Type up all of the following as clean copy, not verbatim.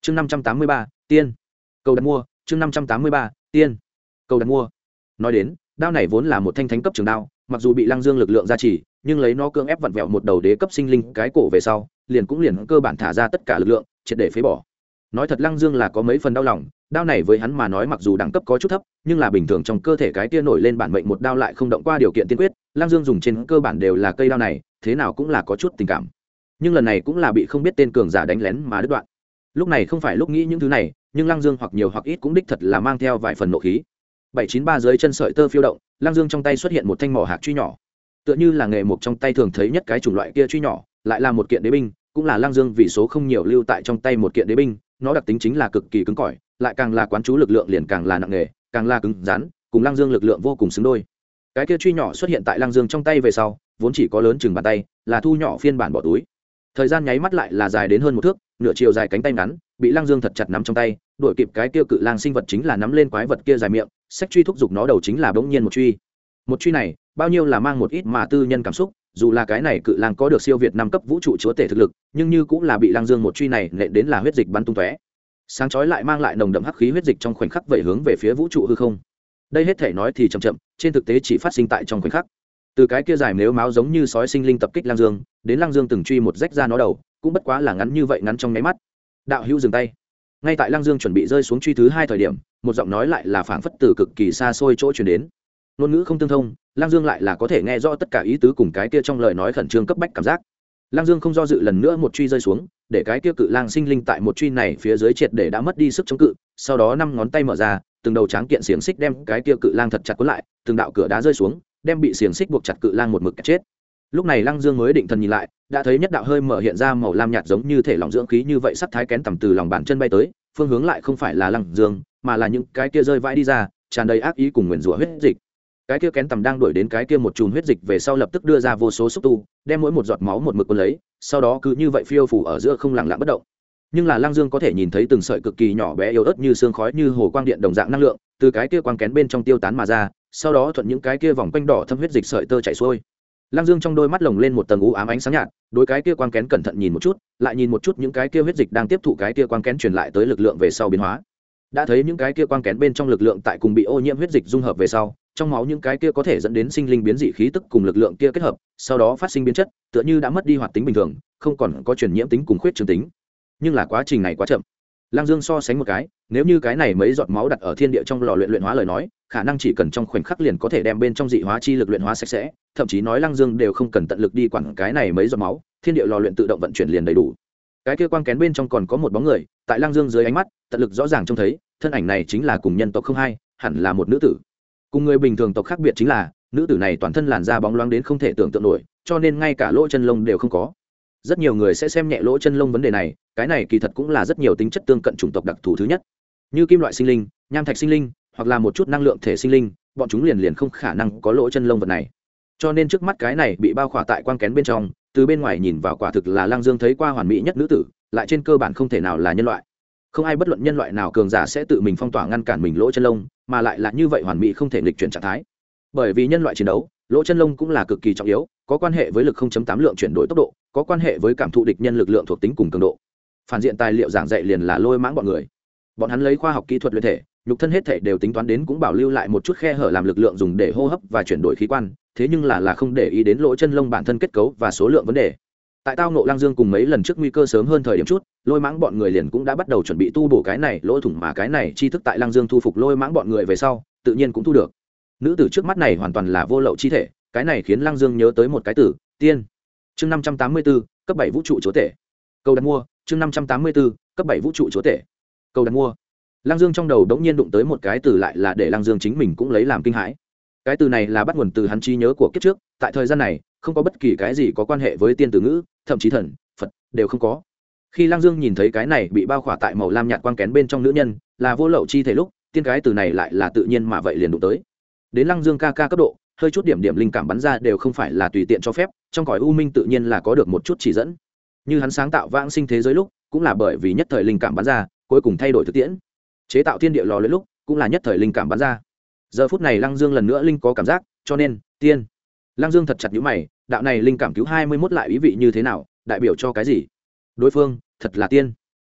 chương 583, tiên cầu đặt mua. chương 583, tiên cầu đặt mua. Nói đến đao này vốn là một thanh thánh cấp trường đao, mặc dù bị Lăng Dương lực lượng gia trì, nhưng lấy nó cưỡng ép vặn vẹo một đầu đế cấp sinh linh cái cổ về sau, liền cơ bản thả ra tất cả lực lượng, triệt để phế bỏ. Nói thật Lăng Dương là có mấy phần đau lòng, đao này với hắn mà nói mặc dù đẳng cấp có chút thấp, nhưng là bình thường trong cơ thể cái kia nổi lên bản mệnh một đao lại không động qua điều kiện tiên quyết, Lăng Dương dùng trên cơ bản đều là cây đao này, thế nào cũng là có chút tình cảm. Nhưng lần này cũng là bị không biết tên cường giả đánh lén mà đứt đoạn. Lúc này không phải lúc nghĩ những thứ này, nhưng Lăng Dương hoặc nhiều hoặc ít cũng đích thật là mang theo vài phần nộ khí. 793 dưới chân sợi tơ phiêu động, Lăng Dương trong tay xuất hiện một thanh mỏ hạc truy nhỏ, tựa như là nghề mục trong tay thường thấy nhất cái chủng loại kia truy nhỏ, lại là một kiện đế binh, cũng là Lăng Dương vì số không nhiều lưu tại trong tay một kiện đế binh, nó đặc tính chính là cực kỳ cứng cỏi, lại càng là quán chú lực lượng liền càng là nặng nghề, càng là cứng rắn, cùng Lăng Dương lực lượng vô cùng xứng đôi. Cái kia truy nhỏ xuất hiện tại Lăng Dương trong tay về sau, vốn chỉ có lớn chừng bàn tay, là thu nhỏ phiên bản bỏ túi. Thời gian nháy mắt lại là dài đến hơn một thước, nửa chiều dài cánh tay ngắn, bị Lăng Dương thật chặt nắm trong tay, đuổi kịp cái kia cự lang sinh vật chính là nắm lên quái vật kia dài miệng, sách truy thúc giục nó đầu chính là bỗng nhiên một truy. Một truy này, bao nhiêu là mang một ít mà tư nhân cảm xúc, dù là cái này cự lang có được siêu việt 5 cấp vũ trụ chúa tể thực lực, nhưng như cũng là bị Lăng Dương một truy này nện đến là huyết dịch bắn tung tóe. Sáng chói lại mang lại nồng đậm hắc khí huyết dịch trong khoảnh khắc vẩy hướng về phía vũ trụ hư không. Đây hết thể nói thì chậm chậm, trên thực tế chỉ phát sinh tại trong khoảnh khắc. Từ cái kia dài nếu máu giống như sói sinh linh tập kích Lăng Dương, đến Lăng Dương từng truy một rách ra nó đầu, cũng bất quá là ngắn như vậy, ngắn trong nháy mắt. Đạo hữu dừng tay. Ngay tại Lăng Dương chuẩn bị rơi xuống truy thứ 2 thời điểm, một giọng nói lại là phảng phất từ cực kỳ xa xôi chỗ truyền đến. Ngôn ngữ không tương thông, Lăng Dương lại là có thể nghe rõ tất cả ý tứ cùng cái kia trong lời nói khẩn trương cấp bách cảm giác. Lăng Dương không do dự lần nữa một truy rơi xuống, để cái kia cự lang sinh linh tại một truy này phía dưới triệt để đã mất đi sức chống cự, sau đó 5 ngón tay mở ra, từng đầu tráng kiện xiềng xích đem cái kia cự lang thật chặt cuốn lại, từng đạo cửa đá rơi xuống, đem bị xiềng xích buộc chặt cự lang một mực chết. Lúc này Lăng Dương mới định thần nhìn lại, đã thấy nhất đạo hơi mở hiện ra màu lam nhạt giống như thể lỏng dưỡng khí như vậy sắc thái kén tầm từ lòng bàn chân bay tới, phương hướng lại không phải là Lăng Dương, mà là những cái kia rơi vãi đi ra, tràn đầy ác ý cùng nguyền rủa huyết dịch. Cái kia kén tầm đang đuổi đến cái kia một chùm huyết dịch về sau lập tức đưa ra vô số xúc tu, đem mỗi một giọt máu một mực cuốn lấy, sau đó cứ như vậy phiêu phù ở giữa không lặng lặng bất động. Nhưng là Lăng Dương có thể nhìn thấy từng sợi cực kỳ nhỏ bé yếu ớt như sương khói như hồ quang điện đồng dạng năng lượng, từ cái kia quang kén bên trong tiêu tán mà ra, sau đó thuận những cái kia vòng quanh đỏ thâm huyết dịch sợi tơ chảy xuôi. Lăng Dương trong đôi mắt lồng lên một tầng u ám ánh sáng nhạt, đối cái kia quang kén cẩn thận nhìn một chút, lại nhìn một chút những cái kia huyết dịch đang tiếp thụ cái kia quang kén truyền lại tới lực lượng về sau biến hóa. Đã thấy những cái kia quang kén bên trong lực lượng tại cùng bị ô nhiễm huyết dịch dung hợp về sau, trong máu những cái kia có thể dẫn đến sinh linh biến dị khí tức cùng lực lượng kia kết hợp, sau đó phát sinh biến chất, tựa như đã mất đi hoạt tính bình thường, không còn có truyền nhiễm tính cùng khuyết trường tính. Nhưng là quá trình này quá chậm. Lăng Dương so sánh một cái, nếu như cái này mấy giọt máu đặt ở thiên địa trong lò luyện hóa lời nói, khả năng chỉ cần trong khoảnh khắc liền có thể đem bên trong dị hóa chi lực luyện hóa sạch sẽ, thậm chí nói Lăng Dương đều không cần tận lực đi quản cái này mấy giọt máu, thiên địa lò luyện tự động vận chuyển liền đầy đủ. Cái kia quang kén bên trong còn có một bóng người, tại Lăng Dương dưới ánh mắt, tận lực rõ ràng trông thấy, thân ảnh này chính là cùng nhân tộc không hai, hẳn là một nữ tử. Cùng người bình thường tộc khác biệt chính là, nữ tử này toàn thân làn da bóng loáng đến không thể tưởng tượng nổi, cho nên ngay cả lỗ chân lông đều không có. Rất nhiều người sẽ xem nhẹ lỗ chân lông vấn đề này, cái này kỳ thật cũng là rất nhiều tính chất tương cận chủng tộc đặc thù thứ nhất. Như kim loại sinh linh, nham thạch sinh linh, hoặc là một chút năng lượng thể sinh linh, bọn chúng liền không khả năng có lỗ chân lông vật này. Cho nên trước mắt cái này bị bao khỏa tại quang kén bên trong, từ bên ngoài nhìn vào quả thực là Lăng Dương thấy qua hoàn mỹ nhất nữ tử, lại trên cơ bản không thể nào là nhân loại. Không ai bất luận nhân loại nào cường giả sẽ tự mình phong tỏa ngăn cản mình lỗ chân lông, mà lại là như vậy hoàn mỹ không thể nghịch chuyển trạng thái. Bởi vì nhân loại chiến đấu, lỗ chân lông cũng là cực kỳ trọng yếu, có quan hệ với lực 0.8 lượng chuyển đổi tốc độ, có quan hệ với cảm thụ địch nhân lực lượng thuộc tính cùng cường độ. Phản diện tài liệu giảng dạy liền là Lôi Mãng bọn người. Bọn hắn lấy khoa học kỹ thuật luyện thể, nhục thân hết thể đều tính toán đến cũng bảo lưu lại một chút khe hở làm lực lượng dùng để hô hấp và chuyển đổi khí quan, thế nhưng là không để ý đến lỗ chân lông bản thân kết cấu và số lượng vấn đề. Tại tao ngộ Lăng Dương cùng mấy lần trước nguy cơ sớm hơn thời điểm chút, Lôi Mãng bọn người liền cũng đã bắt đầu chuẩn bị tu bổ cái này lỗ thủng, mà cái này chi thức tại Lăng Dương thu phục Lôi Mãng bọn người về sau, tự nhiên cũng thu được. Nữ tử trước mắt này hoàn toàn là vô lậu chi thể, cái này khiến Lăng Dương nhớ tới một cái từ, tiên. Chương 584, cấp 7 vũ trụ chúa tể. Cầu đặt mua, chương 584, cấp 7 vũ trụ chúa tể. Cầu đặt mua. Lăng Dương trong đầu đống nhiên đụng tới một cái từ lại là để Lăng Dương chính mình cũng lấy làm kinh hãi. Cái từ này là bắt nguồn từ hắn trí nhớ của kiếp trước, tại thời gian này, không có bất kỳ cái gì có quan hệ với tiên từ ngữ, thậm chí thần, Phật đều không có. Khi Lăng Dương nhìn thấy cái này bị bao khỏa tại màu lam nhạt quang kén bên trong nữ nhân, là vô lậu chi thể lúc, tiên cái từ này lại là tự nhiên mà vậy liền đụng tới. Đến Lăng Dương ca cấp độ, hơi chút điểm linh cảm bắn ra đều không phải là tùy tiện cho phép, trong cõi u minh tự nhiên là có được một chút chỉ dẫn. Như hắn sáng tạo vãng sinh thế giới lúc, cũng là bởi vì nhất thời linh cảm bắn ra, cuối cùng thay đổi thực tiễn. Chế tạo thiên địa lò luyện lúc, cũng là nhất thời linh cảm bắn ra. Giờ phút này Lăng Dương lần nữa linh có cảm giác, cho nên, tiên. Lăng Dương thật chặt nhíu mày, đạo này linh cảm cứu 21 lại ý vị như thế nào, đại biểu cho cái gì? Đối phương, thật là tiên.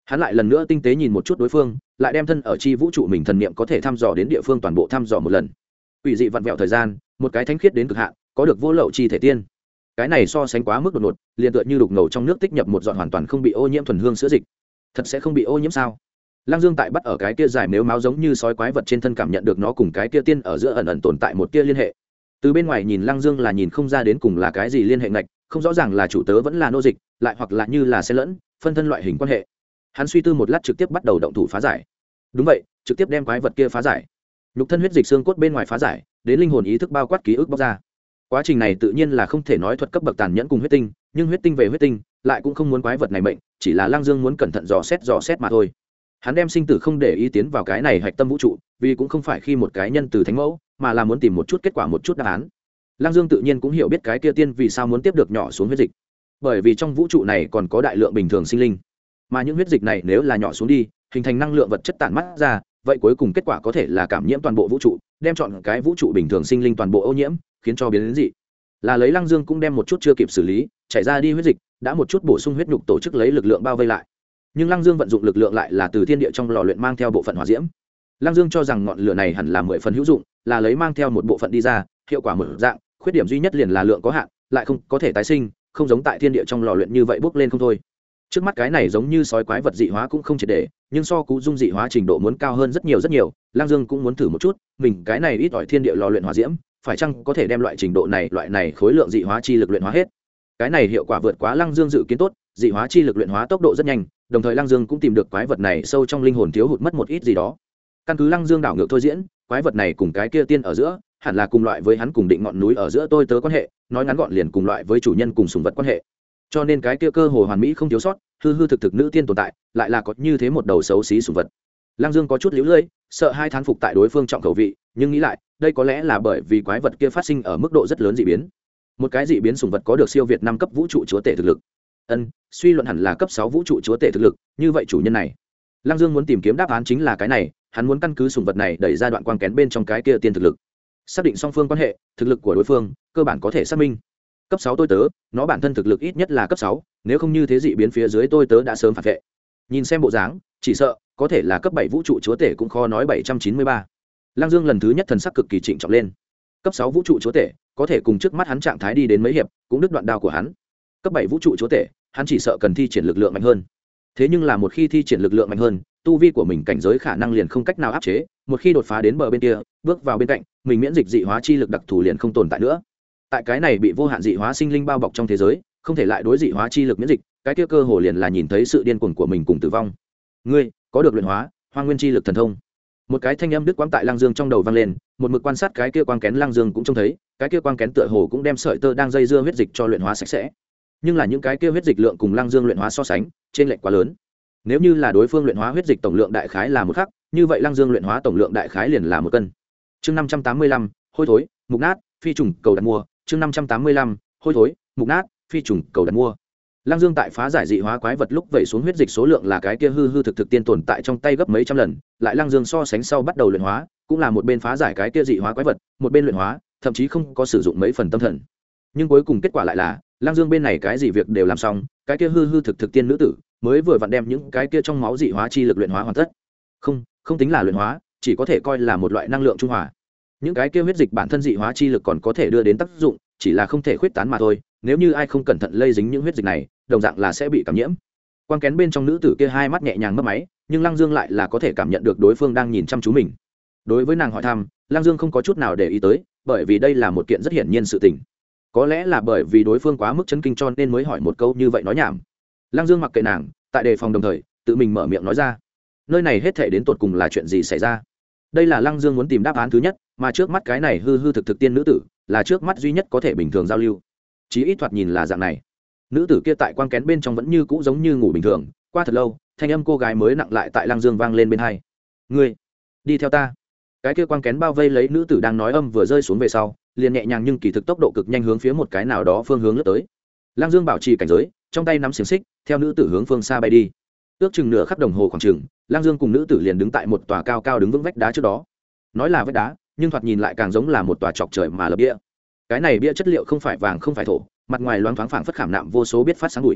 hắn lại lần nữa tinh tế nhìn một chút đối phương, lại đem thân ở chi vũ trụ mình thần niệm có thể thăm dò đến địa phương toàn bộ thăm dò một lần. Quỷ dị vặn vẹo thời gian, một cái thánh khiết đến cực hạn, có được vô lậu chi thể tiên. Cái này so sánh quá mức đột ngột, liền tựa như đục ngầu trong nước tích nhập một giọt hoàn toàn không bị ô nhiễm thuần hương sữa dịch. Thật sẽ không bị ô nhiễm sao? Lăng Dương tại bắt ở cái kia dài nếu máu giống như sói quái vật trên thân cảm nhận được nó cùng cái kia tiên ở giữa ẩn ẩn tồn tại một tia liên hệ. Từ bên ngoài nhìn Lăng Dương là nhìn không ra đến cùng là cái gì liên hệ ngạch, không rõ ràng là chủ tớ vẫn là nô dịch, lại hoặc là như là xen lẫn, phân thân loại hình quan hệ. Hắn suy tư một lát trực tiếp bắt đầu động thủ phá giải. Đúng vậy, trực tiếp đem quái vật kia phá giải. Nhục thân huyết dịch xương cốt bên ngoài phá giải, đến linh hồn ý thức bao quát ký ức bóc ra. Quá trình này tự nhiên là không thể nói thuật cấp bậc tàn nhẫn cùng huyết tinh, nhưng huyết tinh về huyết tinh, lại cũng không muốn quái vật này mệnh, chỉ là Lăng Dương muốn cẩn thận dò xét mà thôi. Hắn đem sinh tử không để ý tiến vào cái này hạch tâm vũ trụ, vì cũng không phải khi một cái nhân từ thánh mẫu, mà là muốn tìm một chút kết quả một chút đáp án. Lăng Dương tự nhiên cũng hiểu biết cái kia tiên vì sao muốn tiếp được nhỏ xuống huyết dịch, bởi vì trong vũ trụ này còn có đại lượng bình thường sinh linh, mà những huyết dịch này nếu là nhỏ xuống đi, hình thành năng lượng vật chất tản mát ra, vậy cuối cùng kết quả có thể là cảm nhiễm toàn bộ vũ trụ, đem chọn cái vũ trụ bình thường sinh linh toàn bộ ô nhiễm, khiến cho biến đến dị. Là lấy Lăng Dương cũng đem một chút chưa kịp xử lý, chảy ra đi huyết dịch, đã một chút bổ sung huyết nhục tổ chức lấy lực lượng bao vây lại. Nhưng Lăng Dương vận dụng lực lượng lại là từ thiên địa trong lò luyện mang theo bộ phận hỏa diễm. Lăng Dương cho rằng ngọn lửa này hẳn là 10 phần hữu dụng, là lấy mang theo một bộ phận đi ra, hiệu quả mở dạng, khuyết điểm duy nhất liền là lượng có hạn, lại không có thể tái sinh, không giống tại thiên địa trong lò luyện như vậy bốc lên không thôi. Trước mắt cái này giống như sói quái vật dị hóa cũng không triệt để, nhưng so cú dung dị hóa trình độ muốn cao hơn rất nhiều. Lăng Dương cũng muốn thử một chút, mình cái này ít ỏi thiên địa lò luyện hỏa diễm, phải chăng có thể đem loại trình độ này, loại này khối lượng dị hóa chi lực luyện hóa hết. Cái này hiệu quả vượt quá Lăng Dương dự kiến tốt, dị hóa chi lực luyện hóa tốc độ rất nhanh, đồng thời Lăng Dương cũng tìm được quái vật này sâu trong linh hồn thiếu hụt mất một ít gì đó. Căn cứ Lăng Dương đảo ngược thôi diễn, quái vật này cùng cái kia tiên ở giữa, hẳn là cùng loại với hắn cùng định ngọn núi ở giữa tôi tớ quan hệ, nói ngắn gọn liền cùng loại với chủ nhân cùng sủng vật quan hệ. Cho nên cái kia cơ hồ hoàn mỹ không thiếu sót, hư thực nữ tiên tồn tại, lại là có như thế một đầu xấu xí sủng vật. Lăng Dương có chút liễu lơi, sợ hai thán phục tại đối phương trọng khẩu vị, nhưng nghĩ lại, đây có lẽ là bởi vì quái vật kia phát sinh ở mức độ rất lớn dị biến. Một cái dị biến sủng vật có được siêu việt 5 cấp vũ trụ chúa tể thực lực. Suy luận hẳn là cấp 6 vũ trụ chúa tể thực lực, như vậy chủ nhân này, Lăng Dương muốn tìm kiếm đáp án chính là cái này, hắn muốn căn cứ sủng vật này đẩy ra đoạn quang kén bên trong cái kia tiên thực lực. Xác định song phương quan hệ, thực lực của đối phương, cơ bản có thể xác minh. Cấp 6 tôi tớ, nó bản thân thực lực ít nhất là cấp 6, nếu không như thế dị biến phía dưới tôi tớ đã sớm phản vệ. Nhìn xem bộ dáng, chỉ sợ có thể là cấp 7 vũ trụ chúa tể cũng khó nói 793. Lăng Dương lần thứ nhất thần sắc cực kỳ trịnh trọng lên. Cấp 6 vũ trụ chúa tể, có thể cùng trước mắt hắn trạng thái đi đến mấy hiệp, cũng đứt đoạn đao của hắn. Cấp 7 vũ trụ chúa tể, hắn chỉ sợ cần thi triển lực lượng mạnh hơn. Thế nhưng là một khi thi triển lực lượng mạnh hơn, tu vi của mình cảnh giới khả năng liền không cách nào áp chế, một khi đột phá đến bờ bên kia, bước vào bên cạnh, mình miễn dịch dị hóa chi lực đặc thù liền không tồn tại nữa. Tại cái này bị vô hạn dị hóa sinh linh bao bọc trong thế giới, không thể lại đối dị hóa chi lực miễn dịch, cái kia cơ hồ liền là nhìn thấy sự điên cuồng của mình cùng tử vong. Ngươi có được luyện hóa hoang nguyên chi lực thần thông. Một cái thanh âm đứt quãng tại Lăng Dương trong đầu vang lên, một mực quan sát cái kia quang kén Lăng Dương cũng trông thấy, cái kia quang kén tựa hồ cũng đem sợi tơ đang dây dưa huyết dịch cho luyện hóa sạch sẽ. Nhưng là những cái kia huyết dịch lượng cùng Lăng Dương luyện hóa so sánh, trên lệch quá lớn. Nếu như là đối phương luyện hóa huyết dịch tổng lượng đại khái là một khắc, như vậy Lăng Dương luyện hóa tổng lượng đại khái liền là một cân. Chương 585, hôi thối, mục nát, phi trùng, cầu đặt mua. Chương 585, hôi thối, mục nát, phi trùng, cầu đặt mua. Lăng Dương tại phá giải dị hóa quái vật lúc vẩy xuống huyết dịch số lượng là cái kia hư thực tiên tồn tại trong tay gấp mấy trăm lần, lại Lăng Dương so sánh sau bắt đầu luyện hóa, cũng là một bên phá giải cái kia dị hóa quái vật, một bên luyện hóa, thậm chí không có sử dụng mấy phần tâm thần. Nhưng cuối cùng kết quả lại là, Lăng Dương bên này cái gì việc đều làm xong, cái kia hư thực tiên nữ tử mới vừa vặn đem những cái kia trong máu dị hóa chi lực luyện hóa hoàn tất. Không tính là luyện hóa, chỉ có thể coi là một loại năng lượng trung hòa. Những cái kia huyết dịch bản thân dị hóa chi lực còn có thể đưa đến tác dụng, chỉ là không thể khuyết tán mà thôi, nếu như ai không cẩn thận lây dính những huyết dịch này, đồng dạng là sẽ bị cảm nhiễm. Quang kén bên trong nữ tử kia hai mắt nhẹ nhàng mấp máy, nhưng Lăng Dương lại là có thể cảm nhận được đối phương đang nhìn chăm chú mình. Đối với nàng hỏi thăm, Lăng Dương không có chút nào để ý tới, bởi vì đây là một kiện rất hiển nhiên sự tình. Có lẽ là bởi vì đối phương quá mức chấn kinh cho nên mới hỏi một câu như vậy nói nhảm. Lăng Dương mặc kệ nàng, tại đề phòng đồng thời, tự mình mở miệng nói ra. Nơi này hết thảy đến tột cùng là chuyện gì xảy ra? Đây là Lăng Dương muốn tìm đáp án thứ nhất, mà trước mắt cái này hư thực tiên nữ tử, là trước mắt duy nhất có thể bình thường giao lưu. Chí ít thoạt nhìn là dạng này. Nữ tử kia tại quang kén bên trong vẫn như cũ giống như ngủ bình thường, qua thật lâu, thanh âm cô gái mới nặng lại tại Lăng Dương vang lên bên tai. "Ngươi, đi theo ta." Cái kia quang kén bao vây lấy nữ tử đang nói âm vừa rơi xuống về sau, liền nhẹ nhàng nhưng kỳ thực tốc độ cực nhanh hướng phía một cái nào đó phương hướng lướt tới. Lăng Dương bảo trì cảnh giới, trong tay nắm xiềng xích, theo nữ tử hướng phương xa bay đi. Ước chừng nửa khắc đồng hồ khoảng chừng, Lăng Dương cùng nữ tử liền đứng tại một tòa cao cao đứng vững vách đá trước đó. Nói là vách đá, nhưng thoạt nhìn lại càng giống là một tòa chọc trời mà lập bia. Cái này bia chất liệu không phải vàng không phải thổ, mặt ngoài loáng thoáng phảng phất khảm nạm vô số biết phát sáng bụi.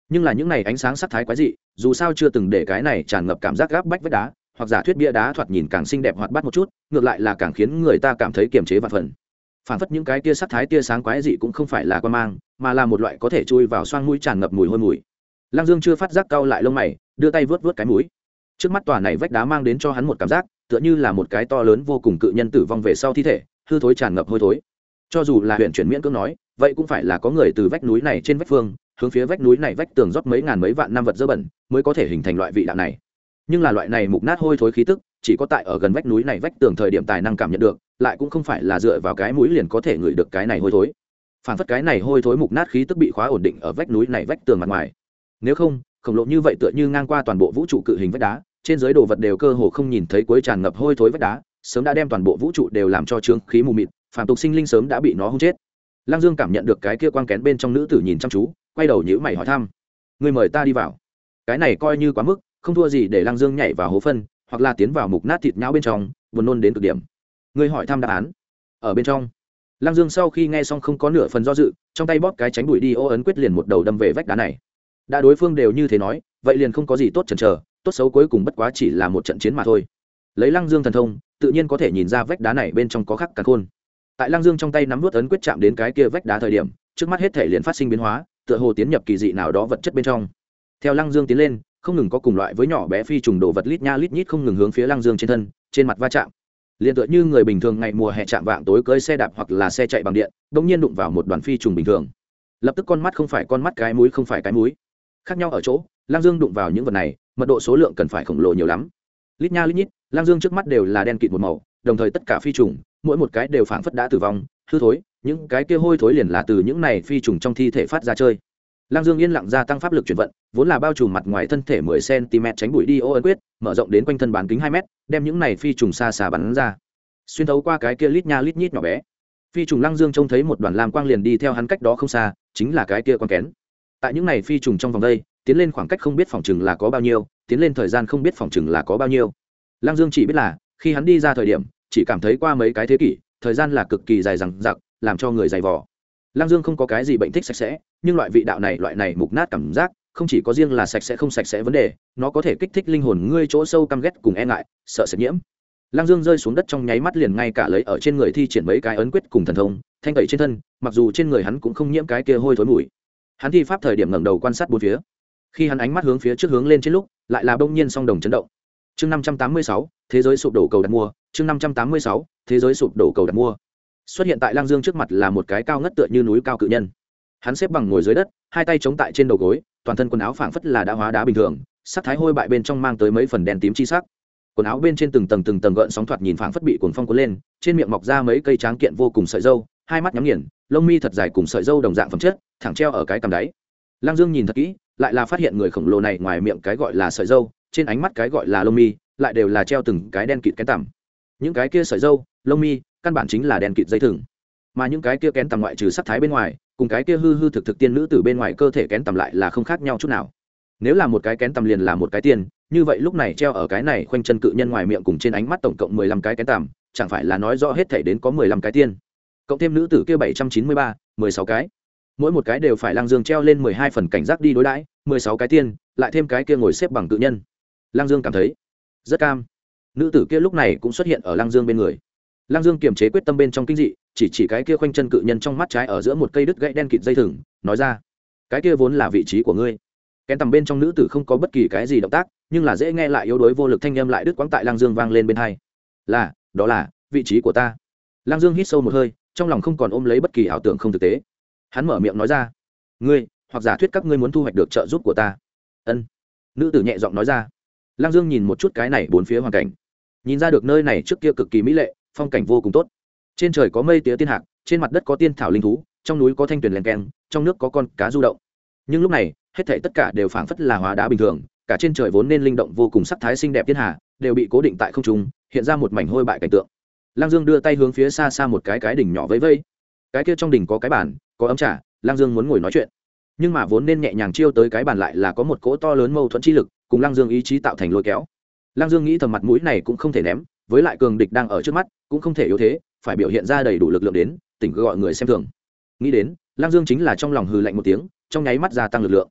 nhưng là những này ánh sáng sắc thái quái dị dù sao chưa từng để cái này tràn ngập cảm giác gáp bách vách đá hoặc giả thuyết bia đá thoạt nhìn càng xinh đẹp hoạt bát một chút, ngược lại là càng khiến người ta cảm thấy kiềm chế và phần. Phản phất những cái tia sắc thái tia sáng quái dị cũng không phải là quan mang, mà là một loại có thể chui vào xoang mũi tràn ngập mùi hôi mùi. Lăng Dương chưa phát giác cau lại lông mày, đưa tay vớt vớt cái mũi. Trước mắt tòa này vách đá mang đến cho hắn một cảm giác, tựa như là một cái to lớn vô cùng cự nhân tử vong về sau thi thể, hư thối tràn ngập hôi thối. Cho dù là huyền chuyển miễn cưỡng nói, vậy cũng phải là có người từ vách núi này trên vách phương, hướng phía vách núi này vách tường rót mấy ngàn mấy vạn năm vật dơ bẩn, mới có thể hình thành loại vị đạo này. Nhưng là loại này mục nát hôi thối khí tức, chỉ có tại ở gần vách núi này vách tường thời điểm tài năng cảm nhận được, lại cũng không phải là dựa vào cái mũi liền có thể ngửi được cái này hôi thối. Phản phất cái này hôi thối mục nát khí tức bị khóa ổn định ở vách núi này vách tường mặt ngoài. Nếu không, khổng lồ như vậy tựa như ngang qua toàn bộ vũ trụ cự hình vách đá, trên dưới đồ vật đều cơ hồ không nhìn thấy cuối tràn ngập hôi thối vách đá, sớm đã đem toàn bộ vũ trụ đều làm cho trướng khí mù mịt, phàm tục sinh linh sớm đã bị nó hung chết. Lăng Dương cảm nhận được cái kia quang kén bên trong nữ tử nhìn chăm chú, quay đầu nhíu mày hỏi thăm: "Ngươi mời ta đi vào?" Cái này coi như quá mức, không thua gì để Lăng Dương nhảy vào hố phân, hoặc là tiến vào mục nát thịt nhão bên trong, buồn nôn đến cực điểm. Ngươi hỏi thăm đáp án ở bên trong. Lăng Dương sau khi nghe xong không có nửa phần do dự, trong tay bóp cái tránh bụi đi ô ấn quyết liền một đầu đâm về vách đá này. Đã đối phương đều như thế nói, vậy liền không có gì tốt chần chờ, tốt xấu cuối cùng bất quá chỉ là một trận chiến mà thôi. Lấy Lăng Dương thần thông, tự nhiên có thể nhìn ra vách đá này bên trong có khắc càn khôn. Tại Lăng Dương trong tay nắm nuốt ấn quyết chạm đến cái kia vách đá thời điểm, trước mắt hết thể liền phát sinh biến hóa, tựa hồ tiến nhập kỳ dị nào đó vật chất bên trong. Theo Lăng Dương tiến lên, không ngừng có cùng loại với nhỏ bé phi trùng đồ vật lít nha lít nhít không ngừng hướng phía Lăng Dương trên thân, trên mặt va chạm. Liên tựa như người bình thường ngày mùa hè chạm vạng tối cưỡi xe đạp hoặc là xe chạy bằng điện, bỗng nhiên đụng vào một đoàn phi trùng bình thường. Lập tức con mắt không phải con mắt, cái mũi không phải cái mũi. Khác nhau ở chỗ, Lăng Dương đụng vào những vật này, mật độ số lượng cần phải khổng lồ nhiều lắm. Lít nha lít nhít, Lăng Dương trước mắt đều là đen kịt một màu, đồng thời tất cả phi trùng, mỗi một cái đều phảng phất đã tử vong, hư thối, những cái kia hôi thối liền là từ những này phi trùng trong thi thể phát ra chơi. Lăng Dương yên lặng gia tăng pháp lực chuyển vận, vốn là bao trùm mặt ngoài thân thể 10 cm tránh bụi đi ô ấn quyết, mở rộng đến quanh thân bán kính 2 m, đem những này phi trùng xa xa bắn ra. Xuyên thấu qua cái kia lít nha lít nhít nhỏ bé, phi trùng Lăng Dương trông thấy một đoàn lam quang liền đi theo hắn cách đó không xa, chính là cái kia con kén. Tại những này phi trùng trong vòng đây, tiến lên khoảng cách không biết phòng chừng là có bao nhiêu, tiến lên thời gian không biết phòng chừng là có bao nhiêu. Lăng Dương chỉ biết là, khi hắn đi ra thời điểm, chỉ cảm thấy qua mấy cái thế kỷ, thời gian là cực kỳ dài dằng dặc, làm cho người dày vò. Lăng Dương không có cái gì bệnh thích sạch sẽ, nhưng loại vị đạo này, loại này mục nát cảm giác, không chỉ có riêng là sạch sẽ không sạch sẽ vấn đề, nó có thể kích thích linh hồn ngươi chỗ sâu căm ghét cùng e ngại, sợ sệt nhiễm. Lăng Dương rơi xuống đất trong nháy mắt liền ngay cả lấy ở trên người thi triển mấy cái ấn quyết cùng thần thông, thanh tẩy trên thân, mặc dù trên người hắn cũng không nhiễm cái kia hôi thối mùi. Hắn thi pháp thời điểm ngẩng đầu quan sát bốn phía. Khi hắn ánh mắt hướng phía trước hướng lên trên lúc, lại là bỗng nhiên song đồng chấn động. Chương 586, thế giới sụp đổ cầu đặt mua, chương 586, thế giới sụp đổ cầu đặt mua. Xuất hiện tại Lăng Dương trước mặt là một cái cao ngất tựa như núi cao cự nhân. Hắn xếp bằng ngồi dưới đất, hai tay chống tại trên đầu gối, toàn thân quần áo phảng phất là đã hóa đá bình thường, sắc thái hôi bại bên trong mang tới mấy phần đen tím chi sắc. Quần áo bên trên từng tầng gợn sóng thoạt nhìn phảng phất bị cuồng phong cuốn lên, trên miệng mọc ra mấy cây tráng kiện vô cùng sợi râu, hai mắt nhắm nghiền, lông mi thật dài cùng sợi râu đồng dạng phẩm chất, thẳng treo ở cái cằm đáy. Lăng Dương nhìn thật kỹ, lại là phát hiện người khổng lồ này ngoài miệng cái gọi là sợi râu, trên ánh mắt cái gọi là lông mi, lại đều là treo từng cái đen kịt kén tằm. Những cái kia sợi râu, lông mi, căn bản chính là đen kịt dây thừng. Mà những cái kia kén tằm ngoại trừ sắc thái bên ngoài, cùng cái kia hư thực tiên nữ từ bên ngoài cơ thể kén tằm lại là không khác nhau chút nào. Nếu là một cái kén tằm liền là một cái tiên, như vậy lúc này treo ở cái này khoanh chân cự nhân ngoài miệng cùng trên ánh mắt tổng cộng 15 cái kén tằm, chẳng phải là nói rõ hết thảy đến có 15 cái tiên. Cộng thêm nữ tử kia 793, 16 cái. Mỗi một cái đều phải Lăng Dương treo lên 12 phần cảnh giác đi đối đãi, 16 cái tiên, lại thêm cái kia ngồi xếp bằng cự nhân. Lăng Dương cảm thấy rất cam. Nữ tử kia lúc này cũng xuất hiện ở Lăng Dương bên người. Lăng Dương kiềm chế quyết tâm bên trong kinh dị, chỉ cái kia khoanh chân cự nhân trong mắt trái ở giữa một cây đứt gãy đen kịt dây thừng, nói ra: "Cái kia vốn là vị trí của ngươi." Kén tầm bên trong nữ tử không có bất kỳ cái gì động tác, nhưng là dễ nghe lại yếu đuối vô lực thanh âm lại đứt quãng tại Lăng Dương vang lên bên tai. Đó là vị trí của ta." Lăng Dương hít sâu một hơi, trong lòng không còn ôm lấy bất kỳ ảo tưởng không thực tế. Hắn mở miệng nói ra: "Ngươi, hoặc giả thuyết các ngươi muốn thu hoạch được trợ giúp của ta." "Ân." Nữ tử nhẹ giọng nói ra. Lăng Dương nhìn một chút cái này bốn phía hoàn cảnh, nhìn ra được nơi này trước kia cực kỳ mỹ lệ, phong cảnh vô cùng tốt. Trên trời có mây tía tiên hạc, trên mặt đất có tiên thảo linh thú, trong núi có thanh tuyền len keng, trong nước có con cá du động. Nhưng lúc này, hết thảy tất cả đều phảng phất là hóa đá bình thường, cả trên trời vốn nên linh động vô cùng sắc thái xinh đẹp tiên hà, đều bị cố định tại không trung, hiện ra một mảnh hôi bại cảnh tượng. Lăng Dương đưa tay hướng phía xa xa một cái đỉnh nhỏ vẫy vẫy. Cái kia trong đỉnh có cái bàn, có ấm trà, Lăng Dương muốn ngồi nói chuyện. Nhưng mà vốn nên nhẹ nhàng chiêu tới cái bàn lại là có một cỗ to lớn mâu thuẫn chi lực, cùng Lăng Dương ý chí tạo thành lôi kéo. Lăng Dương nghĩ thầm mặt mũi này cũng không thể ném, với lại cường địch đang ở trước mắt, cũng không thể yếu thế, phải biểu hiện ra đầy đủ lực lượng đến, tỉnh gọi người xem thường. Nghĩ đến, Lăng Dương chính là trong lòng hừ lạnh một tiếng, trong nháy mắt gia tăng lực lượng.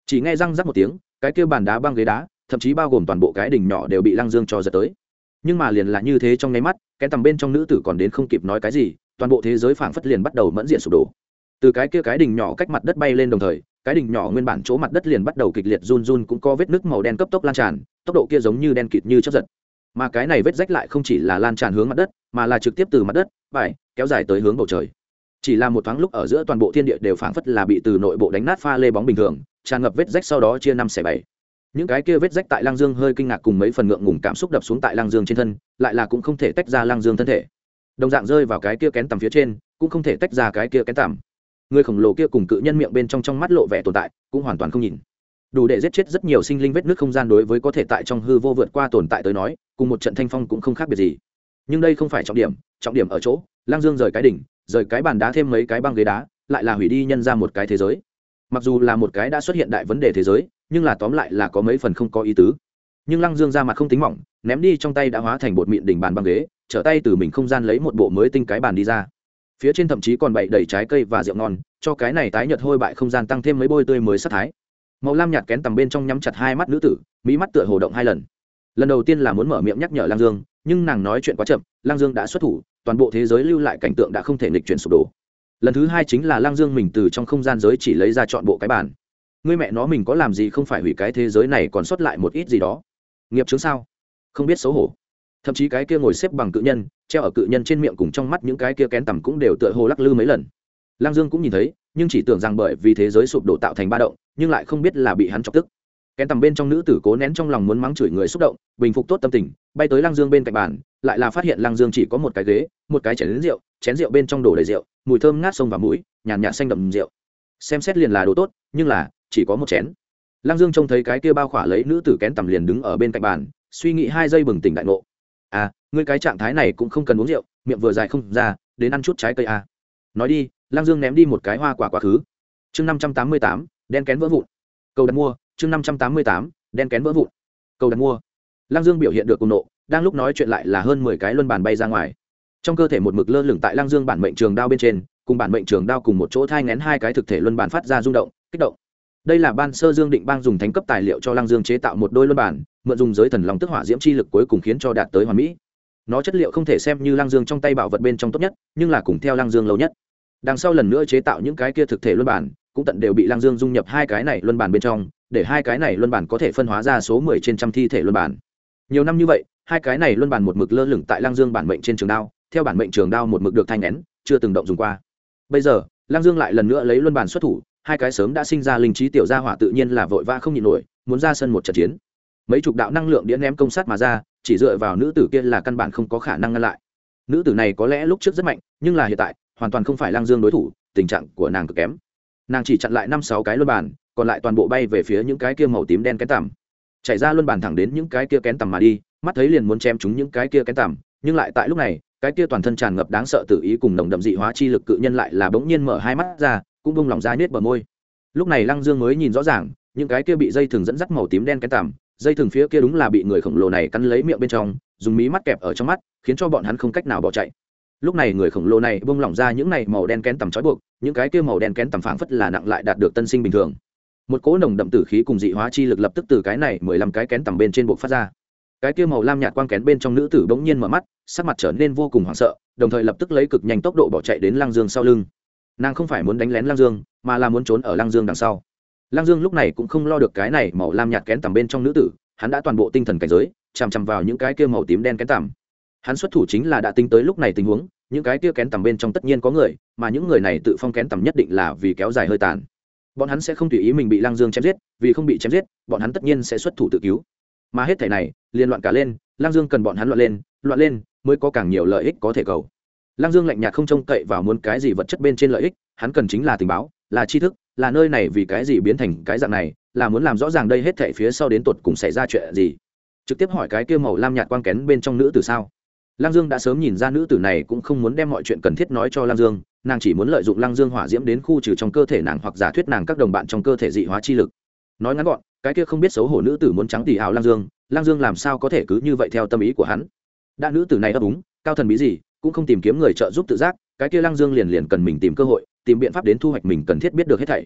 chỉ nghe răng rắc một tiếng, cái kia bàn đá băng ghế đá thậm chí bao gồm toàn bộ cái đỉnh nhỏ đều bị Lăng Dương cho giật tới. Nhưng mà liền là như thế, trong nháy mắt cái tầm bên trong nữ tử còn đến không kịp nói cái gì, toàn bộ thế giới phảng phất liền bắt đầu mẫn diện sụp đổ. Từ cái kia cái đỉnh nhỏ cách mặt đất bay lên, đồng thời cái đỉnh nhỏ nguyên bản chỗ mặt đất liền bắt đầu kịch liệt run run, cũng có vết nứt màu đen cấp tốc lan tràn, tốc độ kia giống như đen kịt như chớp giật. Mà cái này vết rách lại không chỉ là lan tràn hướng mặt đất, mà là trực tiếp từ mặt đất kéo dài tới hướng bầu trời. Chỉ là một thoáng lúc ở giữa, toàn bộ thiên địa đều phảng phất là bị từ nội bộ đánh nát pha lê bóng bình thường, tràn ngập vết rách, sau đó chia năm xẻ bảy. Những cái kia vết rách tại Lăng Dương hơi kinh ngạc cùng mấy phần ngượng ngùng cảm xúc đập xuống tại Lăng Dương trên thân, lại là cũng không thể tách ra Lăng Dương thân thể. Đồng dạng rơi vào cái kia kén tằm phía trên, cũng không thể tách ra cái kia kén tằm. Người khổng lồ kia cùng cự nhân miệng bên trong mắt lộ vẻ tồn tại, cũng hoàn toàn không nhìn. Đủ để giết chết rất nhiều sinh linh vết nứt không gian đối với có thể tại trong hư vô vượt qua tồn tại tới nói, cùng một trận thanh phong cũng không khác biệt gì. Nhưng đây không phải trọng điểm ở chỗ Lăng Dương rời cái đỉnh, rời cái bàn đá, thêm mấy cái băng ghế đá, lại là hủy đi nhân ra một cái thế giới. Mặc dù là một cái đã xuất hiện đại vấn đề thế giới, nhưng là tóm lại là có mấy phần không có ý tứ. Nhưng Lăng Dương ra mặt không tính mỏng, ném đi trong tay đã hóa thành bột mịn đỉnh bàn băng ghế, trở tay từ mình không gian lấy một bộ mới tinh cái bàn đi ra. Phía trên thậm chí còn bày đầy trái cây và rượu ngon, cho cái này tái nhợt hôi bại không gian tăng thêm mấy bôi tươi mới sắc thái. Màu lam nhạt kén tầm bên trong nhắm chặt hai mắt nữ tử, mí mắt tựa hồ động hai lần. Lần đầu tiên là muốn mở miệng nhắc nhở Lăng Dương, nhưng nàng nói chuyện quá chậm, Lăng Dương đã xuất thủ, toàn bộ thế giới lưu lại cảnh tượng đã không thể nghịch chuyển sụp đổ. Lần thứ hai chính là Lăng Dương mình từ trong không gian giới chỉ lấy ra chọn bộ cái bàn. Ngươi mẹ nó, mình có làm gì không phải hủy cái thế giới này còn sót lại một ít gì đó? Nghiệp chứng sao? Không biết xấu hổ. Thậm chí cái kia ngồi xếp bằng cự nhân, treo ở cự nhân trên miệng cùng trong mắt những cái kia kén tầm cũng đều tựa hồ lắc lư mấy lần. Lăng Dương cũng nhìn thấy, nhưng chỉ tưởng rằng bởi vì thế giới sụp đổ tạo thành ba động, nhưng lại không biết là bị hắn chọc tức. Kén tầm bên trong nữ tử cố nén trong lòng muốn mắng chửi người xúc động, bình phục tốt tâm tình, bay tới Lăng Dương bên cạnh bàn, lại là phát hiện Lăng Dương chỉ có một cái ghế, một cái chén rượu bên trong đổ đầy rượu, mùi thơm ngát sông vào mũi, nhàn nhạt xanh đậm rượu. Xem xét liền là đồ tốt, nhưng là chỉ có một chén. Lăng Dương trông thấy cái kia bao khỏa lấy nữ tử kén tầm liền đứng ở bên cạnh bàn, suy nghĩ 2 giây bừng tỉnh đại ngộ. À, ngươi cái trạng thái này cũng không cần uống rượu, miệng vừa dài không ra, đến ăn chút trái cây à. Nói đi, Lăng Dương ném đi một cái hoa quả quá khứ. Chương 588, đen kén vỡ vụn. Cầu đặt mua, chương 588, đen kén vỡ vụn. Cầu đặt mua. Lăng Dương biểu hiện được cuồng nộ, đang lúc nói chuyện lại là hơn 10 cái luân bàn bay ra ngoài. Trong cơ thể một mực lơ lửng tại Lăng Dương bản mệnh trường đao bên trên, cùng bản mệnh trường đao cùng một chỗ thai nghén 2 cái thực thể luân bàn phát ra rung động, kích động. Đây là ban sơ Dương Định Bang dùng thánh cấp tài liệu cho Lăng Dương chế tạo một đôi luân bàn, mượn dùng giới thần long tức hỏa diễm chi lực cuối cùng khiến cho đạt tới hoàn mỹ. Nó chất liệu không thể xem như Lăng Dương trong tay bảo vật bên trong tốt nhất, nhưng là cùng theo Lăng Dương lâu nhất. Đằng sau lần nữa chế tạo những cái kia thực thể luân bản, cũng tận đều bị Lăng Dương dung nhập 2 cái này luân bản bên trong, để 2 cái này luân bản có thể phân hóa ra số 10 trên trăm thi thể luân bản. Nhiều năm như vậy, 2 cái này luân bản một mực lơ lửng tại Lăng Dương bản mệnh trên trường đao, theo bản mệnh trường đao một mực được thanh nén, chưa từng động dùng qua. Bây giờ, Lăng Dương lại lần nữa lấy luân bản xuất thủ, 2 cái sớm đã sinh ra linh trí tiểu gia hỏa tự nhiên là vội vã không nhịn nổi, muốn ra sân một trận chiến. Mấy chục đạo năng lượng điện ném công sát mà ra, chỉ dựa vào nữ tử kia là căn bản không có khả năng ngăn lại. Nữ tử này có lẽ lúc trước rất mạnh, nhưng là hiện tại hoàn toàn không phải Lăng Dương đối thủ, tình trạng của nàng cực kém. Nàng chỉ chặn lại 5-6 cái luân bàn, còn lại toàn bộ bay về phía những cái kia màu tím đen kén tằm. Chạy ra luân bàn thẳng đến những cái kia kén tằm mà đi, mắt thấy liền muốn chém chúng những cái kia kén tằm, nhưng lại tại lúc này, cái kia toàn thân tràn ngập đáng sợ tử ý cùng nồng đậm dị hóa chi lực cự nhân lại là bỗng nhiên mở 2 mắt ra, cũng bung lỏng ra nết bờ môi. Lúc này Lăng Dương mới nhìn rõ ràng, những cái kia bị dây thừng dẫn dắt màu tím đen kén tằm, dây thừng phía kia đúng là bị người khổng lồ này cắn lấy miệng bên trong, dùng mí mắt kẹp ở trong mắt, khiến cho bọn hắn không cách nào bỏ chạy. Lúc này người khổng lồ này bung lỏng ra những này màu đen kén tằm trói buộc, những cái kia màu đen kén tằm phảng phất là nặng lại đạt được tân sinh bình thường. Một cỗ nồng đậm tử khí cùng dị hóa chi lực lập tức từ cái này 15 cái kén tằm bên trên buộc phát ra. Cái kia màu lam nhạt quang kén bên trong nữ tử bỗng nhiên mở mắt, sắc mặt trở nên vô cùng hoảng sợ, đồng thời lập tức lấy cực nhanh tốc độ bỏ chạy đến Lăng Dương sau lưng. Nàng không phải muốn đánh lén Lăng Dương, mà là muốn trốn ở Lăng Dương đằng sau. Lăng Dương lúc này cũng không lo được cái này màu lam nhạt kén tằm bên trong nữ tử, hắn đã toàn bộ tinh thần cảnh giới, chằm chằm vào những cái kia màu tím đen kén tằm. Hắn xuất thủ chính là đã tính tới lúc này tình huống, những cái kia kén tằm bên trong tất nhiên có người, mà những người này tự phong kén tằm nhất định là vì kéo dài hơi tàn. Bọn hắn sẽ không tùy ý mình bị Lăng Dương chém giết, vì không bị chém giết, bọn hắn tất nhiên sẽ xuất thủ tự cứu. Mà hết thảy này, liên loạn cả lên, Lăng Dương cần bọn hắn loạn lên mới có càng nhiều lợi ích có thể cầu. Lăng Dương lạnh nhạt không trông cậy vào muốn cái gì vật chất bên trên lợi ích, hắn cần chính là tình báo, là tri thức, là nơi này vì cái gì biến thành cái dạng này, là muốn làm rõ ràng đây hết thảy phía sau đến tột cùng xảy ra chuyện gì. Trực tiếp hỏi cái kia màu lam nhạt quang kén bên trong nữ tử sao? Lăng Dương đã sớm nhìn ra nữ tử này cũng không muốn đem mọi chuyện cần thiết nói cho Lăng Dương, nàng chỉ muốn lợi dụng Lăng Dương hỏa diễm đến khu trừ trong cơ thể nàng hoặc giả thuyết nàng các đồng bạn trong cơ thể dị hóa chi lực. Nói ngắn gọn, cái kia không biết xấu hổ nữ tử muốn trắng tỉ ảo Lăng Dương làm sao có thể cứ như vậy theo tâm ý của hắn. Đã nữ tử này ấp úng, cao thần bí gì, cũng không tìm kiếm người trợ giúp tự giác, cái kia Lăng Dương liền cần mình tìm cơ hội, tìm biện pháp đến thu hoạch mình cần thiết biết được hết thảy.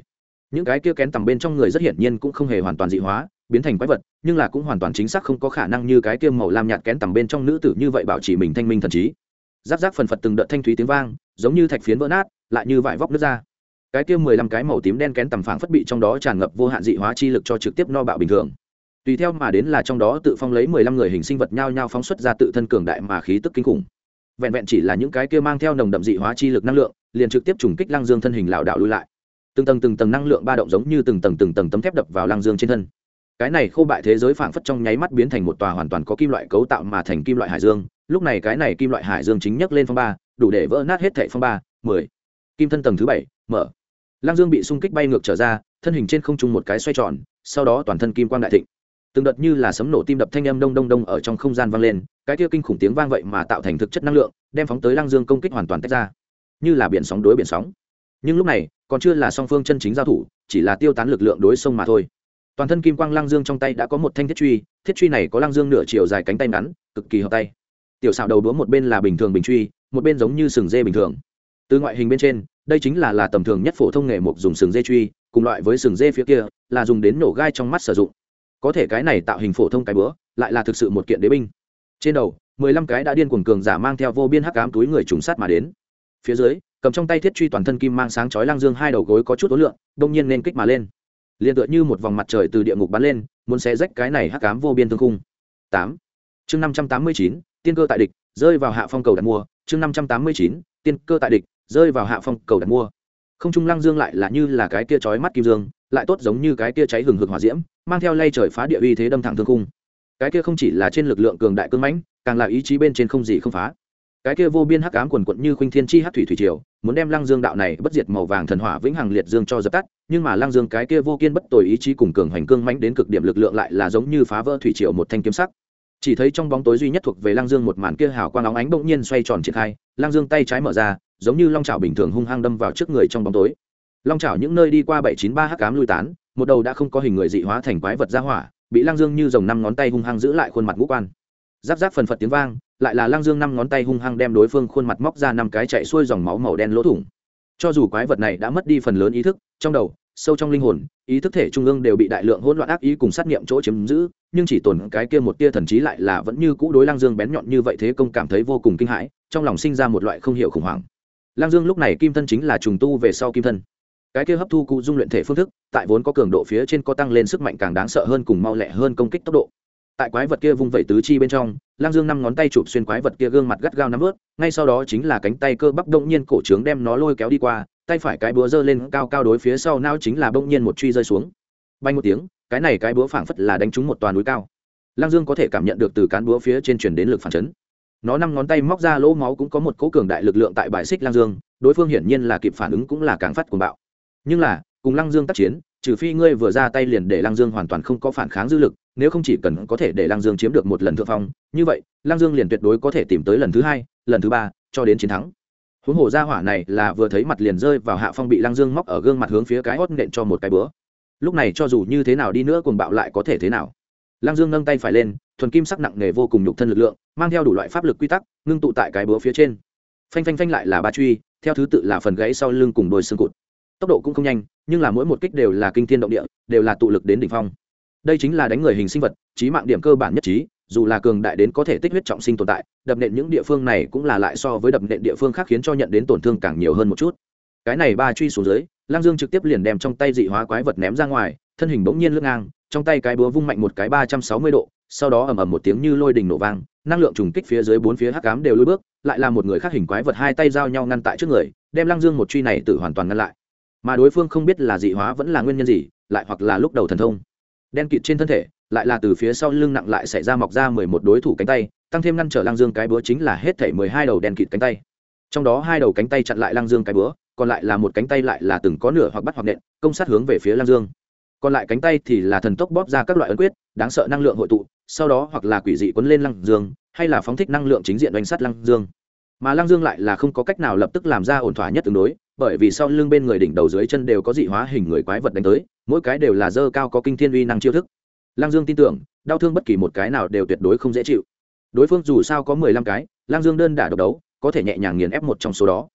những cái kia kén tầm bên trong người rất hiển nhiên cũng không hề hoàn toàn dị hóa biến thành quái vật, nhưng là cũng hoàn toàn chính xác không có khả năng như cái kia màu lam nhạt kén tầm bên trong nữ tử như vậy bảo trì mình thanh minh thần trí. Giáp giáp phần phật từng đợt thanh thúy tiếng vang, giống như thạch phiến vỡ nát, lại như vải vóc nứt ra. Cái kia 15 cái màu tím đen kén tầm phảng phất bị trong đó tràn ngập vô hạn dị hóa chi lực cho trực tiếp no bạo bình thường. Tùy theo mà đến là trong đó tự phong lấy 15 người hình sinh vật nhao nhao phóng xuất ra tự thân cường đại mà khí tức kinh khủng. Vẹn vẹn chỉ là những cái kia mang theo nồng đậm dị hóa chi lực năng lượng, liền trực tiếp trùng kích Lăng Dương thân hình lão đạo lùi lại. Từng tầng năng lượng ba động giống như từng tầng tấm thép đập vào Lăng Dương trên thân. Cái này khô bại thế giới phảng phất trong nháy mắt biến thành một tòa hoàn toàn có kim loại cấu tạo mà thành kim loại hải dương. Lúc này cái này kim loại hải dương chính nhấc lên phong ba, đủ để vỡ nát hết thảy phong ba. 10. Kim thân tầng thứ 7, mở. Lăng Dương bị xung kích bay ngược trở ra, thân hình trên không trung một cái xoay tròn, sau đó toàn thân kim quang đại thịnh. Từng đợt như là sấm nổ tim đập thanh âm đông đông đông ở trong không gian vang lên, cái kia kinh khủng tiếng vang vậy mà tạo thành thực chất năng lượng, đem phóng tới Lăng Dương công kích hoàn toàn tách ra, như là biển sóng đối biển sóng. Nhưng lúc này, còn chưa là song phương chân chính giao thủ, chỉ là tiêu tán lực lượng đối xông mà thôi. Toàn thân kim quang Lăng Dương trong tay đã có một thanh thiết truy này có Lăng Dương nửa chiều dài cánh tay ngắn, cực kỳ hợp tay. Tiểu xảo đầu đũa một bên là bình thường bình truy, một bên giống như sừng dê bình thường. Từ ngoại hình bên trên, đây chính là tầm thường nhất phổ thông nghề mục dùng sừng dê truy, cùng loại với sừng dê phía kia, là dùng đến nổ gai trong mắt sử dụng. Có thể cái này tạo hình phổ thông cái bữa, lại là thực sự một kiện đế binh. Trên đầu, 15 cái đã điên cuồng cường giả mang theo vô biên hắc ám túi người trùng sát mà đến. Phía dưới, cầm trong tay thiết truy toàn thân kim mang sáng chói Lăng Dương hai đầu gối có chút ối lượng, đông nhiên nên kích mà lên. Liên tựa như một vòng mặt trời từ địa ngục bắn lên, muốn xé rách cái này hắc ám vô biên thương khung. 8. Chương 589, tiên cơ tại địch, rơi vào hạ phong cầu đặt mua. Chương 589, tiên cơ tại địch, rơi vào hạ phong cầu đặt mua. Không trung Lăng Dương lại là như là cái kia chói mắt kim dương, lại tốt giống như cái kia cháy hừng hực hỏa diễm, mang theo lay trời phá địa uy thế đâm thẳng thương khung. Cái kia không chỉ là trên lực lượng cường đại cương mãnh, càng là ý chí bên trên không gì không phá. Cái kia vô biên hắc ám quần quật như khuynh thiên chi hắc thủy thủy triều, muốn đem Lăng Dương đạo này bất diệt màu vàng thần hỏa vĩnh hằng liệt dương cho dập tắt, nhưng mà Lăng Dương cái kia vô kiên bất tồi ý chí cùng cường hành cương mãnh đến cực điểm lực lượng lại là giống như phá vỡ thủy triều một thanh kiếm sắc. Chỉ thấy trong bóng tối duy nhất thuộc về Lăng Dương một màn kia hào quang óng ánh bỗng nhiên xoay tròn triển khai, Lăng Dương tay trái mở ra, giống như long chảo bình thường hung hăng đâm vào trước người trong bóng tối. Long chảo những nơi đi qua 793 hắc ám lui tán, một đầu đã không có hình người dị hóa thành quái vật ra hỏa, bị Lăng Dương như rồng năm ngón tay hung hăng giữ lại khuôn mặt ngũ quan. Giáp giáp phần phật tiếng vang, lại là Lăng Dương năm ngón tay hung hăng đem đối phương khuôn mặt móc ra năm cái chạy xuôi dòng máu màu đen lỗ thủng. Cho dù quái vật này đã mất đi phần lớn ý thức, trong đầu, sâu trong linh hồn, ý thức thể trung ương đều bị đại lượng hỗn loạn ác ý cùng sát niệm chỗ chiếm giữ, nhưng chỉ tồn cái kia một tia thần trí lại là vẫn như cũ đối Lăng Dương bén nhọn như vậy thế công cảm thấy vô cùng kinh hãi, trong lòng sinh ra một loại không hiểu khủng hoảng. Lăng Dương lúc này kim thân chính là trùng tu về sau kim thân. Cái kia hấp thu cụ dung luyện thể phương thức, tại vốn có cường độ phía trên có tăng lên sức mạnh càng đáng sợ hơn cùng mau lẹ hơn công kích tốc độ. Tại quái vật kia vung vẩy tứ chi bên trong, Lăng Dương năm ngón tay chụp xuyên quái vật kia gương mặt gắt gao nắm ướt, ngay sau đó chính là cánh tay cơ bắp động nhiên cổ trướng đem nó lôi kéo đi qua, tay phải cái búa giơ lên cao cao đối phía sau não chính là bỗng nhiên một truy rơi xuống. Bay một tiếng, cái này cái búa phảng phất là đánh trúng một toàn núi cao. Lăng Dương có thể cảm nhận được từ cán búa phía trên truyền đến lực phản chấn. Nó năm ngón tay móc ra lỗ máu cũng có một cỗ cường đại lực lượng tại bài xích Lăng Dương, đối phương hiển nhiên là kịp phản ứng cũng là càng phát cuồng bạo. Nhưng là, cùng Lăng Dương tác chiến, trừ phi ngươi vừa ra tay liền để Lăng Dương hoàn toàn không có phản kháng dư lực, nếu không chỉ cần có thể để Lăng Dương chiếm được một lần thượng phong, như vậy, Lăng Dương liền tuyệt đối có thể tìm tới lần thứ hai, lần thứ ba, cho đến chiến thắng. Huống hồ gia hỏa này là vừa thấy mặt liền rơi vào hạ phong bị Lăng Dương móc ở gương mặt hướng phía cái hót nện cho một cái búa. Lúc này cho dù như thế nào đi nữa cuồng bạo lại có thể thế nào? Lăng Dương nâng tay phải lên, thuần kim sắc nặng nề vô cùng nhục thân lực lượng, mang theo đủ loại pháp lực quy tắc, ngưng tụ tại cái búa phía trên. Phanh phanh phanh lại là ba truy, theo thứ tự là phần gãy sau lưng cùng đôi xương cụt. Tốc độ cũng không nhanh, nhưng là mỗi một kích đều là kinh thiên động địa, đều là tụ lực đến đỉnh phong. Đây chính là đánh người hình sinh vật, chí mạng điểm cơ bản nhất trí, dù là cường đại đến có thể tích huyết trọng sinh tồn tại, đập nện những địa phương này cũng là lại so với đập nện địa phương khác khiến cho nhận đến tổn thương càng nhiều hơn một chút. Cái này ba truy xuống dưới, Lăng Dương trực tiếp liền đem trong tay dị hóa quái vật ném ra ngoài, thân hình bỗng nhiên lướt ngang, trong tay cái búa vung mạnh một cái 360 độ, sau đó ầm ầm một tiếng như lôi đình nổ vang, năng lượng trùng kích phía dưới bốn phía hắc ám đều lùi bước, lại là một người khác hình quái vật hai tay giao nhau ngăn tại trước người, đem Lăng Dương một truy này tự hoàn toàn ngăn lại. Mà đối phương không biết là dị hóa vẫn là nguyên nhân gì, lại hoặc là lúc đầu thần thông. Đen kịt trên thân thể, lại là từ phía sau lưng nặng lại xảy ra mọc ra 11 đối thủ cánh tay, tăng thêm ngăn trở Lăng Dương cái búa chính là hết thảy 12 đầu đen kịt cánh tay. Trong đó hai đầu cánh tay chặn lại Lăng Dương cái búa, còn lại là một cánh tay lại là từng có nửa hoặc bắt hoặc nện, công sát hướng về phía Lăng Dương. Còn lại cánh tay thì là thần tốc bóp ra các loại ấn quyết, đáng sợ năng lượng hội tụ, sau đó hoặc là quỷ dị quấn lên Lăng Dương, hay là phóng thích năng lượng chính diện đánh sát Lăng Dương. Mà Lăng Dương lại là không có cách nào lập tức làm ra ổn thỏa nhất tương đối, bởi vì sau lưng bên người đỉnh đầu dưới chân đều có dị hóa hình người quái vật đánh tới, mỗi cái đều là dơ cao có kinh thiên uy năng chiêu thức. Lăng Dương tin tưởng, đau thương bất kỳ một cái nào đều tuyệt đối không dễ chịu. Đối phương dù sao có 15 cái, Lăng Dương đơn đả độc đấu, có thể nhẹ nhàng nghiền ép một trong số đó.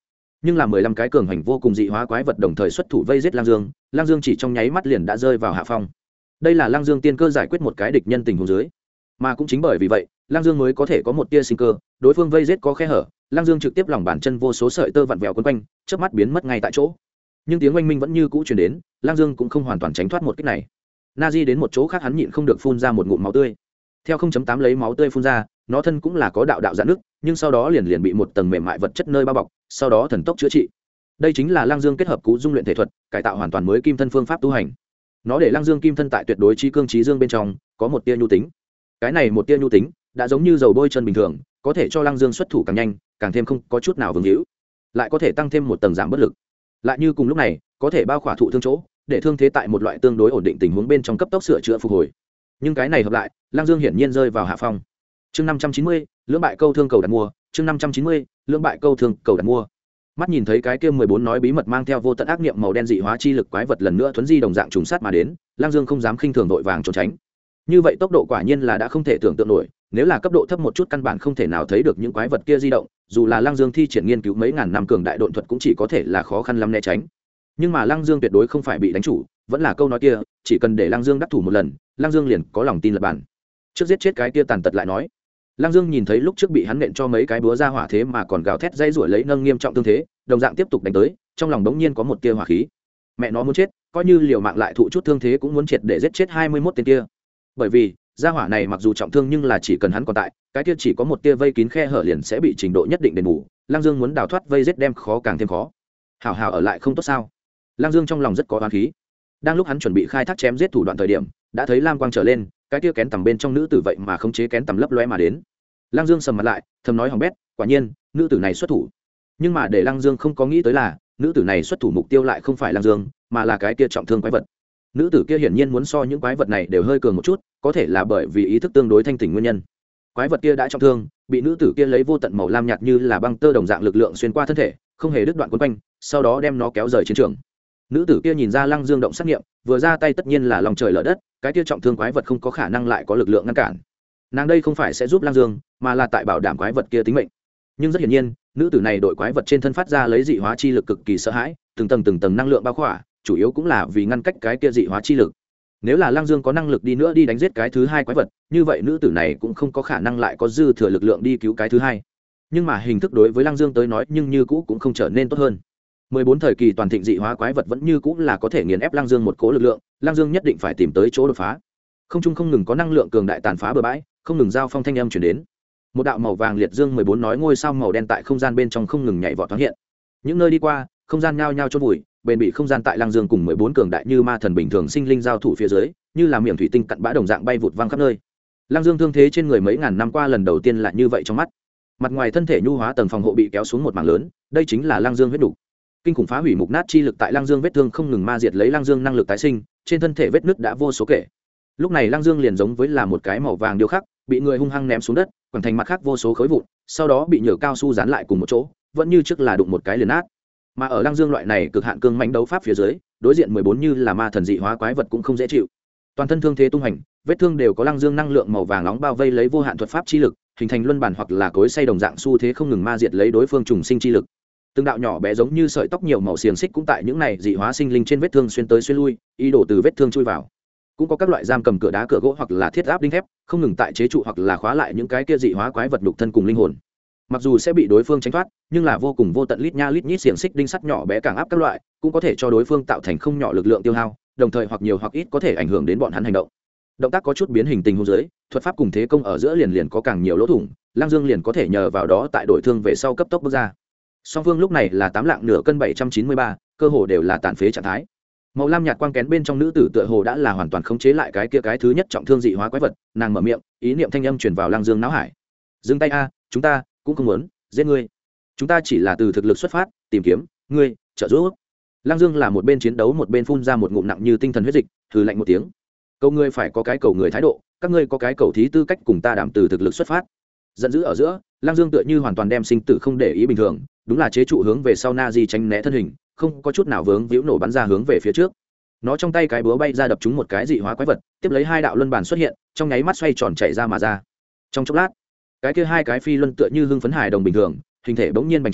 nhưng là 15 cái cường hành vô cùng dị hóa quái vật đồng thời xuất thủ vây giết Lang Dương. Lang Dương chỉ trong nháy mắt liền đã rơi vào hạ phong. Đây là Lang Dương tiên cơ giải quyết một cái địch nhân tình huống dưới, mà cũng chính bởi vì vậy Lang Dương mới có thể có một tia sinh cơ. Đối phương vây giết có khe hở, Lang Dương trực tiếp lòng bàn chân vô số sợi tơ vặn vẹo quấn quanh, chớp mắt biến mất ngay tại chỗ. Nhưng tiếng oanh minh vẫn như cũ truyền đến, Lang Dương cũng không hoàn toàn tránh thoát một kích này. Nazi đến một chỗ khác, hắn nhịn không được phun ra một ngụm máu tươi. Theo 0.8 lấy máu tươi phun ra, nó thân cũng là có đạo đạo rạn nứt, nhưng sau đó liền bị một tầng mềm mại vật chất nơi bao bọc, sau đó thần tốc chữa trị. Đây chính là Lang Dương kết hợp cú dung luyện thể thuật, cải tạo hoàn toàn mới kim thân phương pháp tu hành. Nó để Lang Dương kim thân tại tuyệt đối trí cương trí dương bên trong có một tia nhu tính. Cái này một tia nhu tính đã giống như dầu bôi chân bình thường, có thể cho Lang Dương xuất thủ càng nhanh, càng thêm không có chút nào vương hữu, lại có thể tăng thêm một tầng giảm bất lực. Lại như cùng lúc này, có thể bao khỏa thụ thương chỗ, để thương thế tại một loại tương đối ổn định tình huống bên trong cấp tốc sửa chữa phục hồi. Nhưng cái này hợp lại, Lang Dương hiển nhiên rơi vào hạ phong. Chương 590, lưỡng bại câu thương cầu đặt mua, chương 590, lưỡng bại câu thương cầu đặt mua. Mắt nhìn thấy cái kia 14 nói bí mật mang theo vô tận ác niệm màu đen dị hóa chi lực quái vật lần nữa thuấn di đồng dạng trùng sát mà đến, Lang Dương không dám khinh thường vội vàng trốn tránh. Như vậy tốc độ quả nhiên là đã không thể tưởng tượng nổi, nếu là cấp độ thấp một chút căn bản không thể nào thấy được những quái vật kia di động, dù là Lang Dương thi triển nghiên cứu mấy ngàn năm cường đại độn thuật cũng chỉ có thể là khó khăn lắm né tránh. Nhưng mà Lang Dương tuyệt đối không phải bị đánh chủ, vẫn là câu nói kia, chỉ cần để Lang Dương đắc thủ một lần, Lang Dương liền có lòng tin lập bản. Trước giết chết cái kia tàn tật lại nói. Lang Dương nhìn thấy lúc trước bị hắn nện cho mấy cái búa ra hỏa thế mà còn gào thét dây rủa lấy nâng nghiêm trọng tương thế, đồng dạng tiếp tục đánh tới, trong lòng đống nhiên có một tia hỏa khí. Mẹ nó muốn chết, coi như liều mạng lại thụ chút thương thế cũng muốn triệt để giết chết 21 tên kia. Bởi vì, gia hỏa này mặc dù trọng thương nhưng là chỉ cần hắn còn tại, cái kia chỉ có một tia vây kín khe hở liền sẽ bị trình độ nhất định đền bù. Lang Dương muốn đào thoát vây giết đem khó càng thêm khó. Hảo hảo ở lại không tốt sao? Lang Dương trong lòng rất có oán khí. Đang lúc hắn chuẩn bị khai thác chém giết thủ đoạn thời điểm, đã thấy lam quang trở lên, cái kia kén tầm bên trong nữ tử vậy mà khống chế kén tầm lấp lóe mà đến. Lang Dương sầm mặt lại, thầm nói hỏng bét, quả nhiên, nữ tử này xuất thủ. Nhưng mà để Lang Dương không có nghĩ tới là, nữ tử này xuất thủ mục tiêu lại không phải Lang Dương, mà là cái kia trọng thương quái vật. Nữ tử kia hiển nhiên muốn so những quái vật này đều hơi cường một chút, có thể là bởi vì ý thức tương đối thanh tỉnh nguyên nhân. Quái vật kia đã trọng thương, bị nữ tử kia lấy vô tận màu lam nhạt như là băng tơ đồng dạng lực lượng xuyên qua thân thể, không hề đứt đoạn quấn quanh, sau đó đem nó kéo rời chiến trường. Nữ tử kia nhìn ra Lang Dương động sát nghiệm, vừa ra tay tất nhiên là lòng trời lở đất, cái kia trọng thương quái vật không có khả năng lại có lực lượng ngăn cản. Nàng đây không phải sẽ giúp Lang Dương, mà là tại bảo đảm quái vật kia tính mệnh. Nhưng rất hiển nhiên, nữ tử này đội quái vật trên thân phát ra lấy dị hóa chi lực cực kỳ sợ hãi, từng tầng năng lượng bao khỏa, chủ yếu cũng là vì ngăn cách cái kia dị hóa chi lực. Nếu là Lang Dương có năng lực đi nữa đi đánh giết cái thứ hai quái vật, như vậy nữ tử này cũng không có khả năng lại có dư thừa lực lượng đi cứu cái thứ hai. Nhưng mà hình thức đối với Lang Dương tới nói nhưng như cũ cũng không trở nên tốt hơn. 14 thời kỳ toàn thịnh dị hóa quái vật vẫn như cũ là có thể nghiền ép Lang Dương một cỗ lực lượng, Lang Dương nhất định phải tìm tới chỗ đột phá. Không trung không ngừng có năng lượng cường đại tàn phá bừa bãi, không ngừng giao phong thanh âm truyền đến. Một đạo màu vàng liệt dương 14 nói ngôi sao màu đen tại không gian bên trong không ngừng nhảy vọt thoáng hiện. Những nơi đi qua, không gian nhao nhao chôn vùi, bền bị không gian tại Lang Dương cùng 14 cường đại như ma thần bình thường sinh linh giao thủ phía dưới, như là miệng thủy tinh cặn bã đồng dạng bay vụt văng khắp nơi. Lang Dương thương thế trên người mấy ngàn năm qua lần đầu tiên là như vậy trong mắt. Mặt ngoài thân thể nhu hóa tầng phòng hộ bị kéo xuống một mảng lớn, đây chính là Lang Dương huyết đủ. Kinh khủng phá hủy mục nát chi lực tại Lang Dương vết thương không ngừng ma diệt lấy Lang Dương năng lực tái sinh, trên thân thể vết nứt đã vô số kể. Lúc này Lang Dương liền giống với là một cái màu vàng điêu khắc, bị người hung hăng ném xuống đất, quẳng thành mặt khác vô số khối vụn, sau đó bị nhựa cao su dán lại cùng một chỗ, vẫn như trước là đụng một cái liền nát. Mà ở Lang Dương loại này cực hạn cương mãnh đấu pháp phía dưới, đối diện 14 như là ma thần dị hóa quái vật cũng không dễ chịu. Toàn thân thương thế tung hành, vết thương đều có Lang Dương năng lượng màu vàng nóng bao vây lấy vô hạn thuật pháp chi lực, hình thành luân bản hoặc là cối xay đồng dạng xu thế không ngừng ma diệt lấy đối phương trùng sinh chi lực. Từng đạo nhỏ bé giống như sợi tóc nhiều màu xiềng xích cũng tại những này dị hóa sinh linh trên vết thương xuyên tới xuyên lui, ý đồ từ vết thương chui vào. Cũng có các loại giam cầm cửa đá cửa gỗ hoặc là thiết áp đinh thép, không ngừng tại chế trụ hoặc là khóa lại những cái kia dị hóa quái vật nhục thân cùng linh hồn. Mặc dù sẽ bị đối phương tránh thoát, nhưng là vô cùng vô tận lít nha lít nhít xiềng xích đinh sắt nhỏ bé càng áp các loại, cũng có thể cho đối phương tạo thành không nhỏ lực lượng tiêu hao, đồng thời hoặc nhiều hoặc ít có thể ảnh hưởng đến bọn hắn hành động. Động tác có chút biến hình tình huống dưới, thuật pháp cùng thế công ở giữa liền có càng nhiều lỗ thủng, Lang Dương liền có thể nhờ vào đó tại đổi thương về sau cấp tốc bước ra. Song phương lúc này là 8 lạng nửa cân 793, cơ hồ đều là tàn phế trạng thái. Màu lam nhạt quang kén bên trong nữ tử tựa hồ đã là hoàn toàn khống chế lại cái thứ nhất trọng thương dị hóa quái vật, nàng mở miệng, ý niệm thanh âm truyền vào Lang Dương não hải. Dừng tay a, chúng ta cũng không muốn giết ngươi, chúng ta chỉ là từ thực lực xuất phát, tìm kiếm ngươi trợ giúp. Lang Dương là một bên chiến đấu một bên phun ra một ngụm nặng như tinh thần huyết dịch, hừ lạnh một tiếng. Cầu ngươi phải có cái cầu người thái độ, các ngươi có cái cầu thí tư cách cùng ta đảm từ thực lực xuất phát. Giận dữ ở giữa, Lang Dương tựa như hoàn toàn đem sinh tử không để ý bình thường, đúng là chế trụ hướng về sau Nazi tránh né thân hình, không có chút nào vướng víu nổ bắn ra hướng về phía trước. Nó trong tay cái búa bay ra đập trúng một cái dị hóa quái vật, tiếp lấy hai đạo luân bản xuất hiện, trong nháy mắt xoay tròn chạy ra mà ra. Trong chốc lát, cái kia hai cái phi luân tựa như hưng phấn hài đồng bình thường, hình thể bỗng nhiên bành trướng,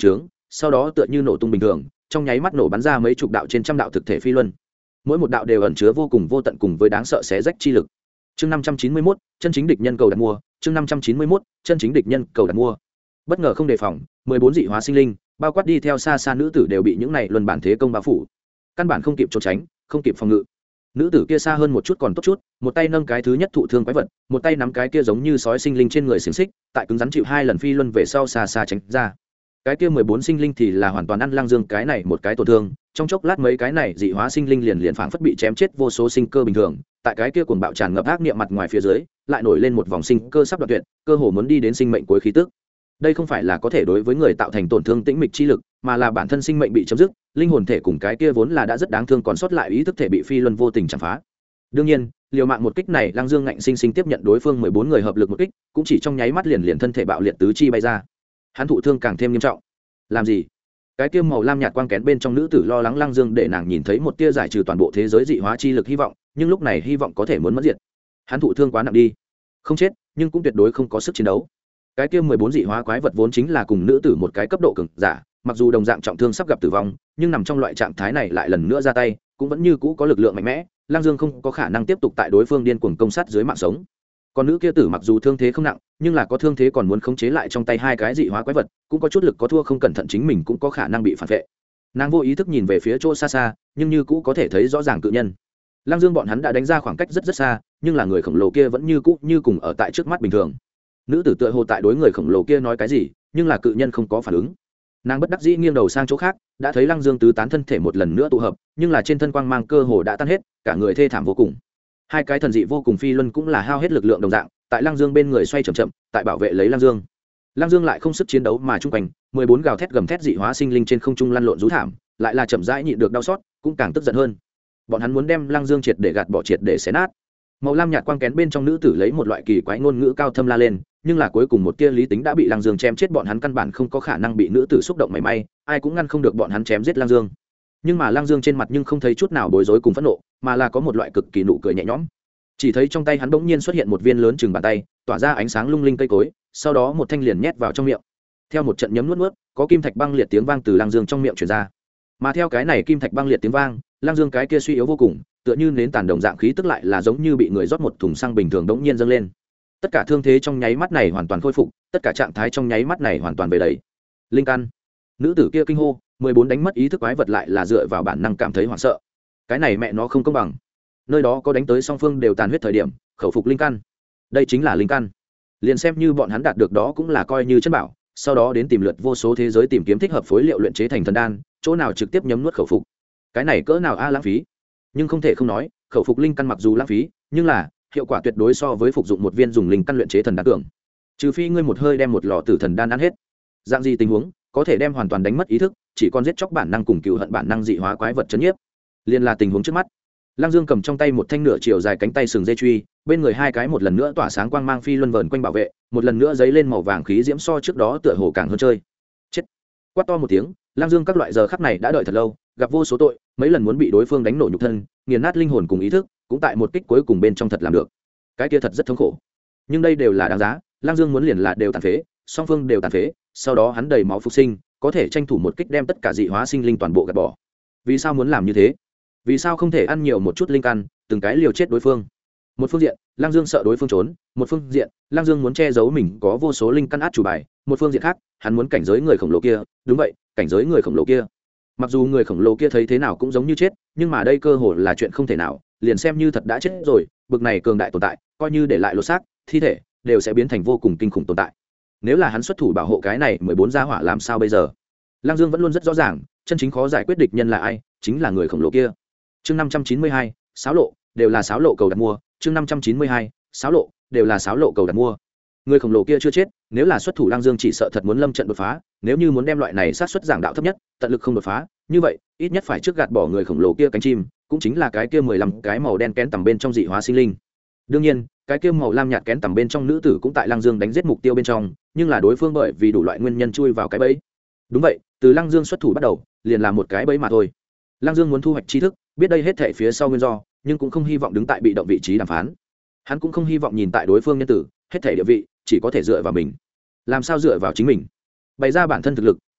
sau đó tựa như nổ tung bình thường, trong nháy mắt nổ bắn ra mấy chục đạo trên trăm đạo thực thể phi luân, mỗi một đạo đều ẩn chứa vô cùng vô tận cùng với đáng sợ xé rách chi lực. Chương 591, chân chính địch nhân cầu đặt mua, chương 591, chân chính địch nhân cầu đặt mua. Bất ngờ không đề phòng, 14 dị hóa sinh linh, bao quát đi theo xa xa nữ tử đều bị những này luân bản thế công bao phủ. Căn bản không kịp trốn tránh, không kịp phòng ngự. Nữ tử kia xa hơn một chút còn tốt chút, một tay nâng cái thứ nhất thụ thương quái vật, một tay nắm cái kia giống như sói sinh linh trên người xiềng xích, tại cứng rắn chịu 2 lần phi luân về sau xa xa tránh ra. Cái kia 14 sinh linh thì là hoàn toàn ăn Lăng Dương cái này một cái tổn thương, trong chốc lát mấy cái này dị hóa sinh linh liền phảng phất bị chém chết vô số sinh cơ bình thường, tại cái kia cuồng bạo tràn ngập ác niệm mặt ngoài phía dưới, lại nổi lên một vòng sinh cơ sắp đoạn tuyệt, cơ hồ muốn đi đến sinh mệnh cuối khí tức. Đây không phải là có thể đối với người tạo thành tổn thương tĩnh mịch chi lực, mà là bản thân sinh mệnh bị chấm dứt, linh hồn thể cùng cái kia vốn là đã rất đáng thương còn sót lại ý thức thể bị phi luân vô tình chạm phá. Đương nhiên, liều mạng một kích này, Lăng Dương ngạnh sinh sinh tiếp nhận đối phương 14 người hợp lực một kích, cũng chỉ trong nháy mắt liền thân thể bạo liệt tứ chi bay ra. Hắn thụ thương càng thêm nghiêm trọng. Làm gì? Cái kia màu lam nhạt quang kén bên trong nữ tử lo lắng Lăng Dương để nàng nhìn thấy một tia giải trừ toàn bộ thế giới dị hóa chi lực hy vọng, nhưng lúc này hy vọng có thể muốn mất diệt. Hắn thụ thương quá nặng đi, không chết, nhưng cũng tuyệt đối không có sức chiến đấu. Cái kia 14 dị hóa quái vật vốn chính là cùng nữ tử một cái cấp độ cường giả, mặc dù đồng dạng trọng thương sắp gặp tử vong, nhưng nằm trong loại trạng thái này lại lần nữa ra tay, cũng vẫn như cũ có lực lượng mạnh mẽ. Lăng Dương không có khả năng tiếp tục tại đối phương điên cuồng công sát dưới mạng sống. Còn nữ kia tử mặc dù thương thế không nặng, nhưng là có thương thế còn muốn khống chế lại trong tay hai cái dị hóa quái vật, cũng có chút lực có thua không cẩn thận chính mình cũng có khả năng bị phản vệ. Nàng vô ý thức nhìn về phía chỗ xa xa, nhưng như cũ có thể thấy rõ ràng cự nhân. Lăng Dương bọn hắn đã đánh ra khoảng cách rất xa, nhưng là người khổng lồ kia vẫn như cũ như cùng ở tại trước mắt bình thường. Nữ tử tựa hồ tại đối người khổng lồ kia nói cái gì, nhưng là cự nhân không có phản ứng. Nàng bất đắc dĩ nghiêng đầu sang chỗ khác, đã thấy Lăng Dương tứ tán thân thể một lần nữa tụ hợp, nhưng là trên thân quang mang cơ hồ đã tan hết, cả người thê thảm vô cùng. Hai cái thần dị vô cùng phi luân cũng là hao hết lực lượng đồng dạng, tại Lăng Dương bên người xoay chậm chậm, tại bảo vệ lấy Lăng Dương. Lăng Dương lại không sức chiến đấu mà trung quanh, 14 gào thét gầm thét dị hóa sinh linh trên không trung lăn lộn rú thảm, lại là chậm rãi nhịn được đau xót, cũng càng tức giận hơn. Bọn hắn muốn đem Lăng Dương triệt để gạt bỏ, triệt để xé nát. Màu lam nhạt quang kén bên trong nữ tử lấy một loại kỳ quái ngôn ngữ cao thâm la lên, nhưng là cuối cùng một tia lý tính đã bị Lăng Dương chém chết, bọn hắn căn bản không có khả năng bị nữ tử xúc động mảy may, ai cũng ngăn không được bọn hắn chém giết Lăng Dương. Nhưng mà Lăng Dương trên mặt nhưng không thấy chút nào bối rối cùng phẫn nộ, mà là có một loại cực kỳ nụ cười nhẹ nhõm. Chỉ thấy trong tay hắn bỗng nhiên xuất hiện một viên lớn chừng bàn tay, tỏa ra ánh sáng lung linh cây cối, sau đó một thanh liền nhét vào trong miệng. Theo một trận nhấm nuốt nuốt, có kim thạch băng liệt tiếng vang từ Lăng Dương trong miệng truyền ra. Mà theo cái này kim thạch băng liệt tiếng vang, Lăng Dương cái kia suy yếu vô cùng, tựa như nến tàn đồng dạng khí tức lại là giống như bị người rót một thùng xăng bình thường đống nhiên dâng lên. Tất cả thương thế trong nháy mắt này hoàn toàn khôi phục, tất cả trạng thái trong nháy mắt này hoàn toàn về đầy. Linh căn. Nữ tử kia kinh hô, 14 đánh mất ý thức quái vật lại là dựa vào bản năng cảm thấy hoảng sợ. Cái này mẹ nó không công bằng. Nơi đó có đánh tới song phương đều tàn huyết thời điểm, khẩu phục linh căn. Đây chính là linh căn. Liền xem như bọn hắn đạt được đó cũng là coi như chân bảo, sau đó đến tìm lượt vô số thế giới tìm kiếm thích hợp phối liệu luyện chế thành thần đan, chỗ nào trực tiếp nhấm nuốt khẩu phục. Cái này cỡ nào lãng phí. Nhưng không thể không nói, khẩu phục linh căn mặc dù lãng phí, nhưng là hiệu quả tuyệt đối so với phục dụng một viên dùng linh căn luyện chế thần đan cường. Trừ phi ngươi một hơi đem một lò tử thần đan ăn hết. Dạng gì tình huống có thể đem hoàn toàn đánh mất ý thức, chỉ còn giết chóc bản năng cùng cừu hận bản năng dị hóa quái vật chấn nhiếp. Liên là tình huống trước mắt. Lăng Dương cầm trong tay một thanh nửa chiều dài cánh tay sừng dây truy, bên người hai cái một lần nữa tỏa sáng quang mang phi luân vờn quanh bảo vệ, một lần nữa giấy lên màu vàng khí diễm so trước đó tựa hồ càng hơn chơi. Chết! Quát to một tiếng, Lăng Dương các loại giờ khắc này đã đợi thật lâu, gặp vô số tội, mấy lần muốn bị đối phương đánh nổ nhục thân, nghiền nát linh hồn cùng ý thức, cũng tại một kích cuối cùng bên trong thật làm được. Cái kia thật rất thống khổ, nhưng đây đều là đáng giá. Lăng Dương muốn liền là đều tàn phế, song phương đều tàn phế, sau đó hắn đầy máu phục sinh, có thể tranh thủ một kích đem tất cả dị hóa sinh linh toàn bộ gạt bỏ. Vì sao muốn làm như thế? Vì sao không thể ăn nhiều một chút linh căn, từng cái liều chết đối phương? Một phương diện, Lăng Dương sợ đối phương trốn, một phương diện, Lăng Dương muốn che giấu mình có vô số linh căn át chủ bài, một phương diện khác, hắn muốn cảnh giới người khổng lồ kia. Đúng vậy, cảnh giới người khổng lồ kia. Mặc dù người khổng lồ kia thấy thế nào cũng giống như chết, nhưng mà đây cơ hồ là chuyện không thể nào, liền xem như thật đã chết rồi, bực này cường đại tồn tại, coi như để lại lột xác, thi thể đều sẽ biến thành vô cùng kinh khủng tồn tại. Nếu là hắn xuất thủ bảo hộ cái này 14 gia hỏa làm sao bây giờ? Lăng Dương vẫn luôn rất rõ ràng, chân chính khó giải quyết địch nhân là ai, chính là người khổng lồ kia. Chương 592, xáo lộ, đều là xáo lộ cầu đặt mua, chương 592, xáo lộ, đều là xáo lộ cầu đặt mua. Người khổng lồ kia chưa chết, nếu là xuất thủ Lăng Dương chỉ sợ thật muốn lâm trận đột phá, nếu như muốn đem loại này sát suất giảng đạo thấp nhất, tận lực không đột phá, như vậy, ít nhất phải trước gạt bỏ người khổng lồ kia cánh chim, cũng chính là cái kia 15 cái màu đen kén tầm bên trong dị hóa sinh linh. Đương nhiên, cái kia màu lam nhạt kén tầm bên trong nữ tử cũng tại Lăng Dương đánh giết mục tiêu bên trong, nhưng là đối phương bởi vì đủ loại nguyên nhân chui vào cái bẫy. Đúng vậy, từ Lăng Dương xuất thủ bắt đầu, liền là một cái bẫy mà thôi. Lăng Dương muốn thu hoạch tri thức, biết đây hết thảy phía sau nguyên do, nhưng cũng không hy vọng đứng tại bị động vị trí đàm phán. Hắn cũng không hy vọng nhìn tại đối phương nhân tử, hết thảy địa vị chỉ có thể dựa vào mình. Làm sao dựa vào chính mình? Bày ra bản thân thực lực,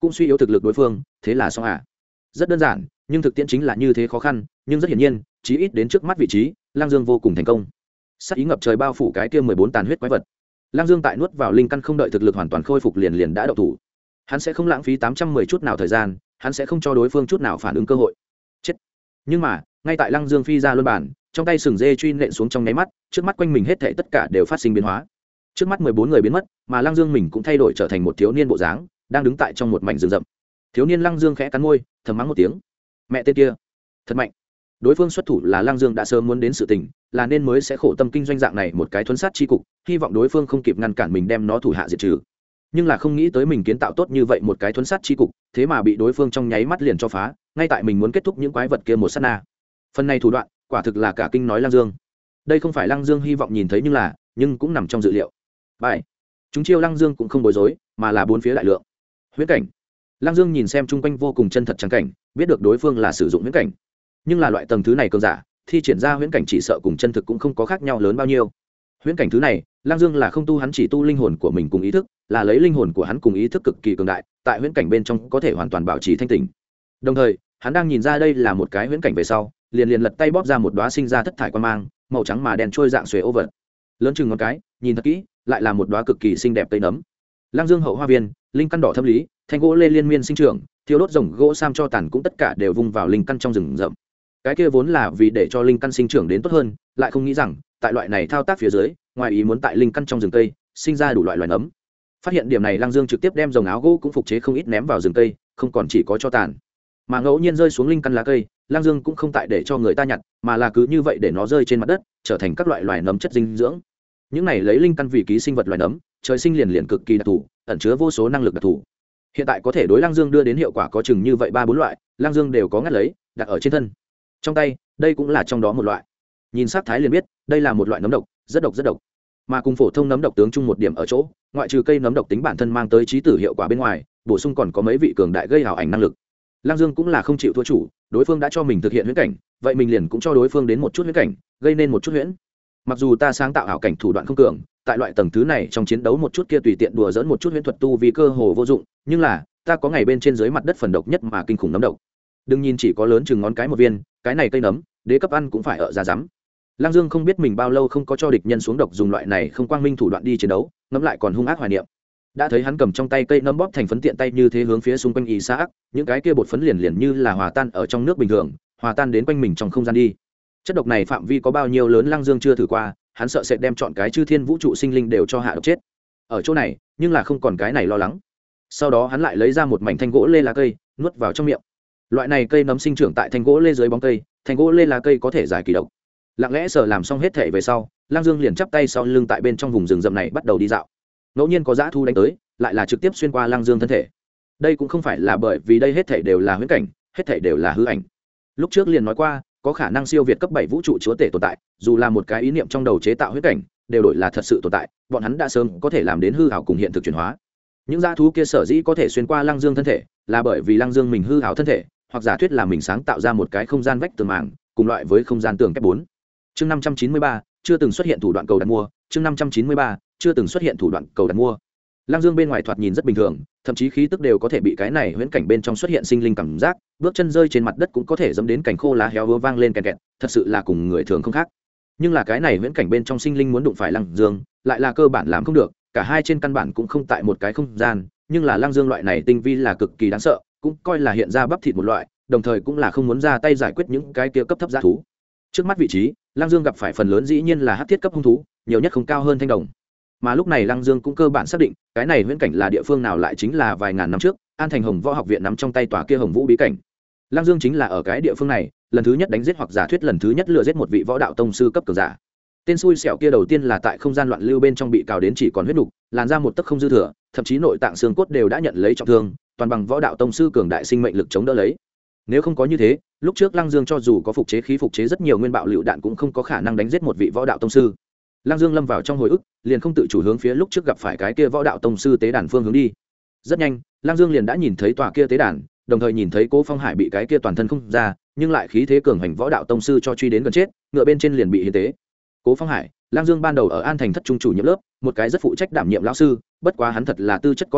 cũng suy yếu thực lực đối phương, thế là xong à? Rất đơn giản, nhưng thực tiễn chính là như thế khó khăn, nhưng rất hiển nhiên, chí ít đến trước mắt vị trí, Lang Dương vô cùng thành công. Sát ý ngập trời bao phủ cái kia 14 tàn huyết quái vật. Lang Dương tại nuốt vào linh căn không đợi thực lực hoàn toàn khôi phục liền đã động thủ. Hắn sẽ không lãng phí 810 chút nào thời gian, hắn sẽ không cho đối phương chút nào phản ứng cơ hội. Chết. Nhưng mà, ngay tại Lang Dương phi ra luân bản, trong tay sừng dê truy nện xuống trong nháy mắt, trước mắt quanh mình hết thảy tất cả đều phát sinh biến hóa. Trước mắt 14 người biến mất, mà Lang Dương mình cũng thay đổi trở thành một thiếu niên bộ dáng, đang đứng tại trong một mảnh rừng rậm. Thiếu niên Lang Dương khẽ cắn môi, thầm mắng một tiếng. Mẹ tên kia, thật mạnh. Đối phương xuất thủ là Lang Dương đã sớm muốn đến sự tình, là nên mới sẽ khổ tâm kinh doanh dạng này một cái thuần sát chi cục, hy vọng đối phương không kịp ngăn cản mình đem nó thủ hạ diệt trừ. Nhưng là không nghĩ tới mình kiến tạo tốt như vậy một cái thuần sát chi cục, thế mà bị đối phương trong nháy mắt liền cho phá, ngay tại mình muốn kết thúc những quái vật kia một sát na. Phần này thủ đoạn, quả thực là cả kinh nói Lang Dương. Đây không phải Lang Dương hy vọng nhìn thấy nhưng cũng nằm trong dự liệu. Bài. Chúng chiêu Lang Dương cũng không bối rối, mà là bốn phía đại lượng. Huyễn cảnh. Lang Dương nhìn xem chung quanh vô cùng chân thật trắng cảnh, biết được đối phương là sử dụng huyễn cảnh. Nhưng là loại tầng thứ này cường giả, thi triển ra huyễn cảnh chỉ sợ cùng chân thực cũng không có khác nhau lớn bao nhiêu. Huyễn cảnh thứ này, Lang Dương là không tu, hắn chỉ tu linh hồn của mình cùng ý thức, là lấy linh hồn của hắn cùng ý thức cực kỳ cường đại, tại huyễn cảnh bên trong có thể hoàn toàn bảo trì thanh tỉnh. Đồng thời, hắn đang nhìn ra đây là một cái huyễn cảnh về sau, liền lật tay bóp ra một đóa sinh ra thất thải quang mang, màu trắng mà đen trôi dạng xuề ô vật. Lớn chừng ngón cái, nhìn thật kỹ, lại là một đóa cực kỳ xinh đẹp cây nấm. Lang Dương hậu hoa viên, linh căn đỏ thâm lý, thanh gỗ lê liên miên sinh trưởng, thiếu đốt rồng gỗ sam cho tàn cũng tất cả đều vung vào linh căn trong rừng rậm. Cái kia vốn là vì để cho linh căn sinh trưởng đến tốt hơn, lại không nghĩ rằng tại loại này thao tác phía dưới, ngoài ý muốn tại linh căn trong rừng cây sinh ra đủ loại loài nấm. Phát hiện điểm này, Lang Dương trực tiếp đem rồng áo gỗ cũng phục chế không ít ném vào rừng cây, không còn chỉ có cho tàn, mà ngẫu nhiên rơi xuống linh căn lá cây, Lang Dương cũng không tại để cho người ta nhặt, mà là cứ như vậy để nó rơi trên mặt đất, trở thành các loại loài nấm chất dinh dưỡng. Những này lấy linh căn vì ký sinh vật loài nấm, trời sinh liền cực kỳ đặc thù, ẩn chứa vô số năng lực đặc thù. Hiện tại có thể đối Lang Dương đưa đến hiệu quả có chừng như vậy 3-4 loại, Lang Dương đều có ngắt lấy, đặt ở trên thân. Trong tay, đây cũng là trong đó một loại. Nhìn sắc thái liền biết, đây là một loại nấm độc, rất độc. Mà cùng phổ thông nấm độc tướng chung một điểm ở chỗ, ngoại trừ cây nấm độc tính bản thân mang tới trí tử hiệu quả bên ngoài, bổ sung còn có mấy vị cường đại gây hào ảnh năng lực. Lang Dương cũng là không chịu thua chủ, đối phương đã cho mình thực hiện huyễn cảnh, vậy mình liền cũng cho đối phương đến một chút huyễn cảnh, gây nên một chút huyễn. Mặc dù ta sáng tạo ảo cảnh thủ đoạn không cường, tại loại tầng thứ này trong chiến đấu một chút kia tùy tiện đùa dỡn một chút huyễn thuật tu vì cơ hồ vô dụng, nhưng là ta có ngày bên trên dưới mặt đất phần độc nhất mà kinh khủng nấm độc. Đừng nhìn chỉ có lớn chừng ngón cái một viên, cái này cây nấm, đế cấp ăn cũng phải ở ra rắm. Lang Dương không biết mình bao lâu không có cho địch nhân xuống độc dùng loại này không quang minh thủ đoạn đi chiến đấu, ngẫm lại còn hung ác hoài niệm. Đã thấy hắn cầm trong tay cây nấm bóp thành phấn tiện tay như thế hướng phía xung quanh y xã, những cái kia bột phấn liền như là hòa tan ở trong nước bình thường, hòa tan đến quanh mình trong không gian đi. Chất độc này phạm vi có bao nhiêu lớn Lang Dương chưa thử qua, hắn sợ sẽ đem chọn cái chư thiên vũ trụ sinh linh đều cho hạ độc chết. Ở chỗ này, nhưng là không còn cái này lo lắng. Sau đó hắn lại lấy ra một mảnh thanh gỗ lê lá cây, nuốt vào trong miệng. Loại này cây nấm sinh trưởng tại thanh gỗ lê dưới bóng cây, thanh gỗ lê lá cây có thể giải kỳ độc. Lặng lẽ sở làm xong hết thể về sau, Lang Dương liền chắp tay sau lưng tại bên trong vùng rừng rậm này bắt đầu đi dạo. Ngẫu nhiên có dã thú đánh tới, lại là trực tiếp xuyên qua Lang Dương thân thể. Đây cũng không phải là bởi vì đây hết thể đều là huyễn cảnh, hết thể đều là hư ảnh. Lúc trước liền nói qua, có khả năng siêu việt cấp 7 vũ trụ chúa tể tồn tại, dù là một cái ý niệm trong đầu chế tạo huyễn cảnh, đều đổi là thật sự tồn tại, bọn hắn đã sớm có thể làm đến hư ảo cùng hiện thực chuyển hóa. Những dã thú kia sở dĩ có thể xuyên qua Lang Dương thân thể, là bởi vì Lang Dương mình hư ảo thân thể, hoặc giả thuyết là mình sáng tạo ra một cái không gian vách tường màng, cùng loại với không gian tường kép 4. Chương 593, chưa từng xuất hiện thủ đoạn cầu đặt mua, chương 593, chưa từng xuất hiện thủ đoạn cầu đặt mua. Lang Dương bên ngoài thoạt nhìn rất bình thường, thậm chí khí tức đều có thể bị cái này huyễn cảnh bên trong xuất hiện sinh linh cảm giác, bước chân rơi trên mặt đất cũng có thể dẫm đến cành khô lá héo vang lên kẹt kẹt, thật sự là cùng người thường không khác. Nhưng là cái này huyễn cảnh bên trong sinh linh muốn đụng phải Lang Dương, lại là cơ bản làm không được, cả hai trên căn bản cũng không tại một cái không gian, nhưng là Lang Dương loại này tinh vi là cực kỳ đáng sợ, cũng coi là hiện ra bắp thịt một loại, đồng thời cũng là không muốn ra tay giải quyết những cái kia cấp thấp dã thú. Trước mắt vị trí, Lang Dương gặp phải phần lớn dĩ nhiên là hắc thiết cấp hung thú, nhiều nhất không cao hơn thanh đồng. Mà lúc này Lang Dương cũng cơ bản xác định, cái này huyễn cảnh là địa phương nào, lại chính là vài ngàn năm trước, An Thành Hồng Võ Học Viện nắm trong tay tòa kia Hồng Vũ bí cảnh. Lang Dương chính là ở cái địa phương này, lần thứ nhất đánh giết hoặc giả thuyết lần thứ nhất lừa giết một vị võ đạo tông sư cấp cường giả. Tên xui xẻo kia đầu tiên là tại không gian loạn lưu bên trong bị cào đến chỉ còn huyết nục, làn ra một tấc không dư thừa, thậm chí nội tạng xương cốt đều đã nhận lấy trọng thương, toàn bằng võ đạo tông sư cường đại sinh mệnh lực chống đỡ lấy. Nếu không có như thế, lúc trước Lang Dương cho dù có phục chế khí phục chế rất nhiều nguyên bạo lựu đạn cũng không có khả năng đánh giết một vị võ đạo tông sư. Lang Dương lâm vào trong hồi ức, liền không tự chủ hướng phía lúc trước gặp phải cái kia võ đạo tông sư tế đàn phương hướng đi. Rất nhanh, Lang Dương liền đã nhìn thấy tòa kia tế đàn, đồng thời nhìn thấy Cố Phong Hải bị cái kia toàn thân không ra, nhưng lại khí thế cường hành võ đạo tông sư cho truy đến gần chết, ngựa bên trên liền bị hiến tế. Cố Phong Hải, Lang Dương ban đầu ở An Thành thất trung chủ nhiệm lớp, một cái rất phụ trách đảm nhiệm lão sư, bất quá hắn thật là tư chất có hạn,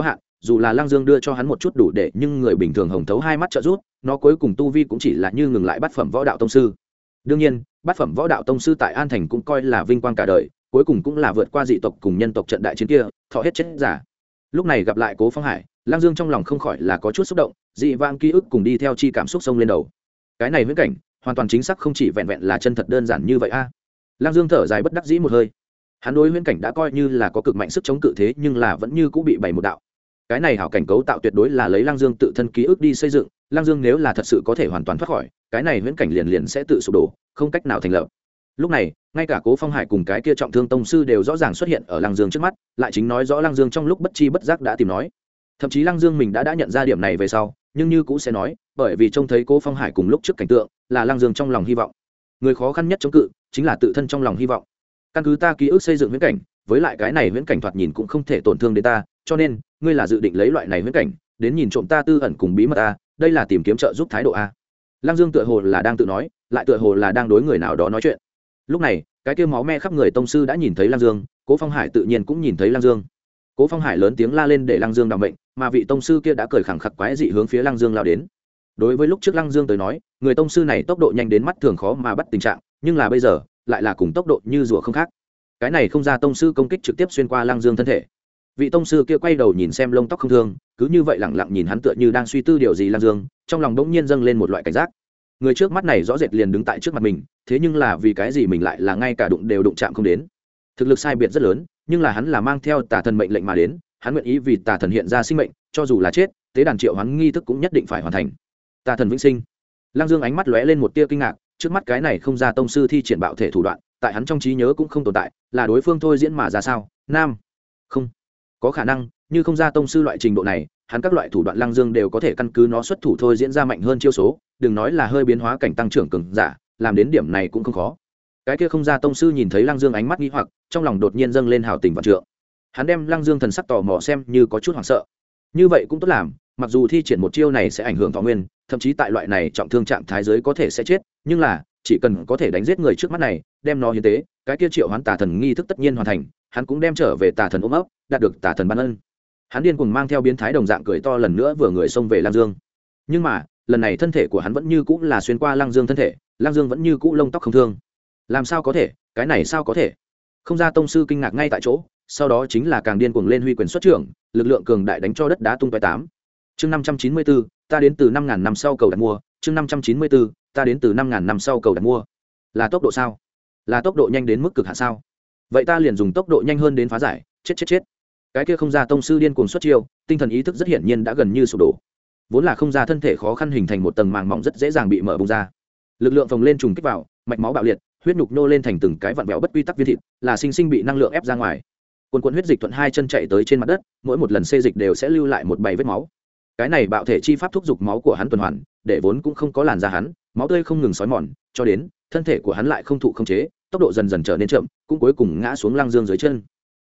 dù là Lăng Dương đưa cho hắn một chút đủ để nhưng người bình thường hồng thấu hai mắt trợ giúp, nó cuối cùng tu vi cũng chỉ là như ngừng lại bát phẩm võ đạo tông sư. Đương nhiên, bát phẩm võ đạo tông sư tại An Thành cũng coi là vinh quang cả đời, cuối cùng cũng là vượt qua dị tộc cùng nhân tộc trận đại chiến kia, thọ hết chết giả. Lúc này gặp lại Cố Phong Hải, Lăng Dương trong lòng không khỏi là có chút xúc động, dị vãng ký ức cùng đi theo chi cảm xúc sông lên đầu. Cái này huyễn cảnh, hoàn toàn chính xác không chỉ vẹn vẹn là chân thật đơn giản như vậy a. Lăng Dương thở dài bất đắc dĩ một hơi. Hắn đối huyễn cảnh đã coi như là có cực mạnh sức chống cự thế, nhưng là vẫn như cũng bị bày một đạo. Cái này hảo cảnh cấu tạo tuyệt đối là lấy Lăng Dương tự thân ký ức đi xây dựng, Lăng Dương nếu là thật sự có thể hoàn toàn thoát khỏi, cái này huyễn cảnh liền liền sẽ tự sụp đổ, không cách nào thành lập. Lúc này, ngay cả Cố Phong Hải cùng cái kia trọng thương tông sư đều rõ ràng xuất hiện ở Lăng Dương trước mắt, lại chính nói rõ Lăng Dương trong lúc bất chi bất giác đã tìm nói. Thậm chí Lăng Dương mình đã nhận ra điểm này về sau, nhưng như cũng sẽ nói, bởi vì trông thấy Cố Phong Hải cùng lúc trước cảnh tượng, là Lăng Dương trong lòng hy vọng. Người khó khăn nhất chống cự, chính là tự thân trong lòng hy vọng. Căn cứ ta ký ức xây dựng huyễn cảnh, với lại cái này huyễn cảnh thoạt nhìn cũng không thể tổn thương đến ta, cho nên, ngươi là dự định lấy loại này huyễn cảnh, đến nhìn trộm ta tư ẩn cùng bí mật a, đây là tìm kiếm trợ giúp thái độ a. Lăng Dương tựa hồ là đang tự nói, lại tựa hồ là đang đối người nào đó nói chuyện. Lúc này, cái kia máu me khắp người tông sư đã nhìn thấy Lăng Dương, Cố Phong Hải tự nhiên cũng nhìn thấy Lăng Dương. Cố Phong Hải lớn tiếng la lên để Lăng Dương đảm mệnh, mà vị tông sư kia đã cười khẳng khặc quái dị hướng phía Lăng Dương lao đến. Đối với lúc trước Lăng Dương tới nói, người tông sư này tốc độ nhanh đến mắt thường khó mà bắt tình trạng, nhưng là bây giờ, lại là cùng tốc độ như rùa không khác. Cái này không ra tông sư công kích trực tiếp xuyên qua Lăng Dương thân thể. Vị tông sư kia quay đầu nhìn xem lông tóc không thương, cứ như vậy lẳng lặng nhìn hắn tựa như đang suy tư điều gì. Lăng Dương trong lòng bỗng nhiên dâng lên một loại cảnh giác. Người trước mắt này rõ rệt liền đứng tại trước mặt mình, thế nhưng là vì cái gì mình lại là ngay cả đụng đều đụng chạm không đến. Thực lực sai biệt rất lớn, nhưng là hắn là mang theo tà thần mệnh lệnh mà đến, hắn nguyện ý vì tà thần hiện ra sinh mệnh, cho dù là chết, tế đàn triệu hoán nghi thức cũng nhất định phải hoàn thành. Tà thần vĩnh sinh. Lăng Dương ánh mắt lóe lên một tia kinh ngạc, trước mắt cái này không ra tông sư thi triển bạo thể thủ đoạn, tại hắn trong trí nhớ cũng không tồn tại, là đối phương thôi diễn mà ra sao? Nam, không, có khả năng, như không ra tông sư loại trình độ này, hắn các loại thủ đoạn Lăng Dương đều có thể căn cứ nó xuất thủ thôi diễn ra mạnh hơn chiêu số, đừng nói là hơi biến hóa cảnh tăng trưởng cường giả, làm đến điểm này cũng không khó. Cái kia không ra tông sư nhìn thấy Lăng Dương ánh mắt nghi hoặc, trong lòng đột nhiên dâng lên hào tình vạn trượng. Hắn đem Lăng Dương thần sắc tò mò xem như có chút hoảng sợ. Như vậy cũng tốt làm, mặc dù thi triển một chiêu này sẽ ảnh hưởng thọ nguyên, thậm chí tại loại này trọng thương trạng thái giới có thể sẽ chết, nhưng là chỉ cần có thể đánh giết người trước mắt này, đem nó hiến tế, cái kia triệu hoán tà thần nghi thức tất nhiên hoàn thành, hắn cũng đem trở về tà thần ôm ấp, đạt được tà thần ban ân. Hắn điên cuồng mang theo biến thái đồng dạng cười to lần nữa vừa người xông về Lăng Dương. Nhưng mà, lần này thân thể của hắn vẫn như cũ là xuyên qua Lăng Dương thân thể, Lăng Dương vẫn như cũ lông tóc không thương. Làm sao có thể? Cái này sao có thể? Không ra tông sư kinh ngạc ngay tại chỗ, sau đó chính là càng điên cuồng lên huy quyền xuất trưởng, lực lượng cường đại đánh cho đất đá tung tóe tám. Chương 594, ta đến từ 5000 năm sau cầu đặt mua, chương 594, ta đến từ 5000 năm sau cầu đặt mua. Là tốc độ sao? Là tốc độ nhanh đến mức cực hạn sao? Vậy ta liền dùng tốc độ nhanh hơn đến phá giải, chết. Cái kia không ra tông sư điên cuồng xuất chiêu, tinh thần ý thức rất hiển nhiên đã gần như sụp đổ. Vốn là không ra thân thể khó khăn hình thành một tầng màng mỏng rất dễ dàng bị mở bung ra. Lực lượng phồng lên trùng kích vào, mạch máu bạo liệt, huyết nhục nô lên thành từng cái vặn vẹo bất quy tắc viên thịt, là sinh sinh bị năng lượng ép ra ngoài. Cuồn huyết dịch thuận hai chân chạy tới trên mặt đất, mỗi một lần xê dịch đều sẽ lưu lại một bầy vết máu. Cái này bạo thể chi pháp thúc giục máu của hắn tuần hoàn, để vốn cũng không có làn da hắn, máu tươi không ngừng xói mòn, cho đến thân thể của hắn lại không thụ không chế, tốc độ dần dần trở nên chậm, cũng cuối cùng ngã xuống Lăng Dương dưới chân.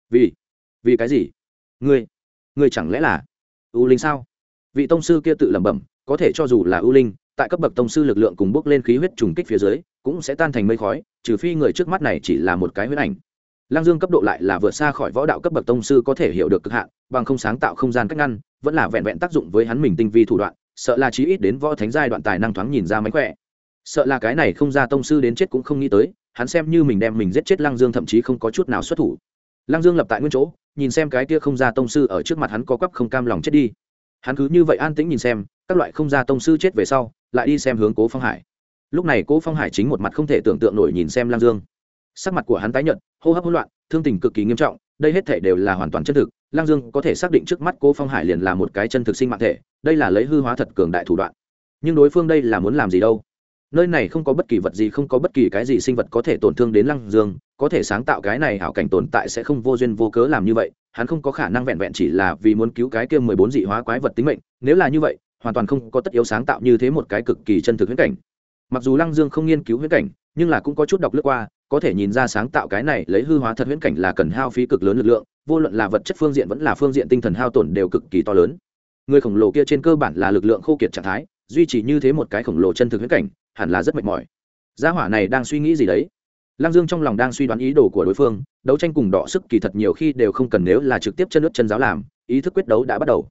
Vì cái gì? Ngươi chẳng lẽ là ưu linh sao? Vị tông sư kia tự lẩm bẩm, có thể cho dù là ưu linh, tại cấp bậc tông sư lực lượng cùng bước lên khí huyết trùng kích phía dưới, cũng sẽ tan thành mây khói, trừ phi người trước mắt này chỉ là một cái huyễn ảnh. Lăng Dương cấp độ lại là vượt xa khỏi võ đạo cấp bậc tông sư có thể hiểu được cực hạn, bằng không sáng tạo không gian cách ngăn, vẫn là vẹn vẹn tác dụng với hắn mình tinh vi thủ đoạn, sợ là chí ít đến võ thánh giai đoạn tài năng thoáng nhìn ra mánh khỏe. Sợ là cái này không ra tông sư đến chết cũng không nghĩ tới, hắn xem như mình đem mình giết chết Lăng Dương thậm chí không có chút nào xuất thủ. Lăng Dương lập tại nguyên chỗ, nhìn xem cái kia không ra tông sư ở trước mặt hắn có quắp không cam lòng chết đi. Hắn cứ như vậy an tĩnh nhìn xem, các loại không ra tông sư chết về sau, lại đi xem hướng Cố Phong Hải. Lúc này Cố Phong Hải chính một mặt không thể tưởng tượng nổi nhìn xem Lăng Dương. Sắc mặt của hắn tái nhợt, hô hấp hỗn loạn, thương tình cực kỳ nghiêm trọng, đây hết thể đều là hoàn toàn chân thực. Lăng Dương có thể xác định trước mắt Cố Phong Hải liền là một cái chân thực sinh mạng thể, đây là lấy hư hóa thật cường đại thủ đoạn. Nhưng đối phương đây là muốn làm gì đâu? Nơi này không có bất kỳ vật gì, không có bất kỳ cái gì sinh vật có thể tổn thương đến Lăng Dương, có thể sáng tạo cái này ảo cảnh tồn tại sẽ không vô duyên vô cớ làm như vậy, hắn không có khả năng vẹn vẹn chỉ là vì muốn cứu cái kia 14 dị hóa quái vật tính mệnh, nếu là như vậy, hoàn toàn không có tất yếu sáng tạo như thế một cái cực kỳ chân thực huyễn cảnh. Mặc dù Lăng Dương không nghiên cứu huyễn cảnh, nhưng là cũng có chút đọc lướt qua, có thể nhìn ra sáng tạo cái này lấy hư hóa thật huyễn cảnh là cần hao phí cực lớn lực lượng, vô luận là vật chất phương diện vẫn là phương diện tinh thần hao tổn đều cực kỳ to lớn. Người khổng lồ kia trên cơ bản là lực lượng khô kiệt trạng thái, duy trì như thế một cái khổng lồ chân thực huyễn cảnh, hẳn là rất mệt mỏi. Gia hỏa này đang suy nghĩ gì đấy? Lăng Dương trong lòng đang suy đoán ý đồ của đối phương, đấu tranh cùng đọ sức kỳ thật nhiều khi đều không cần nếu là trực tiếp chân nước chân giáo làm, ý thức quyết đấu đã bắt đầu.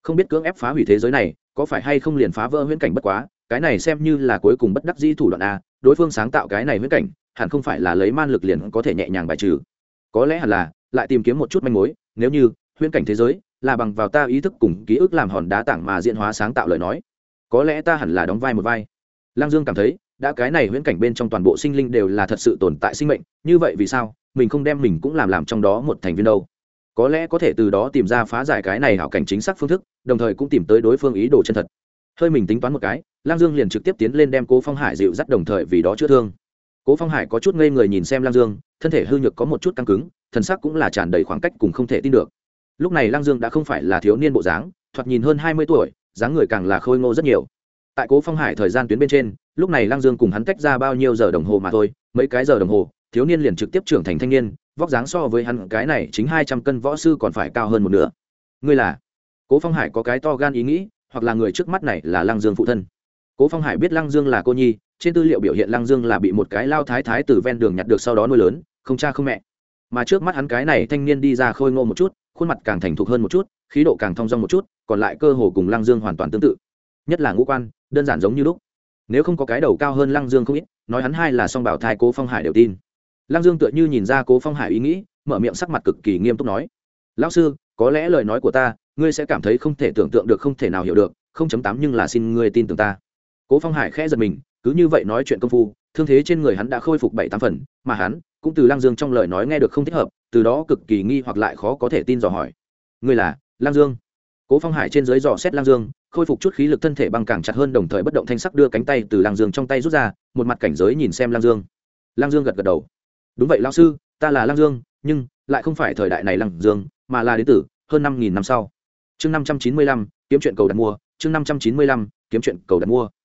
không biết cưỡng ép phá hủy thế giới này có phải hay không liền phá vỡ huyễn cảnh bất quá cái này xem như là cuối cùng bất đắc dĩ thủ đoạn a, đối phương sáng tạo cái này huyễn cảnh hẳn không phải là lấy man lực liền có thể nhẹ nhàng bài trừ, có lẽ hẳn là lại tìm kiếm một chút manh mối, nếu như huyễn cảnh thế giới là bằng vào ta ý thức cùng ký ức làm hòn đá tảng mà diễn hóa sáng tạo lời nói, có lẽ ta hẳn là đóng vai một vai. Lăng Dương cảm thấy đã cái này huyễn cảnh bên trong toàn bộ sinh linh đều là thật sự tồn tại sinh mệnh, như vậy vì sao mình không đem mình cũng làm trong đó một thành viên đâu? Có lẽ có thể từ đó tìm ra phá giải cái này hảo cảnh chính xác phương thức, đồng thời cũng tìm tới đối phương ý đồ chân thật. Hơi mình tính toán một cái, Lăng Dương liền trực tiếp tiến lên đem Cố Phong Hải dịu dắt, đồng thời vì đó chữa thương. Cố Phong Hải có chút ngây người nhìn xem Lăng Dương, thân thể hư nhược có một chút căng cứng, thần sắc cũng là tràn đầy khoảng cách cùng không thể tin được. Lúc này Lăng Dương đã không phải là thiếu niên bộ dáng, thoạt nhìn hơn 20 tuổi, dáng người càng là khôi ngô rất nhiều. Tại Cố Phong Hải thời gian tuyến bên trên, lúc này Lăng Dương cùng hắn tách ra bao nhiêu giờ đồng hồ mà thôi, mấy cái giờ đồng hồ, thiếu niên liền trực tiếp trưởng thành thanh niên, vóc dáng so với hắn cái này chính 200 cân võ sư còn phải cao hơn một nửa. Ngươi là? Cố Phong Hải có cái to gan ý nghĩ, hoặc là người trước mắt này là Lăng Dương phụ thân. Cố Phong Hải biết Lăng Dương là cô nhi, trên tư liệu biểu hiện Lăng Dương là bị một cái lao thái thái từ ven đường nhặt được sau đó nuôi lớn, không cha không mẹ. Mà trước mắt hắn cái này thanh niên đi ra khôi ngô một chút, khuôn mặt càng thành thục hơn một chút, khí độ càng thong dong một chút, còn lại cơ hồ cùng Lăng Dương hoàn toàn tương tự. Nhất là ngũ quan, đơn giản giống như lúc. Nếu không có cái đầu cao hơn Lăng Dương không ít, nói hắn hai là song bảo thai Cố Phong Hải đều tin. Lăng Dương tựa như nhìn ra Cố Phong Hải ý nghĩ, mở miệng sắc mặt cực kỳ nghiêm túc nói: "Lão sư, có lẽ lời nói của ta, ngươi sẽ cảm thấy không thể tưởng tượng được, không thể nào hiểu được, 0.8 nhưng là xin ngươi tin tưởng ta." Cố Phong Hải khẽ giật mình, cứ như vậy nói chuyện công phu, thương thế trên người hắn đã khôi phục 7-8 phần, mà hắn cũng từ Lăng Dương trong lời nói nghe được không thích hợp, từ đó cực kỳ nghi hoặc lại khó có thể tin dò hỏi: "Ngươi là Lăng Dương?" Cố Phong Hải trên dưới dò xét Lăng Dương, khôi phục chút khí lực, thân thể băng càng chặt hơn, đồng thời bất động thanh sắc đưa cánh tay từ Lăng Dương trong tay rút ra, một mặt cảnh giới nhìn xem Lăng Dương. Lăng Dương gật gật đầu: "Đúng vậy lão sư, ta là Lăng Dương, nhưng lại không phải thời đại này Lăng Dương, mà là đến từ hơn 5000 năm sau." Chương 595, kiếm chuyện cầu đặt mua, chương 595, kiếm chuyện cầu đặt mua.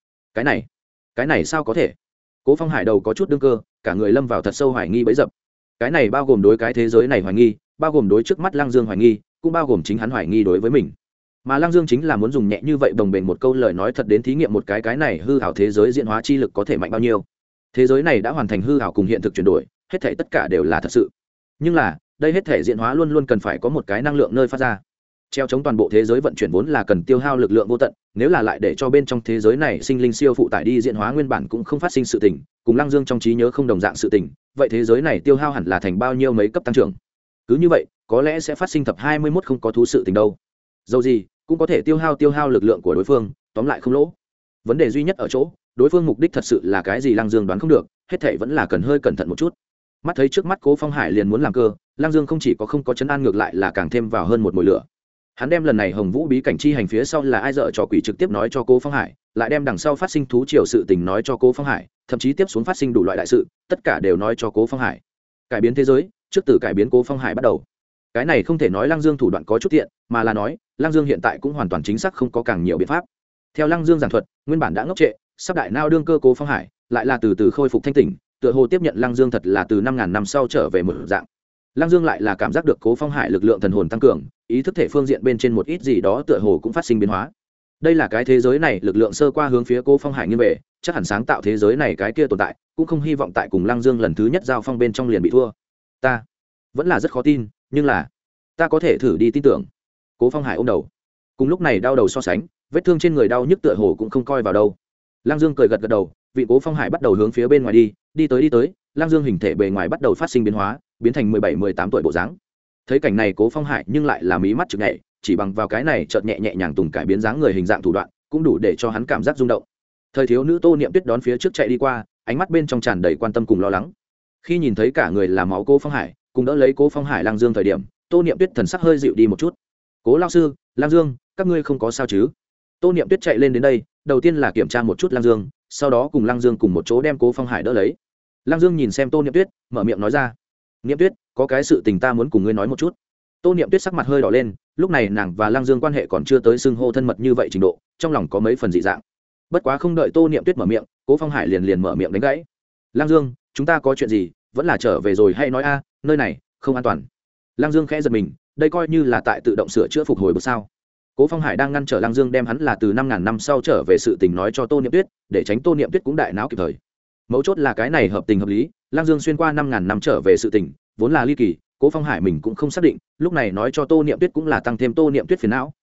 Cái này sao có thể? Cố Phong Hải đầu có chút đương cơ, cả người lâm vào thật sâu hoài nghi bấy dập. Cái này bao gồm đối cái thế giới này hoài nghi, bao gồm đối trước mắt Lăng Dương hoài nghi, cũng bao gồm chính hắn hoài nghi đối với mình. Mà Lăng Dương chính là muốn dùng nhẹ như vậy đồng bền một câu lời nói thật đến thí nghiệm một cái này hư ảo thế giới diễn hóa chi lực có thể mạnh bao nhiêu. Thế giới này đã hoàn thành hư ảo cùng hiện thực chuyển đổi, hết thảy tất cả đều là thật sự. Nhưng là, đây hết thảy diễn hóa luôn luôn cần phải có một cái năng lượng nơi phát ra. Treo chống toàn bộ thế giới vận chuyển vốn là cần tiêu hao lực lượng vô tận, nếu là lại để cho bên trong thế giới này sinh linh siêu phụ tải đi diễn hóa nguyên bản cũng không phát sinh sự tình, cùng Lăng Dương trong trí nhớ không đồng dạng sự tình, vậy thế giới này tiêu hao hẳn là thành bao nhiêu mấy cấp tăng trưởng. Cứ như vậy, có lẽ sẽ phát sinh thập 21 không có thú sự tình đâu. Dầu gì, cũng có thể tiêu hao lực lượng của đối phương, tóm lại không lỗ. Vấn đề duy nhất ở chỗ, đối phương mục đích thật sự là cái gì Lăng Dương đoán không được, hết thảy vẫn là cần hơi cẩn thận một chút. Mắt thấy trước mắt Cố Phong Hải liền muốn làm cơ, Lăng Dương không chỉ có không có chấn an, ngược lại là càng thêm vào hơn một mùi lửa. Hắn đem lần này Hồng Vũ bí cảnh chi hành phía sau là ai dợ trò quỷ trực tiếp nói cho Cố Phong Hải, lại đem đằng sau phát sinh thú triều sự tình nói cho Cố Phong Hải, thậm chí tiếp xuống phát sinh đủ loại đại sự, tất cả đều nói cho Cố Phong Hải. Cải biến thế giới, trước từ cải biến Cố Phong Hải bắt đầu. Cái này không thể nói Lăng Dương thủ đoạn có chút tiện, mà là nói Lăng Dương hiện tại cũng hoàn toàn chính xác không có càng nhiều biện pháp. Theo Lăng Dương giảng thuật, nguyên bản đã ngốc trệ, sắp đại nao đương cơ Cố Phong Hải, lại là từ từ khôi phục thanh tỉnh, tựa hồ tiếp nhận Lăng Dương thật là từ 5000 năm sau trở về một dạng. Lăng Dương lại là cảm giác được Cố Phong Hải lực lượng thần hồn tăng cường, ý thức thể phương diện bên trên một ít gì đó tựa hồ cũng phát sinh biến hóa. Đây là cái thế giới này lực lượng sơ qua hướng phía Cố Phong Hải nghiêng về, chắc hẳn sáng tạo thế giới này cái kia tồn tại, cũng không hy vọng tại cùng Lăng Dương lần thứ nhất giao phong bên trong liền bị thua. Ta vẫn là rất khó tin, nhưng là ta có thể thử đi tin tưởng. Cố Phong Hải ôm đầu. Cùng lúc này đau đầu so sánh, vết thương trên người đau nhức tựa hồ cũng không coi vào đâu. Lăng Dương cười gật gật đầu, vị Cố Phong Hải bắt đầu hướng phía bên ngoài đi tới, Lăng Dương hình thể bề ngoài bắt đầu phát sinh biến hóa, biến thành 17-18 tuổi bộ dáng. Thấy cảnh này Cố Phong Hải nhưng lại là mí mắt chực nhẹ, chỉ bằng vào cái này chợt nhẹ nhàng tùng cải biến dáng người hình dạng thủ đoạn, cũng đủ để cho hắn cảm giác rung động. Thời thiếu nữ Tô Niệm Tuyết đón phía trước chạy đi qua, ánh mắt bên trong tràn đầy quan tâm cùng lo lắng. Khi nhìn thấy cả người là máu Cố Phong Hải, cùng đỡ lấy Cố Phong Hải Lăng Dương thời điểm, Tô Niệm Tuyết thần sắc hơi dịu đi một chút. "Cố lão sư, Lăng Dương, các ngươi không có sao chứ?" Tô Niệm Tuyết chạy lên đến đây, đầu tiên là kiểm tra một chút Lăng Dương, sau đó cùng Lăng Dương cùng một chỗ đem Cố Phong Hải đỡ lấy. Lăng Dương nhìn xem Tô Niệm Tuyết, mở miệng nói ra: "Niệm Tuyết, có cái sự tình ta muốn cùng ngươi nói một chút." Tô Niệm Tuyết sắc mặt hơi đỏ lên, lúc này nàng và Lăng Dương quan hệ còn chưa tới xưng hô thân mật như vậy trình độ, trong lòng có mấy phần dị dạng. Bất quá không đợi Tô Niệm Tuyết mở miệng, Cố Phong Hải liền mở miệng đánh gãy. "Lăng Dương, chúng ta có chuyện gì, vẫn là trở về rồi hay nói a, nơi này không an toàn." Lăng Dương khẽ giật mình, đây coi như là tại tự động sửa chữa phục hồi bước sao? Cố Phong Hải đang ngăn trở Lăng Dương đem hắn là từ 5000 năm sau trở về sự tình nói cho Tô Niệm Tuyết, để tránh Tô Niệm Tuyết cũng đại não kịp thời. Mấu chốt là cái này hợp tình hợp lý, Lăng Dương xuyên qua 5000 năm trở về sự tình, vốn là ly kỳ, Cố Phong Hải mình cũng không xác định, lúc này nói cho Tô Niệm Tuyết cũng là tăng thêm Tô Niệm Tuyết phiền não,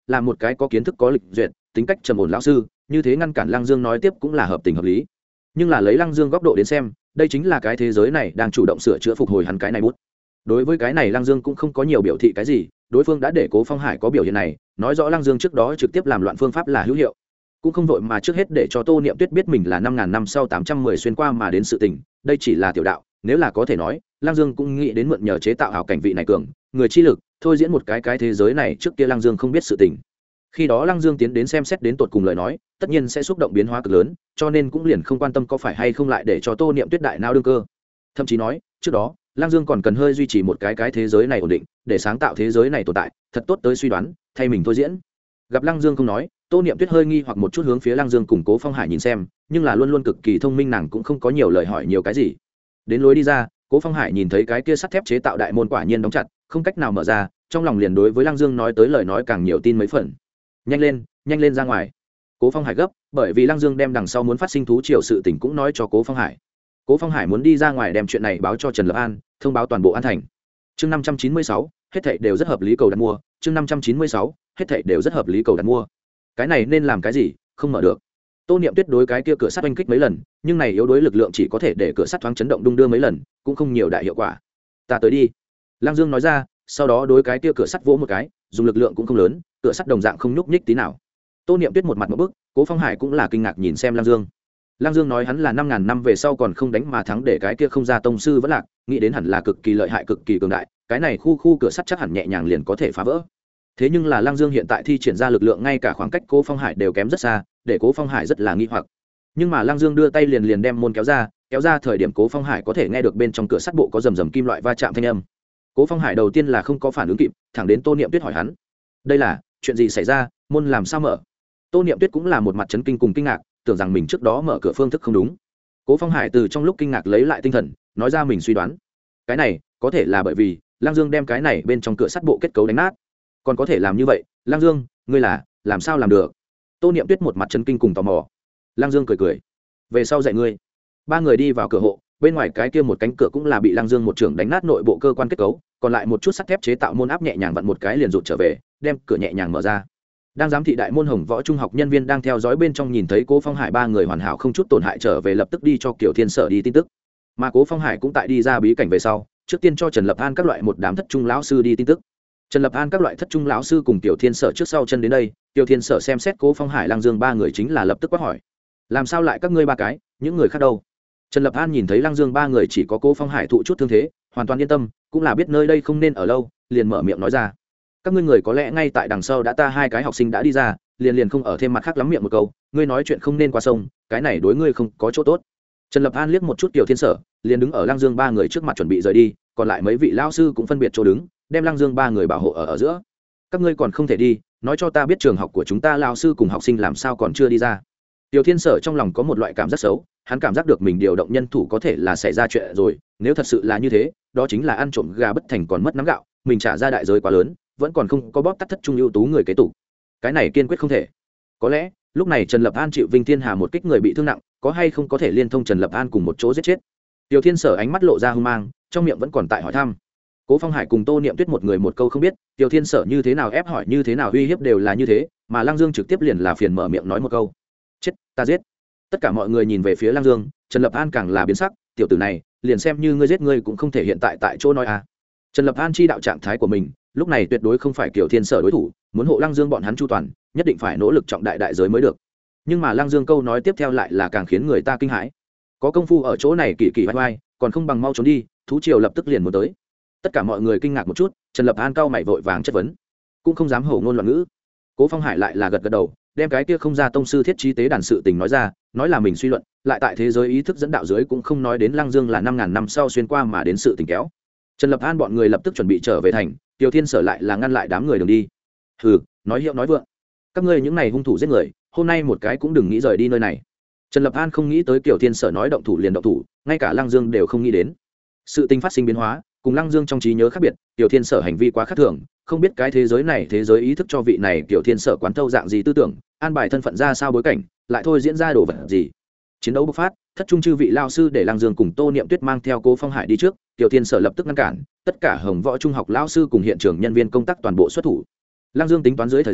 là một cái có kiến thức có lịch duyệt tính cách trầm ổn lão sư, như thế ngăn cản Lăng Dương nói tiếp cũng là hợp tình hợp lý. Nhưng là lấy Lăng Dương góc độ đến xem, đây chính là cái thế giới này đang chủ động sửa chữa phục hồi hắn cái này bút. Đối với cái này Lăng Dương cũng không có nhiều biểu thị cái gì, đối phương đã để Cố Phong Hải có biểu hiện này, nói rõ Lăng Dương trước đó trực tiếp làm loạn phương pháp là hữu hiệu, cũng không vội mà trước hết để cho Tô Niệm Tuyết biết mình là 5000 năm sau 810 xuyên qua mà đến sự tình, đây chỉ là tiểu đạo, nếu là có thể nói, Lăng Dương cũng nghĩ đến mượn nhờ chế tạo hảo cảnh vị này cường, người chi lực, thôi diễn một cái thế giới này trước kia Lăng Dương không biết sự tình. Khi đó Lăng Dương tiến đến xem xét đến tột cùng lời nói, tất nhiên sẽ xúc động biến hóa cực lớn, cho nên cũng liền không quan tâm có phải hay không lại để cho Tô Niệm Tuyết đại não đương cơ. Thậm chí nói, trước đó, Lăng Dương còn cần hơi duy trì một cái thế giới này ổn định, để sáng tạo thế giới này tồn tại, thật tốt tới suy đoán, thay mình thôi diễn. Gặp Lăng Dương không nói, Tô Niệm Tuyết hơi nghi hoặc một chút hướng phía Lăng Dương cùng Cố Phong Hải nhìn xem, nhưng là luôn luôn cực kỳ thông minh nàng cũng không có nhiều lời hỏi nhiều cái gì. Đến lối đi ra, Cố Phong Hải nhìn thấy cái kia sắt thép chế tạo đại môn quả nhiên đóng chặt, không cách nào mở ra, trong lòng liền đối với Lăng Dương nói tới lời nói càng nhiều tin mấy phần. Nhanh lên ra ngoài. Cố Phong Hải gấp, bởi vì Lăng Dương đem đằng sau muốn phát sinh thú triều sự tình cũng nói cho Cố Phong Hải. Cố Phong Hải muốn đi ra ngoài đem chuyện này báo cho Trần Lập An, thông báo toàn bộ An Thành. Chương 596, hết thảy đều rất hợp lý cầu đặt mua, chương 596, hết thảy đều rất hợp lý cầu đặt mua. Cái này nên làm cái gì, không mở được. Tô Niệm Tuyết đối cái kia cửa sắt oanh kích mấy lần, nhưng này yếu đối lực lượng chỉ có thể để cửa sắt thoáng chấn động đung đưa mấy lần, cũng không nhiều đại hiệu quả. Ta tới đi. Lăng Dương nói ra, sau đó đối cái kia cửa sắt vỗ một cái, dùng lực lượng cũng không lớn, cửa sắt đồng dạng không nhúc nhích tí nào. Tô Niệm Tuyết một mặt một bức, Cố Phong Hải cũng là kinh ngạc nhìn xem Lăng Dương. Lăng Dương nói hắn là 5000 năm về sau còn không đánh mà thắng để cái kia không ra tông sư vẫn lạc, nghĩ đến hẳn là cực kỳ lợi hại cực kỳ cường đại, cái này khu cửa sắt chắc hẳn nhẹ nhàng liền có thể phá vỡ. Thế nhưng là Lăng Dương hiện tại thi triển ra lực lượng ngay cả khoảng cách Cố Phong Hải đều kém rất xa, để Cố Phong Hải rất là nghi hoặc. Nhưng mà Lăng Dương đưa tay liền đem môn kéo ra thời điểm Cố Phong Hải có thể nghe được bên trong cửa sắt bộ có rầm rầm kim loại va chạm thanh âm. Cố Phong Hải đầu tiên là không có phản ứng kịp, thẳng đến Tô Niệm Tuyết hỏi hắn, đây là chuyện gì xảy ra, môn làm sao mở? Tô Niệm Tuyết cũng là một mặt chấn kinh cùng kinh ngạc, tưởng rằng mình trước đó mở cửa phương thức không đúng. Cố Phong Hải từ trong lúc kinh ngạc lấy lại tinh thần, nói ra mình suy đoán, cái này có thể là bởi vì Lăng Dương đem cái này bên trong cửa sắt bộ kết cấu đánh nát. Còn có thể làm như vậy, Lăng Dương, ngươi là làm sao làm được? Tô Niệm Tuyết một mặt chấn kinh cùng tò mò. Lăng Dương cười, về sau dạy ngươi. Ba người đi vào cửa hộ, bên ngoài cái kia một cánh cửa cũng là bị Lăng Dương một trưởng đánh nát nội bộ cơ quan kết cấu, còn lại một chút sắt thép chế tạo môn áp nhẹ nhàng vặn một cái liền rụt trở về, đem cửa nhẹ nhàng mở ra. Đang giám thị đại môn Hồng Võ trung học nhân viên đang theo dõi bên trong nhìn thấy Cố Phong Hải ba người hoàn hảo không chút tổn hại trở về lập tức đi cho Kiều Thiên Sở đi tin tức. Mà Cố Phong Hải cũng tại đi ra bí cảnh về sau, trước tiên cho Trần Lập An các loại một đám thất trung lão sư đi tin tức. Trần Lập An các loại thất trung lão sư cùng Kiều Thiên Sở trước sau chân đến đây, Kiều Thiên Sở xem xét Cố Phong Hải Lăng Dương ba người chính là lập tức quát hỏi: làm sao lại các ngươi ba cái, những người khác đâu? Trần Lập An nhìn thấy Lăng Dương ba người chỉ có Cố Phong Hải thụ chút thương thế, hoàn toàn yên tâm, cũng là biết nơi đây không nên ở lâu, liền mở miệng nói ra: các ngươi người có lẽ ngay tại đằng sau đã ta hai cái học sinh đã đi ra, liền không ở thêm mặt khác lắm miệng một câu, ngươi nói chuyện không nên qua sông, cái này đối ngươi không có chỗ tốt. Trần Lập An liếc một chút Kiều Thiên Sở, liền đứng ở Lăng Dương ba người trước mặt chuẩn bị rời đi, còn lại mấy vị lão sư cũng phân biệt chỗ đứng, đem Lăng Dương ba người bảo hộ ở giữa. Các ngươi còn không thể đi, nói cho ta biết trường học của chúng ta lão sư cùng học sinh làm sao còn chưa đi ra. Kiều Thiên Sở trong lòng có một loại cảm giác xấu, hắn cảm giác được mình điều động nhân thủ có thể là xảy ra chuyện rồi, nếu thật sự là như thế, đó chính là ăn trộm gà bất thành còn mất nắm gạo, mình trả ra đại giới quá lớn, vẫn còn không có bóp tắt thất trung ưu tú người kế tục, cái này kiên quyết không thể. Có lẽ lúc này Trần Lập An chịu Vinh Thiên Hà một kích người bị thương nặng, có hay không có thể liên thông Trần Lập An cùng một chỗ giết chết. Kiều Thiên Sở ánh mắt lộ ra hung mang, trong miệng vẫn còn tại hỏi thăm. Cố Phong Hải cùng Tô Niệm Tuyết một người một câu không biết, Kiều Thiên Sở như thế nào ép hỏi như thế nào uy hiếp đều là như thế, mà Lăng Dương trực tiếp liền là phiền mở miệng nói một câu: chết, ta giết. Tất cả mọi người nhìn về phía Lăng Dương, Trần Lập An càng là biến sắc, tiểu tử này, liền xem như ngươi giết ngươi cũng không thể hiện tại chỗ nói à. Trần Lập An chi đạo trạng thái của mình, lúc này tuyệt đối không phải Kiều Thiên Sở đối thủ, muốn hộ Lăng Dương bọn hắn chu toàn, nhất định phải nỗ lực trọng đại đại giới mới được. Nhưng mà Lăng Dương câu nói tiếp theo lại là càng khiến người ta kinh hãi. Có công phu ở chỗ này kỳ kỳ vai vai, còn không bằng mau trốn đi, thú triều lập tức liền muốn tới. Tất cả mọi người kinh ngạc một chút, Trần Lập An cau mày vội vàng chất vấn, cũng không dám hổ ngôn loạn ngữ. Cố Phong Hải lại là gật đầu, đem cái kia không ra tông sư thiết trí tế đàn sự tình nói ra, nói là mình suy luận, lại tại thế giới ý thức dẫn đạo dưới cũng không nói đến Lăng Dương là 5000 năm sau xuyên qua mà đến sự tình kéo. Trần Lập An bọn người lập tức chuẩn bị trở về thành, Kiều Thiên Sở lại là ngăn lại đám người đường đi. Hừ, nói hiệu nói vượng, các ngươi những này hung thủ giết người, hôm nay một cái cũng đừng nghĩ rời đi nơi này. Trần Lập An không nghĩ tới Kiều Thiên Sở nói động thủ liền động thủ, ngay cả Lăng Dương đều không nghĩ đến. Sự tình phát sinh biến hóa, cùng Lăng Dương trong trí nhớ khác biệt, Kiều Thiên Sở hành vi quá khác thường, không biết cái thế giới này thế giới ý thức cho vị này Kiều Thiên Sở quán thâu dạng gì tư tưởng, an bài thân phận ra sao bối cảnh, lại thôi diễn ra đồ vật gì. Chiến đấu bộc phát, thất trung chư vị lao sư để Lăng Dương cùng Tô Niệm Tuyết mang theo Cố Phong Hải đi trước, Kiều Thiên Sở lập tức ngăn cản, tất cả Hồng Võ trung học lao sư cùng hiện trường nhân viên công tác toàn bộ xuất thủ. Lăng Dương tính toán dưới thời gian,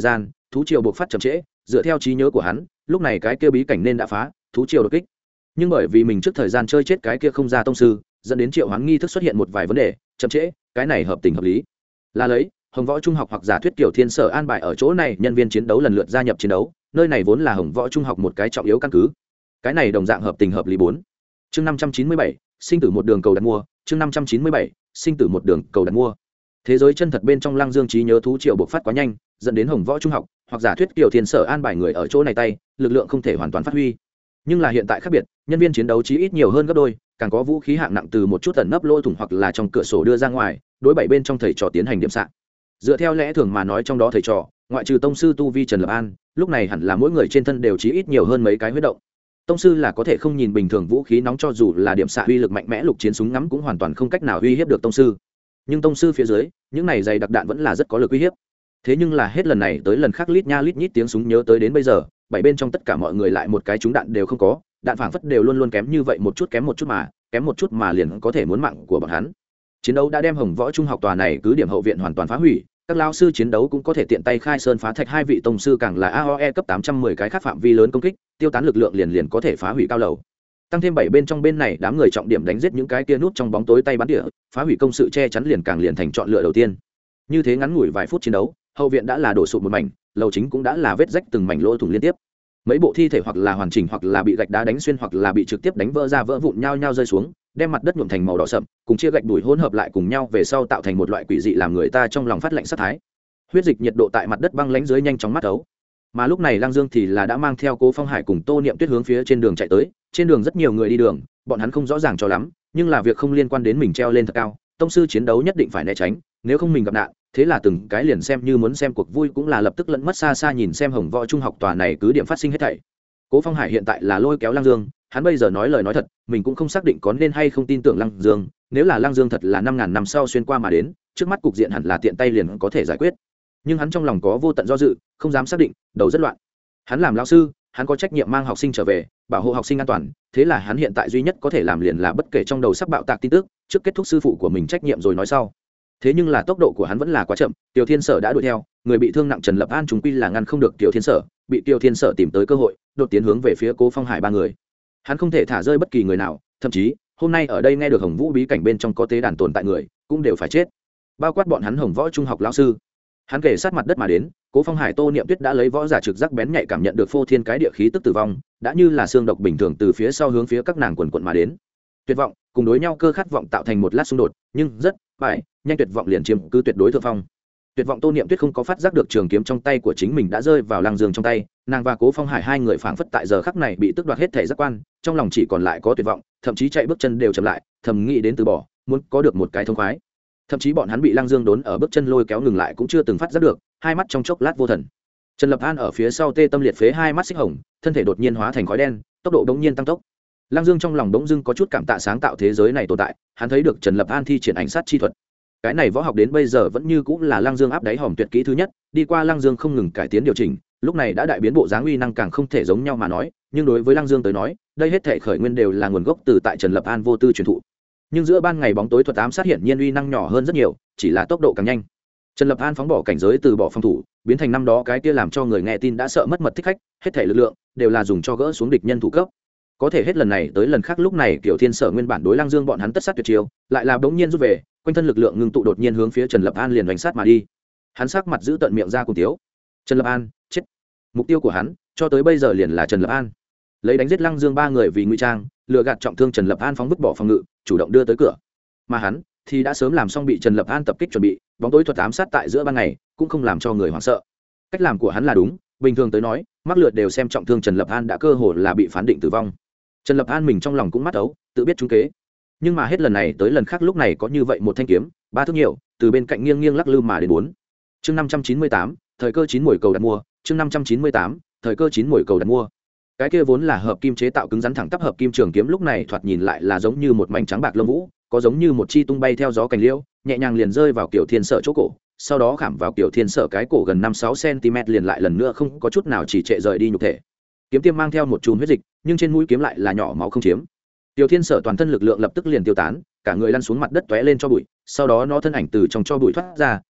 thú triều buộc phát chậm trễ, dựa theo trí nhớ của hắn lúc này cái kia bí cảnh nên đã phá, thú triều đột kích. Nhưng bởi vì mình trước thời gian chơi chết cái kia không ra tông sư, dẫn đến triệu hoán nghi thức xuất hiện một vài vấn đề chậm trễ, cái này hợp tình hợp lý. Là lấy Hồng Võ Trung học hoặc giả thuyết Kiều Thiên Sở an bài ở chỗ này nhân viên chiến đấu lần lượt gia nhập chiến đấu, nơi này vốn là Hồng Võ Trung học một cái trọng yếu căn cứ. Cái này đồng dạng hợp tình hợp lý. 4. Chương 597, sinh tử một đường cầu đặt mua, chương 597, sinh tử một đường cầu đặt mua. Thế giới chân thật bên trong Lăng Dương trí nhớ thú triệu bộc phát quá nhanh, dẫn đến Hồng Võ Trung học hoặc giả thuyết Kiều Thiên Sở an bài người ở chỗ này tay, lực lượng không thể hoàn toàn phát huy. Nhưng là hiện tại khác biệt, nhân viên chiến đấu chí ít nhiều hơn gấp đôi, càng có vũ khí hạng nặng từ một chút tẩn nấp lỗ thủng hoặc là trong cửa sổ đưa ra ngoài, đối bảy bên trong thầy trò tiến hành điểm xạ. Dựa theo lẽ thường mà nói, trong đó thầy trò ngoại trừ tông sư tu vi Trần Lập An, lúc này hẳn là mỗi người trên thân đều chí ít nhiều hơn mấy cái huyết động. Tông sư là có thể không nhìn bình thường vũ khí nóng, cho dù là điểm xạ uy lực mạnh mẽ lục chiến súng ngắm cũng hoàn toàn không cách nào uy hiếp được tông sư. Nhưng tông sư phía dưới, những này dày đặc đạn vẫn là rất có lực uy hiếp. Thế nhưng là hết lần này tới lần khác lít nha lít nhít tiếng súng nhớ tới đến bây giờ, bảy bên trong tất cả mọi người lại một cái trúng đạn đều không có, đạn phảng phất đều luôn luôn kém như vậy một chút, kém một chút mà liền có thể muốn mạng của bọn hắn. Chiến đấu đã đem Hồng Võ Trung học tòa này cứ điểm hậu viện hoàn toàn phá hủy, các lao sư chiến đấu cũng có thể tiện tay khai sơn phá thạch, hai vị tông sư càng là AOE cấp 810 cái khác phạm vi lớn công kích, tiêu tán lực lượng liền có thể phá hủy cao lầu. Tăng thêm bảy bên trong bên này đám người trọng điểm đánh giết những cái kia nút trong bóng tối tay bắn tỉa, phá hủy công sự che chắn liền thành chọn lựa đầu tiên. Như thế ngắn ngủi vài phút chiến đấu, hậu viện đã là đổ sụp một mảnh, lầu chính cũng đã là vết rách từng mảnh lỗ thủng liên tiếp. Mấy bộ thi thể hoặc là hoàn chỉnh hoặc là bị gạch đá đánh xuyên hoặc là bị trực tiếp đánh vỡ ra, vỡ vụn nhau rơi xuống, đem mặt đất nhuộm thành màu đỏ sậm, cùng chia gạch đùi hỗn hợp lại cùng nhau về sau tạo thành một loại quỷ dị làm người ta trong lòng phát lạnh sát thái. Huyết dịch nhiệt độ tại mặt đất băng lãnh dưới nhanh chóng mắt ấu. Mà lúc này Lăng Dương thì là đã mang theo Cố Phong Hải cùng Tô Niệm Tuyết hướng phía trên đường chạy tới. Trên đường rất nhiều người đi đường, bọn hắn không rõ ràng cho lắm, nhưng là việc không liên quan đến mình treo lên thật cao, tông sư chiến đấu nhất định phải né tránh, nếu không mình gặp nạn. Thế là từng cái liền xem như muốn xem cuộc vui cũng là lập tức lẫn mất xa xa nhìn xem Hồng Võ Trung học tòa này cứ điểm phát sinh hết thảy. Cố Phong Hải hiện tại là lôi kéo Lăng Dương, hắn bây giờ nói lời nói thật, mình cũng không xác định có nên hay không tin tưởng Lăng Dương, nếu là Lăng Dương thật là 5000 năm sau xuyên qua mà đến, trước mắt cục diện hẳn là tiện tay liền có thể giải quyết. Nhưng hắn trong lòng có vô tận do dự, không dám xác định, đầu rất loạn. Hắn làm lão sư, hắn có trách nhiệm mang học sinh trở về, bảo hộ học sinh an toàn, thế là hắn hiện tại duy nhất có thể làm liền là bất kể trong đầu sắp bạo tạc tin tức, trước kết thúc sư phụ của mình trách nhiệm rồi nói sau. Thế nhưng là tốc độ của hắn vẫn là quá chậm, Tiểu Thiên Sở đã đuổi theo, người bị thương nặng Trần Lập An chúng quy là ngăn không được Tiểu Thiên Sở, bị Tiểu Thiên Sở tìm tới cơ hội, đột tiến hướng về phía Cố Phong Hải ba người. Hắn không thể thả rơi bất kỳ người nào, thậm chí hôm nay ở đây nghe được Hồng Vũ bí cảnh bên trong có tế đàn tồn tại người, cũng đều phải chết, bao quát bọn hắn Hồng Võ Trung học lão sư. Hắn kể sát mặt đất mà đến, Cố Phong Hải Tô Niệm Tuyết đã lấy võ giả trực giác bén nhạy cảm nhận được phô thiên cái địa khí tức tử vong, đã như là xương độc bình thường từ phía sau hướng phía các nàng quần quần mà đến. Tuyệt vọng cùng đối nhau cơ khát vọng tạo thành một lát xung đột, nhưng rất nhanh tuyệt vọng liền chiếm cứ tuyệt đối thượng phong. Tuyệt vọng Tô Niệm Tuyết không có phát giác được trường kiếm trong tay của chính mình đã rơi vào Lăng Dương trong tay, nàng và Cố Phong Hải hai người phảng phất tại giờ khắc này bị tước đoạt hết thể giác quan, trong lòng chỉ còn lại có tuyệt vọng, thậm chí chạy bước chân đều chậm lại, thầm nghĩ đến từ bỏ, muốn có được một cái thông khoái. Thậm chí bọn hắn bị Lăng Dương đốn ở bước chân lôi kéo ngừng lại cũng chưa từng phát giác được, hai mắt trong chốc lát vô thần. Trần Lập An ở phía sau tê tâm liệt phế, hai mắt xích hồng, thân thể đột nhiên hóa thành khói đen, tốc độ đống nhiên tăng tốc. Lăng Dương trong lòng đống dưng có chút cảm tạ sáng tạo thế giới này tồn tại, hắn thấy được Trần Lập An thi triển ảnh sát chi thuật. Cái này võ học đến bây giờ vẫn như cũng là Lăng Dương áp đáy hòm tuyệt kỹ thứ nhất, đi qua Lăng Dương không ngừng cải tiến điều chỉnh, lúc này đã đại biến bộ dáng, uy năng càng không thể giống nhau mà nói, nhưng đối với Lăng Dương tới nói, đây hết thảy khởi nguyên đều là nguồn gốc từ tại Trần Lập An vô tư truyền thụ. Nhưng giữa ban ngày bóng tối thuật ám sát hiển nhiên uy năng nhỏ hơn rất nhiều, chỉ là tốc độ càng nhanh. Trần Lập An phóng bỏ cảnh giới, từ bỏ phòng thủ, biến thành năm đó cái kia làm cho người nghe tin đã sợ mất mật thích khách, hết thảy lực lượng đều là dùng cho gỡ xuống địch nhân thủ cấp. Có thể hết lần này tới lần khác lúc này Tiểu Thiên Sở nguyên bản đối Lăng Dương bọn hắn tất sát tuyệt chiêu, lại là bỗng nhiên rút về, quanh thân lực lượng ngưng tụ đột nhiên hướng phía Trần Lập An liền đánh sát mà đi. Hắn sắc mặt giữ tận miệng ra cùng tiếu. Trần Lập An chết. Mục tiêu của hắn cho tới bây giờ liền là Trần Lập An. Lấy đánh giết Lăng Dương ba người vì ngụy trang, lừa gạt trọng thương Trần Lập An, phóng vứt bỏ phòng ngự, chủ động đưa tới cửa. Mà hắn thì đã sớm làm xong bị Trần Lập An tập kích chuẩn bị, bóng tối thuật ám sát tại giữa ban ngày cũng không làm cho người hoảng sợ. Cách làm của hắn là đúng, bình thường tới nói, mắc lượt đều xem trọng thương Trần Lập An đã cơ hồ là bị phán định tử vong. Trần Lập An mình trong lòng cũng mắt ấu, tự biết trúng kế. Nhưng mà hết lần này tới lần khác lúc này có như vậy một thanh kiếm, ba thước nhiều, từ bên cạnh nghiêng nghiêng lắc lư mà đến 4. Chương 598, thời cơ chín muồi cầu đặt mua, chương 598, thời cơ chín muồi cầu đặt mua. Cái kia vốn là hợp kim chế tạo cứng rắn thẳng tắp hợp kim trường kiếm lúc này thoạt nhìn lại là giống như một mảnh trắng bạc lông vũ, có giống như một chi tung bay theo gió cành liễu, nhẹ nhàng liền rơi vào Tiểu Thiên Sở chỗ cổ, sau đó khảm vào Tiểu Thiên Sở cái cổ gần 5-6 cm, liền lại lần nữa không có chút nào chỉ trệ rời đi nhục thể. Kiếm tiêm mang theo một chùm huyết dịch, nhưng trên mũi kiếm lại là nhỏ máu không chiếm. Tiểu Thiên Sở toàn thân lực lượng lập tức liền tiêu tán, cả người lăn xuống mặt đất tóe lên cho bụi, sau đó nó thân ảnh từ trong cho bụi thoát ra,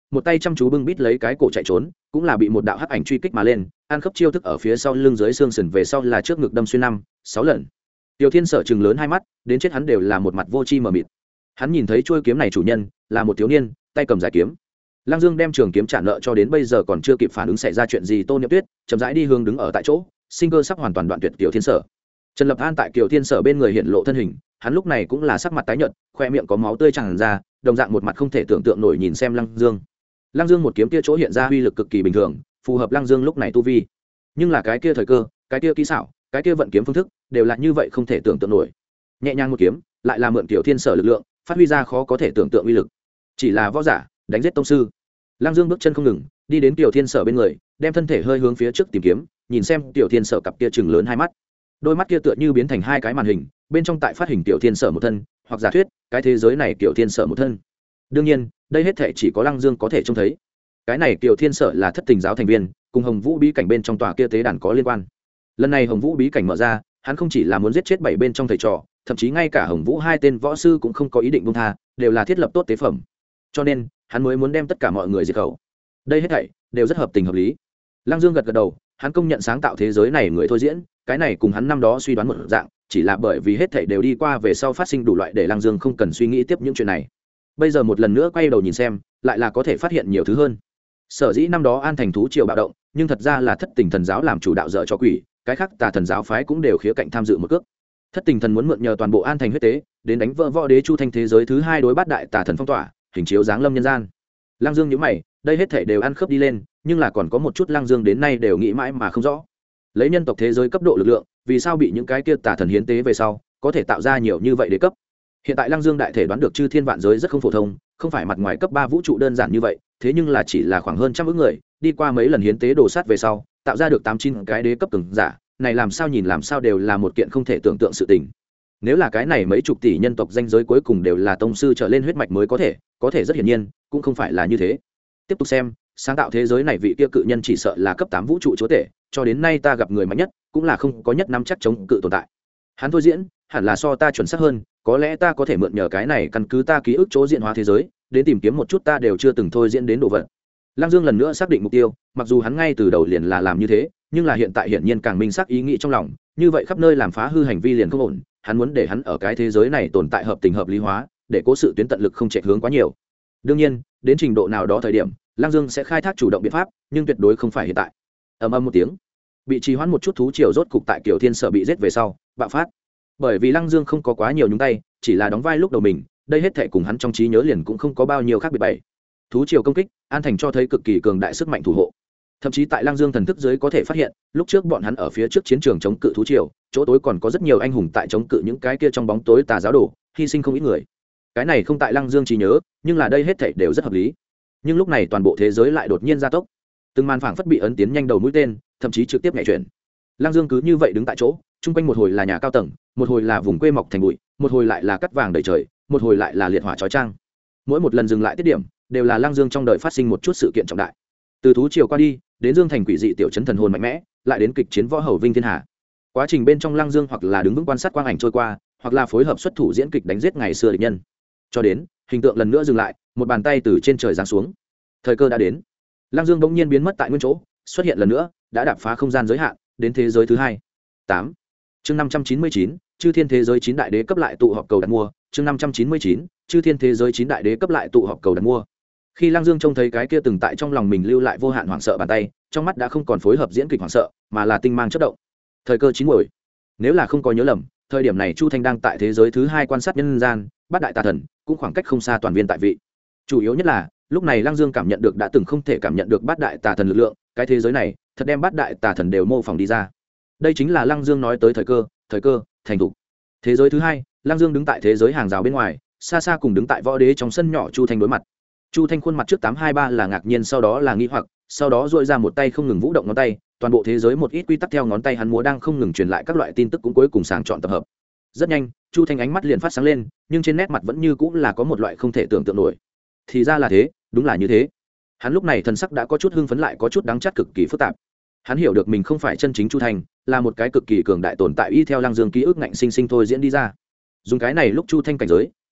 một tay chăm chú bưng bít lấy cái cổ chạy trốn, cũng là bị một đạo hắc ảnh truy kích mà lên, ăn khớp chiêu thức ở phía sau lưng dưới xương sườn về sau là trước ngực đâm xuyên 5-6 lần. Tiểu Thiên Sở trừng lớn hai mắt, đến chết hắn đều là một mặt vô tri mờ mịt. Hắn nhìn thấy chuôi kiếm này chủ nhân là một thiếu niên, tay cầm dài kiếm. Lăng Dương đem trường kiếm trả nợ cho đến bây giờ còn chưa kịp phản ứng xảy ra chuyện gì Tô Niệm Tuyết, chậm rãi đi hướng đứng ở tại chỗ, sinh cơ sắp hoàn toàn đoạn tuyệt Tiểu Thiên Sở. Trần Lập An tại Kiều Thiên Sở bên người hiện lộ thân hình, hắn lúc này cũng là sắc mặt tái nhợt, khoe miệng có máu tươi tràn ra, đồng dạng một mặt không thể tưởng tượng nổi nhìn xem Lăng Dương. Lăng Dương một kiếm kia chỗ hiện ra uy lực cực kỳ bình thường, phù hợp Lăng Dương lúc này tu vi. Nhưng là cái kia thời cơ, cái kia kỹ xảo, cái kia vận kiếm phương thức, đều là như vậy không thể tưởng tượng nổi. Nhẹ nhàng một kiếm, lại là mượn Kiều Thiên Sở lực lượng, phát huy ra khó có thể tưởng tượng uy lực. Chỉ là võ giả, đánh giết tông sư. Lăng Dương bước chân không ngừng, đi đến Kiều Thiên Sở bên người, đem thân thể hơi hướng phía trước tìm kiếm, nhìn xem Kiều Thiên Sở cặp kia trừng lớn hai mắt. Đôi mắt kia tựa như biến thành hai cái màn hình, bên trong tại phát hình Kiều Thiên Sở một thân, hoặc giả thuyết, cái thế giới này Kiều Thiên Sở một thân. Đương nhiên, đây hết thảy chỉ có Lăng Dương có thể trông thấy. Cái này Kiều Thiên Sở là Thất Tình giáo thành viên, cùng Hồng Vũ bí cảnh bên trong tòa kia tế đàn có liên quan. Lần này Hồng Vũ bí cảnh mở ra, hắn không chỉ là muốn giết chết 7 bên trong thầy trò, thậm chí ngay cả Hồng Vũ 2 tên võ sư cũng không có ý định buông tha, đều là thiết lập tốt tế phẩm. Cho nên, hắn mới muốn đem tất cả mọi người diệt khẩu. Đây hết thảy đều rất hợp tình hợp lý. Lăng Dương gật gật đầu, hắn công nhận sáng tạo thế giới này người thôi diễn, cái này cùng hắn năm đó suy đoán một dạng, chỉ là bởi vì hết thảy đều đi qua về sau phát sinh đủ loại để Lăng Dương không cần suy nghĩ tiếp những chuyện này. Bây giờ một lần nữa quay đầu nhìn xem, lại là có thể phát hiện nhiều thứ hơn. Sở dĩ năm đó An Thành thú triều bạo động, nhưng thật ra là Thất Tình thần giáo làm chủ đạo dở cho quỷ, cái khác Tà thần giáo phái cũng đều khía cạnh tham dự một cước. Thất Tình thần muốn mượn nhờ toàn bộ An Thành huyết tế, đến đánh vỡ võ đế Chu Thanh thế giới thứ 2 đối bát đại Tà thần phong tỏa, hình chiếu giáng lâm nhân gian. Lăng Dương nhíu mày, đây hết thảy đều ăn khớp đi lên, nhưng là còn có một chút Lăng Dương đến nay đều nghĩ mãi mà không rõ. Lấy nhân tộc thế giới cấp độ lực lượng, vì sao bị những cái kia Tà thần hiến tế về sau, có thể tạo ra nhiều như vậy đế cấp? Hiện tại Lăng Dương đại thể đoán được chư thiên vạn giới rất không phổ thông, không phải mặt ngoài cấp 3 vũ trụ đơn giản như vậy, thế nhưng là chỉ là khoảng hơn trăm ước người, đi qua mấy lần hiến tế đồ sát về sau, tạo ra được 8-9 cái đế cấp cường giả, này làm sao nhìn làm sao đều là một kiện không thể tưởng tượng sự tình. Nếu là cái này mấy chục tỷ nhân tộc danh giới cuối cùng đều là tông sư trở lên huyết mạch mới có thể rất hiển nhiên, cũng không phải là như thế. Tiếp tục xem, sáng tạo thế giới này vị kia cự nhân chỉ sợ là cấp 8 vũ trụ chúa tể, cho đến nay ta gặp người mạnh nhất, cũng là không có nhất nắm chắc chống cự tồn tại. Hắn thôi diễn, hẳn là so ta chuẩn xác hơn, có lẽ ta có thể mượn nhờ cái này căn cứ ta ký ức chỗ diễn hóa thế giới, đến tìm kiếm một chút ta đều chưa từng thôi diễn đến đồ vật. Lăng Dương lần nữa xác định mục tiêu, mặc dù hắn ngay từ đầu liền là làm như thế, nhưng là hiện tại hiển nhiên càng minh xác ý nghĩ trong lòng, như vậy khắp nơi làm phá hư hành vi liền không ổn, hắn muốn để hắn ở cái thế giới này tồn tại hợp tình hợp lý hóa, để cố sự tuyến tận lực không chạy hướng quá nhiều. Đương nhiên, đến trình độ nào đó thời điểm, Lăng Dương sẽ khai thác chủ động biện pháp, nhưng tuyệt đối không phải hiện tại. Ầm ầm một tiếng, bị trì hoãn một chút thú triều rốt cục tại Kiều Thiên Sở bị giết về sau, bạo phát. Bởi vì Lăng Dương không có quá nhiều nhúng tay, chỉ là đóng vai lúc đầu mình, đây hết thảy cùng hắn trong trí nhớ liền cũng không có bao nhiêu khác biệt bảy. Thú triều công kích, An Thành cho thấy cực kỳ cường đại sức mạnh thủ hộ. Thậm chí tại Lăng Dương thần thức dưới có thể phát hiện, lúc trước bọn hắn ở phía trước chiến trường chống cự thú triều, chỗ tối còn có rất nhiều anh hùng tại chống cự những cái kia trong bóng tối tà giáo đồ, hy sinh không ít người. Cái này không tại Lăng Dương trí nhớ, nhưng là đây hết thảy đều rất hợp lý. Nhưng lúc này toàn bộ thế giới lại đột nhiên gia tốc, từng màn phảng phất bị ấn tiến nhanh đầu mũi tên, thậm chí trực tiếp nhảy chuyển. Lăng Dương cứ như vậy đứng tại chỗ, chung quanh một hồi là nhà cao tầng, một hồi là vùng quê mọc thành bụi, một hồi lại là cắt vàng đầy trời, một hồi lại là liệt hỏa chói chang. Mỗi một lần dừng lại tiết điểm, đều là Lăng Dương trong đời phát sinh một chút sự kiện trọng đại. Từ thú triều qua đi, đến Dương Thành quỷ dị tiểu trấn thần hồn mạnh mẽ, lại đến kịch chiến võ hầu vinh thiên hạ. Quá trình bên trong Lăng Dương hoặc là đứng vững quan sát quang ảnh trôi qua, hoặc là phối hợp xuất thủ diễn kịch đánh giết ngày xưa địch nhân. Cho đến, hình tượng lần nữa dừng lại, một bàn tay từ trên trời giáng xuống. Thời cơ đã đến. Lăng Dương bỗng nhiên biến mất tại nguyên chỗ, xuất hiện lần nữa, đã đạp phá không gian giới hạn, đến thế giới thứ 2. 8. Chương 599, Chư Thiên thế giới 9 đại đế cấp lại tụ họp cầu đặt mua, chương 599, Chư Thiên thế giới 9 đại đế cấp lại tụ họp cầu đặt mua. Khi Lăng Dương trông thấy cái kia từng tại trong lòng mình lưu lại vô hạn hoảng sợ bàn tay, trong mắt đã không còn phối hợp diễn kịch hoảng sợ, mà là tinh mang chớp động. Thời cơ chín muồi. Nếu là không có nhớ lầm, thời điểm này Chu Thanh đang tại thế giới thứ 2 quan sát nhân gian, bát đại tà thần cũng khoảng cách không xa toàn viên tại vị. Chủ yếu nhất là, lúc này Lăng Dương cảm nhận được đã từng không thể cảm nhận được bát đại tà thần lực lượng, cái thế giới này, thật đem bát đại tà thần đều mô phỏng đi ra. Đây chính là Lăng Dương nói tới thời cơ, thành thủ. Thế giới thứ 2, Lăng Dương đứng tại thế giới hàng rào bên ngoài, xa xa cùng đứng tại võ đế trong sân nhỏ Chu Thanh đối mặt. Chu Thanh khuôn mặt trước 823 là ngạc nhiên, sau đó là nghi hoặc, sau đó duỗi ra một tay không ngừng vũ động ngón tay, toàn bộ thế giới một ít quy tắc theo ngón tay hắn múa đang không ngừng truyền lại các loại tin tức cũng cuối cùng sàng chọn tập hợp. Rất nhanh, Chu Thanh ánh mắt liền phát sáng lên, nhưng trên nét mặt vẫn như cũng là có một loại không thể tưởng tượng nổi. Thì ra là thế, đúng là như thế. Hắn lúc này thần sắc đã có chút hưng phấn lại có chút đắng chát cực kỳ phức tạp. Hắn hiểu được mình không phải chân chính Chu Thanh, là một cái cực kỳ cường đại tồn tại y theo Lăng Dương ký ức ngạnh sinh sinh thôi diễn đi ra. Dùng cái này lúc Chu Thanh cảnh giới,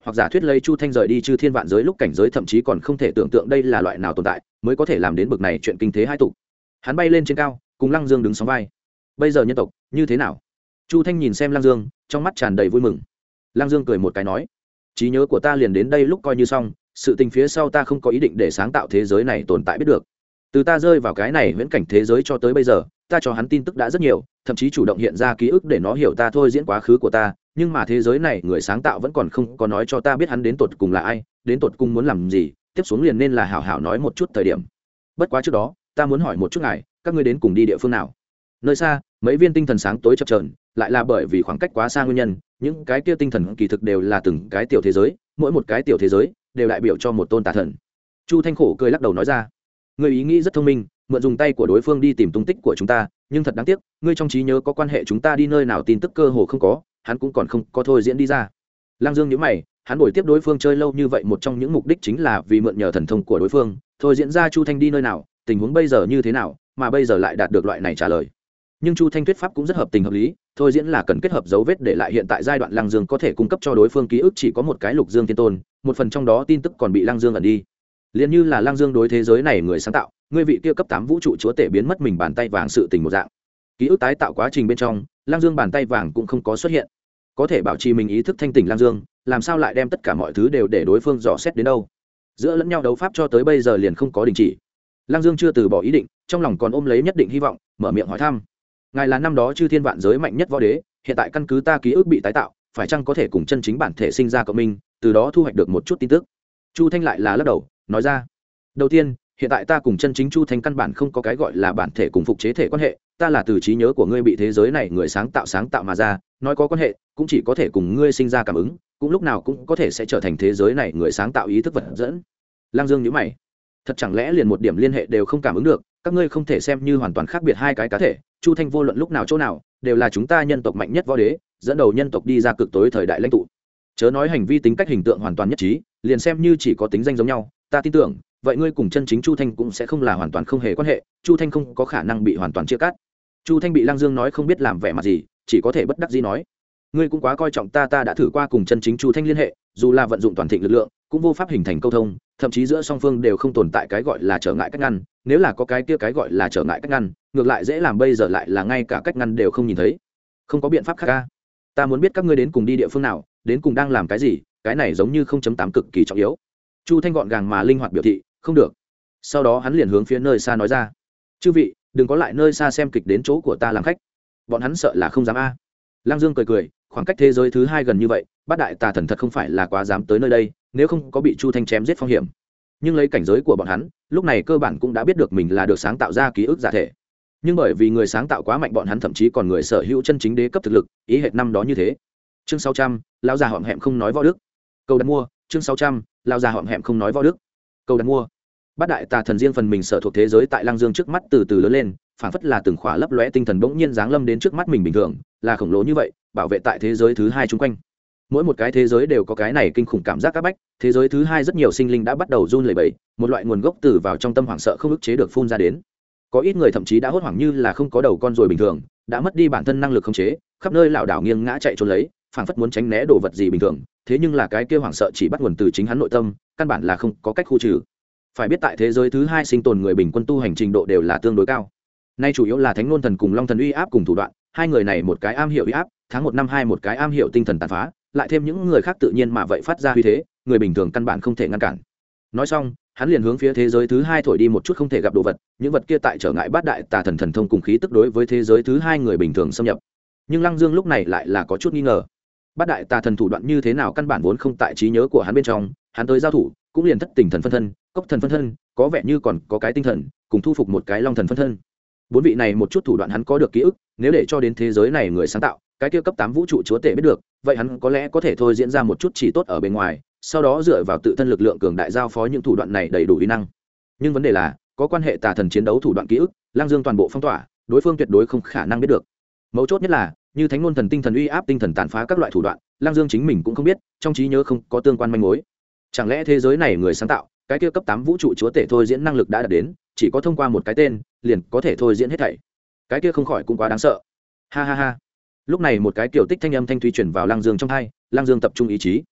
hoặc giả thuyết lấy Chu Thanh rời đi chư thiên vạn giới lúc cảnh giới thậm chí còn không thể tưởng tượng đây là loại nào tồn tại mới có thể làm đến bực này chuyện kinh thế hai tục. Hắn bay lên trên cao cùng Lăng Dương đứng sóng vai. Bây giờ nhân tộc như thế nào? Chu Thanh nhìn xem Lăng Dương, trong mắt tràn đầy vui mừng. Lăng Dương cười một cái nói, trí nhớ của ta liền đến đây lúc coi như xong, sự tình phía sau ta không có ý định để sáng tạo thế giới này tồn tại biết được. Từ ta rơi vào cái này viễn cảnh thế giới cho tới bây giờ, ta cho hắn tin tức đã rất nhiều, thậm chí chủ động hiện ra ký ức để nó hiểu ta thôi diễn quá khứ của ta, nhưng mà thế giới này người sáng tạo vẫn còn không có nói cho ta biết hắn đến tột cùng là ai, đến tột cùng muốn làm gì, tiếp xuống liền nên là hảo hảo nói một chút thời điểm. Bất quá trước đó, ta muốn hỏi một chút ngài, các ngươi đến cùng đi địa phương nào? Nơi xa, mấy viên tinh thần sáng tối chập chờn, lại là bởi vì khoảng cách quá xa nguyên nhân, những cái kia tinh thần kỳ thực đều là từng cái tiểu thế giới, mỗi một cái tiểu thế giới đều đại biểu cho một tôn tà thần. Chu Thanh khổ cười lắc đầu nói ra, ngươi ý nghĩ rất thông minh, mượn dùng tay của đối phương đi tìm tung tích của chúng ta, nhưng thật đáng tiếc, ngươi trong trí nhớ có quan hệ chúng ta đi nơi nào tin tức cơ hồ không có, hắn cũng còn không có thôi diễn đi ra. Lăng Dương nhíu mày, hắn bồi tiếp đối phương chơi lâu như vậy, một trong những mục đích chính là vì mượn nhờ thần thông của đối phương, thôi diễn ra Chu Thanh đi nơi nào, tình huống bây giờ như thế nào, mà bây giờ lại đạt được loại này trả lời. Nhưng Chu Thanh thuyết pháp cũng rất hợp tình hợp lý, thôi diễn là cần kết hợp dấu vết để lại hiện tại giai đoạn Lăng Dương có thể cung cấp cho đối phương ký ức chỉ có một cái Lục Dương Thiên Tôn, một phần trong đó tin tức còn bị Lăng Dương ẩn đi. Liên như là Lăng Dương đối thế giới này người sáng tạo, ngươi vị kia cấp 8 vũ trụ chúa tể biến mất mình bàn tay vàng sự tình một dạng. Ký ức tái tạo quá trình bên trong, Lăng Dương bàn tay vàng cũng không có xuất hiện. Có thể bảo trì mình ý thức thanh tỉnh Lăng Dương, làm sao lại đem tất cả mọi thứ đều để đối phương dò xét đến đâu? Giữa lẫn nhau đấu pháp cho tới bây giờ liền không có đình chỉ. Lăng Dương chưa từ bỏ ý định, trong lòng còn ôm lấy nhất định hy vọng, mở miệng hỏi thăm. Ngài là năm đó chư thiên vạn giới mạnh nhất võ đế, hiện tại căn cứ ta ký ức bị tái tạo, phải chăng có thể cùng chân chính bản thể sinh ra cộng minh, từ đó thu hoạch được một chút tin tức? Chu Thanh lại là lắc đầu, nói ra. Đầu tiên, hiện tại ta cùng chân chính Chu Thanh căn bản không có cái gọi là bản thể cùng phục chế thể quan hệ, ta là từ trí nhớ của ngươi bị thế giới này người sáng tạo mà ra, nói có quan hệ, cũng chỉ có thể cùng ngươi sinh ra cảm ứng, cũng lúc nào cũng có thể sẽ trở thành thế giới này người sáng tạo ý thức vật dẫn. Lăng Dương nhíu mày, thật chẳng lẽ liền một điểm liên hệ đều không cảm ứng được? Các ngươi không thể xem như hoàn toàn khác biệt hai cái cá thể. Chu Thanh vô luận lúc nào chỗ nào đều là chúng ta nhân tộc mạnh nhất võ đế, dẫn đầu nhân tộc đi ra cực tối thời đại lãnh tụ. Chớ nói hành vi tính cách hình tượng hoàn toàn nhất trí, liền xem như chỉ có tính danh giống nhau, ta tin tưởng vậy ngươi cùng chân chính Chu Thanh cũng sẽ không là hoàn toàn không hề quan hệ. Chu Thanh không có khả năng bị hoàn toàn chia cắt. Chu Thanh bị Lăng Dương nói không biết làm vẻ mặt gì, chỉ có thể bất đắc dĩ nói, ngươi cũng quá coi trọng ta đã thử qua cùng chân chính Chu Thanh liên hệ, dù là vận dụng toàn thịnh lực lượng cũng vô pháp hình thành câu thông, thậm chí giữa song phương đều không tồn tại cái gọi là trở ngại cách ngăn, nếu là có cái kia cái gọi là trở ngại cách ngăn, ngược lại dễ làm, bây giờ lại là ngay cả cách ngăn đều không nhìn thấy. Không có biện pháp khác ca. Ta muốn biết các ngươi đến cùng đi địa phương nào, đến cùng đang làm cái gì, cái này giống như 0.8 cực kỳ trọng yếu. Chu Thanh gọn gàng mà linh hoạt biểu thị, không được. Sau đó hắn liền hướng phía nơi xa nói ra, chư vị, đừng có lại nơi xa xem kịch đến chỗ của ta làm khách. Bọn hắn sợ là không dám a. Lăng Dương cười cười, khoảng cách thế giới thứ hai gần như vậy, Bát Đại Tà Thần thật không phải là quá dám tới nơi đây, nếu không có bị Chu Thanh chém giết phong hiểm. Nhưng lấy cảnh giới của bọn hắn, lúc này cơ bản cũng đã biết được mình là được sáng tạo ra ký ức giả thể. Nhưng bởi vì người sáng tạo quá mạnh, bọn hắn thậm chí còn người sở hữu chân chính đế cấp thực lực, ý hệt năm đó như thế. Chương 600, lão già hõm hẹm không nói võ đức. Cầu đặt mua, chương 600, lão già hõm hẹm không nói võ đức. Cầu đặt mua. Bát Đại Tà Thần riêng phần mình sở thuộc thế giới tại Lăng Dương trước mắt từ từ lớn lên, phảng phất là từng khỏa lấp lóe tinh thần bỗng nhiên giáng lâm đến trước mắt mình bình thường, là khổng lồ như vậy, bảo vệ tại thế giới thứ hai chung quanh. Mỗi một cái thế giới đều có cái này kinh khủng cảm giác áp bách, thế giới thứ hai rất nhiều sinh linh đã bắt đầu run lẩy bẩy, một loại nguồn gốc từ vào trong tâm hoảng sợ không ức chế được phun ra đến. Có ít người thậm chí đã hốt hoảng như là không có đầu con ruồi bình thường, đã mất đi bản thân năng lực khống chế, khắp nơi lảo đảo nghiêng ngã chạy trốn lấy, phảng phất muốn tránh né đồ vật gì bình thường, thế nhưng là cái kia hoảng sợ chỉ bắt nguồn từ chính hắn nội tâm, căn bản là không có cách khu trừ. Phải biết tại thế giới thứ hai sinh tồn người bình quân tu hành trình độ đều là tương đối cao. Nay chủ yếu là Thánh Nôn Thần cùng Long Thần uy áp cùng thủ đoạn, hai người này một cái am hiểu uy áp, tháng 1 năm 2 một cái am hiểu tinh thần tàn phá, lại thêm những người khác tự nhiên mà vậy phát ra uy thế, người bình thường căn bản không thể ngăn cản. Nói xong, hắn liền hướng phía thế giới thứ hai thổi đi một chút không thể gặp đồ vật, những vật kia tại trở ngại Bát Đại Tà Thần thần thông cùng khí tức đối với thế giới thứ hai người bình thường xâm nhập. Nhưng Lăng Dương lúc này lại là có chút nghi ngờ. Bát Đại Tà Thần thủ đoạn như thế nào căn bản vốn không tại trí nhớ của hắn bên trong, hắn tới giao thủ, cũng liền thất tình thần phân thân, cốc thần phân thân, có vẻ như còn có cái tinh thần, cùng thu phục một cái long thần phân thân. Bốn vị này một chút thủ đoạn hắn có được ký ức, nếu để cho đến thế giới này người sáng tạo, cái kia cấp 8 vũ trụ chúa tể biết được, vậy hắn có lẽ có thể thôi diễn ra một chút chỉ tốt ở bên ngoài, sau đó dựa vào tự thân lực lượng cường đại giao phó những thủ đoạn này đầy đủ uy năng. Nhưng vấn đề là, có quan hệ tà thần chiến đấu thủ đoạn ký ức, Lăng Dương toàn bộ phong tỏa, đối phương tuyệt đối không khả năng biết được. Mấu chốt nhất là, như Thánh Nôn Thần tinh thần uy áp tinh thần tàn phá các loại thủ đoạn, Lăng Dương chính mình cũng không biết, trong trí nhớ không có tương quan manh mối. Chẳng lẽ thế giới này người sáng tạo, cái kia cấp 8 vũ trụ chúa tể thôi diễn năng lực đã đạt đến, chỉ có thông qua một cái tên, liền có thể thôi diễn hết thảy. Cái kia không khỏi cũng quá đáng sợ. Ha ha ha. Lúc này một cái kiểu tích thanh âm thanh thúy truyền vào Lăng Dương trong tai, Lăng Dương tập trung ý chí.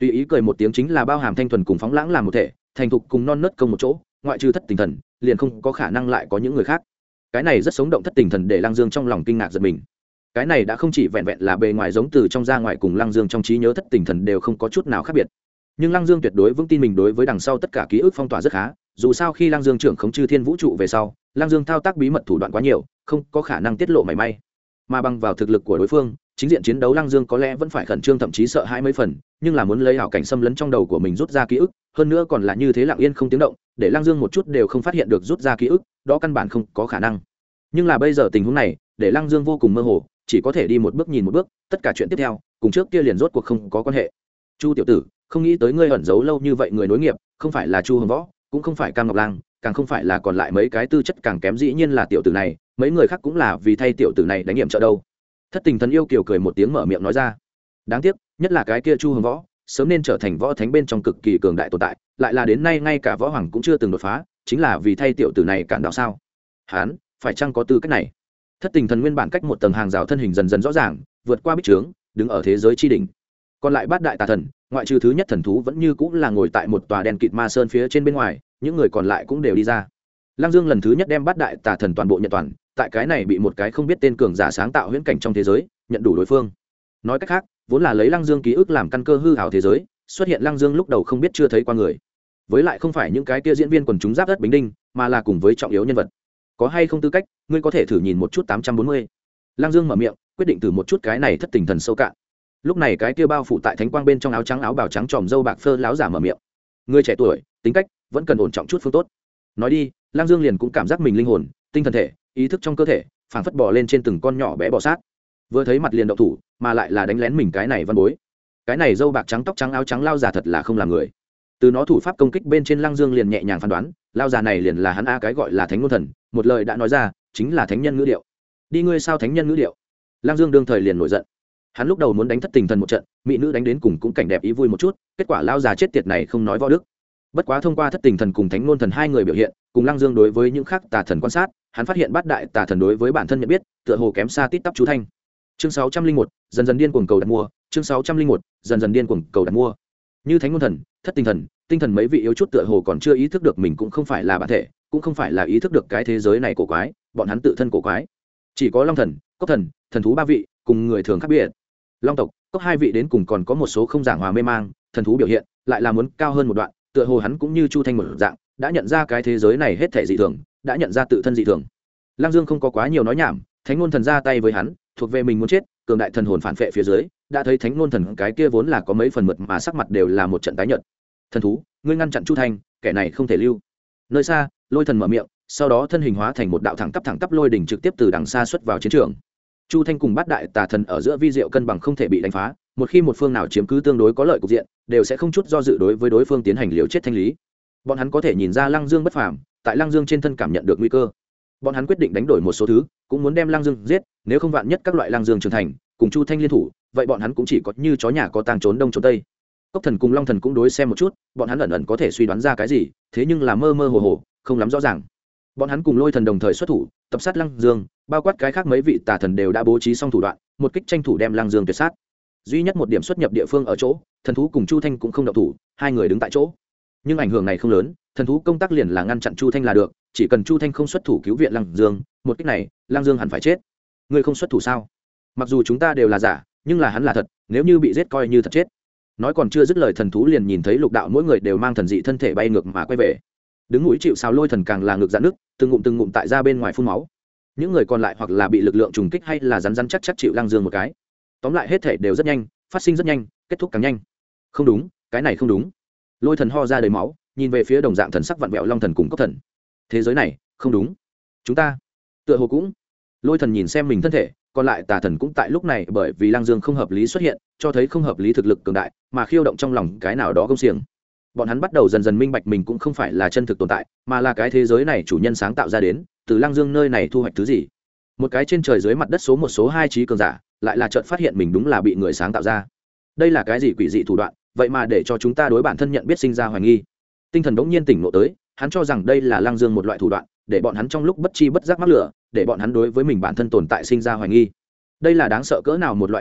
tùy ý cười một tiếng chính là bao hàm thanh thuần cùng phóng lãng làm một thể, thành thục cùng non nớt công một chỗ, ngoại trừ thất tình thần liền không có khả năng lại có những người khác. Cái này rất sống động thất tình thần để Lăng Dương trong lòng kinh ngạc giật mình. Cái này đã không chỉ vẹn vẹn là bề ngoài giống từ trong ra ngoài, cùng Lăng Dương trong trí nhớ thất tình thần đều không có chút nào khác biệt. Nhưng Lăng Dương tuyệt đối vững tin mình đối với đằng sau tất cả ký ức phong tỏa rất khá, dù sao khi Lăng Dương trưởng khống chư thiên vũ trụ về sau, Lăng Dương thao tác bí mật thủ đoạn quá nhiều, không có khả năng tiết lộ mảy may. Mà bằng vào thực lực của đối phương, chính diện chiến đấu Lăng Dương có lẽ vẫn phải khẩn trương, thậm chí sợ hãi mấy phần, nhưng là muốn lấy ảo cảnh xâm lấn trong đầu của mình rút ra ký ức, hơn nữa còn là như thế lặng yên không tiếng động, để Lăng Dương một chút đều không phát hiện được rút ra ký ức, đó căn bản không có khả năng. Nhưng là bây giờ tình huống này, để Lăng Dương vô cùng mơ hồ, chỉ có thể đi một bước nhìn một bước, tất cả chuyện tiếp theo cùng trước kia liền rốt cuộc không có quan hệ. Chu tiểu tử, không nghĩ tới ngươi ẩn giấu lâu như vậy người nối nghiệp, không phải là Chu Hồng Võ, cũng không phải Cam Ngọc Lang, càng không phải là còn lại mấy cái tư chất càng kém, dĩ nhiên là tiểu tử này, mấy người khác cũng là vì thay tiểu tử này đánh nghiệm trợ đâu. Thất tình thần yêu kiều cười một tiếng mở miệng nói ra. Đáng tiếc nhất là cái kia Chu Hồng Võ sớm nên trở thành võ thánh bên trong cực kỳ cường đại tồn tại, lại là đến nay ngay cả võ hoàng cũng chưa từng đột phá, chính là vì thay tiểu tử này cản đạo sao? Hán phải chăng có tư cách này? Thất tình thần nguyên bản cách một tầng hàng rào thân hình dần dần rõ ràng, vượt qua bích trướng, đứng ở thế giới chi đỉnh. Còn lại bát đại tà thần, ngoại trừ thứ nhất thần thú vẫn như cũng là ngồi tại một tòa đèn kịt ma sơn phía trên bên ngoài, những người còn lại cũng đều đi ra. Lăng Dương lần thứ nhất đem bát đại tà thần toàn bộ nhận toàn, tại cái này bị một cái không biết tên cường giả sáng tạo huyễn cảnh trong thế giới, nhận đủ đối phương. Nói cách khác, vốn là lấy Lăng Dương ký ức làm căn cơ hư ảo thế giới, xuất hiện Lăng Dương lúc đầu không biết chưa thấy qua người. Với lại không phải những cái kia diễn viên quần chúng giáp đất Bính Đinh, mà là cùng với trọng yếu nhân vật. Có hay không tư cách, ngươi có thể thử nhìn một chút 840. Lăng Dương mở miệng, quyết định thử một chút cái này thất tình thần sâu cạn. Lúc này cái kia bao phủ tại thánh quang bên trong áo trắng áo bào trắng tròm râu bạc phơ lão giả mở miệng. Ngươi trẻ tuổi, tính cách vẫn cần ổn trọng chút phương tốt. Nói đi, Lăng Dương liền cũng cảm giác mình linh hồn, tinh thần thể, ý thức trong cơ thể phảng phất bò lên trên từng con nhỏ bé bò sát. Vừa thấy mặt liền động thủ, mà lại là đánh lén mình cái này văn bối. Cái này râu bạc trắng tóc trắng áo trắng lao giả thật là không làm người. Từ nó thủ pháp công kích bên trên, Lăng Dương liền nhẹ nhàng phán đoán, lao giả này liền là hắn a cái gọi là thánh ngôn thần, một lời đã nói ra, chính là thánh nhân ngữ điệu. Đi ngươi sao thánh nhân ngữ điệu? Lăng Dương đương thời liền nổi giận. Hắn lúc đầu muốn đánh thất tình thần một trận, mỹ nữ đánh đến cùng cũng cảnh đẹp ý vui một chút, kết quả lao già chết tiệt này không nói võ đức. Bất quá thông qua thất tình thần cùng thánh ngôn thần hai người biểu hiện, cùng Lăng Dương đối với những khác tà thần quan sát, hắn phát hiện bát đại tà thần đối với bản thân nhận biết, tựa hồ kém xa tít tắp chú thanh. Chương 601, dần dần điên cuồng cầu đặt mua, chương 601, dần dần điên cuồng cầu đặt mua. Như thánh ngôn thần, thất tình thần, tinh thần mấy vị yếu chút tựa hồ còn chưa ý thức được mình cũng không phải là bản thể, cũng không phải là ý thức được cái thế giới này cổ quái, bọn hắn tự thân cổ quái. Chỉ có Long thần, Cốc thần, thần thú ba vị, cùng người thường khác biệt. Long tộc, Cốc hai vị đến cùng còn có một số không giảng hòa mê mang, thần thú biểu hiện lại là muốn cao hơn một đoạn, tựa hồ hắn cũng như Chu Thanh một dạng, đã nhận ra cái thế giới này hết thảy dị thường, đã nhận ra tự thân dị thường. Lăng Dương không có quá nhiều nói nhảm, thánh ngôn thần ra tay với hắn, thuộc về mình muốn chết, cường đại thần hồn phản phệ phía dưới, đã thấy thánh ngôn thần cái kia vốn là có mấy phần mượt mà sắc mặt đều là một trận tái nhợt. Thần thú, ngươi ngăn chặn Chu Thanh, kẻ này không thể lưu. Nơi xa, Lôi thần mở miệng, sau đó thân hình hóa thành một đạo thẳng tắp lôi đỉnh trực tiếp từ đằng xa xuất vào chiến trường. Chu Thanh cùng bát đại tà thần ở giữa vi diệu cân bằng không thể bị đánh phá, một khi một phương nào chiếm cứ tương đối có lợi cục diện, đều sẽ không chút do dự đối với đối phương tiến hành liều chết thanh lý. Bọn hắn có thể nhìn ra Lăng Dương bất phàm, tại Lăng Dương trên thân cảm nhận được nguy cơ. Bọn hắn quyết định đánh đổi một số thứ, cũng muốn đem Lăng Dương giết, nếu không vạn nhất các loại Lăng Dương trưởng thành, cùng Chu Thanh liên thủ, vậy bọn hắn cũng chỉ có như chó nhà có tang trốn đông trốn tây. Cốc thần cùng Long thần cũng đối xem một chút, bọn hắn ẩn có thể suy đoán ra cái gì, thế nhưng là mơ hồ, không lắm rõ ràng. Bọn hắn cùng Lôi thần đồng thời xuất thủ, tập sát Lăng Dương, bao quát cái khác mấy vị tà thần đều đã bố trí xong thủ đoạn, một kích tranh thủ đem Lăng Dương tuyệt sát. Duy nhất một điểm xuất nhập địa phương ở chỗ, thần thú cùng Chu Thanh cũng không động thủ, hai người đứng tại chỗ. Nhưng ảnh hưởng này không lớn, thần thú công tác liền là ngăn chặn Chu Thanh là được, chỉ cần Chu Thanh không xuất thủ cứu viện Lăng Dương, một kích này, Lăng Dương hẳn phải chết. Ngươi không xuất thủ sao? Mặc dù chúng ta đều là giả, nhưng là hắn là thật, nếu như bị giết coi như thật chết. Nói còn chưa dứt lời, thần thú liền nhìn thấy lục đạo mỗi người đều mang thần dị thân thể bay ngược mà quay về. Đứng núi chịu sào Lôi thần càng là ngược dạn nước, từng ngụm tại ra bên ngoài phun máu. Những người còn lại hoặc là bị lực lượng trùng kích hay là rắn chắc chịu Lăng Dương một cái. Tóm lại hết thể đều rất nhanh, phát sinh rất nhanh, kết thúc càng nhanh. Không đúng, cái này không đúng. Lôi thần ho ra đầy máu, nhìn về phía đồng dạng thần sắc vặn vẹo Long thần cùng Cốc thần. Thế giới này không đúng, chúng ta tựa hồ cũng. Lôi thần nhìn xem mình thân thể, còn lại tà thần cũng tại lúc này bởi vì Lăng Dương không hợp lý xuất hiện, cho thấy không hợp lý thực lực cường đại, mà khiêu động trong lòng cái nào đó công xiềng. Bọn hắn bắt đầu dần dần minh bạch mình cũng không phải là chân thực tồn tại, mà là cái thế giới này chủ nhân sáng tạo ra đến, từ Lăng Dương nơi này thu hoạch thứ gì. Một cái trên trời dưới mặt đất số một số hai trí cường giả, lại là chợt phát hiện mình đúng là bị người sáng tạo ra. Đây là cái gì quỷ dị thủ đoạn, vậy mà để cho chúng ta đối bản thân nhận biết sinh ra hoài nghi. Tinh thần bỗng nhiên tỉnh ngộ tới, hắn cho rằng đây là Lăng Dương một loại thủ đoạn, để bọn hắn trong lúc bất chi bất giác mắc lửa, để bọn hắn đối với mình bản thân tồn tại sinh ra hoài nghi. Đây là đáng sợ cỡ nào một loại thủ đoạn,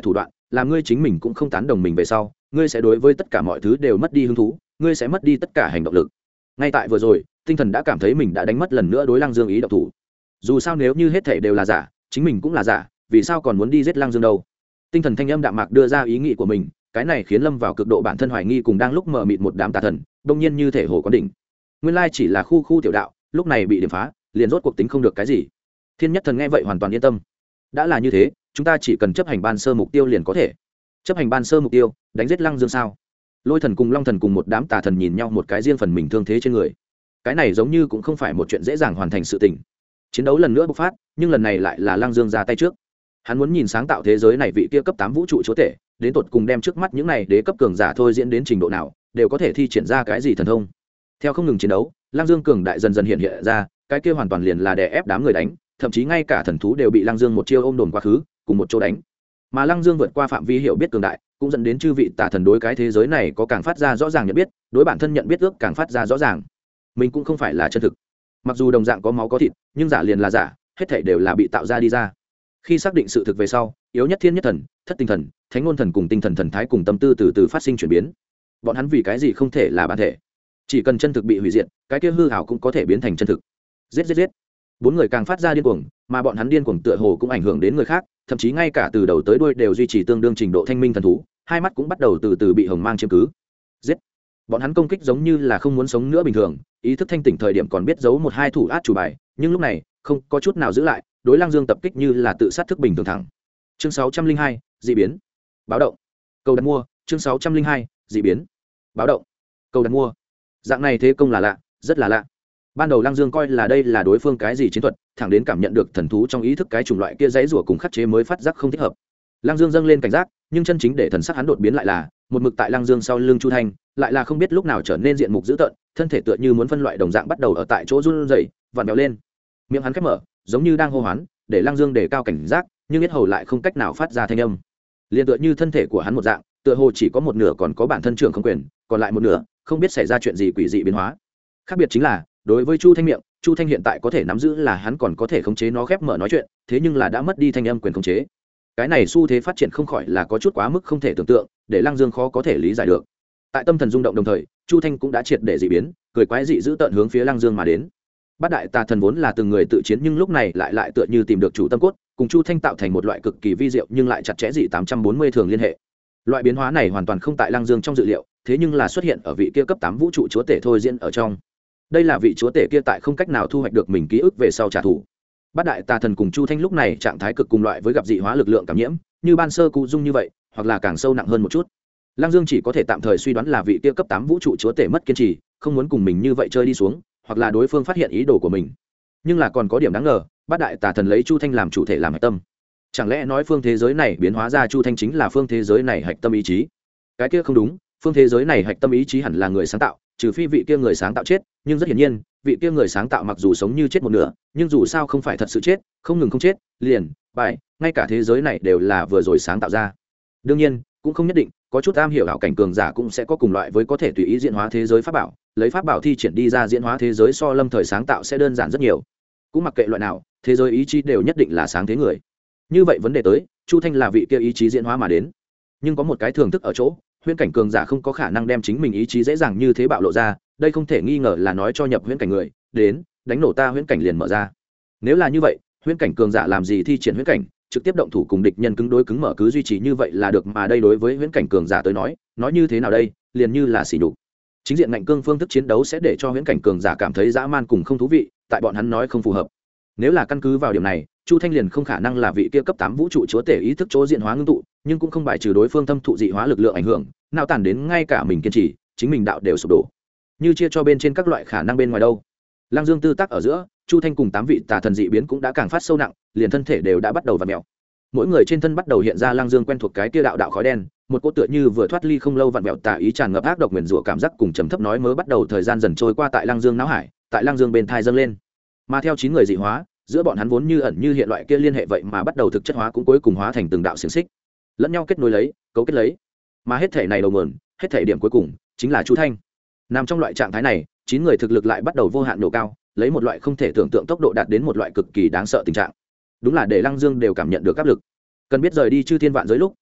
làm ngươi chính mình cũng không tán đồng mình về sau ngươi sẽ đối với tất cả mọi thứ đều mất đi hứng thú, ngươi sẽ mất đi tất cả hành động lực. Ngay tại vừa rồi tinh thần đã cảm thấy mình đã đánh mất lần nữa đối Lăng Dương ý động thủ. Dù sao nếu như hết thảy đều là giả, chính mình cũng là giả, vì sao còn muốn đi giết Lăng Dương đâu? Tinh thần thanh âm đạm mạc đưa ra ý nghĩ của mình, cái này khiến lâm vào cực độ bản thân hoài nghi cùng đang lúc mờ mịt một đám tà thần đông nhiên như thể hồ quán đỉnh. Nguyên lai chỉ là khu tiểu đạo, lúc này bị điểm phá liền rốt cuộc tính không được cái gì. Thiên Nhất Thần nghe vậy hoàn toàn yên tâm. Đã là như thế, chúng ta chỉ cần chấp hành ban sơ mục tiêu liền có thể. Chấp hành ban sơ mục tiêu, đánh giết Lăng Dương sao? Lôi Thần cùng Long Thần cùng một đám tà thần nhìn nhau, một cái riêng phần mình thương thế trên người. Cái này giống như cũng không phải một chuyện dễ dàng hoàn thành sự tình. Chiến đấu lần nữa bộc phát, nhưng lần này lại là Lăng Dương ra tay trước. Hắn muốn nhìn sáng tạo thế giới này vị kia cấp 8 vũ trụ chúa tể, đến tột cùng đem trước mắt những này đế cấp cường giả thôi diễn đến trình độ nào, đều có thể thi triển ra cái gì thần thông. Theo không ngừng chiến đấu, Lăng Dương cường đại dần dần hiện hiện ra, cái kia hoàn toàn liền là đè ép đám người đánh, thậm chí ngay cả thần thú đều bị Lăng Dương một chiêu ôm đồn quá khứ, cùng một chỗ đánh. Mà Lăng Dương vượt qua phạm vi hiểu biết cường đại, cũng dẫn đến chư vị tà thần đối cái thế giới này có càng phát ra rõ ràng nhận biết, đối bản thân nhận biết ước càng phát ra rõ ràng. Mình cũng không phải là chân thực. Mặc dù đồng dạng có máu có thịt, nhưng giả liền là giả, hết thảy đều là bị tạo ra đi ra. Khi xác định sự thực về sau, yếu nhất Thiên Nhất Thần, Thất Tinh Thần, Thánh Ngôn Thần cùng Tinh Thần Thần Thái cùng tâm tư từ từ phát sinh chuyển biến. Bọn hắn vì cái gì không thể là bản thể? Chỉ cần chân thực bị hủy diệt, cái kia hư ảo cũng có thể biến thành chân thực. Giết giết giết. Bốn người càng phát ra điên cuồng, mà bọn hắn điên cuồng tựa hồ cũng ảnh hưởng đến người khác, thậm chí ngay cả từ đầu tới đuôi đều duy trì tương đương trình độ thanh minh thần thú, hai mắt cũng bắt đầu từ từ bị hồng mang chiếm cứ. Giết. Bọn hắn công kích giống như là không muốn sống nữa bình thường, ý thức thanh tỉnh thời điểm còn biết giấu một hai thủ át chủ bài, nhưng lúc này không có chút nào giữ lại, đối Lăng Dương tập kích như là tự sát thức bình thường thẳng. Chương 602, dị biến. Báo động. Cầu đặt mua, chương 602, dị biến. Báo động. Cầu đặt mua. Dạng này thế công là lạ, rất là lạ. Ban đầu Lăng Dương coi là đây là đối phương cái gì chiến thuật, thẳng đến cảm nhận được thần thú trong ý thức cái chủng loại kia dãy rủa cùng khắc chế mới phát giác không thích hợp. Lăng Dương dâng lên cảnh giác, nhưng chân chính để thần sắc hắn đột biến lại là một mực tại Lăng Dương sau lưng Chu Thanh, lại là không biết lúc nào trở nên diện mục dữ tợn, thân thể tựa như muốn phân loại đồng dạng bắt đầu ở tại chỗ run rẩy, vặn vẹo lên. Miệng hắn khép mở, giống như đang hô hoán, để Lăng Dương đề cao cảnh giác, nhưng yết hầu lại không cách nào phát ra thanh âm. Liên tựa như thân thể của hắn một dạng, tựa hồ chỉ có một nửa còn có bản thân trưởng không quyền, còn lại một nửa không biết xảy ra chuyện gì quỷ dị biến hóa. Khác biệt chính là, đối với Chu Thanh miệng, Chu Thanh hiện tại có thể nắm giữ là hắn còn có thể khống chế nó khép mở nói chuyện, thế nhưng là đã mất đi thanh âm quyền khống chế. Cái này xu thế phát triển không khỏi là có chút quá mức không thể tưởng tượng, để Lăng Dương khó có thể lý giải được. Tại tâm thần rung động đồng thời, Chu Thanh cũng đã triệt để dị biến, cười quái dị giữ tợn hướng phía Lăng Dương mà đến. Bát đại tà thần vốn là từng người tự chiến, nhưng lúc này lại tựa như tìm được chủ tâm cốt, cùng Chu Thanh tạo thành một loại cực kỳ vi diệu nhưng lại chặt chẽ dị 840 thường liên hệ. Loại biến hóa này hoàn toàn không tại Lăng Dương trong dự liệu, thế nhưng là xuất hiện ở vị kia cấp 8 vũ trụ chúa tể thôi diễn ở trong. Đây là vị chúa tể kia tại không cách nào thu hoạch được mình ký ức về sau trả thù. Bát đại tà thần cùng Chu Thanh lúc này trạng thái cực cùng loại với gặp dị hóa lực lượng cảm nhiễm, như ban sơ cụ dung như vậy, hoặc là càng sâu nặng hơn một chút. Lăng Dương chỉ có thể tạm thời suy đoán là vị kia cấp 8 vũ trụ chúa tể mất kiên trì, không muốn cùng mình như vậy chơi đi xuống, hoặc là đối phương phát hiện ý đồ của mình. Nhưng là còn có điểm đáng ngờ, Bát đại tà thần lấy Chu Thanh làm chủ thể làm hạch tâm. Chẳng lẽ nói phương thế giới này biến hóa ra Chu Thanh chính là phương thế giới này hạch tâm ý chí? Cái kia không đúng, phương thế giới này hạch tâm ý chí hẳn là người sáng tạo, trừ phi vị kia người sáng tạo chết, nhưng rất hiển nhiên, vị kia người sáng tạo mặc dù sống như chết một nửa, nhưng dù sao không phải thật sự chết, không ngừng không chết, liền, bài, ngay cả thế giới này đều là vừa rồi sáng tạo ra. Đương nhiên, cũng không nhất định, có chút am hiểu ảo cảnh cường giả cũng sẽ có cùng loại với có thể tùy ý diễn hóa thế giới pháp bảo, lấy pháp bảo thi triển đi ra diễn hóa thế giới so lâm thời sáng tạo sẽ đơn giản rất nhiều. Cũng mặc kệ loại nào, thế giới ý chí đều nhất định là sáng thế người. Như vậy vấn đề tới, Chu Thanh là vị kia ý chí diễn hóa mà đến, nhưng có một cái thường thức ở chỗ, huyễn cảnh cường giả không có khả năng đem chính mình ý chí dễ dàng như thế bạo lộ ra, đây không thể nghi ngờ là nói cho nhập huyễn cảnh người đến đánh nổ ta huyễn cảnh liền mở ra. Nếu là như vậy, huyễn cảnh cường giả làm gì thi triển huyễn cảnh, trực tiếp động thủ cùng địch nhân cứng đối cứng mở cứ duy trì như vậy là được, mà đây đối với huyễn cảnh cường giả tới nói như thế nào đây, liền như là xỉ nhục. Chính diện ngạnh cương phương thức chiến đấu sẽ để cho huyễn cảnh cường giả cảm thấy dã man cùng không thú vị, tại bọn hắn nói không phù hợp. Nếu là căn cứ vào điểm này, Chu Thanh liền không khả năng là vị kia cấp 8 vũ trụ chúa tể ý thức chỗ diện hóa ngưng tụ, nhưng cũng không bài trừ đối phương thâm thụ dị hóa lực lượng ảnh hưởng, nào tàn đến ngay cả mình kiên trì, chính mình đạo đều sụp đổ. Như chia cho bên trên các loại khả năng bên ngoài đâu. Lăng Dương tư tác ở giữa, Chu Thanh cùng 8 vị tà thần dị biến cũng đã càng phát sâu nặng, liền thân thể đều đã bắt đầu vặn mèo. Mỗi người trên thân bắt đầu hiện ra Lăng Dương quen thuộc cái kia đạo khói đen, một cỗ tựa như vừa thoát ly không lâu vặn mèo tà ý tràn ngập ác độc nguyền rủa cảm giác cùng trầm thấp nói mớ bắt đầu thời gian dần trôi qua tại Lăng Dương não hải, tại Lăng Dương bên thai dâng lên. Mà theo 9 người dị hóa, giữa bọn hắn vốn như ẩn như hiện loại kia liên hệ vậy mà bắt đầu thực chất hóa, cũng cuối cùng hóa thành từng đạo xiềng xích, lẫn nhau kết nối lấy, cấu kết lấy. Mà hết thể này đầu nguồn, hết thể điểm cuối cùng chính là Chu Thanh. Nằm trong loại trạng thái này, 9 người thực lực lại bắt đầu vô hạn nổ cao, lấy một loại không thể tưởng tượng tốc độ đạt đến một loại cực kỳ đáng sợ tình trạng. Đúng là để Lăng Dương đều cảm nhận được áp lực. Cần biết rời đi chư thiên vạn giới lúc,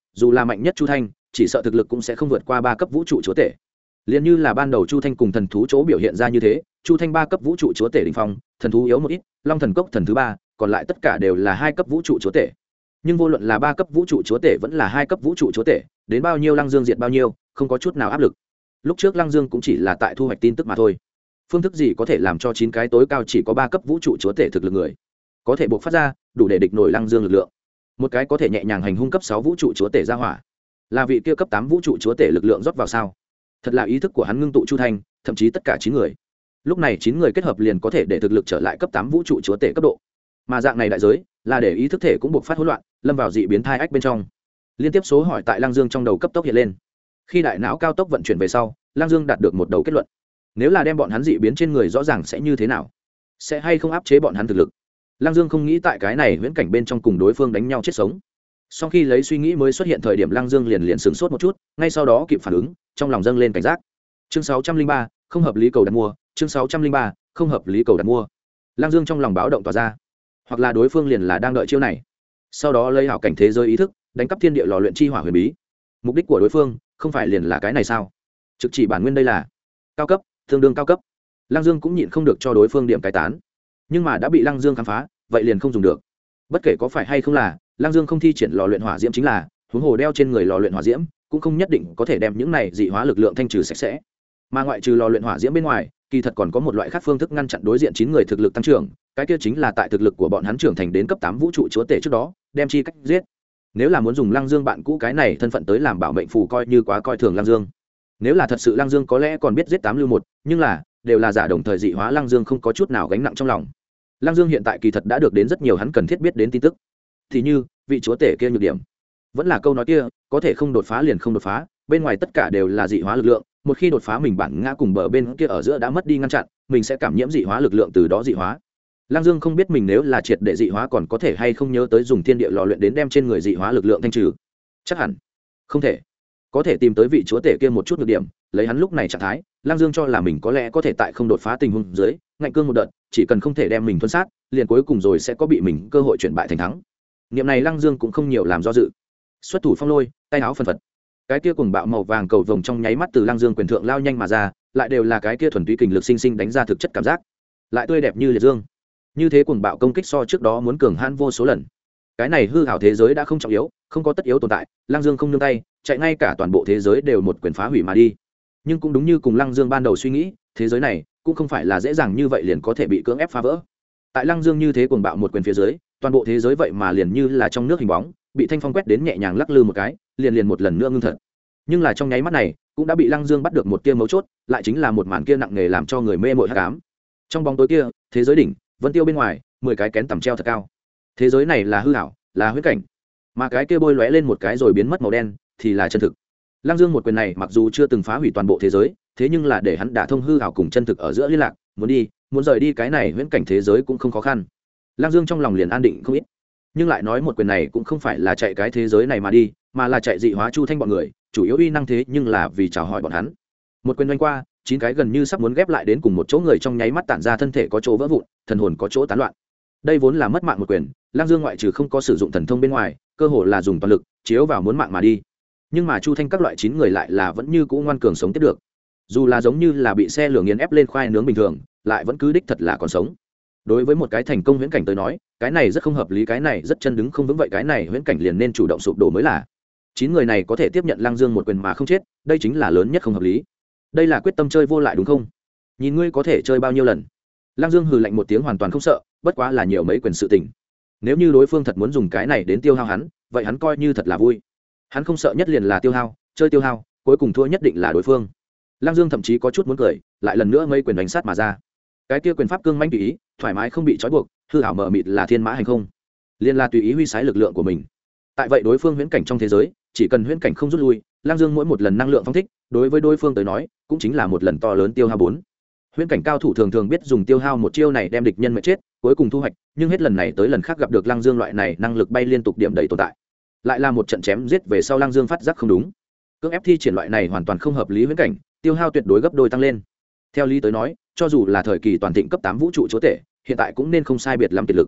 dù là mạnh nhất Chu Thanh chỉ sợ thực lực cũng sẽ không vượt qua 3 cấp vũ trụ chúa tể. Liên như là ban đầu Chu Thanh cùng thần thú chỗ biểu hiện ra như thế, Chu Thanh 3 cấp vũ trụ chúa tể đỉnh phong, thần thú yếu một ít, Long thần cốc thần thứ 3, còn lại tất cả đều là 2 cấp vũ trụ chúa tể. Nhưng vô luận là 3 cấp vũ trụ chúa tể vẫn là 2 cấp vũ trụ chúa tể, đến bao nhiêu Lăng Dương diệt bao nhiêu, không có chút nào áp lực. Lúc trước Lăng Dương cũng chỉ là tại thu hoạch tin tức mà thôi. Phương thức gì có thể làm cho 9 cái tối cao chỉ có 3 cấp vũ trụ chúa tể thực lực người có thể bộc phát ra, đủ để địch nổi Lăng Dương lực lượng. Một cái có thể nhẹ nhàng hành hung cấp 6 vũ trụ chúa tể ra hỏa, là vị kia cấp 8 vũ trụ chúa tể lực lượng rót vào sao? Thật là ý thức của hắn ngưng tụ Chu Thanh, thậm chí tất cả 9 người. Lúc này 9 người kết hợp liền có thể để thực lực trở lại cấp 8 vũ trụ chúa tể cấp độ. Mà dạng này đại giới, là để ý thức thể cũng bộc phát hỗn loạn, lâm vào dị biến thai ách bên trong. Liên tiếp số hỏi tại Lăng Dương trong đầu cấp tốc hiện lên. Khi đại não cao tốc vận chuyển về sau, Lăng Dương đạt được một đầu kết luận. Nếu là đem bọn hắn dị biến trên người rõ ràng sẽ như thế nào? Sẽ hay không áp chế bọn hắn thực lực? Lăng Dương không nghĩ tại cái này huyễn cảnh bên trong cùng đối phương đánh nhau chết sống. Sau khi lấy suy nghĩ mới xuất hiện thời điểm, Lăng Dương liền sửng sốt một chút, ngay sau đó kịp phản ứng, trong lòng dâng lên cảnh giác. Chương 603, không hợp lý cầu đặt mua, chương 603, không hợp lý cầu đặt mua. Lăng Dương trong lòng báo động tỏa ra, hoặc là đối phương liền là đang đợi chiêu này, sau đó lấy hảo cảnh thế giới ý thức đánh cắp thiên địa lò luyện chi hỏa huyền bí. Mục đích của đối phương không phải liền là cái này sao? Trực chỉ bản nguyên đây là cao cấp, tương đương cao cấp. Lăng Dương cũng nhịn không được cho đối phương điểm cái tán, nhưng mà đã bị Lăng Dương khám phá, vậy liền không dùng được. Bất kể có phải hay không là Lăng Dương không thi triển lò luyện hỏa diễm chính là huống hồ đeo trên người lò luyện hỏa diễm cũng không nhất định có thể đem những này dị hóa lực lượng thanh trừ sạch sẽ. Mà ngoại trừ lò luyện hỏa diễm bên ngoài, kỳ thật còn có một loại khác phương thức ngăn chặn đối diện 9 người thực lực tăng trưởng, cái kia chính là tại thực lực của bọn hắn trưởng thành đến cấp 8 vũ trụ chúa tể trước đó, đem chi cách giết. Nếu là muốn dùng Lăng Dương bạn cũ cái này thân phận tới làm bảo mệnh phù coi như quá coi thường Lăng Dương. Nếu là thật sự Lăng Dương có lẽ còn biết giết 8 lưu 1, nhưng là đều là giả, đồng thời dị hóa Lăng Dương không có chút nào gánh nặng trong lòng. Lăng Dương hiện tại kỳ thật đã được đến rất nhiều hắn cần thiết biết đến tin tức. Thì như, vị chúa tể kia nhược điểm, vẫn là câu nói kia, có thể không đột phá liền không đột phá, bên ngoài tất cả đều là dị hóa lực lượng, một khi đột phá mình bản ngã cùng bờ bên kia ở giữa đã mất đi ngăn chặn, mình sẽ cảm nhiễm dị hóa lực lượng từ đó dị hóa. Lăng Dương không biết mình nếu là triệt để dị hóa còn có thể hay không nhớ tới dùng thiên địa lò luyện đến đem trên người dị hóa lực lượng thanh trừ. Chắc hẳn không thể. Có thể tìm tới vị chúa tể kia một chút nhược điểm, lấy hắn lúc này trạng thái, Lăng Dương cho là mình có lẽ có thể tại không đột phá tình huống dưới, ngạnh cương một đợt, chỉ cần không thể đem mình thuần sát, liền cuối cùng rồi sẽ có bị mình cơ hội chuyển bại thành thắng. Niệm này Lăng Dương cũng không nhiều làm do dự. Xuất thủ phong lôi, tay áo phân phật. Cái kia cuồng bạo màu vàng cầu vồng trong nháy mắt từ Lăng Dương quyền thượng lao nhanh mà ra, lại đều là cái kia thuần túy kình lực sinh sinh đánh ra thực chất cảm giác, lại tươi đẹp như liệt dương. Như thế cuồng bạo công kích so trước đó muốn cường hãn vô số lần. Cái này hư ảo thế giới đã không trọng yếu, không có tất yếu tồn tại, Lăng Dương không nương tay, chạy ngay cả toàn bộ thế giới đều một quyền phá hủy mà đi. Nhưng cũng đúng như cùng Lăng Dương ban đầu suy nghĩ, thế giới này cũng không phải là dễ dàng như vậy liền có thể bị cưỡng ép phá vỡ. Tại Lăng Dương như thế cuồng bạo một quyền phía dưới, toàn bộ thế giới vậy mà liền như là trong nước hình bóng, bị thanh phong quét đến nhẹ nhàng lắc lư một cái, liền một lần nữa ngưng thật. Nhưng là trong nháy mắt này, cũng đã bị Lăng Dương bắt được một tia mấu chốt, lại chính là một màn kia nặng nề làm cho người mê mội hắc ám. Trong bóng tối kia, thế giới đỉnh, vân tiêu bên ngoài, 10 cái kén tầm treo thật cao. Thế giới này là hư ảo, là huyễn cảnh, mà cái kia bôi lóe lên một cái rồi biến mất màu đen thì là chân thực. Lăng Dương một quyền này mặc dù chưa từng phá hủy toàn bộ thế giới, thế nhưng là để hắn đả thông hư ảo cùng chân thực ở giữa liên lạc, muốn rời đi cái này huyễn cảnh thế giới cũng không khó khăn. Lăng Dương trong lòng liền an định không ít, nhưng lại nói một quyền này cũng không phải là chạy cái thế giới này mà đi, mà là chạy dị hóa Chu Thanh bọn người, chủ yếu uy năng thế nhưng là vì chào hỏi bọn hắn. Một quyền đánh qua, 9 cái gần như sắp muốn ghép lại đến cùng một chỗ người trong nháy mắt tản ra thân thể có chỗ vỡ vụn, thần hồn có chỗ tán loạn. Đây vốn là mất mạng một quyền, Lăng Dương ngoại trừ không có sử dụng thần thông bên ngoài, cơ hồ là dùng toàn lực chiếu vào muốn mạng mà đi. Nhưng mà Chu Thanh các loại 9 người lại là vẫn như cũ ngoan cường sống tiếp được. Dù là giống như là bị xe lửa nghiền ép lên khoai nướng bình thường, lại vẫn cứ đích thật là còn sống. Đối với một cái thành công huyễn cảnh tới nói, cái này rất không hợp lý, cái này rất chân đứng không vững, vậy cái này huyễn cảnh liền nên chủ động sụp đổ mới là. 9 người này có thể tiếp nhận Lăng Dương một quyền mà không chết, đây chính là lớn nhất không hợp lý. Đây là quyết tâm chơi vô lại đúng không? Nhìn ngươi có thể chơi bao nhiêu lần. Lăng Dương hừ lạnh một tiếng, hoàn toàn không sợ, bất quá là nhiều mấy quyền sự tình. Nếu như đối phương thật muốn dùng cái này đến tiêu hao hắn, vậy hắn coi như thật là vui. Hắn không sợ nhất liền là tiêu hao, chơi tiêu hao, cuối cùng thua nhất định là đối phương. Lăng Dương thậm chí có chút muốn cười, lại lần nữa mấy quyền đánh sát mà ra. Cái kia quyền pháp cương mãnh tùy ý, thoải mái không bị trói buộc, hư ảo mờ mịt là thiên mã hành không, liên là tùy ý huy sái lực lượng của mình. Tại vậy đối phương huyễn cảnh trong thế giới, chỉ cần huyễn cảnh không rút lui, Lăng Dương mỗi một lần năng lượng phóng thích, đối với đối phương tới nói, cũng chính là một lần to lớn tiêu hao 4. Huyễn cảnh cao thủ thường thường biết dùng tiêu hao một chiêu này đem địch nhân mệt chết, cuối cùng thu hoạch, nhưng hết lần này tới lần khác gặp được Lăng Dương loại này năng lực bay liên tục điểm đầy tồn tại, lại là một trận chém giết về sau Lăng Dương phát giác không đúng, cưỡng ép thi triển loại này hoàn toàn không hợp lý huyễn cảnh, tiêu hao tuyệt đối gấp đôi tăng lên. Theo lý tới nói, cho dù là thời kỳ toàn thịnh cấp 8 vũ trụ chúa tể, hiện tại cũng nên không sai biệt lắm kiệt lực.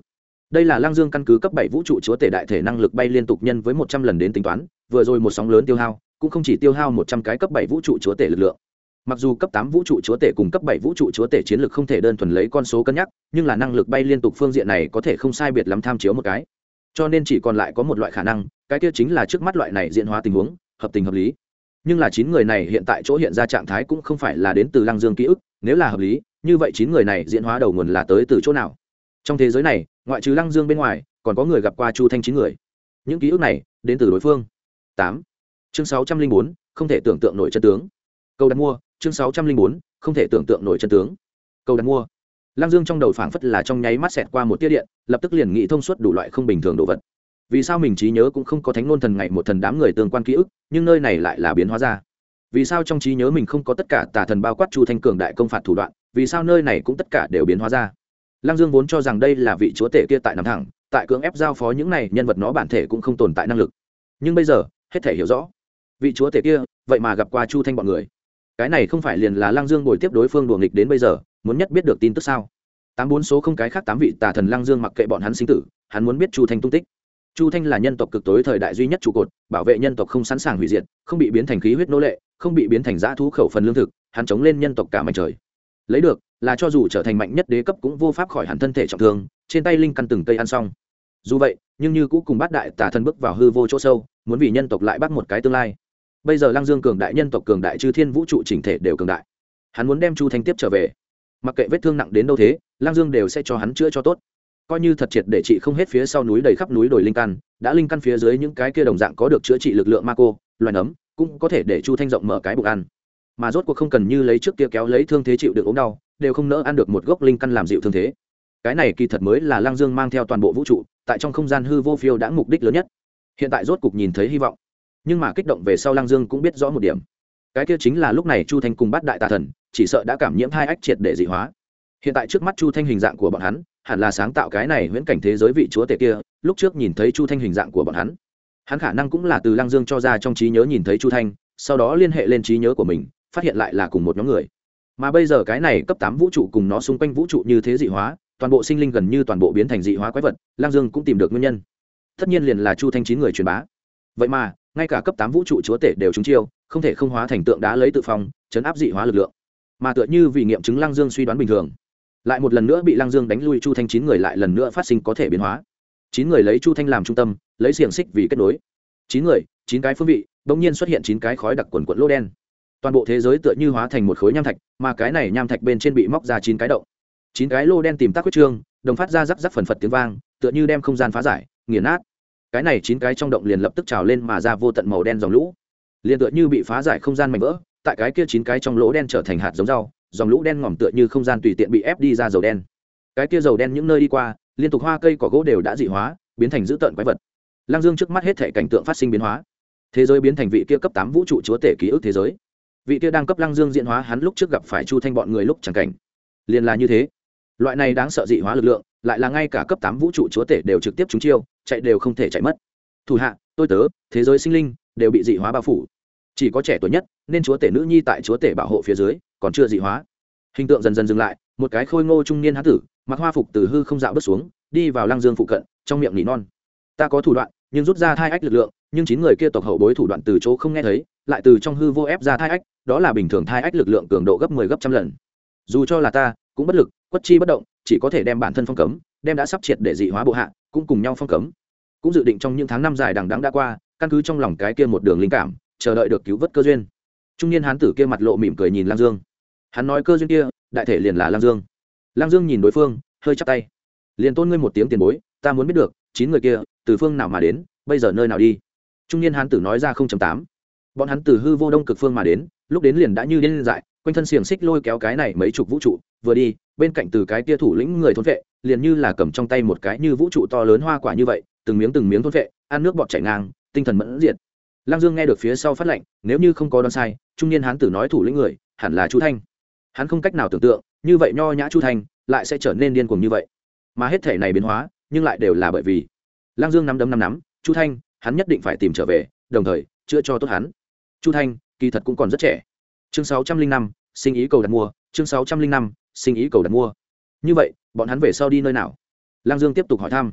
đây là Lăng Dương căn cứ cấp 7 vũ trụ chúa tể đại thể năng lực bay liên tục nhân với 100 lần đến tính toán, vừa rồi một sóng lớn tiêu hao cũng không chỉ tiêu hao 100 cái cấp 7 vũ trụ chúa tể lực lượng. Mặc dù cấp 8 vũ trụ chúa tể cùng cấp 7 vũ trụ chúa tể chiến lược không thể đơn thuần lấy con số cân nhắc, nhưng là năng lực bay liên tục phương diện này có thể không sai biệt lắm tham chiếu một cái. Cho nên chỉ còn lại có một loại khả năng, cái kia chính là trước mắt loại này diễn hóa tình huống, hợp tình hợp lý. Nhưng là 9 người này hiện tại chỗ hiện ra trạng thái cũng không phải là đến từ Lăng Dương ký ức, nếu là hợp lý, như vậy 9 người này diễn hóa đầu nguồn là tới từ chỗ nào? Trong thế giới này, ngoại trừ Lăng Dương bên ngoài, còn có người gặp qua Chu Thanh 9 người. Những ký ức này đến từ đối phương. 8. Chương 604, không thể tưởng tượng nổi chân tướng. Câu đặt mua, chương 604, không thể tưởng tượng nổi chân tướng. Câu đặt mua. Lăng Dương trong đầu phảng phất là trong nháy mắt xẹt qua một tia điện, lập tức liền nghĩ thông suốt đủ loại không bình thường đồ vật. Vì sao mình trí nhớ cũng không có thánh ngôn thần ngày một thần đám người tương quan ký ức, nhưng nơi này lại là biến hóa ra? Vì sao trong trí nhớ mình không có tất cả tà thần bao quát Chu Thanh cường đại công phạt thủ đoạn, vì sao nơi này cũng tất cả đều biến hóa ra? Lăng Dương vốn cho rằng đây là vị chúa tể kia tại nằm thẳng, tại cưỡng ép giao phó những này nhân vật nó bản thể cũng không tồn tại năng lực. Nhưng bây giờ, hết thể hiểu rõ. Vị chúa tể kia, vậy mà gặp qua Chu Thanh bọn người. Cái này không phải liền là Lăng Dương bồi tiếp đối phương đùa nghịch đến bây giờ, muốn nhất biết được tin tức sao? 84 số không cái khác 8 vị tà thần Lăng Dương mặc kệ bọn hắn sinh tử, hắn muốn biết Chu Thanh tung tích. Chu Thanh là nhân tộc cực tối thời đại duy nhất trụ cột, bảo vệ nhân tộc không sẵn sàng hủy diệt, không bị biến thành khí huyết nô lệ, không bị biến thành dã thú khẩu phần lương thực, hắn chống lên nhân tộc cả mảnh trời. Lấy được là cho dù trở thành mạnh nhất đế cấp cũng vô pháp khỏi hẳn thân thể trọng thương, trên tay linh căn từng cây ăn xong. Dù vậy, nhưng như cũ cùng bát đại tà thần bước vào hư vô chỗ sâu, muốn vì nhân tộc lại bắt một cái tương lai. Bây giờ Lăng Dương cường đại, nhân tộc cường đại, chư thiên vũ trụ chỉnh thể đều cường đại. Hắn muốn đem Chu Thanh tiếp trở về. Mặc kệ vết thương nặng đến đâu thế, Lăng Dương đều sẽ cho hắn chữa cho tốt. Coi như thật triệt để trị không hết phía sau núi đầy khắp núi đồi linh căn, đã linh căn phía dưới những cái kia đồng dạng có được chữa trị lực lượng ma cô, loài nấm, cũng có thể để Chu Thanh rộng mở cái bụng ăn. Mà rốt cuộc không cần như lấy trước kia kéo lấy thương thế chịu được ốm đau, đều không nỡ ăn được một gốc linh căn làm dịu thương thế. Cái này kỳ thật mới là Lăng Dương mang theo toàn bộ vũ trụ, tại trong không gian hư vô phiêu đã mục đích lớn nhất. Hiện tại rốt cục nhìn thấy hy vọng. Nhưng mà kích động về sau Lăng Dương cũng biết rõ một điểm. Cái kia chính là lúc này Chu Thanh cùng bát đại tà thần, chỉ sợ đã cảm nhiễm hai ách triệt để dị hóa. Hiện tại trước mắt Chu Thanh hình dạng của bọn hắn, hẳn là sáng tạo cái này huyễn cảnh thế giới vị chúa tể kia, lúc trước nhìn thấy Chu Thanh hình dạng của bọn hắn. Hắn khả năng cũng là từ Lăng Dương cho ra trong trí nhớ nhìn thấy Chu Thanh, sau đó liên hệ lên trí nhớ của mình, phát hiện lại là cùng một nhóm người. Mà bây giờ cái này cấp 8 vũ trụ cùng nó xung quanh vũ trụ như thế dị hóa, toàn bộ sinh linh gần như toàn bộ biến thành dị hóa quái vật, Lăng Dương cũng tìm được nguyên nhân. Tất nhiên liền là Chu Thanh 9 người truyền bá. Vậy mà, ngay cả cấp 8 vũ trụ chúa tể đều trúng chiêu, không thể không hóa thành tượng đá lấy tự phòng, chấn áp dị hóa lực lượng. Mà tựa như vì nghiệm chứng Lăng Dương suy đoán bình thường, lại một lần nữa bị Lăng Dương đánh lui, Chu Thanh 9 người lại lần nữa phát sinh có thể biến hóa. 9 người lấy Chu Thanh làm trung tâm, lấy xiềng xích vì kết nối. 9 người, 9 cái phương vị, bỗng nhiên xuất hiện 9 cái khói đặc quần quần lỗ đen. Toàn bộ thế giới tựa như hóa thành một khối nham thạch, mà cái này nham thạch bên trên bị móc ra 9 cái động. 9 cái lô đen tìm tác huyết trương, đồng phát ra rắc rắc phần phật tiếng vang, tựa như đem không gian phá giải, nghiền nát. Cái này 9 cái trong động liền lập tức trào lên mà ra vô tận màu đen dòng lũ. Liền tựa như bị phá giải không gian mảnh vỡ, tại cái kia 9 cái trong lỗ đen trở thành hạt giống rau, dòng lũ đen ngòm tựa như không gian tùy tiện bị ép đi ra dầu đen. Cái kia dầu đen những nơi đi qua, liên tục hoa cây cỏ gỗ đều đã dị hóa, biến thành dữ tợn quái vật. Lăng Dương trước mắt hết thảy cảnh tượng phát sinh biến hóa. Thế giới biến thành vị kia cấp 8 vũ trụ chúa tể ký ức thế giới. Vị kia đang cấp Lăng Dương diễn hóa hắn lúc trước gặp phải Chu Thanh bọn người lúc chẳng cảnh. Liền là như thế. Loại này đáng sợ dị hóa lực lượng, lại là ngay cả cấp 8 vũ trụ chúa tể đều trực tiếp trúng chiêu, chạy đều không thể chạy mất. Thủ hạ, tôi tớ, thế giới sinh linh đều bị dị hóa bao phủ. Chỉ có trẻ tuổi nhất, nên chúa tể nữ nhi tại chúa tể bảo hộ phía dưới, còn chưa dị hóa. Hình tượng dần dần dừng lại, một cái khôi ngô trung niên hán tử, mặc hoa phục từ hư không dạo bước xuống, đi vào Lăng Dương phụ cận, trong miệng nỉ non: "Ta có thủ đoạn, nhưng rút ra thai ách lực lượng, nhưng 9 người kia tộc hậu bối thủ đoạn từ chỗ không nghe thấy, lại từ trong hư vô ép ra thai ách, đó là bình thường thai ách lực lượng cường độ gấp 10 gấp trăm lần. Dù cho là ta, cũng bất lực, quất chi bất động, chỉ có thể đem bản thân phong cấm, đem đã sắp triệt để dị hóa bộ hạ, cũng cùng nhau phong cấm. Cũng dự định trong những tháng năm dài đằng đẵng đã qua, căn cứ trong lòng cái kia một đường linh cảm, chờ đợi được cứu vớt cơ duyên." Trung niên hán tử kia mặt lộ mỉm cười nhìn Lăng Dương. Hắn nói cơ duyên kia, đại thể liền là Lăng Dương. Lăng Dương nhìn đối phương, hơi chắp tay: "Liền tôn ngươi một tiếng tiền bối, ta muốn biết được, 9 người kia từ phương nào mà đến, bây giờ nơi nào đi?" Trung niên hán tử nói ra 0.8. Bọn hắn từ hư vô đông cực phương mà đến, lúc đến liền đã như điên dại, quanh thân xiềng xích lôi kéo cái này mấy chục vũ trụ, vừa đi, bên cạnh từ cái kia thủ lĩnh người thôn vệ, liền như là cầm trong tay một cái như vũ trụ to lớn hoa quả như vậy, từng miếng thôn vệ, ăn nước bọt chảy ngang, tinh thần mẫn diệt. Lăng Dương nghe được phía sau phát lệnh, nếu như không có đoán sai, trung niên hán tử nói thủ lĩnh người, hẳn là Chu Thanh. Hắn không cách nào tưởng tượng, như vậy nho nhã Chu Thanh lại sẽ trở nên điên cuồng như vậy. Mà hết thể này biến hóa, nhưng lại đều là bởi vì Lăng Dương nắm Chu Thanh, hắn nhất định phải tìm trở về, đồng thời chữa cho tốt hắn. Chu Thanh kỳ thật cũng còn rất trẻ. Chương 605, sinh ý cầu đặt mua, chương 605, sinh ý cầu đặt mua. Như vậy, bọn hắn về sau đi nơi nào? Lăng Dương tiếp tục hỏi thăm.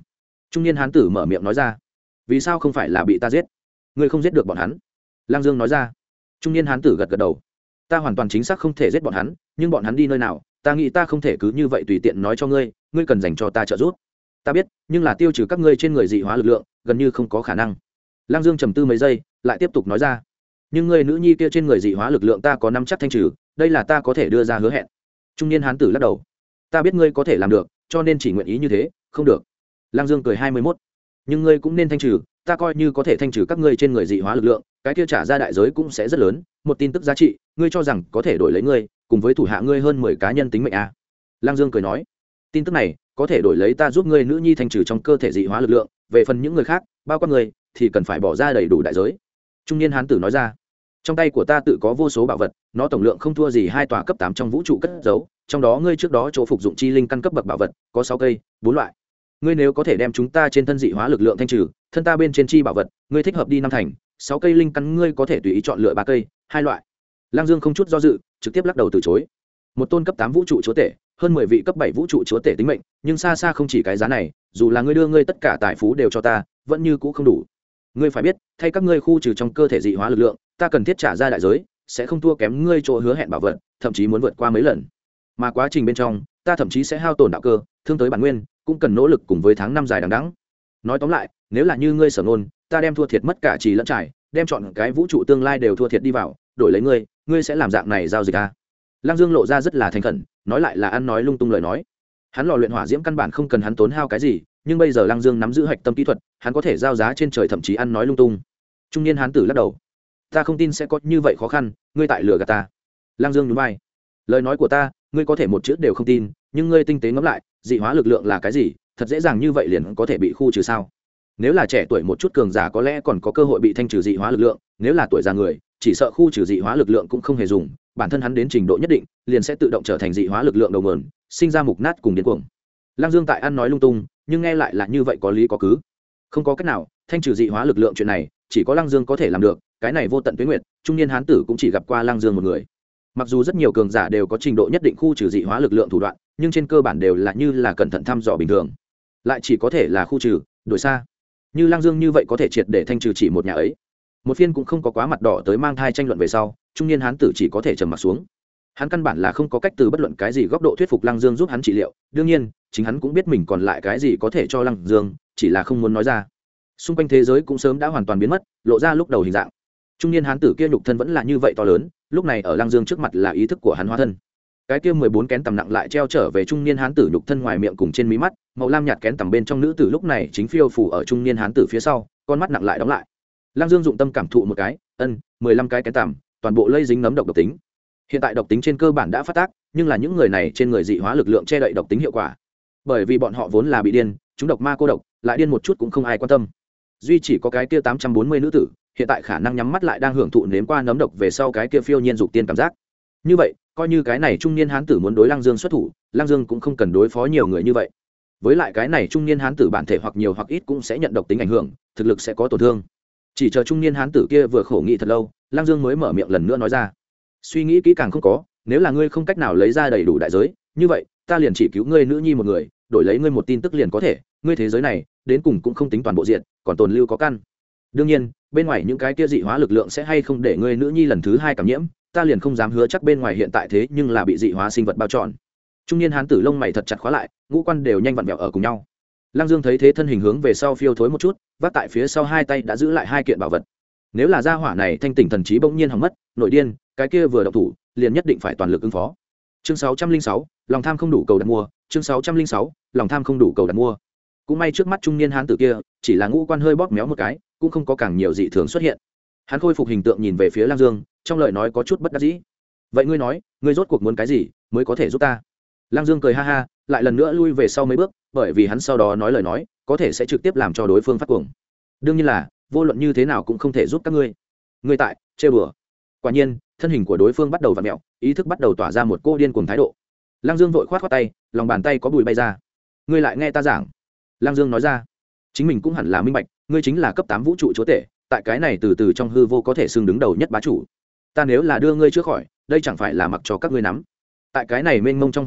Trung niên hán tử mở miệng nói ra. Vì sao không phải là bị ta giết? Ngươi không giết được bọn hắn. Lăng Dương nói ra. Trung niên hán tử gật gật đầu. Ta hoàn toàn chính xác không thể giết bọn hắn, nhưng bọn hắn đi nơi nào, ta nghĩ ta không thể cứ như vậy tùy tiện nói cho ngươi, ngươi cần dành cho ta trợ giúp. Ta biết, nhưng là tiêu trừ các ngươi trên người dị hóa lực lượng, gần như không có khả năng. Lăng Dương trầm tư mấy giây, lại tiếp tục nói ra. Nhưng ngươi nữ nhi kia trên người dị hóa lực lượng ta có nắm chắc thanh trừ, đây là ta có thể đưa ra hứa hẹn. Trung niên hán tử lắc đầu. Ta biết ngươi có thể làm được, cho nên chỉ nguyện ý như thế, không được. Lăng Dương cười 21. Nhưng ngươi cũng nên thanh trừ, ta coi như có thể thanh trừ các ngươi trên người dị hóa lực lượng, cái kia trả ra đại giới cũng sẽ rất lớn, một tin tức giá trị, ngươi cho rằng có thể đổi lấy ngươi, cùng với thủ hạ ngươi hơn 10 cá nhân tính mệnh à? Lăng Dương cười nói. Tin tức này có thể đổi lấy ta giúp ngươi nữ nhi thanh trừ trong cơ thể dị hóa lực lượng, về phần những người khác, bao quát ngươi, thì cần phải bỏ ra đầy đủ đại giới. Trung niên hán tử nói ra. Trong tay của ta tự có vô số bảo vật, nó tổng lượng không thua gì 2 tòa cấp 8 trong vũ trụ cất giấu, trong đó ngươi trước đó chỗ phục dụng chi linh căn cấp bậc bảo vật có 6 cây, 4 loại. Ngươi nếu có thể đem chúng ta trên thân dị hóa lực lượng thanh trừ, thân ta bên trên chi bảo vật, ngươi thích hợp đi năm thành, 6 cây linh căn ngươi có thể tùy ý chọn lựa 3 cây, 2 loại. Lăng Dương không chút do dự, trực tiếp lắc đầu từ chối. Một tôn cấp 8 vũ trụ chúa tể, hơn 10 vị cấp 7 vũ trụ chúa tể tính mệnh, nhưng xa xa không chỉ cái giá này, dù là ngươi đưa ngươi tất cả tài phú đều cho ta, vẫn như cũ không đủ. Ngươi phải biết, thay các ngươi khu trừ trong cơ thể dị hóa lực lượng, ta cần thiết trả ra đại giới, sẽ không thua kém ngươi chỗ hứa hẹn bảo vật, thậm chí muốn vượt qua mấy lần. Mà quá trình bên trong, ta thậm chí sẽ hao tổn đạo cơ, thương tới bản nguyên, cũng cần nỗ lực cùng với tháng năm dài đằng đẵng. Nói tóm lại, nếu là như ngươi sở ngôn, ta đem thua thiệt mất cả trì lẫn trải, đem chọn cái vũ trụ tương lai đều thua thiệt đi vào, đổi lấy ngươi, ngươi sẽ làm dạng này giao dịch à? Lăng Dương lộ ra rất là thành khẩn, nói lại là ăn nói lung tung lời nói. Hắn lò luyện hỏa diễm căn bản không cần hắn tốn hao cái gì, nhưng bây giờ Lăng Dương nắm giữ hạch tâm kỹ thuật, hắn có thể giao giá trên trời, thậm chí ăn nói lung tung. Trung niên hán tử lắc đầu. Ta không tin sẽ có như vậy khó khăn, ngươi tại lừa gạt ta. Lăng Dương nhún vai. Lời nói của ta, ngươi có thể một chữ đều không tin, nhưng ngươi tinh tế ngẫm lại, dị hóa lực lượng là cái gì, thật dễ dàng như vậy liền có thể bị khu trừ sao? Nếu là trẻ tuổi một chút cường giả có lẽ còn có cơ hội bị thanh trừ dị hóa lực lượng, nếu là tuổi già người, chỉ sợ khu trừ dị hóa lực lượng cũng không hề dùng, bản thân hắn đến trình độ nhất định, liền sẽ tự động trở thành dị hóa lực lượng đầu nguồn, sinh ra mục nát cùng điên cuồng. Lăng Dương tại ăn nói lung tung, nhưng nghe lại là như vậy có lý có cứ. Không có cách nào, thanh trừ dị hóa lực lượng chuyện này, chỉ có Lăng Dương có thể làm được, cái này vô tận tuế nguyệt, trung niên hán tử cũng chỉ gặp qua Lăng Dương một người. Mặc dù rất nhiều cường giả đều có trình độ nhất định khu trừ dị hóa lực lượng thủ đoạn, nhưng trên cơ bản đều là như là cẩn thận thăm dò bình thường, lại chỉ có thể là khu trừ, đổi xa. Như Lăng Dương như vậy có thể triệt để thanh trừ chỉ một nhà ấy. Một phiên cũng không có quá mặt đỏ tới mang thai tranh luận về sau, trung niên hán tử chỉ có thể trầm mặt xuống. Hắn căn bản là không có cách từ bất luận cái gì góc độ thuyết phục Lăng Dương giúp hắn trị liệu, đương nhiên, chính hắn cũng biết mình còn lại cái gì có thể cho Lăng Dương, chỉ là không muốn nói ra. Xung quanh thế giới cũng sớm đã hoàn toàn biến mất, lộ ra lúc đầu hình dạng. Trung niên hán tử kia nhục thân vẫn là như vậy to lớn, lúc này ở Lăng Dương trước mặt là ý thức của hắn hóa thân. Cái kia 14 kén tầm nặng lại treo trở về trung niên hán tử nhục thân ngoài miệng cùng trên mí mắt, màu lam nhạt kén tầm bên trong nữ tử lúc này chính phiêu phù ở trung niên hán tử phía sau, con mắt nặng lại đóng lại. Lăng Dương dụng tâm cảm thụ một cái, 15 cái kén tầm, toàn bộ lây dính nấm độc tính. Hiện tại độc tính trên cơ bản đã phát tác, nhưng là những người này trên người dị hóa lực lượng che đậy độc tính hiệu quả. Bởi vì bọn họ vốn là bị điên, chúng độc ma cô độc, lại điên một chút cũng không ai quan tâm. Duy chỉ có cái kia 840 nữ tử, hiện tại khả năng nhắm mắt lại đang hưởng thụ nếm qua nấm độc về sau cái kia phiêu nhiên dục tiên cảm giác. Như vậy, coi như cái này trung niên hán tử muốn đối Lăng Dương xuất thủ, Lăng Dương cũng không cần đối phó nhiều người như vậy. Với lại cái này trung niên hán tử bản thể hoặc nhiều hoặc ít cũng sẽ nhận độc tính ảnh hưởng, thực lực sẽ có tổn thương. Chỉ chờ trung niên hán tử kia vừa khổ nghĩ thật lâu, Lăng Dương mới mở miệng lần nữa nói ra. Suy nghĩ kỹ càng không có, nếu là ngươi không cách nào lấy ra đầy đủ đại giới, như vậy, ta liền chỉ cứu ngươi nữ nhi một người, đổi lấy ngươi một tin tức liền có thể, ngươi thế giới này, đến cùng cũng không tính toàn bộ diện, còn tồn lưu có căn. Đương nhiên, bên ngoài những cái kia dị hóa lực lượng sẽ hay không để ngươi nữ nhi lần thứ 2 cảm nhiễm, ta liền không dám hứa chắc bên ngoài hiện tại thế nhưng là bị dị hóa sinh vật bao trọn. Trung niên hán tử lông mày thật chặt khóa lại, ngũ quan đều nhanh vặn vẹo ở cùng nhau. Lăng Dương thấy thế thân hình hướng về sau phiêu thối một chút, vác tại phía sau hai tay đã giữ lại 2 kiện bảo vật. Nếu là gia hỏa này thanh tỉnh thần trí bỗng nhiên hỏng mất, nội điên, cái kia vừa động thủ, liền nhất định phải toàn lực ứng phó. Chương 606, lòng tham không đủ cầu đặt mua, chương 606, lòng tham không đủ cầu đặt mua. Cũng may trước mắt trung niên hán tử kia, chỉ là ngũ quan hơi bóp méo một cái, cũng không có càng nhiều dị thường xuất hiện. Hắn khôi phục hình tượng nhìn về phía Lăng Dương, trong lời nói có chút bất đắc dĩ. Vậy ngươi nói, ngươi rốt cuộc muốn cái gì mới có thể giúp ta? Lăng Dương cười ha ha, lại lần nữa lui về sau mấy bước, bởi vì hắn sau đó nói lời nói, có thể sẽ trực tiếp làm cho đối phương phát cuồng. Đương nhiên là, vô luận như thế nào cũng không thể giúp các ngươi. Ngươi tại, trêu đùa. Quả nhiên, thân hình của đối phương bắt đầu vặn mèo, ý thức bắt đầu tỏa ra một cô điên cuồng thái độ. Lăng Dương vội khoát tay, lòng bàn tay có bụi bay ra. Ngươi lại nghe ta giảng. Lăng Dương nói ra, chính mình cũng hẳn là minh bạch, ngươi chính là cấp 8 vũ trụ chúa tể, tại cái này từ từ trong hư vô có thể xưng đứng đầu nhất bá chủ. Ta nếu là đưa ngươi chữa khỏi, đây chẳng phải là mặc cho các ngươi nắm. Tại cái này mênh mông trong hư vô,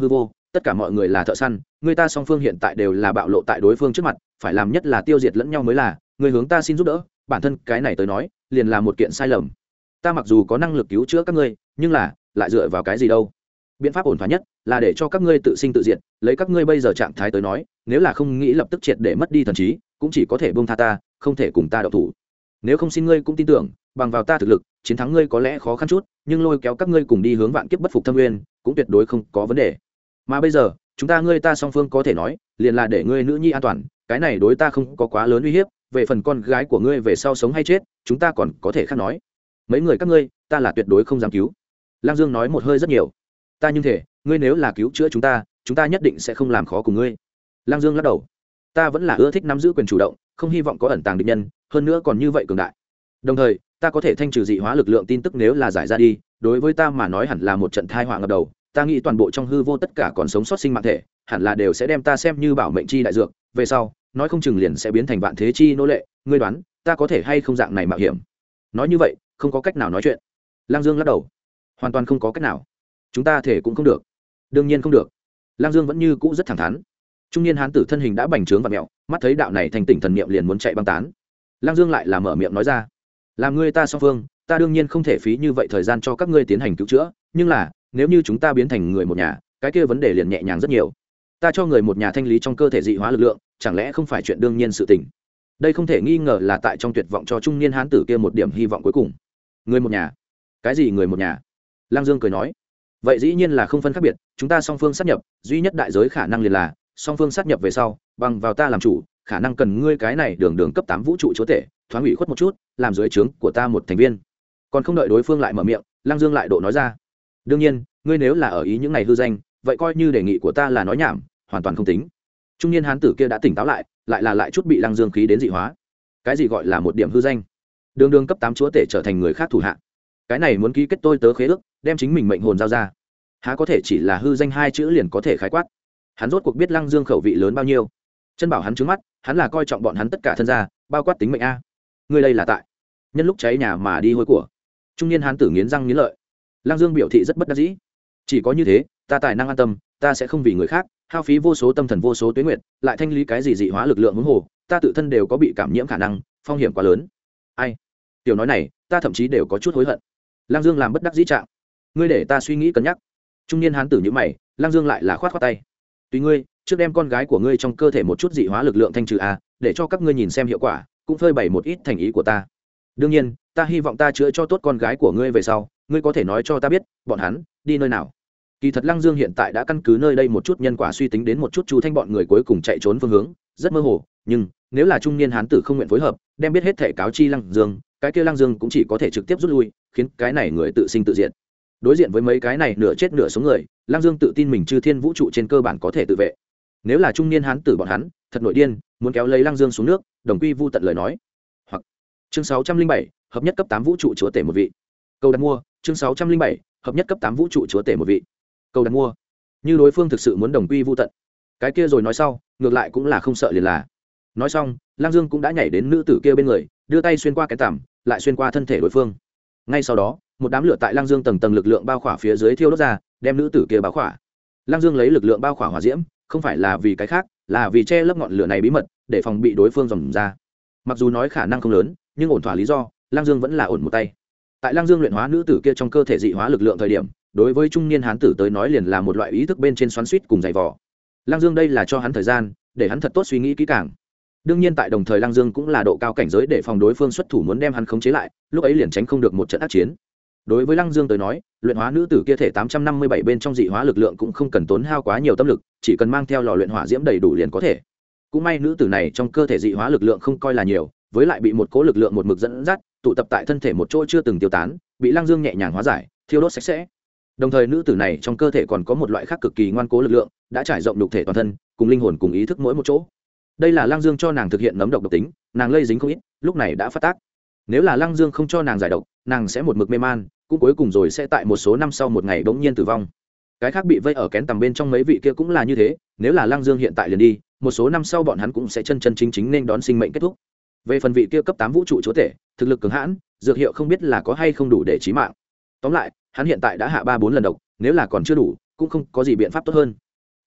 tất cả mọi người là thợ săn, người ta song phương hiện tại đều là bạo lộ tại đối phương trước mặt, phải làm nhất là tiêu diệt lẫn nhau mới là. Người hướng ta xin giúp đỡ, bản thân cái này tới nói liền là một kiện sai lầm. Ta mặc dù có năng lực cứu chữa các ngươi, nhưng là lại dựa vào cái gì đâu? Biện pháp ổn thỏa nhất là để cho các ngươi tự sinh tự diệt. Lấy các ngươi bây giờ trạng thái tới nói, nếu là không nghĩ lập tức triệt để mất đi thần trí, cũng chỉ có thể buông tha ta, không thể cùng ta đậu thủ. Nếu không xin ngươi cũng tin tưởng, bằng vào ta thực lực, chiến thắng ngươi có lẽ khó khăn chút, nhưng lôi kéo các ngươi cùng đi hướng vạn kiếp bất phục thâm nguyên, cũng tuyệt đối không có vấn đề. Mà bây giờ, chúng ta ngươi ta song phương có thể nói, liền là để ngươi nữ nhi an toàn, cái này đối ta không có quá lớn uy hiếp, về phần con gái của ngươi về sau sống hay chết, chúng ta còn có thể khác nói. Mấy người các ngươi, ta là tuyệt đối không dám cứu. Lang Dương nói một hơi rất nhiều. Ta nhưng thể, ngươi nếu là cứu chữa chúng ta nhất định sẽ không làm khó cùng ngươi. Lang Dương lắc đầu. Ta vẫn là ưa thích nắm giữ quyền chủ động, không hy vọng có ẩn tàng địch nhân, hơn nữa còn như vậy cường đại. Đồng thời, ta có thể thanh trừ dị hóa lực lượng tin tức nếu là giải ra đi, đối với ta mà nói hẳn là một trận tai họa ngập đầu. Ta nghĩ toàn bộ trong hư vô tất cả còn sống sót sinh mạng thể, hẳn là đều sẽ đem ta xem như bảo mệnh chi đại dược, về sau, nói không chừng liền sẽ biến thành vạn thế chi nô lệ, ngươi đoán, ta có thể hay không dạng này mạo hiểm? Nói như vậy, không có cách nào nói chuyện. Lang Dương lắc đầu. Hoàn toàn không có cách nào. Chúng ta thể cũng không được. Đương nhiên không được. Lang Dương vẫn như cũ rất thẳng thắn. Trung niên hán tử thân hình đã bành trướng và mèo, mắt thấy đạo này thành tỉnh thần niệm liền muốn chạy băng tán. Lang Dương lại là mở miệng nói ra, làm ngươi ta song phương, ta đương nhiên không thể phí như vậy thời gian cho các ngươi tiến hành cứu chữa, nhưng là nếu như chúng ta biến thành người một nhà, cái kia vấn đề liền nhẹ nhàng rất nhiều. Ta cho người một nhà thanh lý trong cơ thể dị hóa lực lượng, chẳng lẽ không phải chuyện đương nhiên sự tình? Đây không thể nghi ngờ là tại trong tuyệt vọng cho trung niên hán tử kia một điểm hy vọng cuối cùng. Người một nhà? Cái gì người một nhà? Lang Dương cười nói, vậy dĩ nhiên là không phân khác biệt, chúng ta song phương sát nhập, duy nhất đại giới khả năng liền là song phương sát nhập về sau, bằng vào ta làm chủ, khả năng cần ngươi cái này đường cấp 8 vũ trụ chúa tể, thoáng ủy khuất một chút, làm dưới trướng của ta một thành viên. Còn không đợi đối phương lại mở miệng, Lang Dương lại độ nói ra, đương nhiên, ngươi nếu là ở ý những này hư danh, vậy coi như đề nghị của ta là nói nhảm, hoàn toàn không tính. Trung niên hán tử kia đã tỉnh táo lại, lại chút bị Lang Dương khí đến dị hóa. Cái gì gọi là một điểm hư danh? Đường cấp 8 chúa tể trở thành người khác thủ hạ, cái này muốn ký kết tôi tớ khế ước, đem chính mình mệnh hồn giao ra, há có thể chỉ là hư danh hai chữ liền có thể khái quát. Hắn rốt cuộc biết Lang Dương khẩu vị lớn bao nhiêu. Chân bảo hắn trướng mắt, hắn là coi trọng bọn hắn tất cả thân gia, bao quát tính mệnh a. Ngươi đây là tại nhân lúc cháy nhà mà đi hôi của. Trung niên hán tử nghiến răng nghiến lợi. Lang Dương biểu thị rất bất đắc dĩ. Chỉ có như thế, ta tài năng an tâm, ta sẽ không vì người khác hao phí vô số tâm thần vô số tuế nguyệt, lại thanh lý cái gì dị hóa lực lượng huống hồ, ta tự thân đều có bị cảm nhiễm khả năng, phong hiểm quá lớn. Ai? Tiểu nói này, ta thậm chí đều có chút hối hận. Lang Dương làm bất đắc dĩ trạng. Ngươi để ta suy nghĩ cân nhắc. Trung niên hán tử nhíu mày, Lang Dương lại là khoát khoát tay. Tùy ngươi, trước đem con gái của ngươi trong cơ thể một chút dị hóa lực lượng thanh trừ a, để cho các ngươi nhìn xem hiệu quả, cũng phơi bày một ít thành ý của ta. Đương nhiên, ta hy vọng ta chữa cho tốt con gái của ngươi về sau, ngươi có thể nói cho ta biết, bọn hắn đi nơi nào. Kỳ thật Lăng Dương hiện tại đã căn cứ nơi đây một chút nhân quả suy tính đến một chút Chu Thanh bọn người cuối cùng chạy trốn phương hướng, rất mơ hồ, nhưng nếu là trung niên hán tử không nguyện phối hợp, đem biết hết thể cáo chi Lăng Dương, cái kia Lăng Dương cũng chỉ có thể trực tiếp rút lui, khiến cái này người tự sinh tự diệt. Đối diện với mấy cái này nửa chết nửa sống người, Lăng Dương tự tin mình Chư Thiên vũ trụ trên cơ bản có thể tự vệ. Nếu là trung niên hán tử bọn hắn, thật nội điên, muốn kéo lấy Lăng Dương xuống nước, đồng quy vu tận lời nói. Hoặc chương 607, hợp nhất cấp 8 vũ trụ chúa tể một vị. Câu đặt mua, chương 607, hợp nhất cấp 8 vũ trụ chúa tể một vị. Câu đặt mua. Như đối phương thực sự muốn đồng quy vu tận, cái kia rồi nói sau, ngược lại cũng là không sợ liền là. Nói xong, Lăng Dương cũng đã nhảy đến nữ tử kia bên người, đưa tay xuyên qua cái tằm, lại xuyên qua thân thể đối phương. Ngay sau đó, một đám lửa tại Lăng Dương tầng tầng lực lượng bao khỏa phía dưới thiêu đốt ra, đem nữ tử kia bao khỏa. Lăng Dương lấy lực lượng bao khỏa hỏa diễm, không phải là vì cái khác, là vì che lấp ngọn lửa này bí mật, để phòng bị đối phương dòm ra. Mặc dù nói khả năng không lớn, nhưng ổn thỏa lý do, Lăng Dương vẫn là ổn một tay. Tại Lăng Dương luyện hóa nữ tử kia trong cơ thể dị hóa lực lượng thời điểm, đối với trung niên hán tử tới nói liền là một loại ý thức bên trên xoắn xuýt cùng dày vò. Lăng Dương đây là cho hắn thời gian, để hắn thật tốt suy nghĩ kỹ càng. Đương nhiên tại đồng thời Lăng Dương cũng là độ cao cảnh giới để phòng đối phương xuất thủ muốn đem hắn khống chế lại, lúc ấy liền tránh không được một trận ác chiến. Đối với Lăng Dương tới nói, luyện hóa nữ tử kia thể 857 bên trong dị hóa lực lượng cũng không cần tốn hao quá nhiều tâm lực, chỉ cần mang theo lò luyện hỏa diễm đầy đủ liền có thể. Cũng may nữ tử này trong cơ thể dị hóa lực lượng không coi là nhiều, với lại bị một cỗ lực lượng một mực dẫn dắt, tụ tập tại thân thể một chỗ chưa từng tiêu tán, bị Lăng Dương nhẹ nhàng hóa giải, thiêu đốt sạch sẽ. Đồng thời nữ tử này trong cơ thể còn có một loại khác cực kỳ ngoan cố lực lượng, đã trải rộng nhục thể toàn thân, cùng linh hồn cùng ý thức mỗi một chỗ. Đây là Lăng Dương cho nàng thực hiện nấm độc tính, nàng lây dính không ít, lúc này đã phát tác. Nếu là Lăng Dương không cho nàng giải độc, nàng sẽ một mực mê man, cũng cuối cùng rồi sẽ tại một số năm sau một ngày bỗng nhiên tử vong. Cái khác bị vây ở kén tầm bên trong mấy vị kia cũng là như thế, nếu là Lăng Dương hiện tại liền đi, một số năm sau bọn hắn cũng sẽ chân chân chính chính nên đón sinh mệnh kết thúc. Về phần vị kia cấp 8 vũ trụ chúa tể, thực lực cường hãn, dược hiệu không biết là có hay không đủ để chí mạng. Tóm lại, hắn hiện tại đã hạ 3-4 lần độc, nếu là còn chưa đủ, cũng không có gì biện pháp tốt hơn.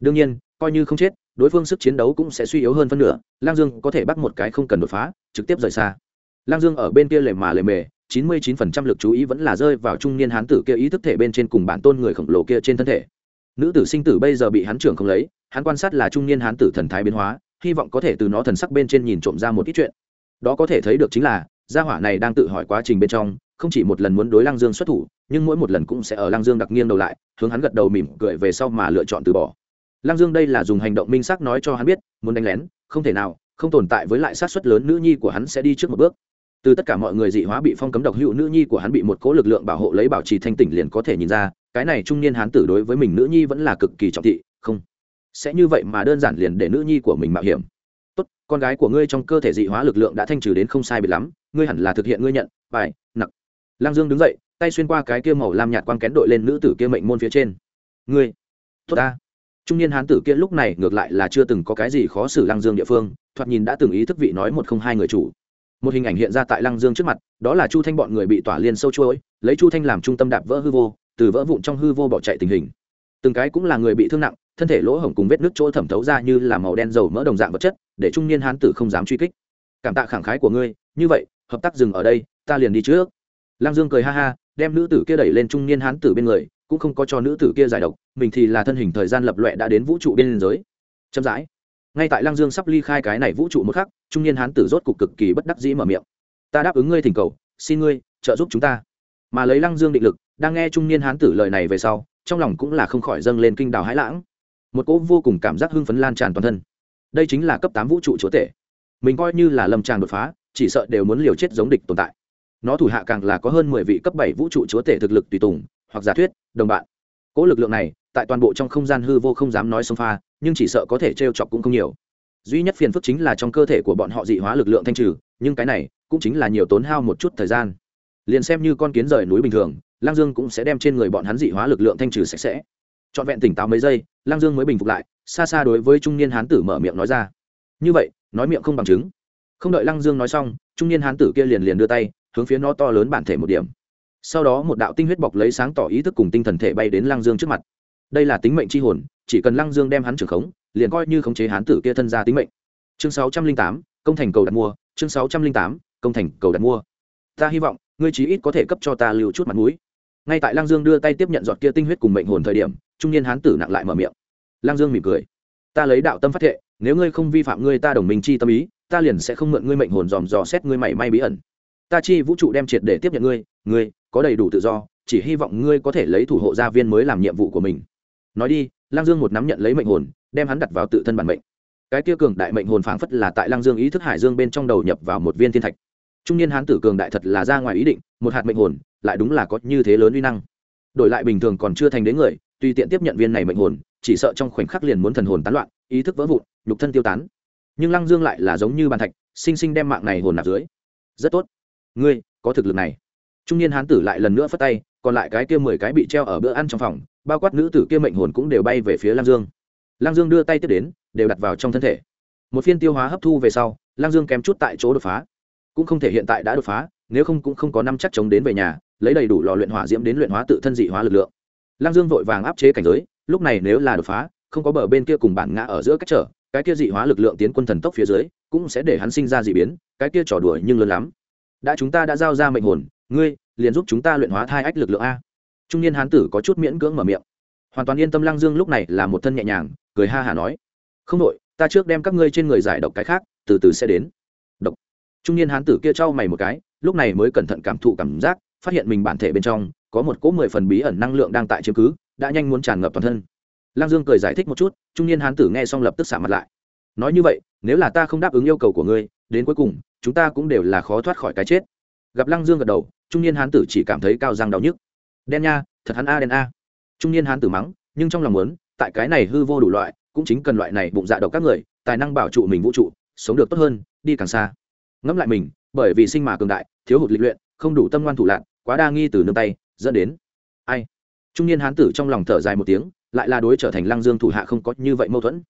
đương nhiên coi như không chết đối phương sức chiến đấu cũng sẽ suy yếu hơn phân nửa. Lang Dương có thể bắt một cái không cần đột phá trực tiếp rời xa. Lang Dương ở bên kia lề mà lề mề, 99% lực chú ý vẫn là rơi vào trung niên hán tử kia ý thức thể bên trên cùng bản tôn người khổng lồ kia trên thân thể. Nữ tử sinh tử bây giờ bị hắn trưởng không lấy, hắn quan sát là trung niên hán tử thần thái biến hóa, hy vọng có thể từ nó thần sắc bên trên nhìn trộm ra một ít chuyện. Đó có thể thấy được chính là gia hỏa này đang tự hỏi quá trình bên trong, không chỉ một lần muốn đối Lang Dương xuất thủ, nhưng mỗi một lần cũng sẽ ở Lang Dương đặc nghiêng đầu lại, hướng hắn gật đầu mỉm cười về sau mà lựa chọn từ bỏ. Lang Dương đây là dùng hành động minh xác nói cho hắn biết, muốn đánh lén, không thể nào, không tồn tại với lại sát suất lớn nữ nhi của hắn sẽ đi trước một bước. Từ tất cả mọi người dị hóa bị phong cấm độc hữu nữ nhi của hắn bị một cỗ lực lượng bảo hộ lấy bảo trì thanh tỉnh liền có thể nhìn ra, cái này trung niên hán tử đối với mình nữ nhi vẫn là cực kỳ trọng thị, không sẽ như vậy mà đơn giản liền để nữ nhi của mình mạo hiểm. Tốt, con gái của ngươi trong cơ thể dị hóa lực lượng đã thanh trừ đến không sai biệt lắm, ngươi hẳn là thực hiện ngươi nhận bài nặc. Lang Dương đứng dậy, tay xuyên qua cái kia màu lam nhạt quang kén đội lên nữ tử kia mệnh môn phía trên. Ngươi, tốt ta. Trung niên hán tử kia lúc này ngược lại là chưa từng có cái gì khó xử Lang Dương địa phương, thoạt nhìn đã từng ý thức vị nói một không hai người chủ. Một hình ảnh hiện ra tại Lang Dương trước mặt, đó là Chu Thanh bọn người bị tỏa liên sâu chuỗi, lấy Chu Thanh làm trung tâm đạp vỡ hư vô, từ vỡ vụn trong hư vô bỏ chạy tình hình. Từng cái cũng là người bị thương nặng, thân thể lỗ hổng cùng vết nứt chỗ thẩm thấu ra như là màu đen dầu mỡ đồng dạng vật chất, để trung niên hán tử không dám truy kích. Cảm tạ khẳng khái của ngươi, như vậy, hợp tác dừng ở đây, ta liền đi trước. Lang Dương cười ha ha, đem nữ tử kia đẩy lên trung niên hán tử bên người, cũng không có cho nữ tử kia giải độc, mình thì là thân hình thời gian lập loè đã đến vũ trụ biên giới. Chậm rãi, ngay tại Lang Dương sắp ly khai cái này vũ trụ một khắc, trung niên hán tử rốt cục cực kỳ bất đắc dĩ mở miệng. Ta đáp ứng ngươi thỉnh cầu, xin ngươi trợ giúp chúng ta. Mà lấy Lang Dương định lực, đang nghe trung niên hán tử lời này về sau, trong lòng cũng là không khỏi dâng lên kinh đào hãi lãng, một cỗ vô cùng cảm giác hưng phấn lan tràn toàn thân. Đây chính là cấp 8 vũ trụ chúa tể, mình coi như là lâm tràng đột phá, chỉ sợ đều muốn liều chết giống địch tồn tại. Nó thủ hạ càng là có hơn 10 vị cấp 7 vũ trụ chúa tể thực lực tùy tùng hoặc giả thuyết đồng bạn. Cỗ lực lượng này tại toàn bộ trong không gian hư vô không dám nói xông pha, nhưng chỉ sợ có thể trêu chọc cũng không nhiều. Duy nhất phiền phức chính là trong cơ thể của bọn họ dị hóa lực lượng thanh trừ, nhưng cái này cũng chính là nhiều tốn hao một chút thời gian. Liền xem như con kiến rời núi bình thường, Lang Dương cũng sẽ đem trên người bọn hắn dị hóa lực lượng thanh trừ sạch sẽ. Trọn vẹn tỉnh táo mấy giây, Lang Dương mới bình phục lại, xa xa đối với trung niên hán tử mở miệng nói ra. Như vậy, nói miệng không bằng chứng. Không đợi Lang Dương nói xong, trung niên hán tử kia liền đưa tay, hướng phía nó to lớn bản thể một điểm. Sau đó một đạo tinh huyết bọc lấy sáng tỏ ý thức cùng tinh thần thể bay đến Lang Dương trước mặt. Đây là tính mệnh chi hồn, chỉ cần Lang Dương đem hắn trưởng khống, liền coi như khống chế hán tử kia thân ra tính mệnh. Chương 608, công thành cầu đặt mua, chương 608, công thành cầu đặt mua. Ta hy vọng, ngươi chí ít có thể cấp cho ta lưu chút mặt mũi. Ngay tại Lang Dương đưa tay tiếp nhận giọt kia tinh huyết cùng mệnh hồn thời điểm, trung niên hán tử nặng lại mở miệng. Lang Dương mỉm cười. Ta lấy đạo tâm phát thệ, nếu ngươi không vi phạm ngươi ta đồng minh chi tâm ý, ta liền sẽ không mượn ngươi mệnh hồn dòm dò xét ngươi mảy may bí ẩn. Ta chi vũ trụ đem triệt để tiếp nhận ngươi, ngươi có đầy đủ tự do, chỉ hy vọng ngươi có thể lấy thủ hộ gia viên mới làm nhiệm vụ của mình. Nói đi, Lang Dương một nắm nhận lấy mệnh hồn, đem hắn đặt vào tự thân bản mệnh. Cái kia cường đại mệnh hồn phảng phất là tại Lang Dương ý thức hải dương bên trong đầu nhập vào một viên thiên thạch. Trung niên hán tử cường đại thật là ra ngoài ý định, một hạt mệnh hồn lại đúng là có như thế lớn uy năng. Đổi lại bình thường còn chưa thành đến người, tùy tiện tiếp nhận viên này mệnh hồn, chỉ sợ trong khoảnh khắc liền muốn thần hồn tán loạn, ý thức vỡ vụn, nhục thân tiêu tán. Nhưng Lang Dương lại là giống như bàn thạch, sinh sinh đem mạng này hồn nạp dưới. Rất tốt, ngươi có thực lực này. Trung niên hán tử lại lần nữa phất tay, còn lại cái kia 10 cái bị treo ở bữa ăn trong phòng, bao quát nữ tử kia mệnh hồn cũng đều bay về phía Lang Dương. Lang Dương đưa tay tiếp đến, đều đặt vào trong thân thể. Một phiên tiêu hóa hấp thu về sau, Lang Dương kém chút tại chỗ đột phá. Cũng không thể hiện tại đã đột phá, nếu không cũng không có năm chắc chống đến về nhà, lấy đầy đủ lò luyện hỏa diễm đến luyện hóa tự thân dị hóa lực lượng. Lang Dương vội vàng áp chế cảnh giới, lúc này nếu là đột phá, không có bờ bên kia cùng bản ngã ở giữa cách trở, cái kia dị hóa lực lượng tiến quân thần tốc phía dưới, cũng sẽ để hắn sinh ra dị biến, cái kia trò đùa nhưng lớn lắm. Đã chúng ta đã giao ra mệnh hồn, ngươi liền giúp chúng ta luyện hóa thai ách lực lượng a. Trung niên hán tử có chút miễn cưỡng mở miệng. Hoàn toàn yên tâm Lang Dương lúc này là một thân nhẹ nhàng, cười ha hả nói: "Không đội, ta trước đem các ngươi trên người giải độc cái khác, từ từ sẽ đến." Độc. Trung niên hán tử kia trao mày một cái, lúc này mới cẩn thận cảm thụ cảm giác, phát hiện mình bản thể bên trong có một cỗ 10 phần bí ẩn năng lượng đang tại chiếm cứ, đã nhanh muốn tràn ngập toàn thân. Lang Dương cười giải thích một chút, trung niên hán tử nghe xong lập tức sạm mặt lại. Nói như vậy, nếu là ta không đáp ứng yêu cầu của ngươi, đến cuối cùng, chúng ta cũng đều là khó thoát khỏi cái chết. Gặp Lang Dương gật đầu, trung niên hán tử chỉ cảm thấy cao răng đau nhức. Đen nha, thật hắn a đen a. Trung niên hán tử mắng, nhưng trong lòng muốn, tại cái này hư vô đủ loại, cũng chính cần loại này bụng dạ độc các người, tài năng bảo trụ mình vũ trụ, sống được tốt hơn, đi càng xa. Ngẫm lại mình, bởi vì sinh mà cường đại, thiếu hụt lịch luyện, không đủ tâm ngoan thủ lạn, quá đa nghi từ nương tay, dẫn đến ai. Trung niên hán tử trong lòng thở dài một tiếng, lại là đối trở thành Lang Dương thủ hạ không có như vậy mâu thuẫn,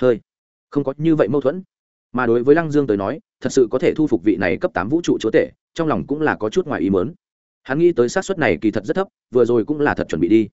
không có như vậy mâu thuẫn, mà đối với Lang Dương tới nói, thật sự có thể thu phục vị này cấp 8 vũ trụ chúa tể, trong lòng cũng là có chút ngoài ý muốn. Hắn nghĩ tới xác suất này kỳ thật rất thấp, vừa rồi cũng là thật chuẩn bị đi.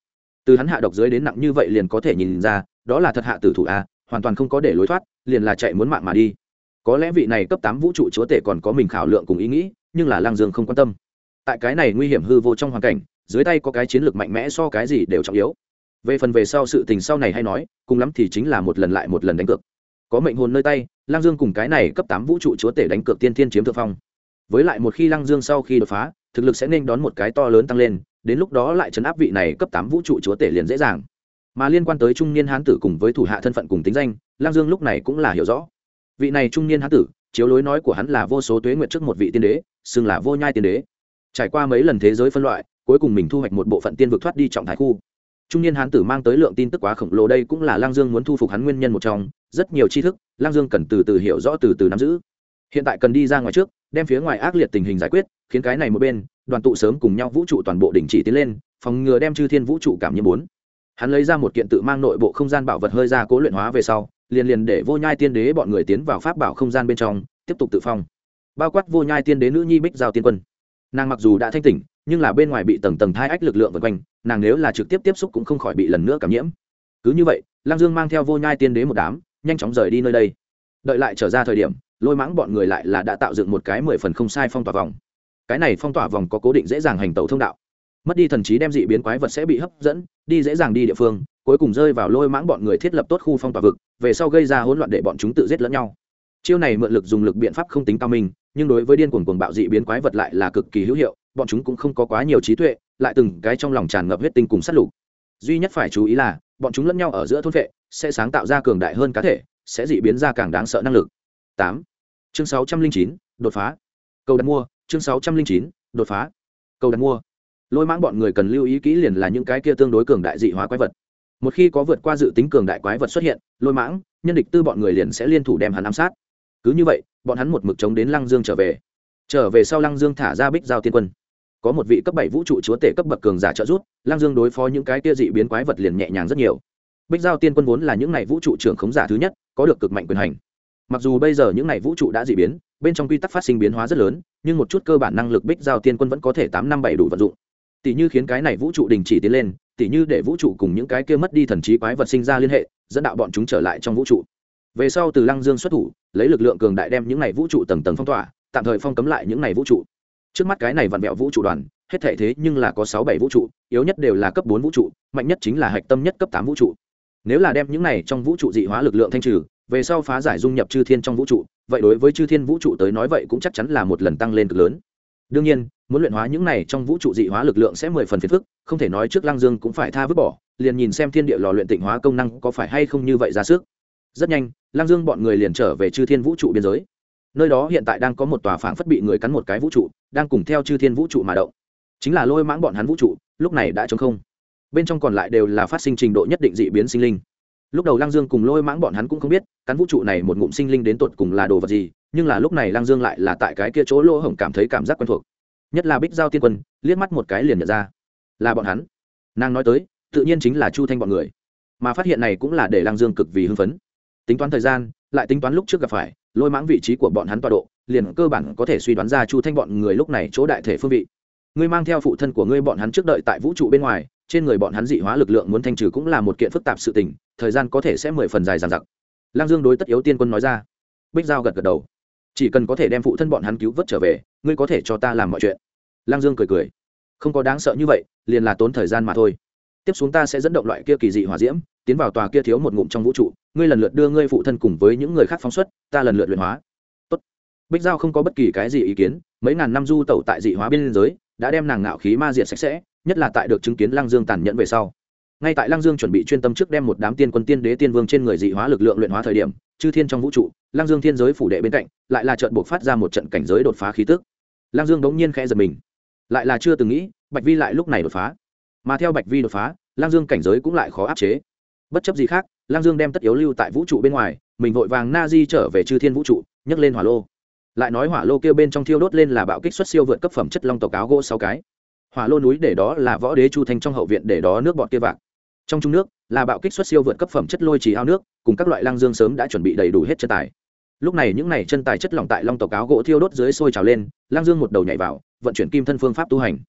từ hắn hạ độc dưới đến nặng như vậy liền có thể nhìn ra đó là thật hạ tử thủ a, hoàn toàn không có để lối thoát, liền là chạy muốn mạng mà đi. Có lẽ vị này cấp 8 vũ trụ chúa tể còn có mình khảo lượng cùng ý nghĩ, nhưng là Lăng Dương không quan tâm. Tại cái này nguy hiểm hư vô trong hoàn cảnh, dưới tay có cái chiến lược mạnh mẽ so cái gì đều trọng yếu. Về phần về sau sự tình sau này hay nói, cùng lắm thì chính là một lần lại một lần đánh cược. Có mệnh hồn nơi tay, Lăng Dương cùng cái này cấp 8 vũ trụ chúa tể đánh cược tiên thiên chiếm thượng phong. Với lại một khi Lăng Dương sau khi đột phá, thực lực sẽ nên đón một cái to lớn tăng lên, đến lúc đó lại trấn áp vị này cấp 8 vũ trụ chúa tể liền dễ dàng. Mà liên quan tới trung niên hán tử cùng với thủ hạ thân phận cùng tính danh, Lăng Dương lúc này cũng là hiểu rõ. Vị này trung niên hán tử, chiếu lối nói của hắn là vô số tuế nguyệt trước một vị tiên đế, xưng là Vô Nhai tiên đế. Trải qua mấy lần thế giới phân loại, cuối cùng mình thu hoạch một bộ phận tiên vực thoát đi trọng thái khu. Trung niên hán tử mang tới lượng tin tức quá khổng lồ, đây cũng là Lăng Dương muốn thu phục hắn nguyên nhân một trong, rất nhiều tri thức, Lăng Dương cần từ từ hiểu rõ, từ từ nắm giữ. Hiện tại cần đi ra ngoài trước, đem phía ngoài ác liệt tình hình giải quyết, khiến cái này một bên, đoàn tụ sớm cùng nhau vũ trụ toàn bộ đình chỉ tiến lên, phòng ngừa đem chư thiên vũ trụ cảm nhiễm bốn. Hắn lấy ra một kiện tự mang nội bộ không gian bảo vật hơi ra cố luyện hóa về sau, liền để Vô Nhai tiên đế bọn người tiến vào pháp bảo không gian bên trong, tiếp tục tự phong. Bao quát Vô Nhai tiên đế nữ nhi Bích Giao tiên quân. Nàng mặc dù đã thanh tỉnh, nhưng là bên ngoài bị tầng tầng thai ách lực lượng vần quanh, nàng nếu là trực tiếp tiếp xúc cũng không khỏi bị lần nữa cảm nhiễm. Cứ như vậy, Lăng Dương mang theo Vô Nhai tiên đế một đám, nhanh chóng rời đi nơi đây. Đợi lại trở ra thời điểm, Lôi Mãng bọn người lại là đã tạo dựng một cái 10 phần không sai phong tỏa vòng. Cái này phong tỏa vòng có cố định dễ dàng hành tẩu thông đạo. Mất đi thần trí đem dị biến quái vật sẽ bị hấp dẫn, đi dễ dàng đi địa phương, cuối cùng rơi vào Lôi Mãng bọn người thiết lập tốt khu phong tỏa vực, về sau gây ra hỗn loạn để bọn chúng tự giết lẫn nhau. Chiêu này mượn lực dùng lực biện pháp không tính cao minh, nhưng đối với điên cuồng cuồng bạo dị biến quái vật lại là cực kỳ hữu hiệu, bọn chúng cũng không có quá nhiều trí tuệ, lại từng cái trong lòng tràn ngập huyết tinh cùng sát lục. Duy nhất phải chú ý là, bọn chúng lẫn nhau ở giữa thôn vệ, sẽ sáng tạo ra cường đại hơn cá thể, sẽ dị biến ra càng đáng sợ năng lực. 8. Chương 609, đột phá. Cầu đặt mua, chương 609, đột phá. Cầu đặt mua. Lôi Mãng bọn người cần lưu ý kỹ liền là những cái kia tương đối cường đại dị hóa quái vật. Một khi có vượt qua dự tính cường đại quái vật xuất hiện, Lôi Mãng, nhân địch tư bọn người liền sẽ liên thủ đem hắn ám sát. Cứ như vậy, bọn hắn một mực chống đến Lăng Dương trở về. Trở về sau Lăng Dương thả ra Bích Giao tiên quân. Có một vị cấp 7 vũ trụ chúa tể cấp bậc cường giả trợ giúp, Lăng Dương đối phó những cái kia dị biến quái vật liền nhẹ nhàng rất nhiều. Bích Giao tiên quân vốn là những này vũ trụ trưởng khống giả thứ nhất, có được cực mạnh quyền hành. Mặc dù bây giờ những này vũ trụ đã dị biến, bên trong quy tắc phát sinh biến hóa rất lớn, nhưng một chút cơ bản năng lực Bích Giao tiên quân vẫn có thể 8 năm 7 đủ vận dụng. Tỷ như khiến cái này vũ trụ đình chỉ tiến lên, tỷ như để vũ trụ cùng những cái kia mất đi thần trí quái vật sinh ra liên hệ, dẫn đạo bọn chúng trở lại trong vũ trụ. Về sau từ Lăng Dương xuất thủ, lấy lực lượng cường đại đem những này vũ trụ tầng tầng phong tỏa, tạm thời phong cấm lại những này vũ trụ. Trước mắt cái này vặn vẹo vũ trụ đoàn, hết thảy thế nhưng là có 6 7 vũ trụ, yếu nhất đều là cấp 4 vũ trụ, mạnh nhất chính là hạch tâm nhất cấp 8 vũ trụ. Nếu là đem những này trong vũ trụ dị hóa lực lượng thanh trừ, về sau phá giải dung nhập chư thiên trong vũ trụ, vậy đối với chư thiên vũ trụ tới nói vậy cũng chắc chắn là một lần tăng lên cực lớn. Đương nhiên, muốn luyện hóa những này trong vũ trụ dị hóa lực lượng sẽ 10 phần phiền phức, không thể nói trước Lăng Dương cũng phải tha vứt bỏ, liền nhìn xem thiên địa lò luyện tịnh hóa công năng có phải hay không như vậy ra sức. Rất nhanh, Lăng Dương bọn người liền trở về chư thiên vũ trụ biên giới. Nơi đó hiện tại đang có một tòa phảng phất bị người cắn một cái vũ trụ, đang cùng theo chư thiên vũ trụ mà động. Chính là Lôi Mãng bọn hắn vũ trụ, lúc này đã trống không. Bên trong còn lại đều là phát sinh trình độ nhất định dị biến sinh linh. Lúc đầu Lăng Dương cùng Lôi Mãng bọn hắn cũng không biết, cắn vũ trụ này một ngụm sinh linh đến tột cùng là đồ vật gì, nhưng là lúc này Lăng Dương lại là tại cái kia chỗ lỗ hổng cảm thấy cảm giác quen thuộc. Nhất là Bích Giao tiên quân, liếc mắt một cái liền nhận ra, là bọn hắn. Nàng nói tới, tự nhiên chính là Chu Thanh bọn người. Mà phát hiện này cũng là để Lăng Dương cực vì hưng phấn. Tính toán thời gian, lại tính toán lúc trước gặp phải, Lôi Mãng vị trí của bọn hắn tọa độ, liền cơ bản có thể suy đoán ra Chu Thanh bọn người lúc này chỗ đại thể phương vị. Ngươi mang theo phụ thân của ngươi bọn hắn trước đợi tại vũ trụ bên ngoài, trên người bọn hắn dị hóa lực lượng muốn thanh trừ cũng là một kiện phức tạp sự tình, thời gian có thể sẽ 10 phần dài dằng dặc. Lăng Dương đối Tất Yếu tiên quân nói ra. Bích Giao gật gật đầu. Chỉ cần có thể đem phụ thân bọn hắn cứu vớt trở về, ngươi có thể cho ta làm mọi chuyện. Lăng Dương cười cười. Không có đáng sợ như vậy, liền là tốn thời gian mà thôi. Tiếp xuống ta sẽ dẫn động loại kia kỳ dị hỏa diễm, tiến vào tòa kia thiếu một ngụm trong vũ trụ, ngươi lần lượt đưa ngươi phụ thân cùng với những người khác phóng xuất, ta lần lượt luyện hóa. Tốt. Bích Giao không có bất kỳ cái gì ý kiến, mấy ngàn năm du tẩu tại dị hóa biên giới, đã đem nàng ngạo khí ma diệt sạch sẽ, nhất là tại được chứng kiến Lăng Dương tàn nhẫn về sau. Ngay tại Lăng Dương chuẩn bị chuyên tâm trước đem một đám tiên quân tiên đế tiên vương trên người dị hóa lực lượng luyện hóa thời điểm, chư thiên trong vũ trụ, Lăng Dương thiên giới phủ đệ bên cạnh, lại là trận buộc phát ra một trận cảnh giới đột phá khí tức. Lăng Dương bỗng nhiên khẽ giật mình, lại là chưa từng nghĩ, Bạch Vi lại lúc này đột phá. Mà theo Bạch Vi đột phá, Lăng Dương cảnh giới cũng lại khó áp chế. Bất chấp gì khác, Lăng Dương đem Tất Yếu lưu tại vũ trụ bên ngoài, mình vội vàng na di trở về chư thiên vũ trụ, nhấc lên hỏa lô. Lại nói hỏa lô kia bên trong thiêu đốt lên là bạo kích xuất siêu vượt cấp phẩm chất long tộc áo gỗ 6 cái. Hỏa lô núi để đó là võ đế Chu Thanh trong hậu viện để đó nước bọt kia vạc. Trong trung nước là bạo kích xuất siêu vượt cấp phẩm chất lôi trì ao nước, cùng các loại Lăng Dương sớm đã chuẩn bị đầy đủ hết chân tài. Lúc này những này chân tài chất lỏng tại long tộc áo gỗ thiêu đốt dưới sôi trào lên, Lăng Dương một đầu nhảy vào, vận chuyển kim thân phương pháp tu hành.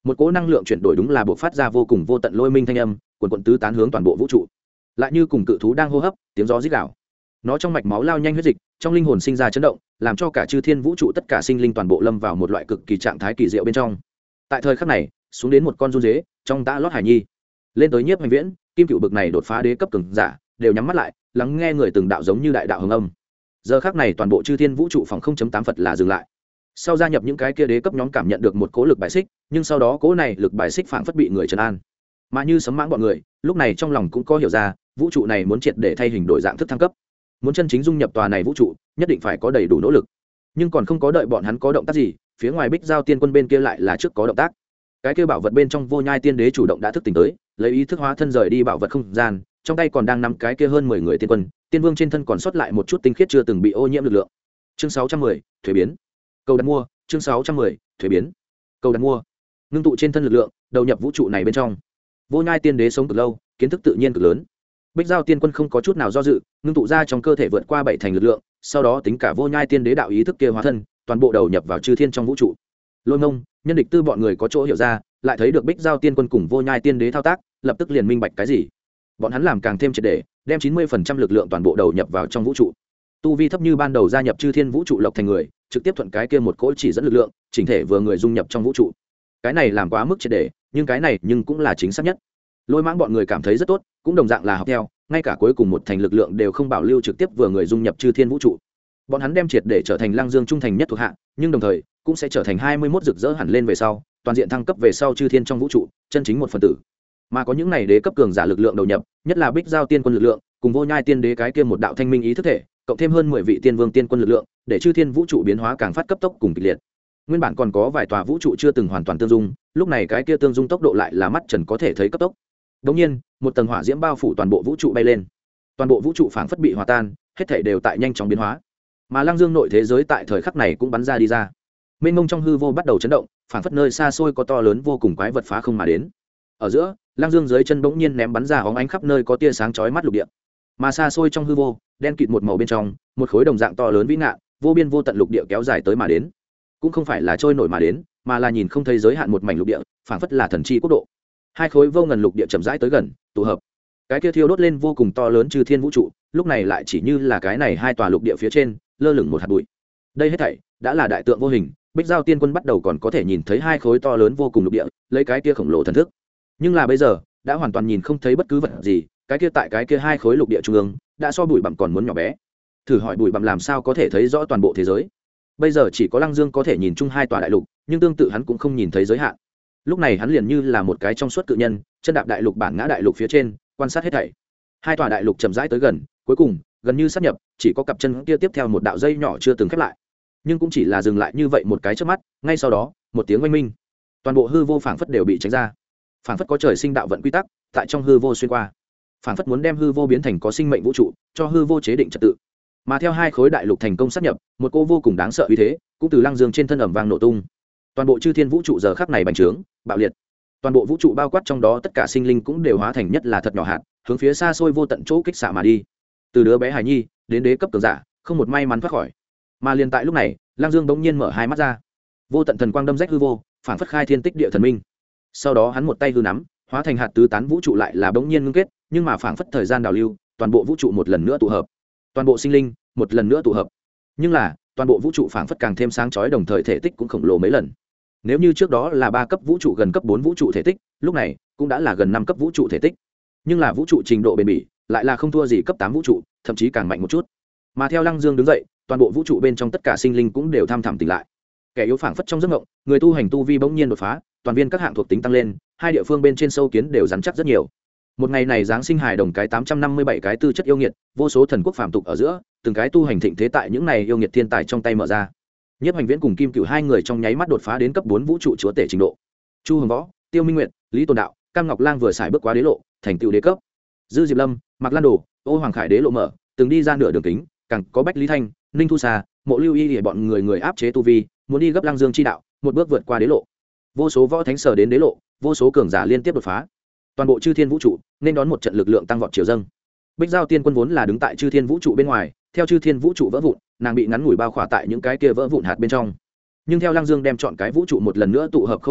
một cỗ năng lượng chuyển đổi đúng là buộc phát ra vô cùng vô tận lôi minh thanh âm quần quận tứ tán hướng toàn bộ vũ trụ, lại như cùng cự thú đang hô hấp, tiếng gió rít gào. Nó trong mạch máu lao nhanh huyết dịch, trong linh hồn sinh ra chấn động, làm cho cả chư thiên vũ trụ tất cả sinh linh toàn bộ lâm vào một loại cực kỳ trạng thái kỳ diệu bên trong. Tại thời khắc này, xuống đến một con run dế trong tã lót hải nhi, lên tới Nhiếp Hoành Viễn, Kim Cựu bực này đột phá đế cấp cường giả, đều nhắm mắt lại, lắng nghe người từng đạo giống như đại đạo hồng âm. Giờ khắc này toàn bộ chư thiên vũ trụ phòng 0.8 Phật là dừng lại. Sau gia nhập những cái kia đế cấp nhóm cảm nhận được một cỗ lực bài xích, nhưng sau đó cỗ này lực bài xích phảng phất bị người trấn an. Mà như sấm mãng bọn người, lúc này trong lòng cũng có hiểu ra, vũ trụ này muốn triệt để thay hình đổi dạng thức thăng cấp, muốn chân chính dung nhập tòa này vũ trụ, nhất định phải có đầy đủ nỗ lực. Nhưng còn không có đợi bọn hắn có động tác gì, phía ngoài Bích Giao Tiên Quân bên kia lại là trước có động tác. Cái kia bảo vật bên trong Vô Nhai Tiên Đế chủ động đã thức tỉnh tới, lấy ý thức hóa thân rời đi bảo vật không gian, trong tay còn đang nắm cái kia hơn 10 người tiên quân, tiên vương trên thân còn sót lại một chút tinh khiết chưa từng bị ô nhiễm lực lượng. Chương 610, thuế biến. Cầu đặt mua, chương 610, thuế biến. Cầu đặt mua. Ngưng tụ trên thân lực lượng, đầu nhập vũ trụ này bên trong. Vô Nhai Tiên Đế sống cực lâu, kiến thức tự nhiên cực lớn. Bích Giao Tiên Quân không có chút nào do dự, ngưng tụ ra trong cơ thể vượt qua 7 thành lực lượng, sau đó tính cả Vô Nhai Tiên Đế đạo ý thức kia hóa thân, toàn bộ đầu nhập vào chư thiên trong vũ trụ. Lôi Ngông, Nhân Địch Tư bọn người có chỗ hiểu ra, lại thấy được Bích Giao Tiên Quân cùng Vô Nhai Tiên Đế thao tác, lập tức liền minh bạch cái gì. Bọn hắn làm càng thêm triệt để, đem 90% lực lượng toàn bộ đầu nhập vào trong vũ trụ. Tu vi thấp như ban đầu gia nhập chư thiên vũ trụ lộc thành người, trực tiếp thuận cái kia một cỗ chỉ dẫn lực lượng, chỉnh thể vừa người dung nhập trong vũ trụ. Cái này làm quá mức triệt để, nhưng cái này nhưng cũng là chính xác nhất. Lôi Mãng bọn người cảm thấy rất tốt, cũng đồng dạng là học theo, ngay cả cuối cùng một thành lực lượng đều không bảo lưu trực tiếp vừa người dung nhập chư thiên vũ trụ. Bọn hắn đem triệt để trở thành Lăng Dương trung thành nhất thuộc hạ, nhưng đồng thời cũng sẽ trở thành 21 rực rỡ hẳn lên về sau, toàn diện thăng cấp về sau chư thiên trong vũ trụ, chân chính một phần tử. Mà có những này đế cấp cường giả lực lượng đầu nhập, nhất là Bích Giao Tiên Quân lực lượng, cùng Vô Nhai Tiên Đế cái kia một đạo thanh minh ý thức thể, cộng thêm hơn 10 vị tiên vương tiên quân lực lượng, để chư thiên vũ trụ biến hóa càng phát cấp tốc cùng kịch liệt. Nguyên bản còn có vài tòa vũ trụ chưa từng hoàn toàn tương dung, lúc này cái kia tương dung tốc độ lại là mắt trần có thể thấy cấp tốc. Đống nhiên, một tầng hỏa diễm bao phủ toàn bộ vũ trụ bay lên. Toàn bộ vũ trụ phảng phất bị hòa tan, hết thảy đều tại nhanh chóng biến hóa. Mà Lăng Dương nội thế giới tại thời khắc này cũng bắn ra đi ra. Mênh mông trong hư vô bắt đầu chấn động, phảng phất nơi xa xôi có to lớn vô cùng quái vật phá không mà đến. Ở giữa, Lăng Dương dưới chân bỗng nhiên ném bắn ra óng ánh khắp nơi có tia sáng chói mắt lục địa. Mà xa xôi trong hư vô, đen kịt một màu bên trong, một khối đồng dạng to lớn vĩ ngạn, vô biên vô tận lục địa kéo dài tới mà đến. Cũng không phải là trôi nổi mà đến, mà là nhìn không thấy giới hạn một mảnh lục địa, phảng phất là thần chi quốc độ. Hai khối vô ngần lục địa chậm rãi tới gần, tụ hợp. Cái kia thiêu đốt lên vô cùng to lớn chư thiên vũ trụ, lúc này lại chỉ như là cái này hai tòa lục địa phía trên, lơ lửng một hạt bụi. Đây hết thảy đã là đại tượng vô hình, Bích Giao Tiên Quân bắt đầu còn có thể nhìn thấy hai khối to lớn vô cùng lục địa, lấy cái kia khổng lồ thần thức. Nhưng là bây giờ, đã hoàn toàn nhìn không thấy bất cứ vật gì, cái kia tại cái kia hai khối lục địa trung ương, đã so bụi bặm còn muốn nhỏ bé. Thử hỏi bụi bặm làm sao có thể thấy rõ toàn bộ thế giới? Bây giờ chỉ có Lăng Dương có thể nhìn chung hai tòa đại lục, nhưng tương tự hắn cũng không nhìn thấy giới hạn. Lúc này hắn liền như là một cái trong suốt cự nhân, chân đạp đại lục bản ngã đại lục phía trên, quan sát hết thảy. Hai tòa đại lục chậm rãi tới gần, cuối cùng gần như sát nhập, chỉ có cặp chân kia tiếp theo một đạo dây nhỏ chưa từng khép lại. Nhưng cũng chỉ là dừng lại như vậy một cái chớp mắt, ngay sau đó, một tiếng oanh minh, toàn bộ hư vô phảng phất đều bị tránh ra. Phảng phất có trời sinh đạo vận quy tắc, tại trong hư vô xuyên qua. Phảng phất muốn đem hư vô biến thành có sinh mệnh vũ trụ, cho hư vô chế định trật tự. Mà theo hai khối đại lục thành công sát nhập, một cô vô cùng đáng sợ uy thế, cũng từ Lăng Dương trên thân ẩm vang nổ tung. Toàn bộ chư thiên vũ trụ giờ khắc này bành trướng, bạo liệt. Toàn bộ vũ trụ bao quát trong đó tất cả sinh linh cũng đều hóa thành nhất là thật nhỏ hạt, hướng phía xa xôi vô tận chỗ kích xạ mà đi. Từ đứa bé hài nhi đến đế cấp cường giả, không một may mắn thoát khỏi. Mà liền tại lúc này, Lăng Dương bỗng nhiên mở hai mắt ra. Vô tận thần quang đâm rách hư vô, phảng phất khai thiên tích địa thần minh. Sau đó hắn một tay hư nắm, hóa thành hạt tứ tán vũ trụ lại là bỗng nhiên ngưng kết, nhưng mà phảng phất thời gian đảo lưu, toàn bộ vũ trụ một lần nữa tụ hợp. Toàn bộ sinh linh một lần nữa tụ hợp. Nhưng là, toàn bộ vũ trụ phảng phất càng thêm sáng chói, đồng thời thể tích cũng khổng lồ mấy lần. Nếu như trước đó là 3 cấp vũ trụ gần cấp 4 vũ trụ thể tích, lúc này cũng đã là gần 5 cấp vũ trụ thể tích. Nhưng là vũ trụ trình độ bền bỉ, lại là không thua gì cấp 8 vũ trụ, thậm chí càng mạnh một chút. Mà theo Lăng Dương đứng dậy, toàn bộ vũ trụ bên trong tất cả sinh linh cũng đều tham thẳm tỉnh lại. Kẻ yếu phảng phất trong giấc mộng, người tu hành tu vi bỗng nhiên đột phá, toàn viên các hạng thuộc tính tăng lên, hai địa phương bên trên sâu kiến đều rắn chắc rất nhiều. Một ngày này giáng sinh hài đồng cái 857 cái tư chất yêu nghiệt, vô số thần quốc phàm tục ở giữa, từng cái tu hành thịnh thế tại những này yêu nghiệt thiên tài trong tay mở ra. Nhiếp Hoành Viễn cùng Kim Cựu hai người trong nháy mắt đột phá đến cấp 4 vũ trụ chúa tể trình độ. Chu Hồng Võ, Tiêu Minh Nguyệt, Lý Tồn Đạo, Cam Ngọc Lang vừa xài bước qua đế lộ, thành tựu đế cấp. Dư Diệp Lâm, Mạc Lan Đồ, Ô Hoàng Khải đế lộ mở, từng đi ra nửa đường kính, càng có Bách Lý Thanh, Ninh Thu Sa, Mộ Lưu Y để bọn người áp chế tu vi, muốn đi gấp Lăng Dương chi đạo, một bước vượt qua đế lộ. Vô số võ thánh sở đến đế lộ, vô số cường giả liên tiếp đột phá. Toàn bộ chư thiên vũ trụ nên đón một trận lực lượng tăng vọt chiều dâng. Bích Giao Tiên Quân vốn là đứng tại chư thiên vũ trụ bên ngoài, theo chư thiên vũ trụ vỡ vụn, nàng bị ngắn ngủi bao khỏa tại những cái kia vỡ vụn hạt bên trong. Nhưng theo Lăng Dương đem chọn cái vũ trụ một lần nữa tụ hợp khôi phục,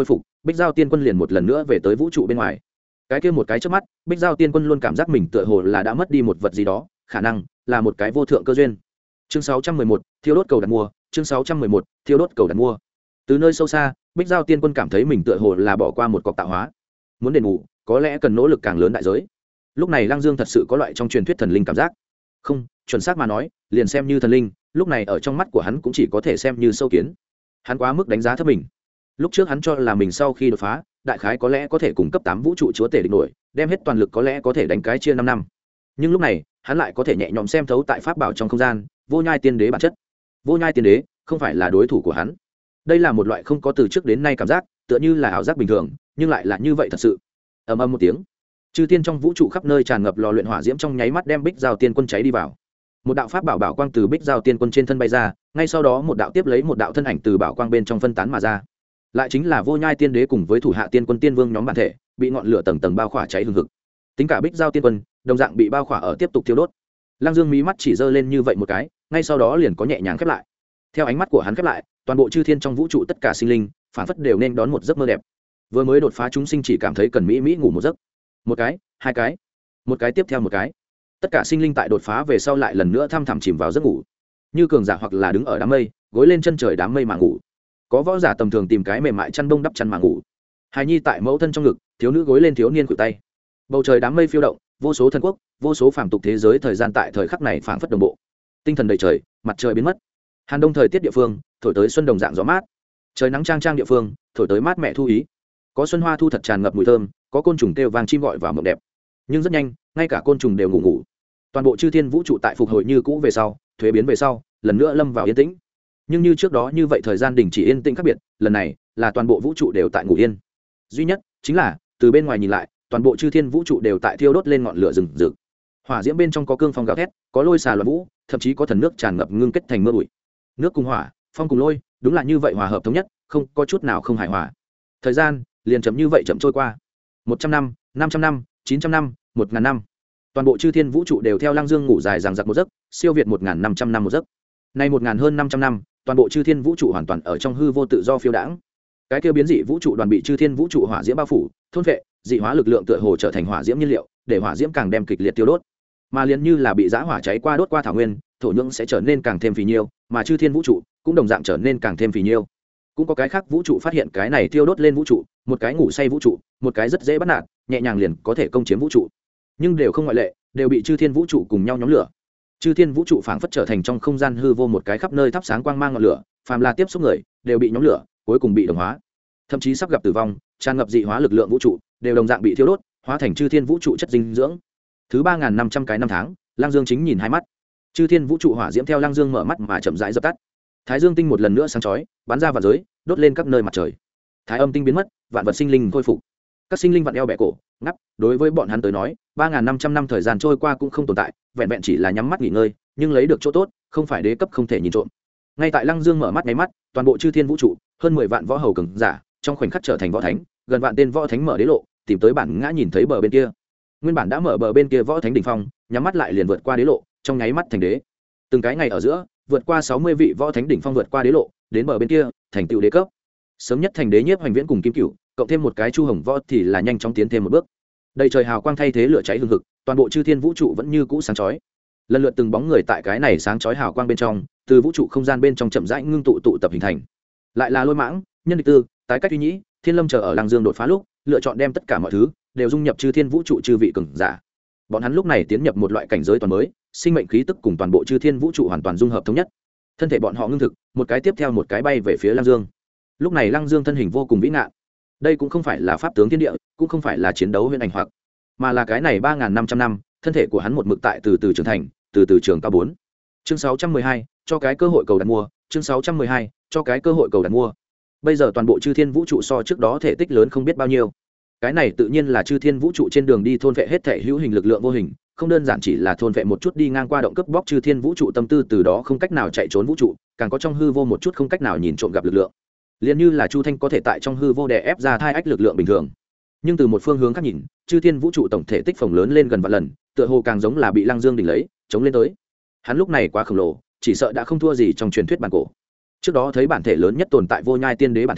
Bích Giao Tiên Quân liền một lần nữa về tới vũ trụ bên ngoài. Cái kia một cái chớp mắt, Bích Giao Tiên Quân luôn cảm giác mình tựa hồ là đã mất đi một vật gì đó, khả năng là một cái vô thượng cơ duyên. Chương 611, thiêu đốt cầu đặt mua, chương 611, thiêu đốt cầu đặt mua. Từ nơi sâu xa, Bích Giao Tiên Quân cảm thấy mình tựa hồ là bỏ qua một cọc tạo hóa. Muốn đền bù, có lẽ cần nỗ lực càng lớn đại giới. Lúc này Lăng Dương thật sự có loại trong truyền thuyết thần linh cảm giác. Không, chuẩn xác mà nói, liền xem như thần linh, lúc này ở trong mắt của hắn cũng chỉ có thể xem như sâu kiến. Hắn quá mức đánh giá thấp mình. Lúc trước hắn cho là mình sau khi đột phá, đại khái có lẽ có thể cùng cấp 8 vũ trụ chúa tể địch nổi, đem hết toàn lực có lẽ có thể đánh cái chia 5 năm. Nhưng lúc này, hắn lại có thể nhẹ nhõm xem thấu tại pháp bảo trong không gian, Vô Nhai Tiên Đế bản chất. Vô Nhai Tiên Đế không phải là đối thủ của hắn. Đây là một loại không có từ trước đến nay cảm giác, tựa như là ảo giác bình thường, nhưng lại là như vậy thật sự. Ầm ầm một tiếng, chư thiên trong vũ trụ khắp nơi tràn ngập lò luyện hỏa diễm, trong nháy mắt đem Bích Giao Tiên Quân cháy đi vào. Một đạo pháp bảo bảo quang từ Bích Giao Tiên Quân trên thân bay ra, ngay sau đó một đạo tiếp lấy một đạo thân ảnh từ bảo quang bên trong phân tán mà ra. Lại chính là Vô Nhai Tiên Đế cùng với thủ hạ Tiên Quân Tiên Vương nhóm bản thể, bị ngọn lửa tầng tầng bao khỏa cháy hừng hực. Tính cả Bích Giao Tiên Quân, đồng dạng bị bao khỏa ở tiếp tục thiêu đốt. Lăng Dương mí mắt chỉ giơ lên như vậy một cái, ngay sau đó liền có nhẹ nhàng khép lại. Theo ánh mắt của hắn khép lại, toàn bộ chư thiên trong vũ trụ tất cả sinh linh, phản phất đều nên đón một giấc mơ đẹp. Vừa mới đột phá chúng sinh chỉ cảm thấy cần mỹ ngủ một giấc. Một cái, hai cái, một cái tiếp theo một cái. Tất cả sinh linh tại đột phá về sau lại lần nữa thăm thẳm chìm vào giấc ngủ. Như cường giả hoặc là đứng ở đám mây, gối lên chân trời đám mây mà ngủ. Có võ giả tầm thường tìm cái mềm mại chăn bông đắp chăn mà ngủ. Hài nhi tại mẫu thân trong ngực, thiếu nữ gối lên thiếu niên khuỷu tay. Bầu trời đám mây phiêu động, vô số thần quốc, vô số phàm tục thế giới thời gian tại thời khắc này phảng phất đồng bộ. Tinh thần đầy trời, mặt trời biến mất. Hàn Đông thời tiết địa phương, thổi tới xuân đồng dạng gió mát. Trời nắng trang trang địa phương, thổi tới mát mẹ thu ý. Có xuân hoa thu thật tràn ngập mùi thơm, có côn trùng kêu vang chim gọi vào mộng đẹp. Nhưng rất nhanh, ngay cả côn trùng đều ngủ. Toàn bộ chư thiên vũ trụ tại phục hồi như cũ về sau, thuế biến về sau, lần nữa lâm vào yên tĩnh. Nhưng như trước đó như vậy thời gian đình chỉ yên tĩnh khác biệt, lần này là toàn bộ vũ trụ đều tại ngủ yên. Duy nhất chính là từ bên ngoài nhìn lại, toàn bộ chư thiên vũ trụ đều tại thiêu đốt lên ngọn lửa rừng rực. Hỏa diễm bên trong có cương phong gào thét, có lôi xà loạn vũ, thậm chí có thần nước tràn ngập ngưng kết thành mưa bụi. Nước cùng hỏa, phong cùng lôi, đúng là như vậy hòa hợp thống nhất, không có chút nào không hài hòa. Thời gian liền chậm như vậy chậm trôi qua. 100 năm, 500 năm, 900 năm, 1000 năm. Toàn bộ chư thiên vũ trụ đều theo Lăng Dương ngủ dài dằng dặc một giấc, siêu việt 1500 năm một giấc. Nay 1000 hơn 500 năm, toàn bộ chư thiên vũ trụ hoàn toàn ở trong hư vô tự do phiêu đãng. Cái kia biến dị vũ trụ đoàn bị chư thiên vũ trụ hỏa diễm bao phủ, thôn phệ, dị hóa lực lượng tựa hồ trở thành hỏa diễm nhiên liệu, để hỏa diễm càng đem kịch liệt tiêu đốt. Mà liền như là bị giã hỏa cháy qua đốt qua thảo nguyên, thổ nhưỡng sẽ trở nên càng thêm phì nhiêu, mà chư thiên vũ trụ cũng đồng dạng trở nên càng thêm phì nhiêu. Cũng có cái khác vũ trụ phát hiện cái này tiêu đốt lên vũ trụ, một cái ngủ say vũ trụ, một cái rất dễ bắt nạt, nhẹ nhàng liền có thể công chiếm vũ trụ. Nhưng đều không ngoại lệ, đều bị chư thiên vũ trụ cùng nhau nhóm lửa. Chư thiên vũ trụ phảng phất trở thành trong không gian hư vô một cái khắp nơi thắp sáng quang mang ngọn lửa, phàm là tiếp xúc người, đều bị nhóm lửa, cuối cùng bị đồng hóa. Thậm chí sắp gặp tử vong, tràn ngập dị hóa lực lượng vũ trụ, đều đồng dạng bị thiêu đốt, hóa thành chư thiên vũ trụ chất dinh dưỡng. Thứ 3500 cái năm tháng, Lăng Dương chính nhìn hai mắt. Chư thiên vũ trụ hỏa diễm theo Lăng Dương mở mắt mà chậm rãi dập tắt. Thái Dương tinh một lần nữa sáng chói, bắn ra vạn giới, đốt lên các nơi mặt trời. Thái âm tinh biến mất, vạn vật sinh linh khôi phục. Các sinh linh vặn eo bẻ cổ, ngắp, đối với bọn hắn tới nói, 3500 năm thời gian trôi qua cũng không tồn tại, vẹn vẹn chỉ là nhắm mắt nghỉ ngơi, nhưng lấy được chỗ tốt, không phải đế cấp không thể nhìn trộm. Ngay tại Lăng Dương mở mắt nháy mắt, toàn bộ chư thiên vũ trụ, hơn 10 vạn võ hầu cường giả, trong khoảnh khắc trở thành võ thánh, gần vạn tên võ thánh mở đế lộ, tìm tới bản ngã nhìn thấy bờ bên kia. Nguyên bản đã mở bờ bên kia võ thánh đỉnh phong, nhắm mắt lại liền vượt qua đế lộ, trong nháy mắt thành đế. Từng cái ngày ở giữa, vượt qua 60 vị võ thánh đỉnh phong vượt qua đế lộ, đến bờ bên kia, thành tựu đế cấp. Sớm nhất thành đế Nhiếp Hoành Viễn cùng Kim Cửu, cộng thêm một cái Chu Hồng Võ thì là nhanh chóng tiến thêm một bước. Đầy trời hào quang thay thế lửa cháy hừng hực, toàn bộ chư thiên vũ trụ vẫn như cũ sáng chói. Lần lượt từng bóng người tại cái này sáng chói hào quang bên trong, từ vũ trụ không gian bên trong chậm rãi ngưng tụ tập hình thành. Lại là Lôi Mãng, Nhân Địch Tư, Tái Cách Uy Nhĩ, Thiên Lâm chờ ở Lăng Dương đột phá lúc, lựa chọn đem tất cả mọi thứ đều dung nhập chư thiên vũ trụ chư vị cường giả. Bọn hắn lúc này tiến nhập một loại cảnh giới toàn mới, sinh mệnh khí tức cùng toàn bộ chư thiên vũ trụ hoàn toàn dung hợp thống nhất. Thân thể bọn họ ngưng thực, một cái tiếp theo một cái bay về phía Lăng Dương. Lúc này Lăng Dương thân hình vô cùng vĩ ngạn. Đây cũng không phải là pháp tướng thiên địa, cũng không phải là chiến đấu huyền ảnh hoặc, mà là cái này 3500 năm, thân thể của hắn một mực tại từ từ trưởng thành, từ từ trường cao 4. Chương 612, cho cái cơ hội cầu đặt mua, chương 612, cho cái cơ hội cầu đặt mua. Bây giờ toàn bộ chư thiên vũ trụ so trước đó thể tích lớn không biết bao nhiêu. Cái này tự nhiên là chư thiên vũ trụ trên đường đi thôn vệ hết thể hữu hình lực lượng vô hình, không đơn giản chỉ là thôn vệ một chút đi ngang qua động cướp bóc chư thiên vũ trụ tâm tư, từ đó không cách nào chạy trốn vũ trụ, càng có trong hư vô một chút không cách nào nhìn trộm gặp lực lượng. Liên như là Chu Thanh có thể tại trong hư vô đè ép ra thai ách lực lượng bình thường. Nhưng từ một phương hướng khác nhìn, chư thiên vũ trụ tổng thể tích phồng lớn lên gần vạn lần, tựa hồ càng giống là bị Lăng Dương đỉnh lấy, chống lên tới. Hắn lúc này quá khổng lồ, chỉ sợ đã không thua gì trong truyền thuyết bản cổ. Trước đó thấy bản thể lớn nhất tồn tại Vô Nhai Tiên Đế bản thể,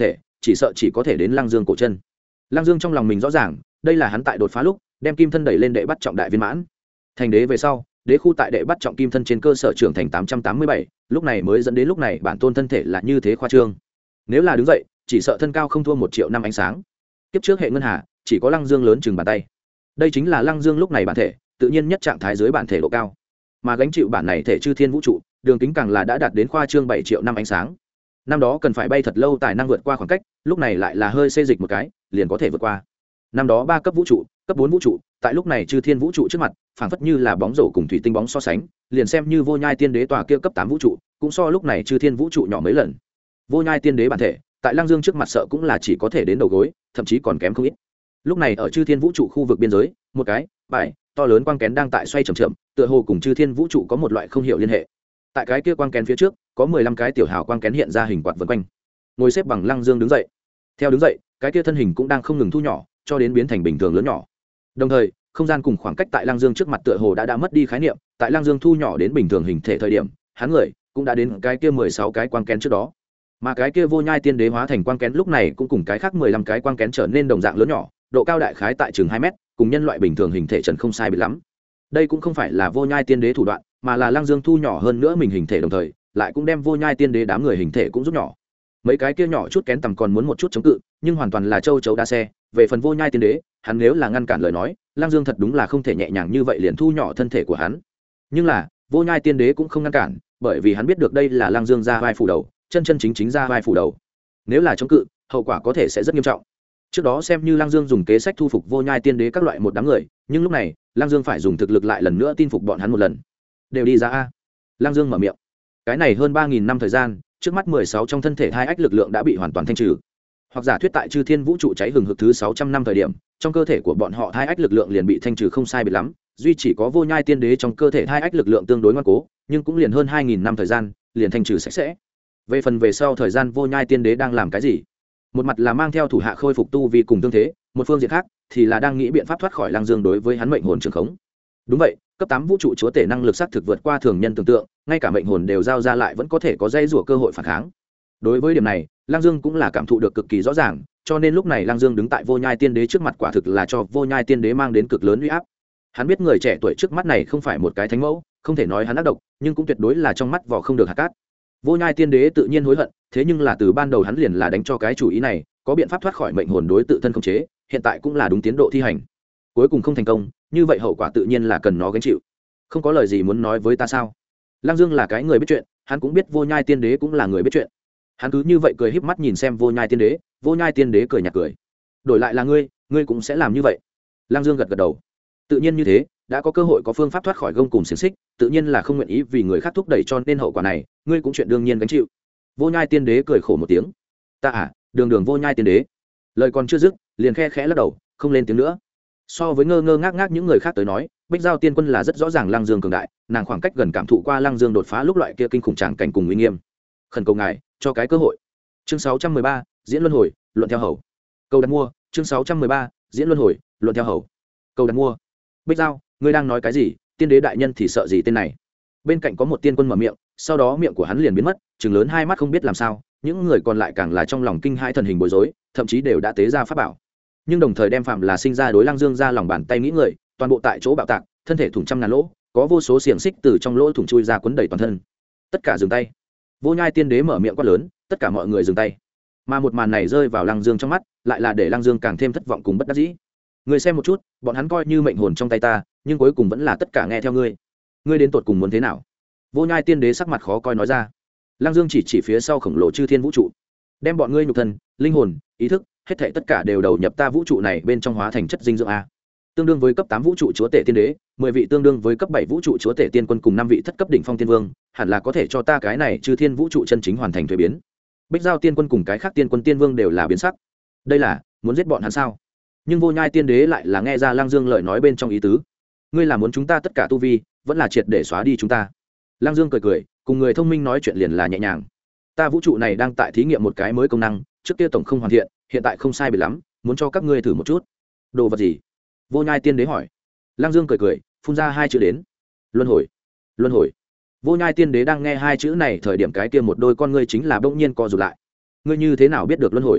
chỉ sợ chỉ có thể đến Lăng Dương cổ chân. Lăng Dương trong lòng mình rõ ràng, đây là hắn tại đột phá lúc đem kim thân đẩy lên đệ bắt trọng đại viên mãn. Thành đế về sau, đế khu tại đệ bắt trọng kim thân trên cơ sở trưởng thành 887, lúc này mới dẫn đến lúc này bản tôn thân thể là như thế khoa trương. Nếu là đứng dậy, chỉ sợ thân cao không thua 1 triệu năm ánh sáng. Kiếp trước hệ ngân hà, chỉ có Lăng Dương lớn chừng bàn tay. Đây chính là Lăng Dương lúc này bản thể, tự nhiên nhất trạng thái dưới bản thể độ cao. Mà gánh chịu bản này thể chư thiên vũ trụ, đường kính càng là đã đạt đến khoa trương 7 triệu năm ánh sáng. Năm đó cần phải bay thật lâu tài năng vượt qua khoảng cách, lúc này lại là hơi xê dịch một cái, liền có thể vượt qua. Năm đó 3 cấp vũ trụ, cấp 4 vũ trụ, tại lúc này chư thiên vũ trụ trước mặt, phảng phất như là bóng rổ cùng thủy tinh bóng so sánh, liền xem như Vô Nhai Tiên Đế tòa kia cấp 8 vũ trụ, cũng so lúc này chư thiên vũ trụ nhỏ mấy lần. Vô Nhai Tiên Đế bản thể, tại Lăng Dương trước mặt sợ cũng là chỉ có thể đến đầu gối, thậm chí còn kém không ít. Lúc này ở chư thiên vũ trụ khu vực biên giới, một cái bài to lớn quang kén đang tại xoay chậm chậm, tựa hồ cùng chư thiên vũ trụ có một loại không hiểu liên hệ. Tại cái kia quang kén phía trước, có 15 cái tiểu hào quang kén hiện ra hình quạt vần quanh. Ngồi xếp bằng Lăng Dương đứng dậy. Theo đứng dậy, cái kia thân hình cũng đang không ngừng thu nhỏ, cho đến biến thành bình thường lớn nhỏ. Đồng thời, không gian cùng khoảng cách tại Lăng Dương trước mặt tựa hồ đã mất đi khái niệm, tại Lăng Dương thu nhỏ đến bình thường hình thể thời điểm, hắn người cũng đã đến cái kia 16 cái quang kén trước đó. Mà cái kia Vô Nhai Tiên Đế hóa thành quang kén lúc này cũng cùng cái khác 15 cái quang kén trở nên đồng dạng lớn nhỏ, độ cao đại khái tại chừng 2 mét, cùng nhân loại bình thường hình thể trần không sai biệt lắm. Đây cũng không phải là Vô Nhai Tiên Đế thủ đoạn, mà là Lăng Dương thu nhỏ hơn nữa mình hình thể đồng thời, lại cũng đem Vô Nhai Tiên Đế đám người hình thể cũng rút nhỏ. Mấy cái kia nhỏ chút kén tầm còn muốn một chút chống cự, nhưng hoàn toàn là châu chấu đa xe. Về phần Vô Nhai Tiên Đế, hắn nếu là ngăn cản lời nói, Lăng Dương thật đúng là không thể nhẹ nhàng như vậy liền thu nhỏ thân thể của hắn. Nhưng là, Vô Nhai Tiên Đế cũng không ngăn cản, bởi vì hắn biết được đây là Lăng Dương ra vai phủ đầu, chân chính ra vai phủ đầu. Nếu là chống cự, hậu quả có thể sẽ rất nghiêm trọng. Trước đó xem như Lăng Dương dùng kế sách thu phục Vô Nhai Tiên Đế các loại một đám người, nhưng lúc này, Lăng Dương phải dùng thực lực lại lần nữa tin phục bọn hắn một lần. Đều đi ra a. Lăng Dương mở miệng. Cái này hơn 3000 năm thời gian, trước mắt 16 trong thân thể hai ách lực lượng đã bị hoàn toàn thanh trừ. Hoặc giả thuyết tại chư thiên vũ trụ cháy hừng hực thứ 600 năm thời điểm, trong cơ thể của bọn họ hai ách lực lượng liền bị thanh trừ không sai biệt lắm, duy chỉ có Vô Nhai Tiên Đế trong cơ thể hai ách lực lượng tương đối ngoan cố, nhưng cũng liền hơn 2000 năm thời gian, liền thanh trừ sạch sẽ. Về phần về sau thời gian Vô Nhai Tiên Đế đang làm cái gì? Một mặt là mang theo thủ hạ khôi phục tu vi cùng tương thế, một phương diện khác thì là đang nghĩ biện pháp thoát khỏi Lăng Dương đối với hắn mệnh hồn trường khống. Đúng vậy, cấp 8 vũ trụ chúa tể năng lực xác thực vượt qua thường nhân tưởng tượng, ngay cả mệnh hồn đều giao ra lại vẫn có thể có dây rủa cơ hội phản kháng. Đối với điểm này, Lăng Dương cũng là cảm thụ được cực kỳ rõ ràng, cho nên lúc này Lăng Dương đứng tại Vô Nhai Tiên Đế trước mặt quả thực là cho Vô Nhai Tiên Đế mang đến cực lớn uy áp. Hắn biết người trẻ tuổi trước mắt này không phải một cái thánh mẫu, không thể nói hắn ác độc, nhưng cũng tuyệt đối là trong mắt vỏ không được hạt cát. Vô Nhai Tiên Đế tự nhiên hối hận, thế nhưng là từ ban đầu hắn liền là đánh cho cái chủ ý này, có biện pháp thoát khỏi mệnh hồn đối tự thân khống chế, hiện tại cũng là đúng tiến độ thi hành. Cuối cùng không thành công, như vậy hậu quả tự nhiên là cần nó gánh chịu. Không có lời gì muốn nói với ta sao? Lăng Dương là cái người biết chuyện, hắn cũng biết Vô Nhai Tiên Đế cũng là người biết chuyện. Hắn cứ như vậy cười híp mắt nhìn xem Vô Nhai Tiên Đế, Vô Nhai Tiên Đế cười nhạt cười. Đổi lại là ngươi cũng sẽ làm như vậy. Lăng Dương gật gật đầu. Tự nhiên như thế, đã có cơ hội có phương pháp thoát khỏi gông cùm xiềng xích, tự nhiên là không nguyện ý vì người khác thúc đẩy cho nên hậu quả này, ngươi cũng chuyện đương nhiên gánh chịu. Vô Nhai Tiên Đế cười khổ một tiếng. Ta đường Vô Nhai Tiên Đế. Lời còn chưa dứt, liền khe khẽ lắc đầu, không lên tiếng nữa. So với ngơ ngơ ngác ngác những người khác tới nói, Bích Giao Tiên Quân là rất rõ ràng Lăng Dương cường đại, nàng khoảng cách gần cảm thụ qua Lăng Dương đột phá lúc loại kia kinh khủng tràng cảnh cùng uy nghiêm. Khẩn cầu ngài cho cái cơ hội. Chương 613, diễn luân hồi, luận theo hầu. Câu đặt mua, chương 613, diễn luân hồi, luận theo hầu. Câu đặt mua. Bích Giao, ngươi đang nói cái gì? Tiên Đế đại nhân thì sợ gì tên này? Bên cạnh có một tiên quân mở miệng, sau đó miệng của hắn liền biến mất, trừng lớn hai mắt không biết làm sao, những người còn lại càng là trong lòng kinh hãi thần hình bối rối, thậm chí đều đã tế ra pháp bảo. Nhưng đồng thời đem phạm là sinh ra đối Lăng Dương ra lòng bàn tay nghĩ người, toàn bộ tại chỗ bạo tạc, thân thể thủng trăm ngàn lỗ, có vô số xiềng xích từ trong lỗ thủng chui ra quấn đầy toàn thân. Tất cả dừng tay. Vô Nhai Tiên Đế mở miệng quát lớn, tất cả mọi người dừng tay. Mà một màn này rơi vào Lăng Dương trong mắt, lại là để Lăng Dương càng thêm thất vọng cùng bất đắc dĩ. Người xem một chút, bọn hắn coi như mệnh hồn trong tay ta, nhưng cuối cùng vẫn là tất cả nghe theo ngươi. Ngươi đến tột cùng muốn thế nào? Vô Nhai Tiên Đế sắc mặt khó coi nói ra. Lăng Dương chỉ phía sau khổng lồ chư thiên vũ trụ, đem bọn ngươi nhục thân, linh hồn, ý thức, hết thảy tất cả đều đầu nhập ta vũ trụ này bên trong hóa thành chất dinh dưỡng a. Tương đương với cấp 8 vũ trụ chúa tể tiên đế, 10 vị tương đương với cấp 7 vũ trụ chúa tể tiên quân cùng 5 vị thất cấp đỉnh phong tiên vương, hẳn là có thể cho ta cái này chư thiên vũ trụ chân chính hoàn thành thuế biến. Bích Giao tiên quân cùng cái khác tiên quân tiên vương đều là biến sắc. Đây là muốn giết bọn hắn sao? Nhưng Vô Nhai Tiên Đế lại là nghe ra Lăng Dương lời nói bên trong ý tứ. Ngươi là muốn chúng ta tất cả tu vi, vẫn là triệt để xóa đi chúng ta? Lăng Dương cười cười, cùng người thông minh nói chuyện liền là nhẹ nhàng. Ta vũ trụ này đang tại thí nghiệm một cái mới công năng, trước kia tổng không hoàn thiện, hiện tại không sai biệt lắm, muốn cho các ngươi thử một chút. Đồ vật gì? Vô Nhai Tiên Đế hỏi. Lăng Dương cười cười, phun ra hai chữ đến. Luân hồi. Luân hồi. Vô Nhai Tiên Đế đang nghe hai chữ này thời điểm cái kia một đôi con ngươi chính là bỗng nhiên co rụt lại. Ngươi như thế nào biết được luân hồi?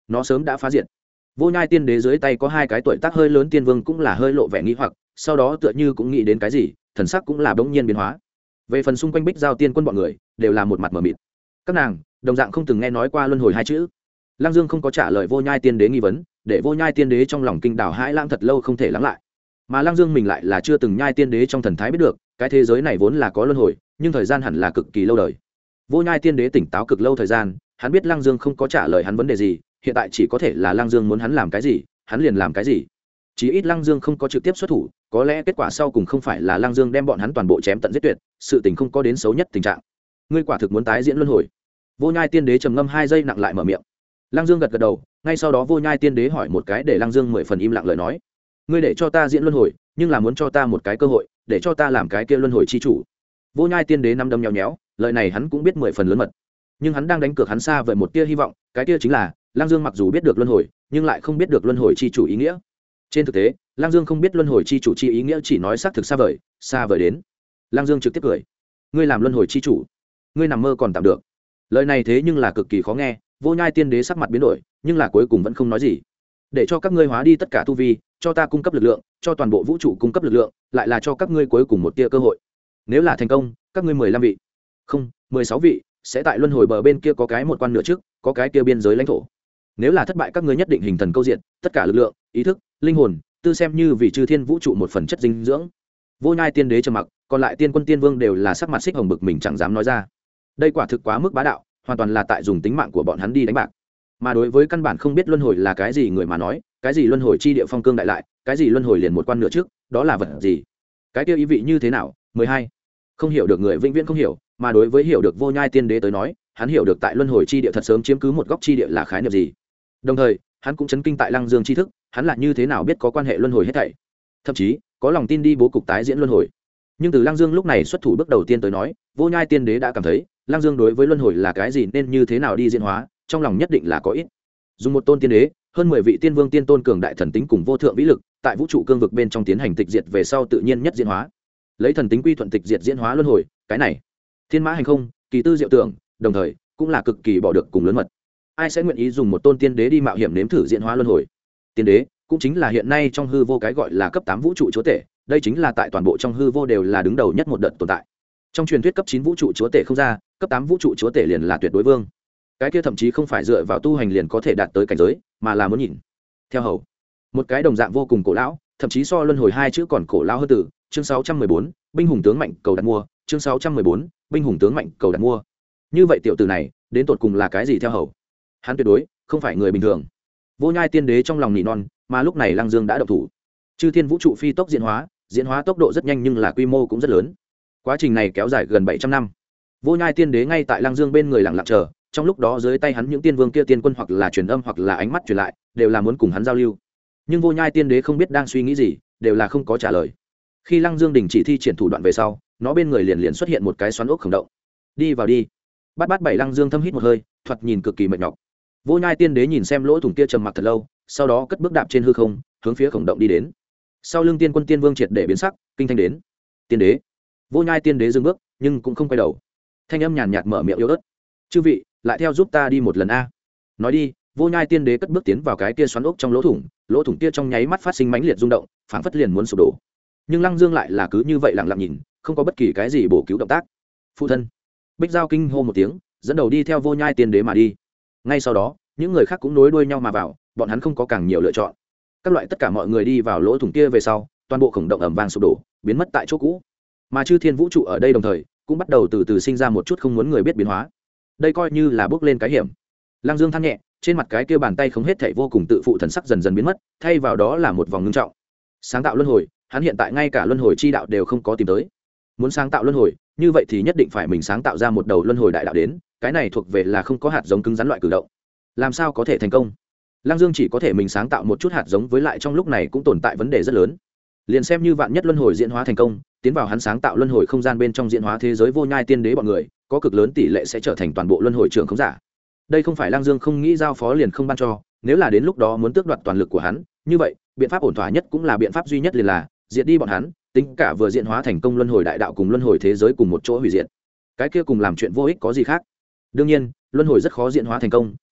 nó sớm đã phá diệt. Vô Nhai Tiên Đế dưới tay có hai cái tuổi tác hơi lớn tiên vương cũng là hơi lộ vẻ nghi hoặc, sau đó tựa như cũng nghĩ đến cái gì, thần sắc cũng là bỗng nhiên biến hóa. Về phần xung quanh Bích Giao Tiên quân bọn người, đều là một mặt mờ mịt. Các nàng đồng dạng không từng nghe nói qua luân hồi hai chữ. Lăng Dương không có trả lời Vô Nhai Tiên Đế nghi vấn, để Vô Nhai Tiên Đế trong lòng kinh đảo hãi lãng thật lâu không thể lắng lại. Mà Lăng Dương mình lại là chưa từng Nhai Tiên Đế trong thần thái biết được, cái thế giới này vốn là có luân hồi, nhưng thời gian hẳn là cực kỳ lâu đời. Vô Nhai Tiên Đế tỉnh táo cực lâu thời gian, hắn biết Lăng Dương không có trả lời hắn vấn đề gì, hiện tại chỉ có thể là Lăng Dương muốn hắn làm cái gì, hắn liền làm cái gì. Chỉ ít Lăng Dương không có trực tiếp xuất thủ, có lẽ kết quả sau cùng không phải là Lăng Dương đem bọn hắn toàn bộ chém tận giết tuyệt, sự tình không có đến xấu nhất tình trạng. Ngươi quả thực muốn tái diễn luân hồi? Vô Nhai Tiên Đế trầm ngâm 2 giây nặng lại mở miệng. Lăng Dương gật gật đầu, ngay sau đó Vô Nhai Tiên Đế hỏi một cái để Lăng Dương 10 phần im lặng lời nói. Ngươi để cho ta diễn luân hồi, nhưng là muốn cho ta một cái cơ hội, để cho ta làm cái kia luân hồi chi chủ. Vô Nhai Tiên Đế năm đấm nhéo nhéo, lời này hắn cũng biết 10 phần lớn mật, nhưng hắn đang đánh cược hắn xa vời một tia hy vọng, cái tia chính là Lăng Dương mặc dù biết được luân hồi, nhưng lại không biết được luân hồi chi chủ ý nghĩa. Trên thực tế, Lăng Dương không biết luân hồi chi chủ chi ý nghĩa, chỉ nói xác thực xa vời đến. Lăng Dương trực tiếp cười. Ngươi làm luân hồi chi chủ, ngươi nằm mơ còn tạm được. Lời này thế nhưng là cực kỳ khó nghe. Vô Nhai Tiên Đế sắc mặt biến đổi, nhưng là cuối cùng vẫn không nói gì. Để cho các ngươi hóa đi tất cả tu vi, cho ta cung cấp lực lượng, cho toàn bộ vũ trụ cung cấp lực lượng, lại là cho các ngươi cuối cùng một tia cơ hội. Nếu là thành công, các ngươi 15 vị, không, 16 vị, sẽ tại luân hồi bờ bên kia có cái một quan nửa trước, có cái kia biên giới lãnh thổ. Nếu là thất bại, các ngươi nhất định hình thần câu diện, tất cả lực lượng, ý thức, linh hồn, tư xem như vì chư thiên vũ trụ một phần chất dinh dưỡng. Vô Nhai Tiên Đế trầm mặc, còn lại tiên quân tiên vương đều là sắc mặt xích hồng bực mình chẳng dám nói ra. Đây quả thực quá mức bá đạo, hoàn toàn là tại dùng tính mạng của bọn hắn đi đánh bạc. Mà đối với căn bản không biết luân hồi là cái gì người mà nói, cái gì luân hồi chi địa phong cương đại lại, cái gì luân hồi liền một quan nửa trước, đó là vật gì? Cái kia ý vị như thế nào? 12. Không hiểu được người vĩnh viễn không hiểu, mà đối với hiểu được Vô Nhai Tiên Đế tới nói, hắn hiểu được tại luân hồi chi địa thật sớm chiếm cứ một góc chi địa là khái niệm gì. Đồng thời, hắn cũng chấn kinh tại Lăng Dương tri thức, hắn là như thế nào biết có quan hệ luân hồi hết thảy. Thậm chí, có lòng tin đi bố cục tái diễn luân hồi. Nhưng từ Lăng Dương lúc này xuất thủ bước đầu tiên tới nói, Vô Nhai Tiên Đế đã cảm thấy, Lăng Dương đối với luân hồi là cái gì nên như thế nào đi diễn hóa, trong lòng nhất định là có ít. Dùng một tôn tiên đế, hơn 10 vị tiên vương tiên tôn cường đại thần tính cùng vô thượng vĩ lực, tại vũ trụ cương vực bên trong tiến hành tịch diệt về sau tự nhiên nhất diễn hóa. Lấy thần tính quy thuận tịch diệt diễn hóa luân hồi, cái này, thiên mã hành không, kỳ tư diệu tưởng, đồng thời cũng là cực kỳ bỏ được cùng lớn mật. Ai sẽ nguyện ý dùng một tôn tiên đế đi mạo hiểm nếm thử diễn hóa luân hồi? Tiên đế cũng chính là hiện nay trong hư vô cái gọi là cấp 8 vũ trụ chúa tể, đây chính là tại toàn bộ trong hư vô đều là đứng đầu nhất một đợt tồn tại. Trong truyền thuyết cấp 9 vũ trụ chúa tể không ra, cấp 8 vũ trụ chúa tể liền là tuyệt đối vương. Cái kia thậm chí không phải dựa vào tu hành liền có thể đạt tới cảnh giới, mà là muốn nhìn. Theo hầu, một cái đồng dạng vô cùng cổ lão, thậm chí so luân hồi hai chữ còn cổ lão hơn từ, chương 614, binh hùng tướng mạnh cầu đặt mua, chương 614, binh hùng tướng mạnh cầu đặt mua. Như vậy tiểu tử này, đến tột cùng là cái gì theo hầu? Hắn tuyệt đối không phải người bình thường. Vô Nhai Tiên Đế trong lòng nỉ non, mà lúc này Lăng Dương đã động thủ. Chư thiên vũ trụ phi tốc diễn hóa tốc độ rất nhanh nhưng là quy mô cũng rất lớn. Quá trình này kéo dài gần 700 năm. Vô Nhai Tiên Đế ngay tại Lăng Dương bên người lặng lặng chờ, trong lúc đó dưới tay hắn những tiên vương kia tiên quân hoặc là truyền âm hoặc là ánh mắt truyền lại, đều là muốn cùng hắn giao lưu. Nhưng Vô Nhai Tiên Đế không biết đang suy nghĩ gì, đều là không có trả lời. Khi Lăng Dương đình chỉ thi triển thủ đoạn về sau, nó bên người liền xuất hiện một cái xoắn ốc khổng động. Đi vào đi. Bát bảy Lăng Dương thâm hít một hơi, thoạt nhìn cực kỳ mệt nhọc. Vô Nhai Tiên Đế nhìn xem lỗ thủng kia trầm mặc thật lâu, sau đó cất bước đạp trên hư không, hướng phía khổng động đi đến. Sau lưng tiên quân tiên vương triệt để biến sắc, kinh thanh đến. Tiên đế. Vô Nhai Tiên Đế dừng bước, nhưng cũng không quay đầu. Thanh âm nhàn nhạt mở miệng yếu ớt. Chư vị, lại theo giúp ta đi một lần a. Nói đi, Vô Nhai Tiên Đế cất bước tiến vào cái kia xoắn ốc trong lỗ thủng kia trong nháy mắt phát sinh mãnh liệt rung động, phảng phất liền muốn sụp đổ. Nhưng Lăng Dương lại là cứ như vậy lặng lặng nhìn, không có bất kỳ cái gì bổ cứu động tác. Phụ thân. Bích Giao kinh hô một tiếng, dẫn đầu đi theo Vô Nhai Tiên Đế mà đi. Ngay sau đó, những người khác cũng nối đuôi nhau mà vào, bọn hắn không có càng nhiều lựa chọn. Các loại tất cả mọi người đi vào lỗ thủng kia về sau, toàn bộ khổng động ầm vang sụp đổ, biến mất tại chỗ cũ. Mà chư thiên vũ trụ ở đây đồng thời cũng bắt đầu từ từ sinh ra một chút không muốn người biết biến hóa. Đây coi như là bước lên cái hiểm. Lăng Dương than nhẹ, trên mặt cái kia bàn tay không hết thảy vô cùng tự phụ thần sắc dần dần biến mất, thay vào đó là một vòng ngưng trọng. Sáng tạo luân hồi, hắn hiện tại ngay cả luân hồi chi đạo đều không có tìm tới. Muốn sáng tạo luân hồi, như vậy thì nhất định phải mình sáng tạo ra một đầu luân hồi đại đạo đến, cái này thuộc về là không có hạt giống cứng rắn loại cử động. Làm sao có thể thành công? Lăng Dương chỉ có thể mình sáng tạo một chút hạt giống, với lại trong lúc này cũng tồn tại vấn đề rất lớn. Liền xem như vạn nhất luân hồi diễn hóa thành công, tiến vào hắn sáng tạo luân hồi không gian bên trong diễn hóa thế giới Vô Nhai Tiên Đế bọn người, có cực lớn tỷ lệ sẽ trở thành toàn bộ luân hồi trưởng khống giả. Đây không phải Lăng Dương không nghĩ giao phó liền không ban cho, nếu là đến lúc đó muốn tước đoạt toàn lực của hắn, như vậy, biện pháp ổn thỏa nhất cũng là biện pháp duy nhất liền là diệt đi bọn hắn, tính cả vừa diễn hóa thành công luân hồi đại đạo cùng luân hồi thế giới cùng một chỗ hủy diệt. Cái kia cùng làm chuyện vô ích có gì khác? Đương nhiên, luân hồi rất khó diễn hóa thành công,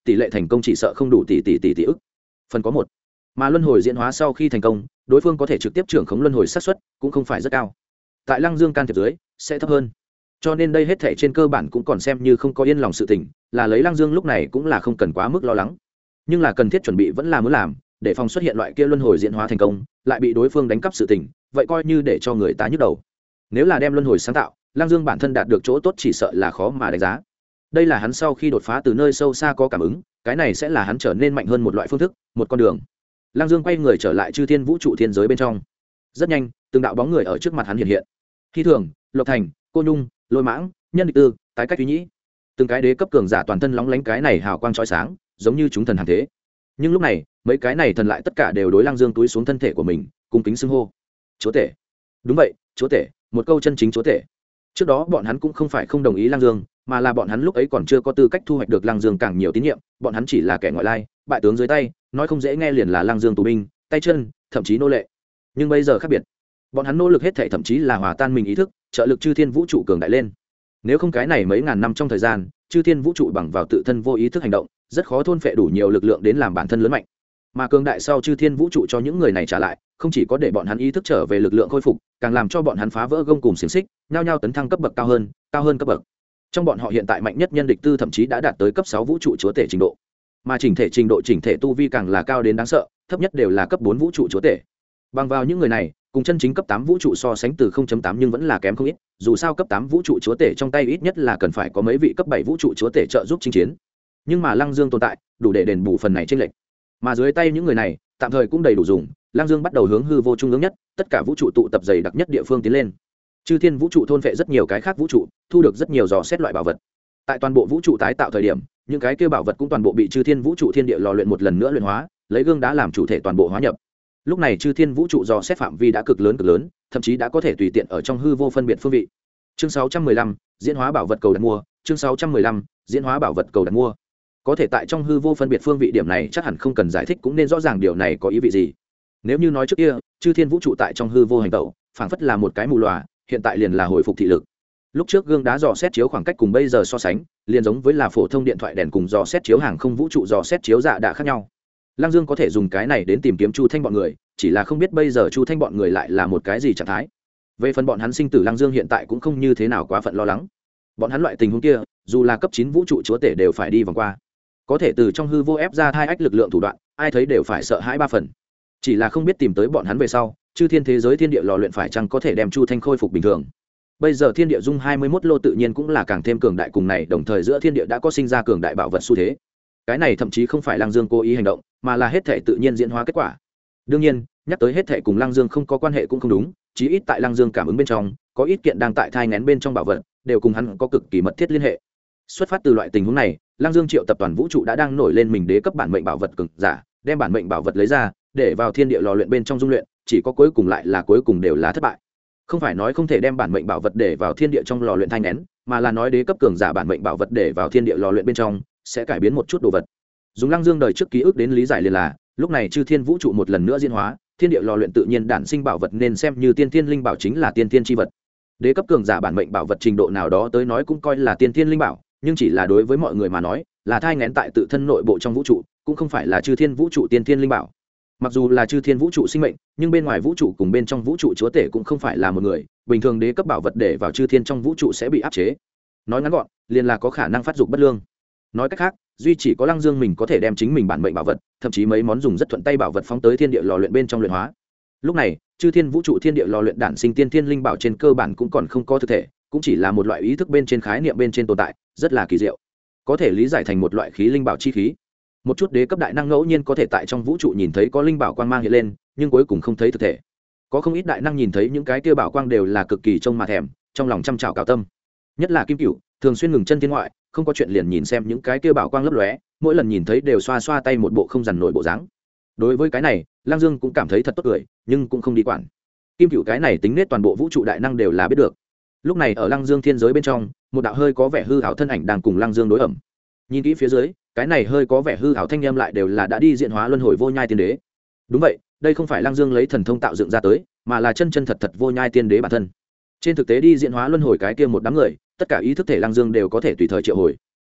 tỷ lệ thành công chỉ sợ không đủ tỷ ức phần có một. Mà luân hồi diễn hóa sau khi thành công, đối phương có thể trực tiếp trưởng khống luân hồi xác suất cũng không phải rất cao, tại Lăng Dương can thiệp dưới sẽ thấp hơn. Cho nên đây hết thảy trên cơ bản cũng còn xem như không có yên lòng sự tình, là lấy Lăng Dương lúc này cũng là không cần quá mức lo lắng, nhưng là cần thiết chuẩn bị vẫn là muốn làm, để phòng xuất hiện loại kia luân hồi diễn hóa thành công lại bị đối phương đánh cắp sự tình, vậy coi như để cho người ta nhức đầu. Nếu là đem luân hồi sáng tạo, Lăng Dương bản thân đạt được chỗ tốt chỉ sợ là khó mà đánh giá. Đây là hắn sau khi đột phá từ nơi sâu xa có cảm ứng, cái này sẽ là hắn trở nên mạnh hơn một loại phương thức, một con đường. Lăng Dương quay người trở lại chư thiên vũ trụ thiên giới bên trong. Rất nhanh, từng đạo bóng người ở trước mặt hắn hiện hiện. Hy Thường, Lộc Thành, Cô Nhung, Lôi Mãng, Nhân Địch Tư, Tái Cách Thúy Nhĩ, từng cái đế cấp cường giả toàn thân lóng lánh cái này hào quang chói sáng, giống như chúng thần hàng thế. Nhưng lúc này, mấy cái này thần lại tất cả đều đối Lăng Dương túi xuống thân thể của mình, cung kính xưng hô: chúa tể. Đúng vậy, chúa tể, một câu chân chính chúa tể. Trước đó bọn hắn cũng không phải không đồng ý Lăng Dương, mà là bọn hắn lúc ấy còn chưa có tư cách thu hoạch được Lăng Dương càng nhiều tín nhiệm, bọn hắn chỉ là kẻ ngoại lai, bại tướng dưới tay, nói không dễ nghe liền là Lăng Dương tù binh, tay chân, thậm chí nô lệ. Nhưng bây giờ khác biệt, bọn hắn nỗ lực hết thảy, thậm chí là hòa tan mình ý thức, trợ lực chư thiên vũ trụ cường đại lên. Nếu không cái này mấy ngàn năm trong thời gian, chư thiên vũ trụ bằng vào tự thân vô ý thức hành động, rất khó thôn phệ đủ nhiều lực lượng đến làm bản thân lớn mạnh. Mà cường đại sau chư thiên vũ trụ cho những người này trả lại, không chỉ có để bọn hắn ý thức trở về lực lượng khôi phục, càng làm cho bọn hắn phá vỡ gông cùm xiềng xích, nhao nhao tấn thăng cấp bậc cao hơn cấp bậc. Trong bọn họ hiện tại mạnh nhất Nhân Địch Tư thậm chí đã đạt tới cấp 6 vũ trụ chúa tể trình độ. Mà chỉnh thể tu vi càng là cao đến đáng sợ, thấp nhất đều là cấp 4 vũ trụ chúa tể. Bằng vào những người này, cùng chân chính cấp 8 vũ trụ so sánh từ 0.8 nhưng vẫn là kém không ít, dù sao cấp 8 vũ trụ chúa tể trong tay ít nhất là cần phải có mấy vị cấp 7 vũ trụ chúa tể trợ giúp chinh chiến. Nhưng mà Lăng Dương tồn tại, đủ để đền bù phần này chênh lệch. Mà dưới tay những người này, tạm thời cũng đầy đủ dùng, Lăng Dương bắt đầu hướng hư vô trung ương nhất, tất cả vũ trụ tụ tập dày đặc nhất địa phương tiến lên. Chư thiên vũ trụ thôn phệ rất nhiều cái khác vũ trụ, thu được rất nhiều dò xét loại bảo vật. Tại toàn bộ vũ trụ tái tạo thời điểm, những cái kia bảo vật cũng toàn bộ bị chư thiên vũ trụ thiên địa lò luyện một lần nữa luyện hóa, lấy gương đá làm chủ thể toàn bộ hóa nhập. Lúc này chư thiên vũ trụ dò xét phạm vi đã cực lớn, thậm chí đã có thể tùy tiện ở trong hư vô phân biệt phương vị. Chương 615, diễn hóa bảo vật cầu đặt mua. Chương 615, diễn hóa bảo vật cầu đặt mua. Có thể tại trong hư vô phân biệt phương vị điểm này chắc hẳn không cần giải thích cũng nên rõ ràng điều này có ý vị gì. Nếu như nói trước kia, chư thiên vũ trụ tại trong hư vô hành tẩu, phảng phất là một cái mù lòa, hiện tại liền là hồi phục thị lực. Lúc trước gương đá dò xét chiếu khoảng cách cùng bây giờ so sánh, liền giống với là phổ thông điện thoại đèn cùng dò xét chiếu hàng không vũ trụ dò xét chiếu dạ đã khác nhau. Lăng Dương có thể dùng cái này đến tìm kiếm Chu Thanh bọn người, chỉ là không biết bây giờ Chu Thanh bọn người lại là một cái gì trạng thái. Về phần bọn hắn sinh tử, Lăng Dương hiện tại cũng không như thế nào quá phận lo lắng. Bọn hắn loại tình huống kia, dù là cấp 9 vũ trụ chúa tể đều phải đi vòng qua. Có thể từ trong hư vô ép ra hai ách lực lượng thủ đoạn, ai thấy đều phải sợ hãi ba phần. Chỉ là không biết tìm tới bọn hắn về sau, chư thiên thế giới thiên địa lò luyện phải chăng có thể đem Chu Thanh khôi phục bình thường. Bây giờ thiên địa dung 21 lô tự nhiên cũng là càng thêm cường đại, cùng này đồng thời giữa thiên địa đã có sinh ra cường đại bảo vật xu thế. Cái này thậm chí không phải Lăng Dương cố ý hành động, mà là hết thể tự nhiên diễn hóa kết quả. Đương nhiên, nhắc tới hết thể cùng Lăng Dương không có quan hệ cũng không đúng, chí ít tại Lăng Dương cảm ứng bên trong, có ít kiện đang tại thai nghén bên trong bảo vật, đều cùng hắn có cực kỳ mật thiết liên hệ. Xuất phát từ loại tình huống này, Lăng Dương triệu tập toàn vũ trụ đã đang nổi lên mình đế cấp bản mệnh bảo vật cường giả, đem bản mệnh bảo vật lấy ra, để vào thiên địa lò luyện bên trong dung luyện, chỉ có cuối cùng lại là cuối cùng đều là thất bại. Không phải nói không thể đem bản mệnh bảo vật để vào thiên địa trong lò luyện thai nghén, mà là nói đế cấp cường giả bản mệnh bảo vật để vào thiên địa lò luyện bên trong sẽ cải biến một chút đồ vật. Dùng Lăng Dương đời trước ký ức đến lý giải liền là, lúc này chư thiên vũ trụ một lần nữa diễn hóa, thiên địa lò luyện tự nhiên đản sinh bảo vật nên xem như tiên thiên linh bảo, chính là tiên thiên chi vật. Đế cấp cường giả bản mệnh bảo vật trình độ nào đó tới nói cũng coi là tiên thiên linh bảo, nhưng chỉ là đối với mọi người mà nói, là thai nghén tại tự thân nội bộ trong vũ trụ, cũng không phải là chư thiên vũ trụ tiên thiên linh bảo. Mặc dù là chư thiên vũ trụ sinh mệnh, nhưng bên ngoài vũ trụ cùng bên trong vũ trụ chúa tể cũng không phải là một người, bình thường đế cấp bảo vật để vào chư thiên trong vũ trụ sẽ bị áp chế. Nói ngắn gọn, liền là có khả năng phát dục bất lương. Nói cách khác, duy chỉ có Lăng Dương mình có thể đem chính mình bản mệnh bảo vật, thậm chí mấy món dùng rất thuận tay bảo vật phóng tới thiên địa lò luyện bên trong luyện hóa. Lúc này, chư thiên vũ trụ thiên địa lò luyện đản sinh tiên thiên linh bảo trên cơ bản cũng còn không có thực thể, cũng chỉ là một loại ý thức bên trên khái niệm bên trên tồn tại, rất là kỳ diệu. Có thể lý giải thành một loại khí linh bảo chi khí. Một chút đế cấp đại năng ngẫu nhiên có thể tại trong vũ trụ nhìn thấy có linh bảo quang mang hiện lên, nhưng cuối cùng không thấy thực thể. Có không ít đại năng nhìn thấy những cái kia bảo quang đều là cực kỳ trông mà thèm, trong lòng chăm chào cào tâm. Nhất là Kim Cửu, thường xuyên ngừng chân thiên ngoại, không có chuyện liền nhìn xem những cái kia bảo quang lấp lóe, mỗi lần nhìn thấy đều xoa xoa tay một bộ không dằn nổi bộ dáng. Đối với cái này, Lăng Dương cũng cảm thấy thật tốt cười, nhưng cũng không đi quản. Kim Cửu cái này tính nết toàn bộ vũ trụ đại năng đều là biết được. Lúc này ở Lăng Dương thiên giới bên trong, một đạo hơi có vẻ hư ảo thân ảnh đang cùng Lăng Dương đối ẩm. Nhìn kỹ phía dưới, cái này hơi có vẻ hư ảo thanh âm lại đều là đã đi diễn hóa luân hồi vô nhai tiên đế. Đúng vậy, đây không phải Lăng Dương lấy thần thông tạo dựng ra tới, mà là chân chân thật thật vô nhai tiên đế bản thân. Trên thực tế đi diễn hóa luân hồi cái kia một đám người, tất cả ý thức thể Lăng Dương đều có thể tùy thời triệu hồi.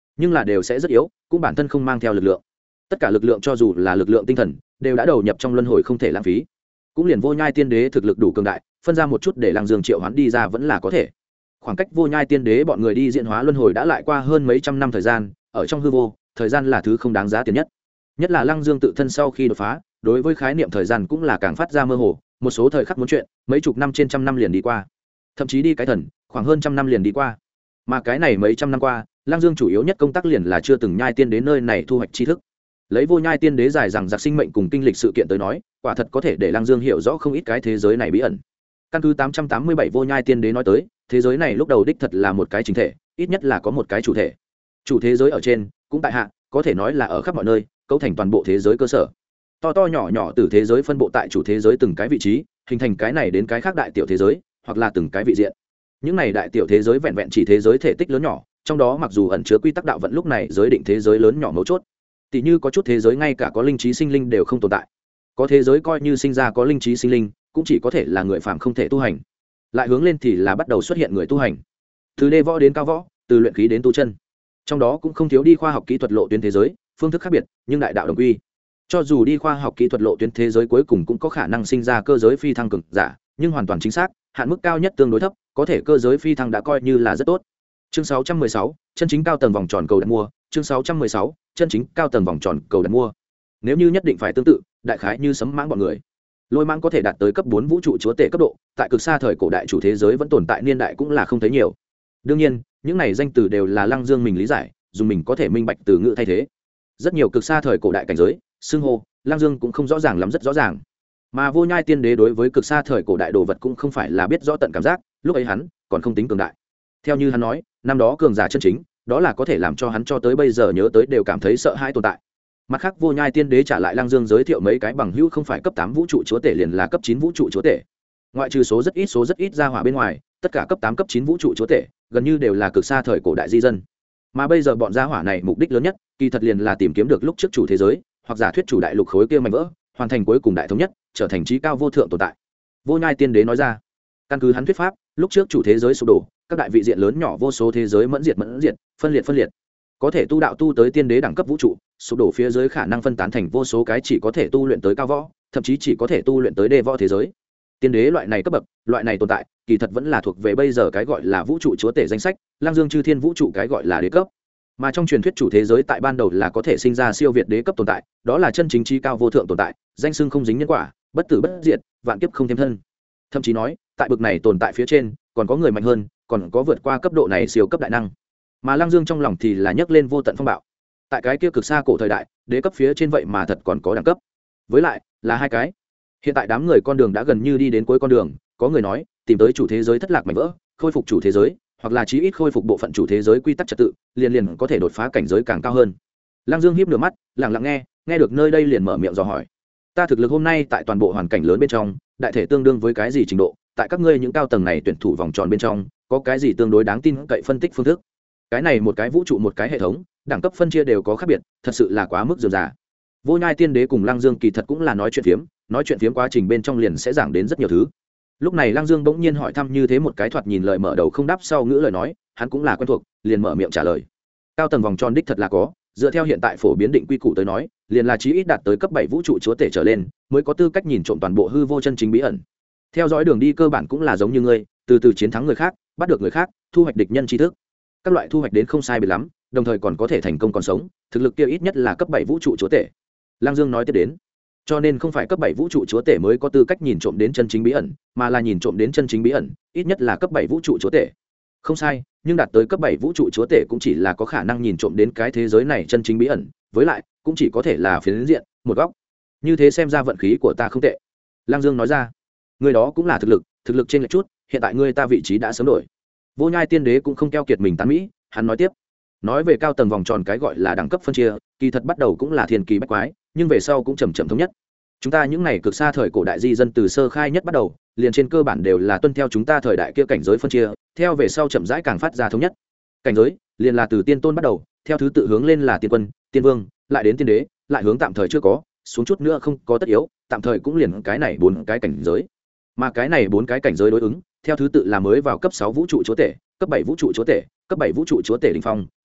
nhưng là đều sẽ rất yếu, cũng bản thân không mang theo lực lượng. Tất cả lực lượng cho dù là lực lượng tinh thần đều đã đầu nhập trong luân hồi, không thể lãng phí. Cũng liền Vô Nhai Tiên Đế thực lực đủ cường đại, phân ra một chút để Lăng Dương triệu hoán đi ra vẫn là có thể. Khoảng cách Vô Nhai Tiên Đế bọn người đi diễn hóa luân hồi đã lại qua hơn mấy trăm năm thời gian, ở trong hư vô, thời gian là thứ không đáng giá tiền nhất. Nhất là Lăng Dương tự thân sau khi đột phá, đối với khái niệm thời gian cũng là càng phát ra mơ hồ, một số thời khắc muốn chuyện, mấy chục năm trên trăm năm liền đi qua, thậm chí đi cái thần, khoảng hơn trăm năm liền đi qua. Mà cái này mấy trăm năm qua, Lăng Dương chủ yếu nhất công tác liền là chưa từng nhai tiên đến nơi này thu hoạch tri thức. Lấy Vô Nhai Tiên Đế dài rằng giặc sinh mệnh cùng kinh lịch sự kiện tới nói, quả thật có thể để Lăng Dương hiểu rõ không ít cái thế giới này bí ẩn. Căn cứ 887 Vô Nhai Tiên Đế nói tới, thế giới này lúc đầu đích thật là một cái chính thể, ít nhất là có một cái chủ thể. Chủ thế giới ở trên, cũng tại hạ, có thể nói là ở khắp mọi nơi, cấu thành toàn bộ thế giới cơ sở. To to nhỏ nhỏ từ thế giới phân bộ tại chủ thế giới từng cái vị trí, hình thành cái này đến cái khác đại tiểu thế giới, hoặc là từng cái vị diện. Những này đại tiểu thế giới vẹn vẹn chỉ thế giới thể tích lớn nhỏ, trong đó mặc dù ẩn chứa quy tắc đạo vận lúc này giới định thế giới lớn nhỏ mấu chốt. Tỷ như có chút thế giới ngay cả có linh trí sinh linh đều không tồn tại. Có thế giới coi như sinh ra có linh trí sinh linh, cũng chỉ có thể là người phàm không thể tu hành. Lại hướng lên thì là bắt đầu xuất hiện người tu hành. Từ đê võ đến cao võ, từ luyện khí đến tu chân. Trong đó cũng không thiếu đi khoa học kỹ thuật lộ tuyến thế giới, phương thức khác biệt, nhưng đại đạo đồng quy. Cho dù đi khoa học kỹ thuật lộ tuyến thế giới cuối cùng cũng có khả năng sinh ra cơ giới phi thăng cực giả, nhưng hoàn toàn chính xác, hạn mức cao nhất tương đối thấp, có thể cơ giới phi thăng đã coi như là rất tốt. Chương 616, chân chính cao tầng vòng tròn cầu đặt mua, chương 616, chân chính cao tầng vòng tròn cầu đặt mua. Nếu như nhất định phải tương tự, đại khái như sấm mãng bọn người. Lôi mãng có thể đạt tới cấp 4 vũ trụ chúa tể cấp độ, tại cực xa thời cổ đại chủ thế giới vẫn tồn tại niên đại cũng là không thấy nhiều. Đương nhiên, những này danh từ đều là Lăng Dương mình lý giải, dùng mình có thể minh bạch từ ngữ thay thế. Rất nhiều cực xa thời cổ đại cảnh giới, xưng hô, Lăng Dương cũng không rõ ràng lắm, rất rõ ràng. Mà Vô Nhai Tiên Đế đối với cực xa thời cổ đại đồ vật cũng không phải là biết rõ tận cảm giác, lúc ấy hắn còn không tính cường đại. Theo như hắn nói, năm đó cường giả chân chính, đó là có thể làm cho hắn cho tới bây giờ nhớ tới đều cảm thấy sợ hãi tồn tại. Mặt khác, Vô Nhai Tiên Đế trả lại Lăng Dương giới thiệu mấy cái bằng hữu không phải cấp 8 vũ trụ chúa tể liền là cấp 9 vũ trụ chúa tể. Ngoại trừ số rất ít ra hỏa bên ngoài, tất cả cấp 8 cấp 9 vũ trụ chúa tể gần như đều là cực xa thời cổ đại di dân. Mà bây giờ bọn gia hỏa này mục đích lớn nhất, kỳ thật liền là tìm kiếm được lúc trước chủ thế giới, hoặc giả thuyết chủ đại lục khối kia mảnh vỡ, hoàn thành cuối cùng đại thống nhất, trở thành trí cao vô thượng tồn tại. Vô Nhai Tiên Đế nói ra, căn cứ hắn thuyết pháp, lúc trước chủ thế giới sụp đổ, các đại vị diện lớn nhỏ vô số thế giới mẫn diệt, phân liệt, có thể tu đạo tu tới tiên đế đẳng cấp vũ trụ, sụp đổ phía dưới khả năng phân tán thành vô số cái chỉ có thể tu luyện tới cao võ, thậm chí chỉ có thể tu luyện tới đê võ thế giới. Tiên đế loại này cấp bậc, loại này tồn tại, kỳ thật vẫn là thuộc về bây giờ cái gọi là vũ trụ chúa tể danh sách, Lăng Dương chư thiên vũ trụ cái gọi là đế cấp. Mà trong truyền thuyết chủ thế giới tại ban đầu là có thể sinh ra siêu việt đế cấp tồn tại, đó là chân chính trí cao vô thượng tồn tại, danh xưng không dính nhân quả, bất tử bất diệt, vạn kiếp không thêm thân. Thậm chí nói, tại bậc này tồn tại phía trên, còn có người mạnh hơn, còn có vượt qua cấp độ này siêu cấp đại năng. Mà Lăng Dương trong lòng thì là nhấc lên vô tận phong bạo. Tại cái kia cực xa cổ thời đại, đế cấp phía trên vậy mà thật còn có đẳng cấp. Với lại, là hai cái. Hiện tại đám người con đường đã gần như đi đến cuối con đường, có người nói, tìm tới chủ thế giới thất lạc mảnh vỡ, khôi phục chủ thế giới, hoặc là chí ít khôi phục bộ phận chủ thế giới quy tắc trật tự, liền có thể đột phá cảnh giới càng cao hơn. Lăng Dương híp nửa mắt, lặng lặng nghe được nơi đây liền mở miệng dò hỏi. Ta thực lực hôm nay tại toàn bộ hoàn cảnh lớn bên trong, đại thể tương đương với cái gì trình độ? Tại các ngươi những cao tầng này tuyển thủ vòng tròn bên trong, có cái gì tương đối đáng tin cậy phân tích phương thức? Cái này một cái vũ trụ một cái hệ thống, đẳng cấp phân chia đều có khác biệt, thật sự là quá mức rườm rà. Vô Nhai Tiên Đế cùng Lăng Dương kỳ thật cũng là nói chuyện phiếm quá trình bên trong liền sẽ giảng đến rất nhiều thứ. Lúc này Lăng Dương bỗng nhiên hỏi thăm như thế một cái thoạt nhìn lời mở đầu không đáp sau ngữ lời nói, hắn cũng là quen thuộc, liền mở miệng trả lời. Cao tầng vòng tròn đích thật là có, dựa theo hiện tại phổ biến định quy củ tới nói, liền là chí ít đạt tới cấp 7 vũ trụ chúa tể trở lên, mới có tư cách nhìn trộm toàn bộ hư vô chân chính bí ẩn. Theo dõi đường đi cơ bản cũng là giống như ngươi, từ từ chiến thắng người khác, bắt được người khác, thu hoạch địch nhân tri thức. Các loại thu hoạch đến không sai biệt lắm, đồng thời còn có thể thành công còn sống, thực lực kia ít nhất là cấp 7 vũ trụ chúa tể. Lăng Dương nói tiếp đến, cho nên không phải cấp 7 vũ trụ chúa tể mới có tư cách nhìn trộm đến chân chính bí ẩn, mà là nhìn trộm đến chân chính bí ẩn, ít nhất là cấp 7 vũ trụ chúa tể. Không sai, nhưng đạt tới cấp 7 vũ trụ chúa tể cũng chỉ là có khả năng nhìn trộm đến cái thế giới này chân chính bí ẩn, với lại, cũng chỉ có thể là phiến diện, một góc. Như thế xem ra vận khí của ta không tệ. Lăng Dương nói ra, người đó cũng là thực lực trên lệch chút, hiện tại ngươi ta vị trí đã sớm đổi. Vô Nhai Tiên Đế cũng không keo kiệt mình tán mỹ, hắn nói tiếp, nói về cao tầng vòng tròn cái gọi là đẳng cấp phân chia, kỳ thật bắt đầu cũng là thiên kỳ bách quái, nhưng về sau cũng chậm thống nhất. Chúng ta những này cực xa thời cổ đại di dân từ sơ khai nhất bắt đầu, liền trên cơ bản đều là tuân theo chúng ta thời đại kia cảnh giới phân chia, theo về sau chậm rãi càng phát ra thống nhất. Cảnh giới liền là từ tiên tôn bắt đầu, theo thứ tự hướng lên là tiên quân, tiên vương, lại đến tiên đế, lại hướng tạm thời chưa có, xuống chút nữa không có tất yếu, tạm thời cũng liền cái này 4 cái cảnh giới. Mà cái này 4 cái cảnh giới đối ứng, theo thứ tự là mới vào cấp 6 vũ trụ chúa tể, cấp 7 vũ trụ chúa tể, cấp 7 vũ trụ chúa tể đỉnh phong,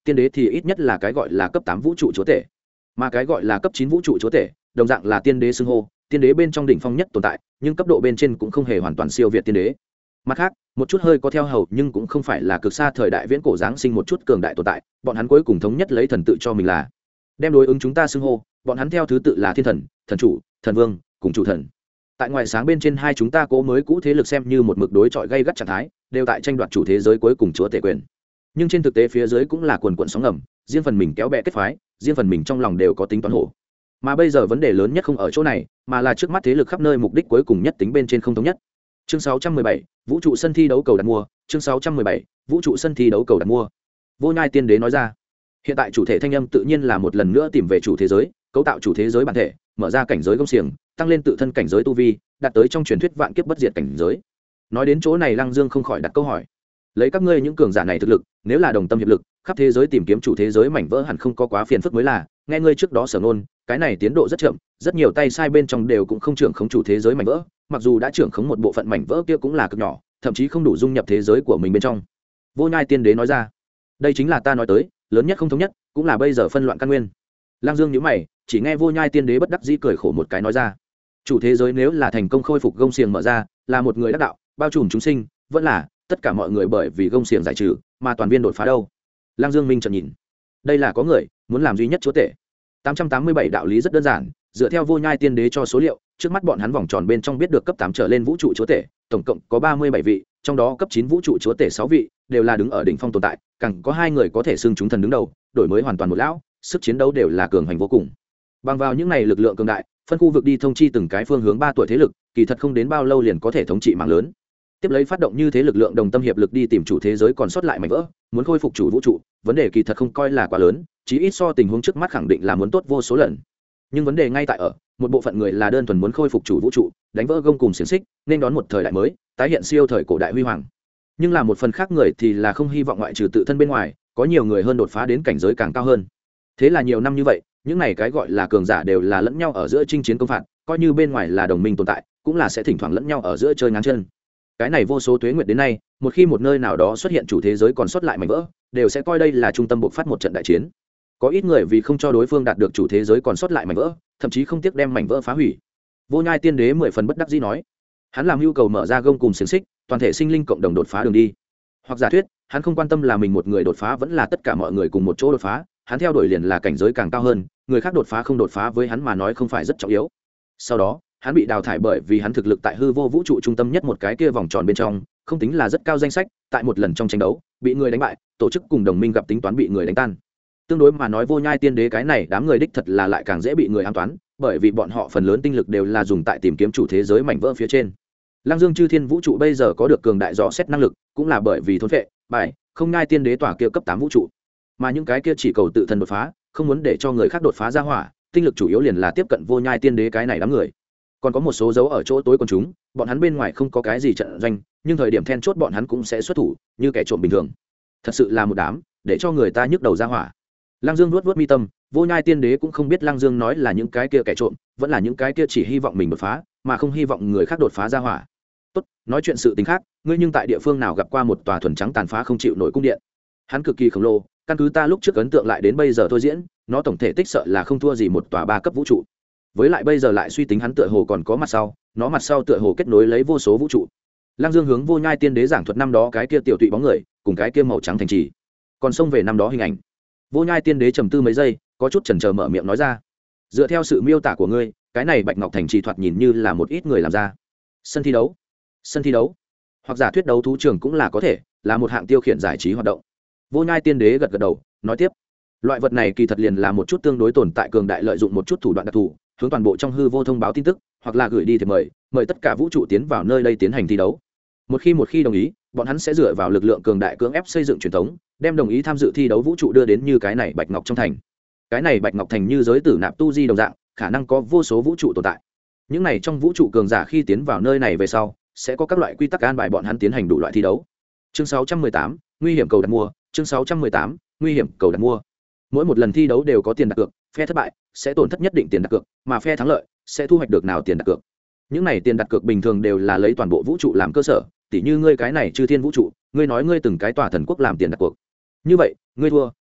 tiên đế thì ít nhất là cái gọi là cấp 8 vũ trụ chúa tể, mà cái gọi là cấp 9 vũ trụ chúa tể đồng dạng là tiên đế xưng hô, tiên đế bên trong đỉnh phong nhất tồn tại, nhưng cấp độ bên trên cũng không hề hoàn toàn siêu việt tiên đế. Mặt khác, một chút hơi có theo hầu nhưng cũng không phải là cực xa thời đại viễn cổ giáng sinh một chút cường đại tồn tại, bọn hắn cuối cùng thống nhất lấy thần tự cho mình là đem đối ứng chúng ta xưng hô, bọn hắn theo thứ tự là thiên thần, thần chủ, thần vương cùng chủ thần. Tại ngoài sáng bên trên hai chúng ta cố mới cũ thế lực xem như một mực đối chọi gây gắt trạng thái, đều tại tranh đoạt chủ thế giới cuối cùng chúa tể quyền. Nhưng trên thực tế phía dưới cũng là quần quần sóng ngầm, riêng phần mình kéo bè kết phái, riêng phần mình trong lòng đều có tính toán hổ. Mà bây giờ vấn đề lớn nhất không ở chỗ này, mà là trước mắt thế lực khắp nơi mục đích cuối cùng nhất tính bên trên không thống nhất. Chương 617, vũ trụ sân thi đấu cầu đặt mua. Chương 617, vũ trụ sân thi đấu cầu đặt mua. Vô Nhai Tiên Đế nói ra, hiện tại chủ thể thanh âm tự nhiên là một lần nữa tìm về chủ thế giới, cấu tạo chủ thế giới bản thể, mở ra cảnh giới công xiềng, tăng lên tự thân cảnh giới tu vi, đạt tới trong truyền thuyết vạn kiếp bất diệt cảnh giới. Nói đến chỗ này, Lăng Dương không khỏi đặt câu hỏi, lấy các ngươi những cường giả này thực lực, nếu là đồng tâm hiệp lực, khắp thế giới tìm kiếm chủ thế giới mảnh vỡ hẳn không có quá phiền phức mới là. Nghe ngươi trước đó sở ngôn, cái này tiến độ rất chậm, rất nhiều tay sai bên trong đều cũng không trưởng khống chủ thế giới mảnh vỡ, mặc dù đã trưởng khống một bộ phận mảnh vỡ kia cũng là cực nhỏ, thậm chí không đủ dung nhập thế giới của mình bên trong. Vô Nhai Tiên Đế nói ra, đây chính là ta nói tới, lớn nhất không thống nhất, cũng là bây giờ phân loạn căn nguyên. Lăng Dương nhíu mày, chỉ nghe Vô Nhai Tiên Đế bất đắc dĩ cười khổ một cái nói ra, chủ thế giới nếu là thành công khôi phục gông xiềng mở ra, là một người đắc đạo, bao trùm chúng sinh, vẫn là tất cả mọi người bởi vì gông xiềng giải trừ mà toàn viên đột phá đâu. Lăng Dương minh trợn nhìn, đây là có người muốn làm duy nhất chúa tể. 887 đạo lý rất đơn giản, dựa theo Vô Nhai Tiên Đế cho số liệu, trước mắt bọn hắn vòng tròn bên trong biết được cấp 8 trở lên vũ trụ chúa tể, tổng cộng có 37 vị, trong đó cấp 9 vũ trụ chúa tể 6 vị, đều là đứng ở đỉnh phong tồn tại, càng có 2 người có thể xưng chúng thần đứng đầu, đổi mới hoàn toàn một lão, sức chiến đấu đều là cường hành vô cùng. Bằng vào những này lực lượng cường đại, phân khu vực đi thông chi từng cái phương hướng 3 tuổi thế lực, kỳ thật không đến bao lâu liền có thể thống trị mạng lớn. Tiếp lấy phát động như thế lực lượng đồng tâm hiệp lực đi tìm chủ thế giới còn sót lại mảnh vỡ, muốn khôi phục chủ vũ trụ, vấn đề kỳ thật không coi là quá lớn, chí ít so tình huống trước mắt khẳng định là muốn tốt vô số lần. Nhưng vấn đề ngay tại ở, một bộ phận người là đơn thuần muốn khôi phục chủ vũ trụ, đánh vỡ gông cùng xiềng xích, nên đón một thời đại mới, tái hiện siêu thời cổ đại huy hoàng. Nhưng là một phần khác người thì là không hy vọng ngoại trừ tự thân bên ngoài, có nhiều người hơn đột phá đến cảnh giới càng cao hơn. Thế là nhiều năm như vậy, những này cái gọi là cường giả đều là lẫn nhau ở giữa chinh chiến công phạt, coi như bên ngoài là đồng minh tồn tại, cũng là sẽ thỉnh thoảng lẫn nhau ở giữa chơi ngáng chân. Cái này vô số tuế nguyệt đến nay, một khi một nơi nào đó xuất hiện chủ thế giới còn sót lại mảnh vỡ, đều sẽ coi đây là trung tâm buộc phát một trận đại chiến. Có ít người vì không cho đối phương đạt được chủ thế giới còn sót lại mảnh vỡ, thậm chí không tiếc đem mảnh vỡ phá hủy. Vô Nhai Tiên Đế 10 phần bất đắc dĩ nói, hắn làm nhu cầu mở ra gông cùng xiềng xích, toàn thể sinh linh cộng đồng đột phá đường đi. Hoặc giả thuyết, hắn không quan tâm là mình một người đột phá vẫn là tất cả mọi người cùng một chỗ đột phá, hắn theo đuổi liền là cảnh giới càng cao hơn, người khác đột phá không đột phá với hắn mà nói không phải rất trọng yếu. Sau đó, hắn bị đào thải bởi vì hắn thực lực tại hư vô vũ trụ trung tâm nhất một cái kia vòng tròn bên trong, không tính là rất cao danh sách, tại một lần trong tranh đấu, bị người đánh bại, tổ chức cùng đồng minh gặp tính toán bị người đánh tan. Tương đối mà nói Vô Nhai Tiên Đế cái này đám người đích thật là lại càng dễ bị người ám toán, bởi vì bọn họ phần lớn tinh lực đều là dùng tại tìm kiếm chủ thế giới mảnh vỡ phía trên. Lăng Dương Chư Thiên vũ trụ bây giờ có được cường đại dò xét năng lực, cũng là bởi vì thôn phệ, bài, không Nhai Tiên Đế tỏa kia cấp 8 vũ trụ. Mà những cái kia chỉ cầu tự thân đột phá, không muốn để cho người khác đột phá ra hỏa, tinh lực chủ yếu liền là tiếp cận Vô Nhai Tiên Đế cái này đám người. Còn có một số dấu ở chỗ tối quần chúng, bọn hắn bên ngoài không có cái gì trận doanh, nhưng thời điểm then chốt bọn hắn cũng sẽ xuất thủ, như kẻ trộm bình thường. Thật sự là một đám để cho người ta nhức đầu ra hỏa. Lăng Dương vuốt mi tâm, Vô Nhai Tiên Đế cũng không biết Lăng Dương nói là những cái kia kẻ trộm, vẫn là những cái kia chỉ hy vọng mình đột phá, mà không hy vọng người khác đột phá ra hỏa. Tốt, nói chuyện sự tình khác, ngươi nhưng tại địa phương nào gặp qua một tòa thuần trắng tàn phá không chịu nổi cung điện? Hắn cực kỳ khổng lồ, căn cứ ta lúc trước ấn tượng lại đến bây giờ thôi diễn, nó tổng thể tích sợ là không thua gì một tòa 3 cấp vũ trụ. Với lại bây giờ lại suy tính hắn tựa hồ còn có mặt sau, nó mặt sau tựa hồ kết nối lấy vô số vũ trụ. Lăng Dương hướng Vô Nhai Tiên Đế giảng thuật năm đó cái kia tiểu tụy bóng người, cùng cái kia màu trắng thành trì. Còn xông về năm đó hình ảnh. Vô Nhai Tiên Đế trầm tư mấy giây, có chút chần chờ mở miệng nói ra, dựa theo sự miêu tả của ngươi, cái này Bạch Ngọc thành trì thoạt nhìn như là một ít người làm ra. Sân thi đấu, sân thi đấu, hoặc giả thuyết đấu thú trường cũng là có thể, là một hạng tiêu khiển giải trí hoạt động. Vô Nhai Tiên Đế gật gật đầu, nói tiếp, loại vật này kỳ thật liền là một chút tương đối tồn tại cường đại lợi dụng một chút thủ đoạn đặc thù, hướng toàn bộ trong hư vô thông báo tin tức, hoặc là gửi đi thì mời tất cả vũ trụ tiến vào nơi đây tiến hành thi đấu. Một khi đồng ý, bọn hắn sẽ dựa vào lực lượng cường đại cưỡng ép xây dựng truyền thống, đem đồng ý tham dự thi đấu vũ trụ đưa đến như cái này Bạch Ngọc trong thành. Cái này Bạch Ngọc thành như giới tử nạp tu di đồng dạng, khả năng có vô số vũ trụ tồn tại. Những này trong vũ trụ cường giả khi tiến vào nơi này về sau, sẽ có các loại quy tắc an bài bọn hắn tiến hành đủ loại thi đấu. Chương 618, nguy hiểm cầu đặt mua. Chương 618, nguy hiểm cầu đặt mua. Mỗi một lần thi đấu đều có tiền đặt cược, phe thất bại sẽ tổn thất nhất định tiền đặt cược, mà phe thắng lợi sẽ thu hoạch được nào tiền đặt cược. Những này tiền đặt cược bình thường đều là lấy toàn bộ vũ trụ làm cơ sở, tỉ như ngươi cái này Chư Thiên vũ trụ, ngươi nói ngươi từng cái tòa thần quốc làm tiền đặt cược. Như vậy, ngươi thua,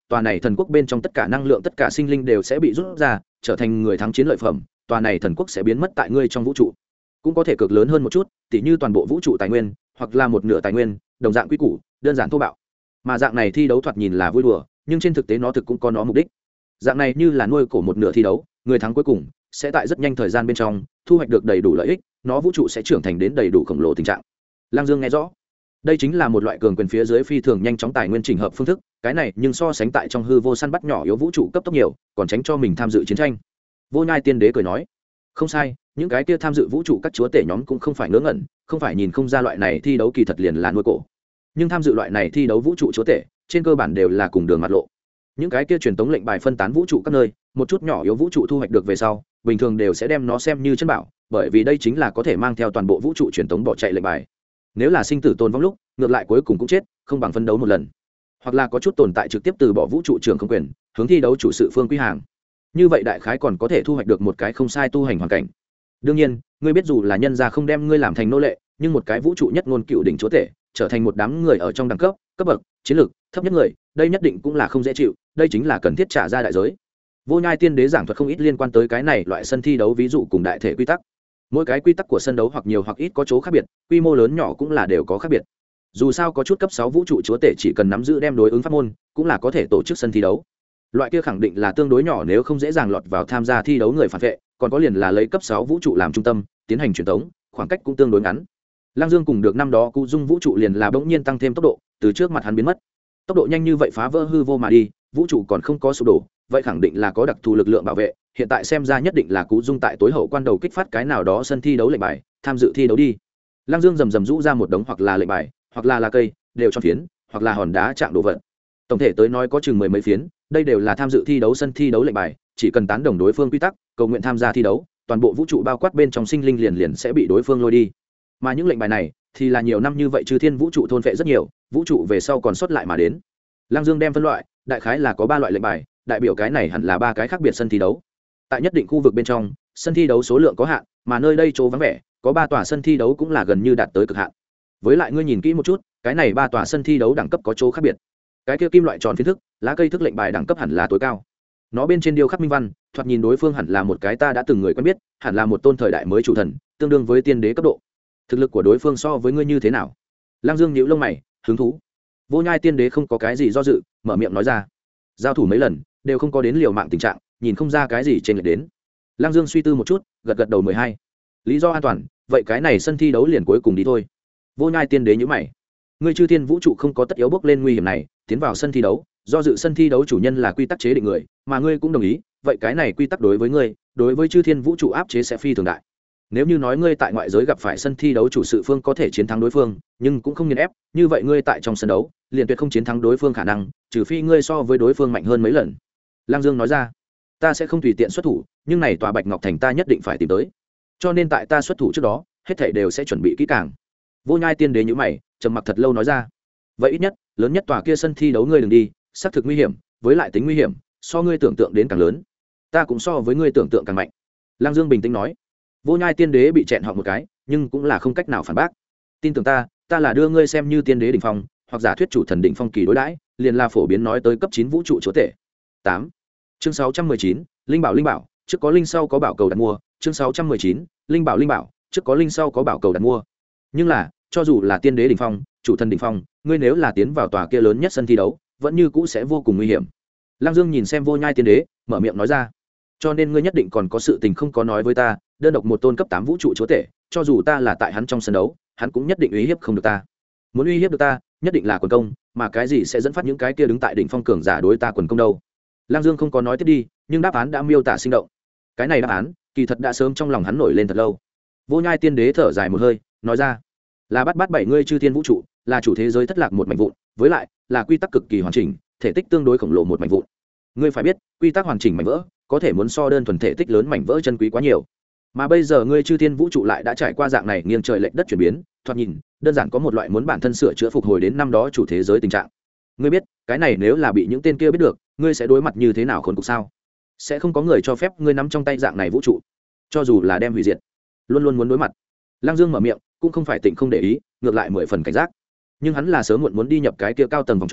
tòa này thần quốc bên trong tất cả năng lượng tất cả sinh linh đều sẽ bị rút ra trở thành người thắng chiến lợi phẩm, tòa này thần quốc sẽ biến mất tại ngươi trong vũ trụ. Cũng có thể cực lớn hơn một chút, tỉ như toàn bộ vũ trụ tài nguyên hoặc là một nửa tài nguyên, đồng dạng quy củ đơn giản thô bạo. Mà dạng này thi đấu thoạt nhìn là vui đùa, nhưng trên thực tế nó thực cũng có nó mục đích. Dạng này như là nuôi cổ một nửa thi đấu, người thắng cuối cùng sẽ tại rất nhanh thời gian bên trong thu hoạch được đầy đủ lợi ích, nó vũ trụ sẽ trưởng thành đến đầy đủ khổng lồ tình trạng. Lăng Dương nghe rõ, đây chính là một loại cường quyền phía dưới phi thường nhanh chóng tài nguyên chỉnh hợp phương thức, cái này nhưng so sánh tại trong hư vô săn bắt nhỏ yếu vũ trụ cấp tốc nhiều, còn tránh cho mình tham dự chiến tranh. Vô Nhai Tiên Đế cười nói, không sai, những cái kia tham dự vũ trụ các chúa tể nhóm cũng không phải ngớ ngẩn, không phải nhìn không ra loại này thi đấu kỳ thật liền là nuôi cổ. Nhưng tham dự loại này thi đấu vũ trụ chúa tể, trên cơ bản đều là cùng đường mặt lộ. Những cái kia truyền tống lệnh bài phân tán vũ trụ các nơi, một chút nhỏ yếu vũ trụ thu hoạch được về sau, bình thường đều sẽ đem nó xem như chân bảo, bởi vì đây chính là có thể mang theo toàn bộ vũ trụ truyền tống bỏ chạy lệnh bài. Nếu là sinh tử tồn vong lúc, ngược lại cuối cùng cũng chết, không bằng phân đấu một lần. Hoặc là có chút tồn tại trực tiếp từ bỏ vũ trụ trường không quyền, hướng thi đấu chủ sự phương quy hàng. Như vậy đại khái còn có thể thu hoạch được một cái không sai tu hành hoàn cảnh. Đương nhiên, ngươi biết dù là nhân gia không đem ngươi làm thành nô lệ, nhưng một cái vũ trụ nhất ngôn cựu đỉnh chúa tể, trở thành một đám người ở trong đẳng cấp, cấp bậc, chiến lược thấp nhất người, đây nhất định cũng là không dễ chịu, đây chính là cần thiết trả ra đại giới. Vô Nhai Tiên Đế giảng thuật không ít liên quan tới cái này loại sân thi đấu ví dụ cùng đại thể quy tắc. Mỗi cái quy tắc của sân đấu hoặc nhiều hoặc ít có chỗ khác biệt, quy mô lớn nhỏ cũng là đều có khác biệt. Dù sao có chút cấp 6 vũ trụ chúa tể chỉ cần nắm giữ đem đối ứng pháp môn, cũng là có thể tổ chức sân thi đấu. Loại kia khẳng định là tương đối nhỏ nếu không dễ dàng lọt vào tham gia thi đấu người phản vệ, còn có liền là lấy cấp 6 vũ trụ làm trung tâm, tiến hành truyền tống, khoảng cách cũng tương đối ngắn. Lăng Dương cùng được năm đó Cụ Dung vũ trụ liền là bỗng nhiên tăng thêm tốc độ, từ trước mặt hắn biến mất. Tốc độ nhanh như vậy phá vỡ hư vô mà đi, vũ trụ còn không có sụp đổ, vậy khẳng định là có đặc thù lực lượng bảo vệ, hiện tại xem ra nhất định là Cụ Dung tại tối hậu quan đầu kích phát cái nào đó sân thi đấu lệnh bài, tham dự thi đấu đi. Lăng Dương rầm rầm rũ ra một đống hoặc là lệnh bài, hoặc là lá cây, đều cho phiến, hoặc là hòn đá trạng đồ vật. Tổng thể tới nói có chừng mười mấy phiến, đây đều là tham dự thi đấu sân thi đấu lệnh bài, chỉ cần tán đồng đối phương quy tắc, cầu nguyện tham gia thi đấu, toàn bộ vũ trụ bao quát bên trong sinh linh liền sẽ bị đối phương lôi đi. Mà những lệnh bài này thì là nhiều năm như vậy Chư Thiên vũ trụ thôn phệ rất nhiều, vũ trụ về sau còn sót lại mà đến. Lăng Dương đem phân loại, đại khái là có 3 loại lệnh bài, đại biểu cái này hẳn là 3 cái khác biệt sân thi đấu. Tại nhất định khu vực bên trong, sân thi đấu số lượng có hạn, mà nơi đây chỗ vắng vẻ, có 3 tòa sân thi đấu cũng là gần như đạt tới cực hạn. Với lại ngươi nhìn kỹ một chút, cái này 3 tòa sân thi đấu đẳng cấp có chỗ khác biệt. Cái kia kim loại tròn phiến thức, lá cây thức lệnh bài đẳng cấp hẳn là tối cao. Nó bên trên điêu khắc minh văn, thoạt nhìn đối phương hẳn là một cái ta đã từng người quen biết, hẳn là một tôn thời đại mới chủ thần, tương đương với tiên đế cấp độ. Thực lực của đối phương so với ngươi như thế nào? Lăng Dương nhíu lông mày, hứng thú. Vô Nhai Tiên Đế không có cái gì do dự, mở miệng nói ra. Giao thủ mấy lần, đều không có đến liều mạng tình trạng, nhìn không ra cái gì trên lệch đến. Lăng Dương suy tư một chút, gật gật đầu 12. Lý do an toàn, vậy cái này sân thi đấu liền cuối cùng đi thôi. Vô Nhai Tiên Đế nhíu mày. Ngươi Chư Thiên vũ trụ không có tất yếu bước lên nguy hiểm này, tiến vào sân thi đấu, do dự sân thi đấu chủ nhân là quy tắc chế định người, mà ngươi cũng đồng ý, vậy cái này quy tắc đối với ngươi, đối với Chư Thiên vũ trụ áp chế sẽ phi thường đại. Nếu như nói ngươi tại ngoại giới gặp phải sân thi đấu chủ sự phương có thể chiến thắng đối phương, nhưng cũng không nghiền ép, như vậy ngươi tại trong sân đấu, liền tuyệt không chiến thắng đối phương khả năng, trừ phi ngươi so với đối phương mạnh hơn mấy lần. Lăng Dương nói ra, ta sẽ không tùy tiện xuất thủ, nhưng này tòa Bạch Ngọc Thành ta nhất định phải tìm tới. Cho nên tại ta xuất thủ trước đó, hết thảy đều sẽ chuẩn bị kỹ càng. Vô Nhai Tiên Đế nhíu mày, trầm mặc thật lâu nói ra, vậy ít nhất, lớn nhất tòa kia sân thi đấu ngươi đừng đi, xác thực nguy hiểm, với lại tính nguy hiểm, so ngươi tưởng tượng đến càng lớn. Ta cũng so với ngươi tưởng tượng càng mạnh. Lăng Dương bình tĩnh nói. Vô Nhai Tiên Đế bị chẹn họng một cái, nhưng cũng là không cách nào phản bác. Tin tưởng ta, ta là đưa ngươi xem như tiên đế đỉnh phong, hoặc giả thuyết chủ thần đỉnh phong kỳ đối đãi, liền là phổ biến nói tới cấp 9 vũ trụ chúa tể. 8. Chương 619, linh bảo, trước có linh sau có bảo cầu đặt mua, chương 619, linh bảo, trước có linh sau có bảo cầu đặt mua. Nhưng là, cho dù là tiên đế đỉnh phong, chủ thần đỉnh phong, ngươi nếu là tiến vào tòa kia lớn nhất sân thi đấu, vẫn như cũ sẽ vô cùng nguy hiểm. Lăng Dương nhìn xem Vô Nhai Tiên Đế, mở miệng nói ra, cho nên ngươi nhất định còn có sự tình không có nói với ta, đơn độc một tôn cấp 8 vũ trụ chúa tể, cho dù ta là tại hắn trong sân đấu, hắn cũng nhất định uy hiếp không được ta. Muốn uy hiếp được ta, nhất định là quần công, mà cái gì sẽ dẫn phát những cái kia đứng tại đỉnh phong cường giả đối ta quần công đâu? Lăng Dương không có nói tiếp đi, nhưng đáp án đã miêu tả sinh động. Cái này đáp án, kỳ thật đã sớm trong lòng hắn nổi lên thật lâu. Vô Nhai Tiên Đế thở dài một hơi, nói ra, là bắt 7 ngươi Chư Thiên vũ trụ, là chủ thế giới thất lạc một mảnh vụn, với lại là quy tắc cực kỳ hoàn chỉnh, thể tích tương đối khổng lồ một mảnh vụn. Ngươi phải biết, quy tắc hoàn chỉnh mảnh vỡ, có thể muốn so đơn thuần thể tích lớn mảnh vỡ chân quý quá nhiều. Mà bây giờ ngươi Chư Thiên vũ trụ lại đã trải qua dạng này nghiêng trời lệch đất chuyển biến, thoạt nhìn, đơn giản có một loại muốn bản thân sửa chữa phục hồi đến năm đó chủ thế giới tình trạng. Ngươi biết, cái này nếu là bị những tên kia biết được, ngươi sẽ đối mặt như thế nào khốn cục sao? Sẽ không có người cho phép ngươi nắm trong tay dạng này vũ trụ, cho dù là đem hủy diệt, luôn luôn muốn đối mặt. Lăng Dương mở miệng, cũng không phải tỉnh không để ý, ngược lại 10 phần cảnh giác. Nhưng hắn là sớm muộn muốn đi nhập cái kia cao tầng vòng tròn,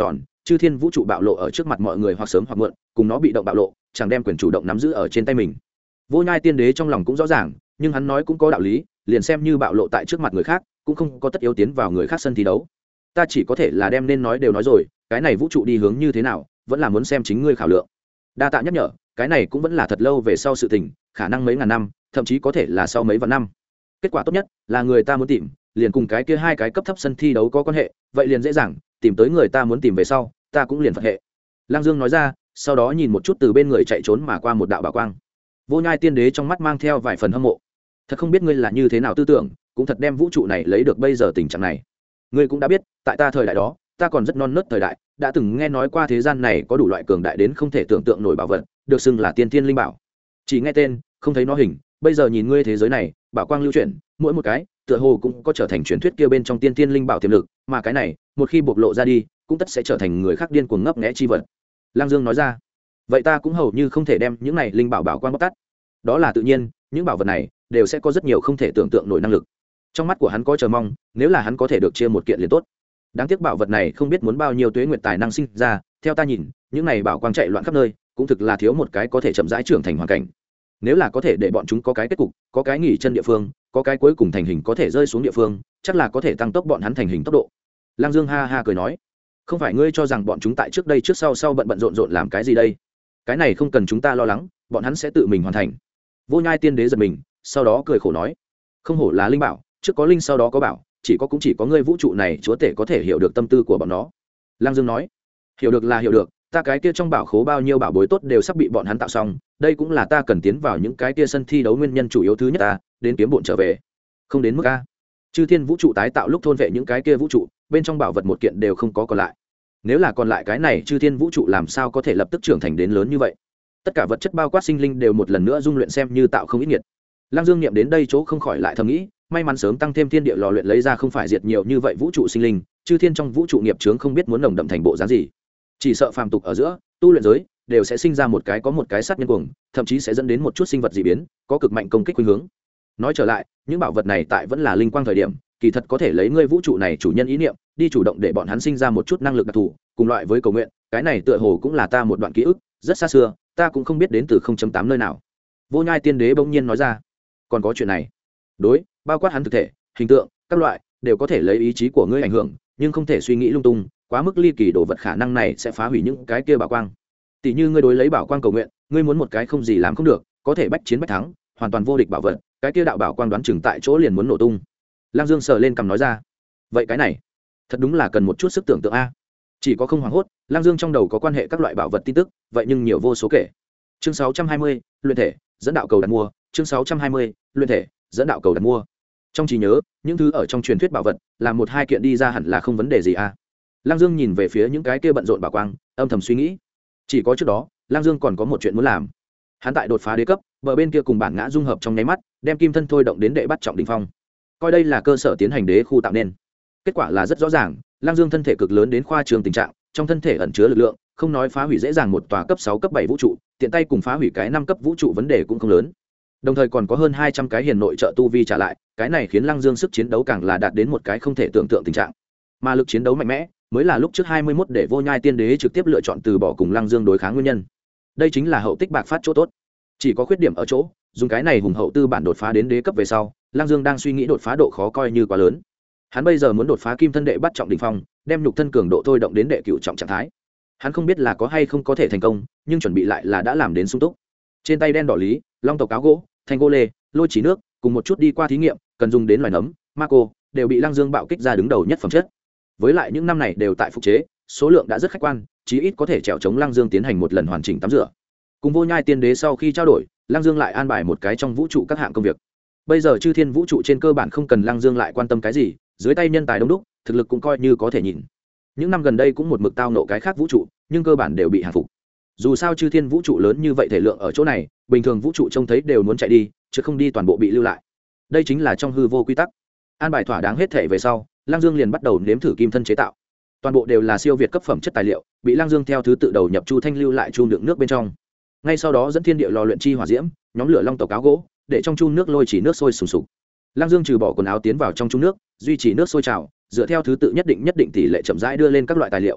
chư thiên vũ trụ bạo lộ ở trước mặt mọi người hoặc sớm hoặc muộn, cùng nó bị động bạo lộ chẳng đem quyền chủ động nắm giữ ở trên tay mình. Vô Nhai Tiên Đế trong lòng cũng rõ ràng, nhưng hắn nói cũng có đạo lý, liền xem như bạo lộ tại trước mặt người khác cũng không có tất yếu tiến vào người khác sân thi đấu. Ta chỉ có thể là đem nên nói đều nói rồi, cái này vũ trụ đi hướng như thế nào vẫn là muốn xem chính ngươi khảo lượng. Đa tạ nhắc nhở, cái này cũng vẫn là thật lâu về sau sự tình, khả năng mấy ngàn năm, thậm chí có thể là sau mấy vạn năm. Kết quả tốt nhất là người ta muốn tìm liền cùng cái kia hai cái cấp thấp sân thi đấu có quan hệ, vậy liền dễ dàng tìm tới người ta muốn tìm về sau, ta cũng liền phật hệ. Lăng Dương nói ra, sau đó nhìn một chút từ bên người chạy trốn mà qua một đạo bảo quang. Vô Nhai Tiên Đế trong mắt mang theo vài phần hâm mộ. Thật không biết ngươi là như thế nào tư tưởng, cũng thật đem vũ trụ này lấy được bây giờ tình trạng này. Ngươi cũng đã biết, tại ta thời đại đó, ta còn rất non nớt thời đại, đã từng nghe nói qua thế gian này có đủ loại cường đại đến không thể tưởng tượng nổi bảo vật, được xưng là tiên thiên linh bảo. Chỉ nghe tên, không thấy nó hình, bây giờ nhìn ngươi thế giới này, bảo quang lưu chuyển, mỗi một cái, tựa hồ cũng có trở thành truyền thuyết kia bên trong tiên thiên linh bảo tiềm lực, mà cái này, một khi bộc lộ ra đi, cũng tất sẽ trở thành người khác điên cuồng ngấp nghé chi vật. Lăng Dương nói ra, vậy ta cũng hầu như không thể đem những này linh bảo bảo quang bóc tát. Đó là tự nhiên, những bảo vật này đều sẽ có rất nhiều không thể tưởng tượng nổi năng lực. Trong mắt của hắn có chờ mong, nếu là hắn có thể được chia một kiện liền tốt. Đáng tiếc bảo vật này không biết muốn bao nhiêu tuế nguyệt tài năng sinh ra, theo ta nhìn, những này bảo quang chạy loạn khắp nơi, cũng thực là thiếu một cái có thể chậm rãi trưởng thành hoàn cảnh. Nếu là có thể để bọn chúng có cái kết cục, có cái nghỉ chân địa phương, có cái cuối cùng thành hình có thể rơi xuống địa phương, chắc là có thể tăng tốc bọn hắn thành hình tốc độ. Lăng Dương ha ha cười nói, không phải ngươi cho rằng bọn chúng tại trước đây trước sau bận rộn làm cái gì đây? Cái này không cần chúng ta lo lắng, bọn hắn sẽ tự mình hoàn thành. Vô Nhai Tiên Đế giật mình, sau đó cười khổ nói, không hổ là linh bảo, trước có linh sau đó có bảo, cũng chỉ có ngươi vũ trụ này chúa tể có thể hiểu được tâm tư của bọn nó. Lăng Dương nói, hiểu được là hiểu được, ta cái kia trong bảo khố bao nhiêu bảo bối tốt đều sắp bị bọn hắn tạo xong, đây cũng là ta cần tiến vào những cái kia sân thi đấu nguyên nhân chủ yếu thứ nhất ta, đến kiếm bộn trở về. Không đến mức a. Chư thiên vũ trụ tái tạo lúc thôn vệ những cái kia vũ trụ, bên trong bảo vật một kiện đều không có còn lại. Nếu là còn lại cái này chư thiên vũ trụ làm sao có thể lập tức trưởng thành đến lớn như vậy? Tất cả vật chất bao quát sinh linh đều một lần nữa dung luyện xem như tạo không ít nghiệt. Lăng Dương niệm đến đây chỗ không khỏi lại thầm nghĩ, may mắn sớm tăng thêm thiên địa lò luyện lấy ra không phải diệt nhiều như vậy vũ trụ sinh linh, chư thiên trong vũ trụ nghiệp chướng không biết muốn nồng đậm thành bộ dáng gì. Chỉ sợ phàm tục ở giữa, tu luyện giới đều sẽ sinh ra một cái sát nhân cuồng, thậm chí sẽ dẫn đến một chút sinh vật dị biến, có cực mạnh công kích khuynh hướng. Nói trở lại, những bảo vật này tại vẫn là linh quang thời điểm, kỳ thật có thể lấy ngươi vũ trụ này chủ nhân ý niệm, đi chủ động để bọn hắn sinh ra một chút năng lực đặc thù, cùng loại với cầu nguyện, cái này tựa hồ cũng là ta một đoạn ký ức, rất xa xưa, ta cũng không biết đến từ 0.8 nơi nào. Vô Nhai Tiên Đế bỗng nhiên nói ra, còn có chuyện này. Đối, bao quát hắn thực thể, hình tượng, các loại đều có thể lấy ý chí của ngươi ảnh hưởng, nhưng không thể suy nghĩ lung tung, quá mức ly kỳ đồ vật khả năng này sẽ phá hủy những cái kia bảo quang. Tỷ như ngươi đối lấy bảo quang cầu nguyện, ngươi muốn một cái không gì làm không được, có thể bách chiến bách thắng, hoàn toàn vô địch bảo vật, cái kia đạo bảo quang đoán chừng tại chỗ liền muốn nổ tung. Lăng Dương sờ lên cằm nói ra, vậy cái này thật đúng là cần một chút sức tưởng tượng a. Chỉ có không hoảng hốt, Lăng Dương trong đầu có quan hệ các loại bảo vật tin tức, vậy nhưng nhiều vô số kể. Chương 620, luyện thể, dẫn đạo cầu đặt mua, chương 620, luyện thể, dẫn đạo cầu đặt mua. Trong trí nhớ, những thứ ở trong truyền thuyết bảo vật, làm một hai kiện đi ra hẳn là không vấn đề gì a. Lăng Dương nhìn về phía những cái kia bận rộn bảo quang, âm thầm suy nghĩ. Chỉ có trước đó, Lăng Dương còn có một chuyện muốn làm. Hắn tại đột phá đế cấp, bờ bên kia cùng bản ngã dung hợp trong nháy mắt, đem kim thân thôi động đến đệ bắt trọng đỉnh phong. Coi đây là cơ sở tiến hành đế khu tạo nên. Kết quả là rất rõ ràng, Lăng Dương thân thể cực lớn đến khoa trương tình trạng, trong thân thể ẩn chứa lực lượng, không nói phá hủy dễ dàng một tòa cấp 6 cấp 7 vũ trụ, tiện tay cùng phá hủy cái 5 cấp vũ trụ vấn đề cũng không lớn. Đồng thời còn có hơn 200 cái hiền nội trợ tu vi trả lại, cái này khiến Lăng Dương sức chiến đấu càng là đạt đến một cái không thể tưởng tượng tình trạng. Mà lực chiến đấu mạnh mẽ, mới là lúc trước 21 để Vô Nhai Tiên Đế trực tiếp lựa chọn từ bỏ cùng Lăng Dương đối kháng nguyên nhân. Đây chính là hậu tích bạc phát chỗ tốt. Chỉ có khuyết điểm ở chỗ, dùng cái này hùng hậu tư bản đột phá đến đế cấp về sau, Lăng Dương đang suy nghĩ đột phá độ khó coi như quá lớn. Hắn bây giờ muốn đột phá kim thân đệ bắt trọng đỉnh phong, đem nhục thân cường độ thôi động đến đệ cửu trọng trạng thái. Hắn không biết là có hay không có thể thành công, nhưng chuẩn bị lại là đã làm đến sung túc. Trên tay đen đỏ lý, long tộc áo gỗ, thanh gỗ lê, lôi chỉ nước, cùng một chút đi qua thí nghiệm, cần dùng đến loài nấm, ma cô, đều bị Lăng Dương bạo kích ra đứng đầu nhất phẩm chất. Với lại những năm này đều tại phục chế, số lượng đã rất khách quan, chí ít có thể trèo chống Lăng Dương tiến hành một lần hoàn chỉnh tắm rửa. Cùng Vô Nhai Tiên Đế sau khi trao đổi, Lăng Dương lại an bài một cái trong vũ trụ các hạng công việc. Bây giờ chư thiên vũ trụ trên cơ bản không cần Lăng Dương lại quan tâm cái gì, dưới tay nhân tài đông đúc, thực lực cũng coi như có thể nhìn. Những năm gần đây cũng một mực tao nộ cái khác vũ trụ, nhưng cơ bản đều bị hạ phục. Dù sao chư thiên vũ trụ lớn như vậy thể lượng ở chỗ này, bình thường vũ trụ trông thấy đều muốn chạy đi, chứ không đi toàn bộ bị lưu lại. Đây chính là trong hư vô quy tắc. An bài thỏa đáng hết thể về sau, Lăng Dương liền bắt đầu nếm thử kim thân chế tạo. Toàn bộ đều là siêu việt cấp phẩm chất tài liệu, bị Lăng Dương theo thứ tự đầu nhập chu thanh lưu lại chu đựng nước bên trong. Ngay sau đó dẫn thiên địa lò luyện chi hỏa diễm, nhóm lửa long tộc áo gỗ, để trong chu nước lôi chỉ nước sôi sùng sục. Lăng Dương trừ bỏ quần áo tiến vào trong chu nước, duy trì nước sôi trào, dựa theo thứ tự nhất định tỷ lệ chậm rãi đưa lên các loại tài liệu.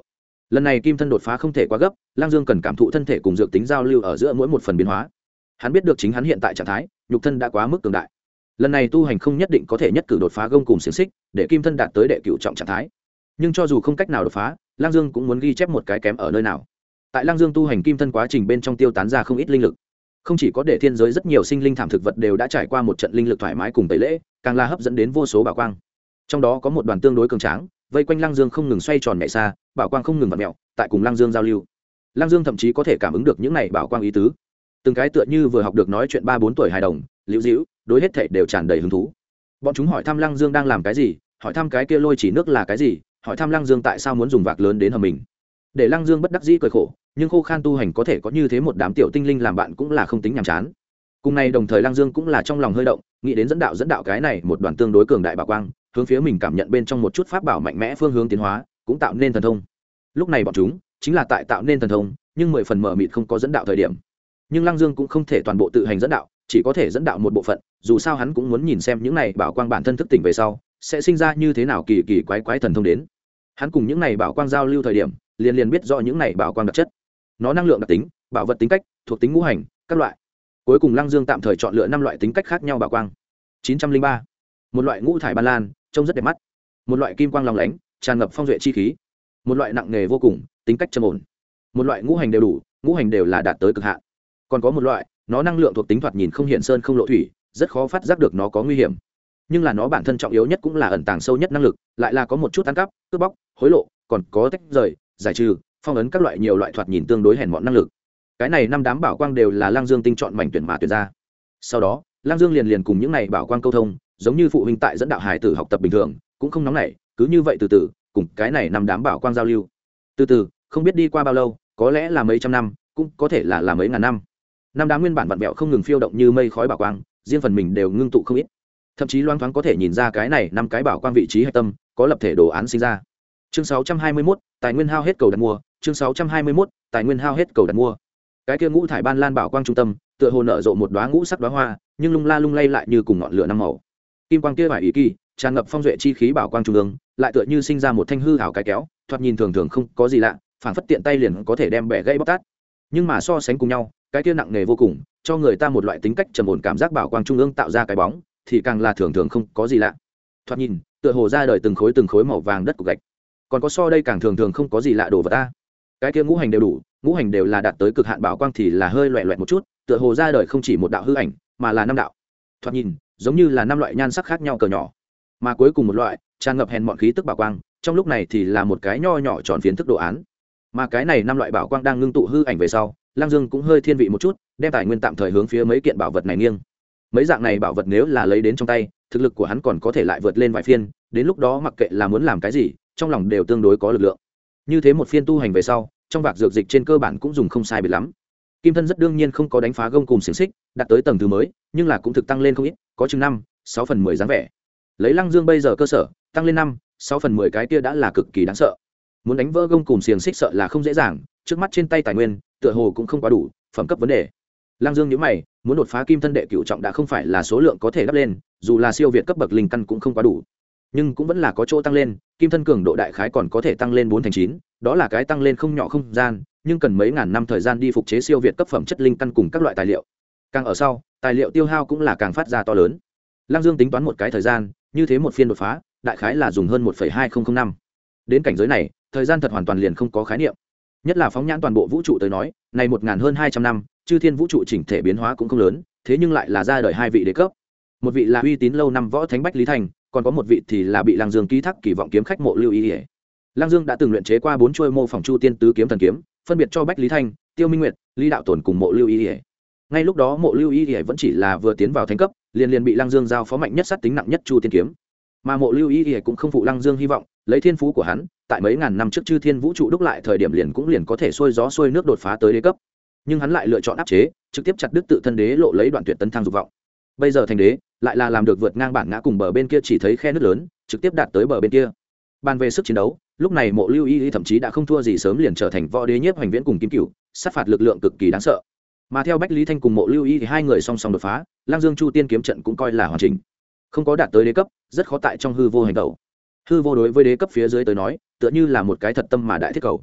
lần này kim thân đột phá không thể quá gấp, Lang Dương cần cảm thụ thân thể cùng dược tính giao lưu ở giữa mỗi một phần biến hóa. Hắn biết được chính hắn hiện tại trạng thái nhục thân đã quá mức cường đại, lần này tu hành không nhất định có thể nhất cử đột phá gông cùng xiềng xích để kim thân đạt tới đệ cửu trọng trạng thái. Nhưng cho dù không cách nào đột phá, Lang Dương cũng muốn ghi chép một cái kém ở nơi nào. Tại Lang Dương tu hành kim thân quá trình bên trong tiêu tán ra không ít linh lực, không chỉ có để thiên giới rất nhiều sinh linh thảm thực vật đều đã trải qua một trận linh lực thoải mái cùng tẩy lễ, càng là hấp dẫn đến vô số bảo quang. Trong đó có một đoàn tương đối cường tráng, vây quanh Lang Dương không ngừng xoay tròn nhảy xa, bảo quang không ngừng vặn mèo, tại cùng Lang Dương giao lưu. Lang Dương thậm chí có thể cảm ứng được những này bảo quang ý tứ, từng cái tựa như vừa học được nói chuyện 3-4 tuổi hài đồng, liễu dĩu, đối hết thảy đều tràn đầy hứng thú. Bọn chúng hỏi thăm Lang Dương đang làm cái gì, hỏi thăm cái kia lôi chỉ nước là cái gì, hỏi thăm Lang Dương tại sao muốn dùng vạc lớn đến hầm mình. Để Lang Dương bất đắc dĩ cười khổ, nhưng khô khan tu hành có thể có như thế một đám tiểu tinh linh làm bạn cũng là không tính nhàm chán. Cùng này đồng thời Lang Dương cũng là trong lòng hơi động, nghĩ đến dẫn đạo cái này một đoàn tương đối cường đại bảo quang, hướng phía mình cảm nhận bên trong một chút pháp bảo mạnh mẽ phương hướng tiến hóa, cũng tạo nên thần thông. Lúc này bọn chúng chính là tại tạo nên thần thông, nhưng 10 phần mở mịt không có dẫn đạo thời điểm. Nhưng Lang Dương cũng không thể toàn bộ tự hành dẫn đạo, chỉ có thể dẫn đạo một bộ phận, dù sao hắn cũng muốn nhìn xem những này bảo quang bản thân thức tỉnh về sau sẽ sinh ra như thế nào kỳ kỳ quái thần thông đến. Hắn cùng những này bảo quang giao lưu thời điểm, liền biết rõ những này bảo quang đặc chất, nó năng lượng đặc tính, bảo vật tính cách, thuộc tính ngũ hành các loại. Cuối cùng Lang Dương tạm thời chọn lựa 5 loại tính cách khác nhau bảo quang. 903. Một loại ngũ thải ban lan, trông rất đẹp mắt. Một loại kim quang long lánh, tràn ngập phong duệ chi khí. Một loại nặng nề vô cùng, tính cách trầm ổn. Một loại ngũ hành đều đủ, ngũ hành đều là đạt tới cực hạn. Còn có một loại, nó năng lượng thuộc tính thoạt nhìn không hiện sơn không lộ thủy, rất khó phát giác được nó có nguy hiểm. Nhưng là nó bản thân trọng yếu nhất cũng là ẩn tàng sâu nhất năng lực, lại là có một chút ăn cắp, cướp bóc, hối lộ, còn có tách rời, giải trừ, phong ấn các loại nhiều loại thoạt nhìn tương đối hèn mọn năng lực. Cái này 5 đám bảo quang đều là Lang Dương tinh chọn mảnh tuyển mà tuyển ra. Sau đó Lang Dương liền cùng những này bảo quang câu thông, giống như phụ huynh tại dẫn đạo hài tử học tập bình thường, cũng không nóng nảy, cứ như vậy từ từ cùng cái này 5 đám bảo quang giao lưu. Từ từ không biết đi qua bao lâu, có lẽ là mấy trăm năm, cũng có thể là mấy ngàn năm. 5 đám nguyên bản vặn vẹo không ngừng phiêu động như mây khói bảo quang, riêng phần mình đều ngưng tụ không ít, thậm chí loáng thoáng có thể nhìn ra cái này 5 cái bảo quang vị trí hạch tâm có lập thể đồ án sinh ra. Chương 621, tài nguyên hao hết cầu đặt mua. Chương 621, tài nguyên hao hết cầu đặt mua. Cái kia ngũ thải ban lan bảo quang trung tâm, tựa hồ nở rộ một đóa ngũ sắc đóa hoa, nhưng lung la lung lay lại như cùng ngọn lửa năm màu. Kim quang kia vải ý kỳ, tràn ngập phong duệ chi khí bảo quang trung ương, lại tựa như sinh ra một thanh hư ảo cái kéo, thoạt nhìn thường thường không có gì lạ, phảng phất tiện tay liền có thể đem bẻ gãy bóc tát. Nhưng mà so sánh cùng nhau, cái kia nặng nề vô cùng, cho người ta một loại tính cách trầm ổn cảm giác bảo quang trung ương tạo ra cái bóng, thì càng là thường thường không có gì lạ. Thoạt nhìn, tựa hồ ra đời từng khối màu vàng đất cục gạch. Còn có so đây càng thường thường không có gì lạ đồ vật ta. Cái kia ngũ hành đều đủ, ngũ hành đều là đạt tới cực hạn bảo quang thì là hơi loẹt loẹt một chút, tựa hồ ra đời không chỉ một đạo hư ảnh, mà là 5 đạo. Thoạt nhìn, giống như là 5 loại nhan sắc khác nhau cờ nhỏ. Mà cuối cùng một loại, tràn ngập hèn mọn khí tức bảo quang, trong lúc này thì là một cái nho nhỏ tròn phiến thức đồ án. Mà cái này 5 loại bảo quang đang ngưng tụ hư ảnh về sau, Lang Dương cũng hơi thiên vị một chút, đem tài nguyên tạm thời hướng phía mấy kiện bảo vật này nghiêng. Mấy dạng này bảo vật nếu là lấy đến trong tay, thực lực của hắn còn có thể lại vượt lên vài phiên, đến lúc đó mặc kệ là muốn làm cái gì, trong lòng đều tương đối có lực lượng. Như thế một phiên tu hành về sau, trong vạc dược dịch trên cơ bản cũng dùng không sai biệt lắm. Kim thân rất đương nhiên không có đánh phá gông cùng xiềng xích, đạt tới tầng thứ mới, nhưng là cũng thực tăng lên không ít, có chừng 5-6/10 dáng vẻ. Lấy Lang Dương bây giờ cơ sở, tăng lên 5-6/10 cái kia đã là cực kỳ đáng sợ. Muốn đánh vỡ gông cùng xiềng xích sợ là không dễ dàng, trước mắt trên tay tài nguyên, tựa hồ cũng không quá đủ, phẩm cấp vấn đề. Lang Dương nhíu mày, muốn đột phá kim thân đệ cửu trọng đã không phải là số lượng có thể đắp lên, dù là siêu việt cấp bậc linh căn cũng không quá đủ. Nhưng cũng vẫn là có chỗ tăng lên, kim thân cường độ đại khái còn có thể tăng lên 4/9, đó là cái tăng lên không nhỏ không gian, nhưng cần mấy ngàn năm thời gian đi phục chế siêu việt cấp phẩm chất linh căn cùng các loại tài liệu. Càng ở sau, tài liệu tiêu hao cũng là càng phát ra to lớn. Lang Dương tính toán một cái thời gian, như thế một phiên đột phá, đại khái là dùng hơn 1,2005 năm. Đến cảnh giới này, thời gian thật hoàn toàn liền không có khái niệm. Nhất là phóng nhãn toàn bộ vũ trụ tới nói, này 1000 hơn 200 năm, chư thiên vũ trụ chỉnh thể biến hóa cũng không lớn, thế nhưng lại là ra đời 2 vị đế cấp. Một vị là uy tín lâu năm võ thánh Bách Lý Thành, còn có một vị thì là bị Lang Dương ký thác kỳ vọng kiếm khách Mộ Lưu Y. Lang Dương đã từng luyện chế qua 4 chuôi mô phỏng Chu Tiên tứ kiếm thần kiếm, phân biệt cho Bách Lý Thành, Tiêu Minh Nguyệt, Lý Đạo Tồn cùng Mộ Lưu Y. Ngay lúc đó Mộ Lưu Y vẫn chỉ là vừa tiến vào thánh cấp, liền bị Lang Dương giao phó mạnh nhất sát tính nặng nhất Chu Tiên kiếm. Mà Mộ Lưu Y cũng không phụ Lang Dương hy vọng, lấy thiên phú của hắn, tại mấy ngàn năm trước chư thiên vũ trụ đúc lại thời điểm liền có thể xuôi gió xuôi nước đột phá tới đế cấp. Nhưng hắn lại lựa chọn áp chế, trực tiếp chặt đứt tự thân đế lộ lấy đoạn tuyệt tấn thăng dục vọng. Bây giờ thành đế, lại là làm được vượt ngang bản ngã cùng bờ bên kia chỉ thấy khe nước lớn, trực tiếp đạt tới bờ bên kia. Bàn về sức chiến đấu, lúc này Mộ Lưu Y thậm chí đã không thua gì sớm liền trở thành võ đế nhiếp hoành viễn cùng Kim Cửu, sát phạt lực lượng cực kỳ đáng sợ. Mà theo Bách Lý Thanh cùng Mộ Lưu Y thì hai người song song đột phá, Lang Dương Chu Tiên kiếm trận cũng coi là hoàn chỉnh. Không có đạt tới đế cấp, rất khó tại trong hư vô hành động. Hư vô đối với đế cấp phía dưới tới nói, tựa như là một cái thật tâm mà đại thiết cầu.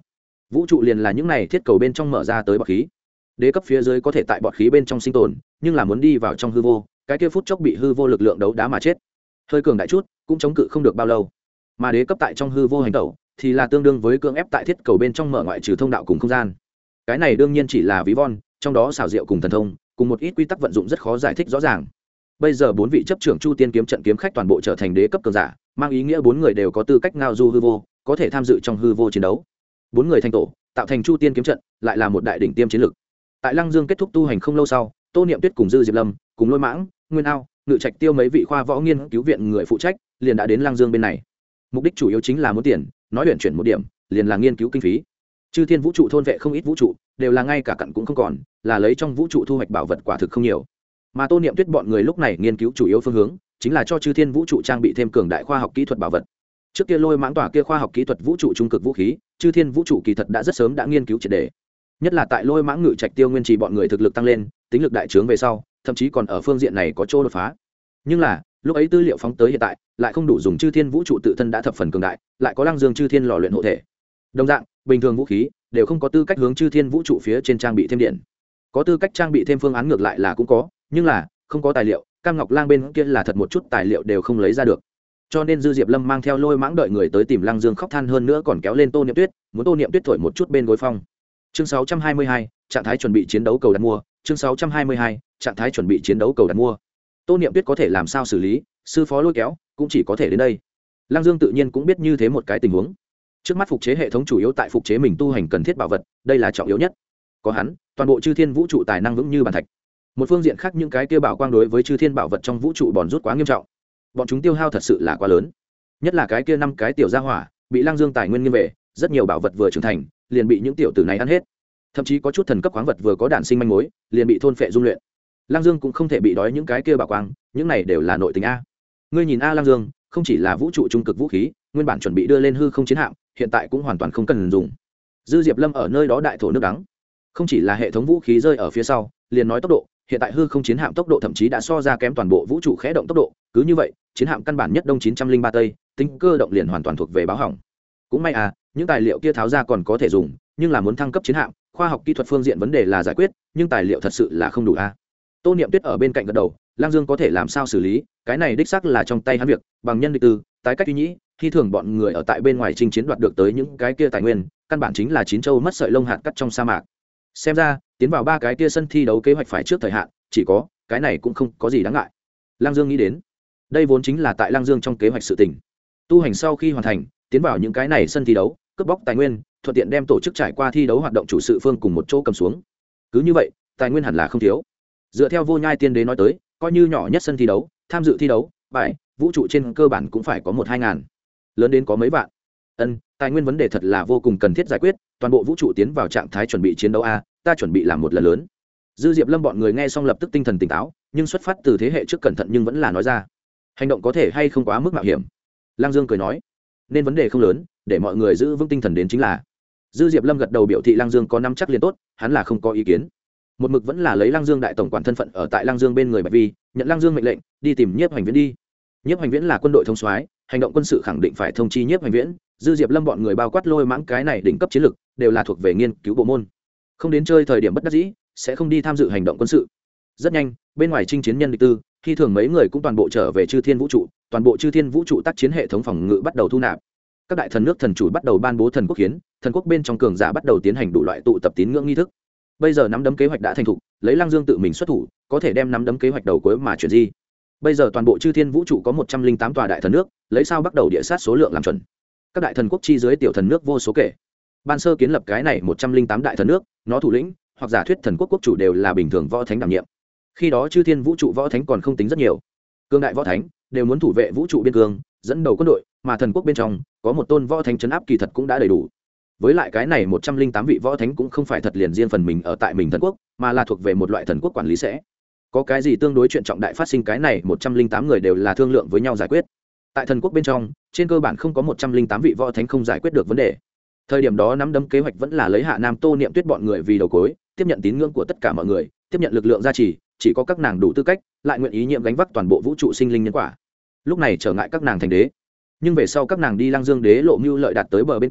vũ trụ liền là những này thiết cầu bên trong mở ra tới bọt khí. Đế cấp phía dưới có thể tại bọt khí bên trong sinh tồn, nhưng là muốn đi vào trong hư vô, cái kia phút chốc bị hư vô lực lượng đấu đá mà chết. Hơi cường đại chút cũng chống cự không được bao lâu. Mà đế cấp tại trong hư vô hành tẩu thì là tương đương với cưỡng ép tại thiết cầu bên trong mở ngoại trừ thông đạo cùng không gian. Cái này đương nhiên chỉ là ví von, trong đó xảo diệu cùng thần thông, cùng một ít quy tắc vận dụng rất khó giải thích rõ ràng. Bây giờ 4 vị chấp trưởng Chu Tiên kiếm trận kiếm khách toàn bộ trở thành đế cấp cường giả, mang ý nghĩa 4 người đều có tư cách ngao du hư vô, có thể tham dự trong hư vô chiến đấu. 4 người thành tổ, tạo thành Chu Tiên kiếm trận, lại là một đại đỉnh tiêm chiến lực. Tại Lăng Dương kết thúc tu hành không lâu sau, Tô Niệm Tuyết cùng Dư Diệp Lâm, cùng Lôi Mãng, Nguyên Ao, Ngự Trạch Tiêu mấy vị khoa võ nghiên cứu viện người phụ trách, liền đã đến Lăng Dương bên này. Mục đích chủ yếu chính là muốn tiền, nói luyện chuyển một điểm, liền là nghiên cứu kinh phí. Chư Thiên vũ trụ thôn vệ không ít vũ trụ, đều là ngay cả cặn cũng không còn, là lấy trong vũ trụ thu hoạch bảo vật quả thực không nhiều. Mà Tô Niệm Tuyết bọn người lúc này nghiên cứu chủ yếu phương hướng chính là cho Chư Thiên vũ trụ trang bị thêm cường đại khoa học kỹ thuật bảo vật. Trước kia Lôi Mãng tỏa kia khoa học kỹ thuật vũ trụ trung cực vũ khí, Chư Thiên vũ trụ kỳ thật đã rất sớm đã nghiên cứu triệt để. Nhất là tại Lôi Mãng Ngự Trạch Tiêu Nguyên Trì bọn người thực lực tăng lên, tính lực đại trướng về sau, thậm chí còn ở phương diện này có chỗ đột phá. Nhưng là, lúc ấy tư liệu phóng tới hiện tại, lại không đủ dùng Chư Thiên vũ trụ tự thân đã thập phần cường đại, lại có Lăng Dương Chư Thiên lò luyện hộ thể. Đồng dạng, bình thường vũ khí đều không có tư cách hướng Chư Thiên vũ trụ phía trên trang bị thêm điện. Có tư cách trang bị thêm phương án ngược lại là cũng có, nhưng là không có tài liệu, Cam Ngọc Lang bên kia là thật một chút tài liệu đều không lấy ra được. Cho nên Dư Diệp Lâm mang theo Lôi Mãng đợi người tới tìm Lăng Dương khóc than, hơn nữa còn kéo lên Tô Niệm Tuyết, muốn Tô Niệm Tuyết thổi một chút bên gối phong. Chương 622, trạng thái chuẩn bị chiến đấu cầu đặt mua. Chương 622, trạng thái chuẩn bị chiến đấu cầu đặt mua. Tô Niệm Tuyết có thể làm sao xử lý, sư phó lôi kéo cũng chỉ có thể đến đây. Lăng Dương tự nhiên cũng biết như thế một cái tình huống. Trước mắt phục chế hệ thống chủ yếu tại phục chế mình tu hành cần thiết bảo vật, đây là trọng yếu nhất. Có hắn, toàn bộ Chư Thiên vũ trụ tài năng vững như bàn thạch. Một phương diện khác, những cái kia bảo quang đối với Chư Thiên bảo vật trong vũ trụ bòn rút quá nghiêm trọng, bọn chúng tiêu hao thật sự là quá lớn. Nhất là cái kia 5 cái tiểu gia hỏa, bị Lăng Dương tài nguyên nghiêm về, rất nhiều bảo vật vừa trưởng thành, liền bị những tiểu tử này ăn hết. Thậm chí có chút thần cấp khoáng vật vừa có đản sinh manh mối, liền bị thôn phệ dung luyện. Lăng Dương cũng không thể bị đói những cái kia bảo quang, những này đều là nội tình a. Ngươi nhìn a, Lăng Dương không chỉ là vũ trụ trung cực vũ khí, nguyên bản chuẩn bị đưa lên hư không chiến hạm, hiện tại cũng hoàn toàn không cần dùng. Dư Diệp Lâm ở nơi đó đại thổ nước đắng. Không chỉ là hệ thống vũ khí rơi ở phía sau, liền nói tốc độ, hiện tại hư không chiến hạm tốc độ thậm chí đã so ra kém toàn bộ vũ trụ khẽ động tốc độ, cứ như vậy, chiến hạm căn bản nhất đông 903 tây, tính cơ động liền hoàn toàn thuộc về báo hỏng. Cũng may à, những tài liệu kia tháo ra còn có thể dùng, nhưng là muốn thăng cấp chiến hạm, khoa học kỹ thuật phương diện vấn đề là giải quyết, nhưng tài liệu thật sự là không đủ a. Tô Niệm Tuyết ở bên cạnh gật đầu, Lăng Dương có thể làm sao xử lý, cái này đích xác là trong tay hắn việc, bằng nhân địch từ, tái cách uy nhĩ, khi thường bọn người ở tại bên ngoài chinh chiến đoạt được tới những cái kia tài nguyên, căn bản chính là chín châu mất sợi lông hạt cắt trong sa mạc. Xem ra, tiến vào 3 cái kia sân thi đấu kế hoạch phải trước thời hạn, chỉ có, cái này cũng không có gì đáng ngại. Lăng Dương nghĩ đến, đây vốn chính là tại Lăng Dương trong kế hoạch sự tình. Tu hành sau khi hoàn thành, tiến vào những cái này sân thi đấu, cướp bóc tài nguyên, thuận tiện đem tổ chức trải qua thi đấu hoạt động chủ sự phương cùng một chỗ cầm xuống. Cứ như vậy, tài nguyên hẳn là không thiếu. Dựa theo Vô Nhai Tiên Đế nói tới, coi như nhỏ nhất sân thi đấu, tham dự thi đấu, vũ trụ trên cơ bản cũng phải có 1-2 ngàn, lớn đến có mấy vạn. Tài nguyên vấn đề thật là vô cùng cần thiết giải quyết, toàn bộ vũ trụ tiến vào trạng thái chuẩn bị chiến đấu a, ta chuẩn bị làm một lần lớn. Dư Diệp Lâm bọn người nghe xong lập tức tinh thần tỉnh táo, nhưng xuất phát từ thế hệ trước cẩn thận nhưng vẫn là nói ra. Hành động có thể hay không quá mức mạo hiểm. Lăng Dương cười nói, nên vấn đề không lớn, để mọi người giữ vững tinh thần đến chính là. Dư Diệp Lâm gật đầu biểu thị Lăng Dương có năm chắc liền tốt, hắn là không có ý kiến. Một mực vẫn là lấy Lăng Dương đại tổng quản thân phận ở tại Lăng Dương bên người Bạch Vi, nhận Lăng Dương mệnh lệnh, đi tìm Nhiếp Hoành Viễn đi. Nhiếp Hoành Viễn là quân đội thống soái, hành động quân sự khẳng định phải thông chi Nhiếp Hoành Viễn. Dư Diệp Lâm bọn người bao quát Lôi Mãng cái này đỉnh cấp chiến lực, đều là thuộc về nghiên cứu bộ môn. Không đến chơi thời điểm bất đắc dĩ, sẽ không đi tham dự hành động quân sự. Rất nhanh, bên ngoài chinh chiến nhân địch tư, khi thường mấy người cũng toàn bộ trở về Chư Thiên vũ trụ, toàn bộ Chư Thiên vũ trụ tác chiến hệ thống phòng ngự bắt đầu thu nạp. Các đại thần nước thần chủ bắt đầu ban bố thần quốc hiến, thần quốc bên trong cường giả bắt đầu tiến hành đủ loại tụ tập tín ngưỡng nghi thức. Bây giờ nắm đấm kế hoạch đã thành thục, lấy Lăng Dương tự mình xuất thủ, có thể đem nắm đấm kế hoạch đầu cuối mà chuyển di. Bây giờ toàn bộ Chư Thiên vũ trụ có 108 tòa đại thần nước, lấy sao bắt đầu địa sát số lượng làm chuẩn. Các đại thần quốc chi dưới tiểu thần nước vô số kể. Ban sơ kiến lập cái này 108 đại thần nước, nó thủ lĩnh hoặc giả thuyết thần quốc quốc chủ đều là bình thường võ thánh đảm nhiệm. Khi đó Chư Thiên vũ trụ võ thánh còn không tính rất nhiều, cương đại võ thánh đều muốn thủ vệ vũ trụ biên cương, dẫn đầu quân đội, mà thần quốc bên trong có một tôn võ thánh trấn áp kỳ thật cũng đã đầy đủ. Với lại cái này 108 vị võ thánh cũng không phải thật liền riêng phần mình ở tại mình thần quốc, mà là thuộc về một loại thần quốc quản lý sẽ. Có cái gì tương đối chuyện trọng đại phát sinh, cái này 108 người đều là thương lượng với nhau giải quyết. Tại thần quốc bên trong, trên cơ bản không có 108 vị võ thánh không giải quyết được vấn đề. Thời điểm đó nắm đấm kế hoạch vẫn là lấy Hạ Nam Tô Niệm Tuyết bọn người vì đầu cối, tiếp nhận tín ngưỡng của tất cả mọi người, tiếp nhận lực lượng gia trì, chỉ có các nàng đủ tư cách, lại nguyện ý nhiệm gánh vác toàn bộ vũ trụ sinh linh nhân quả. Lúc này trở ngại các nàng thành đế, nhưng về sau các nàng đi Lăng Dương đế lộ mưu lợi đạt tới bờ bên kia,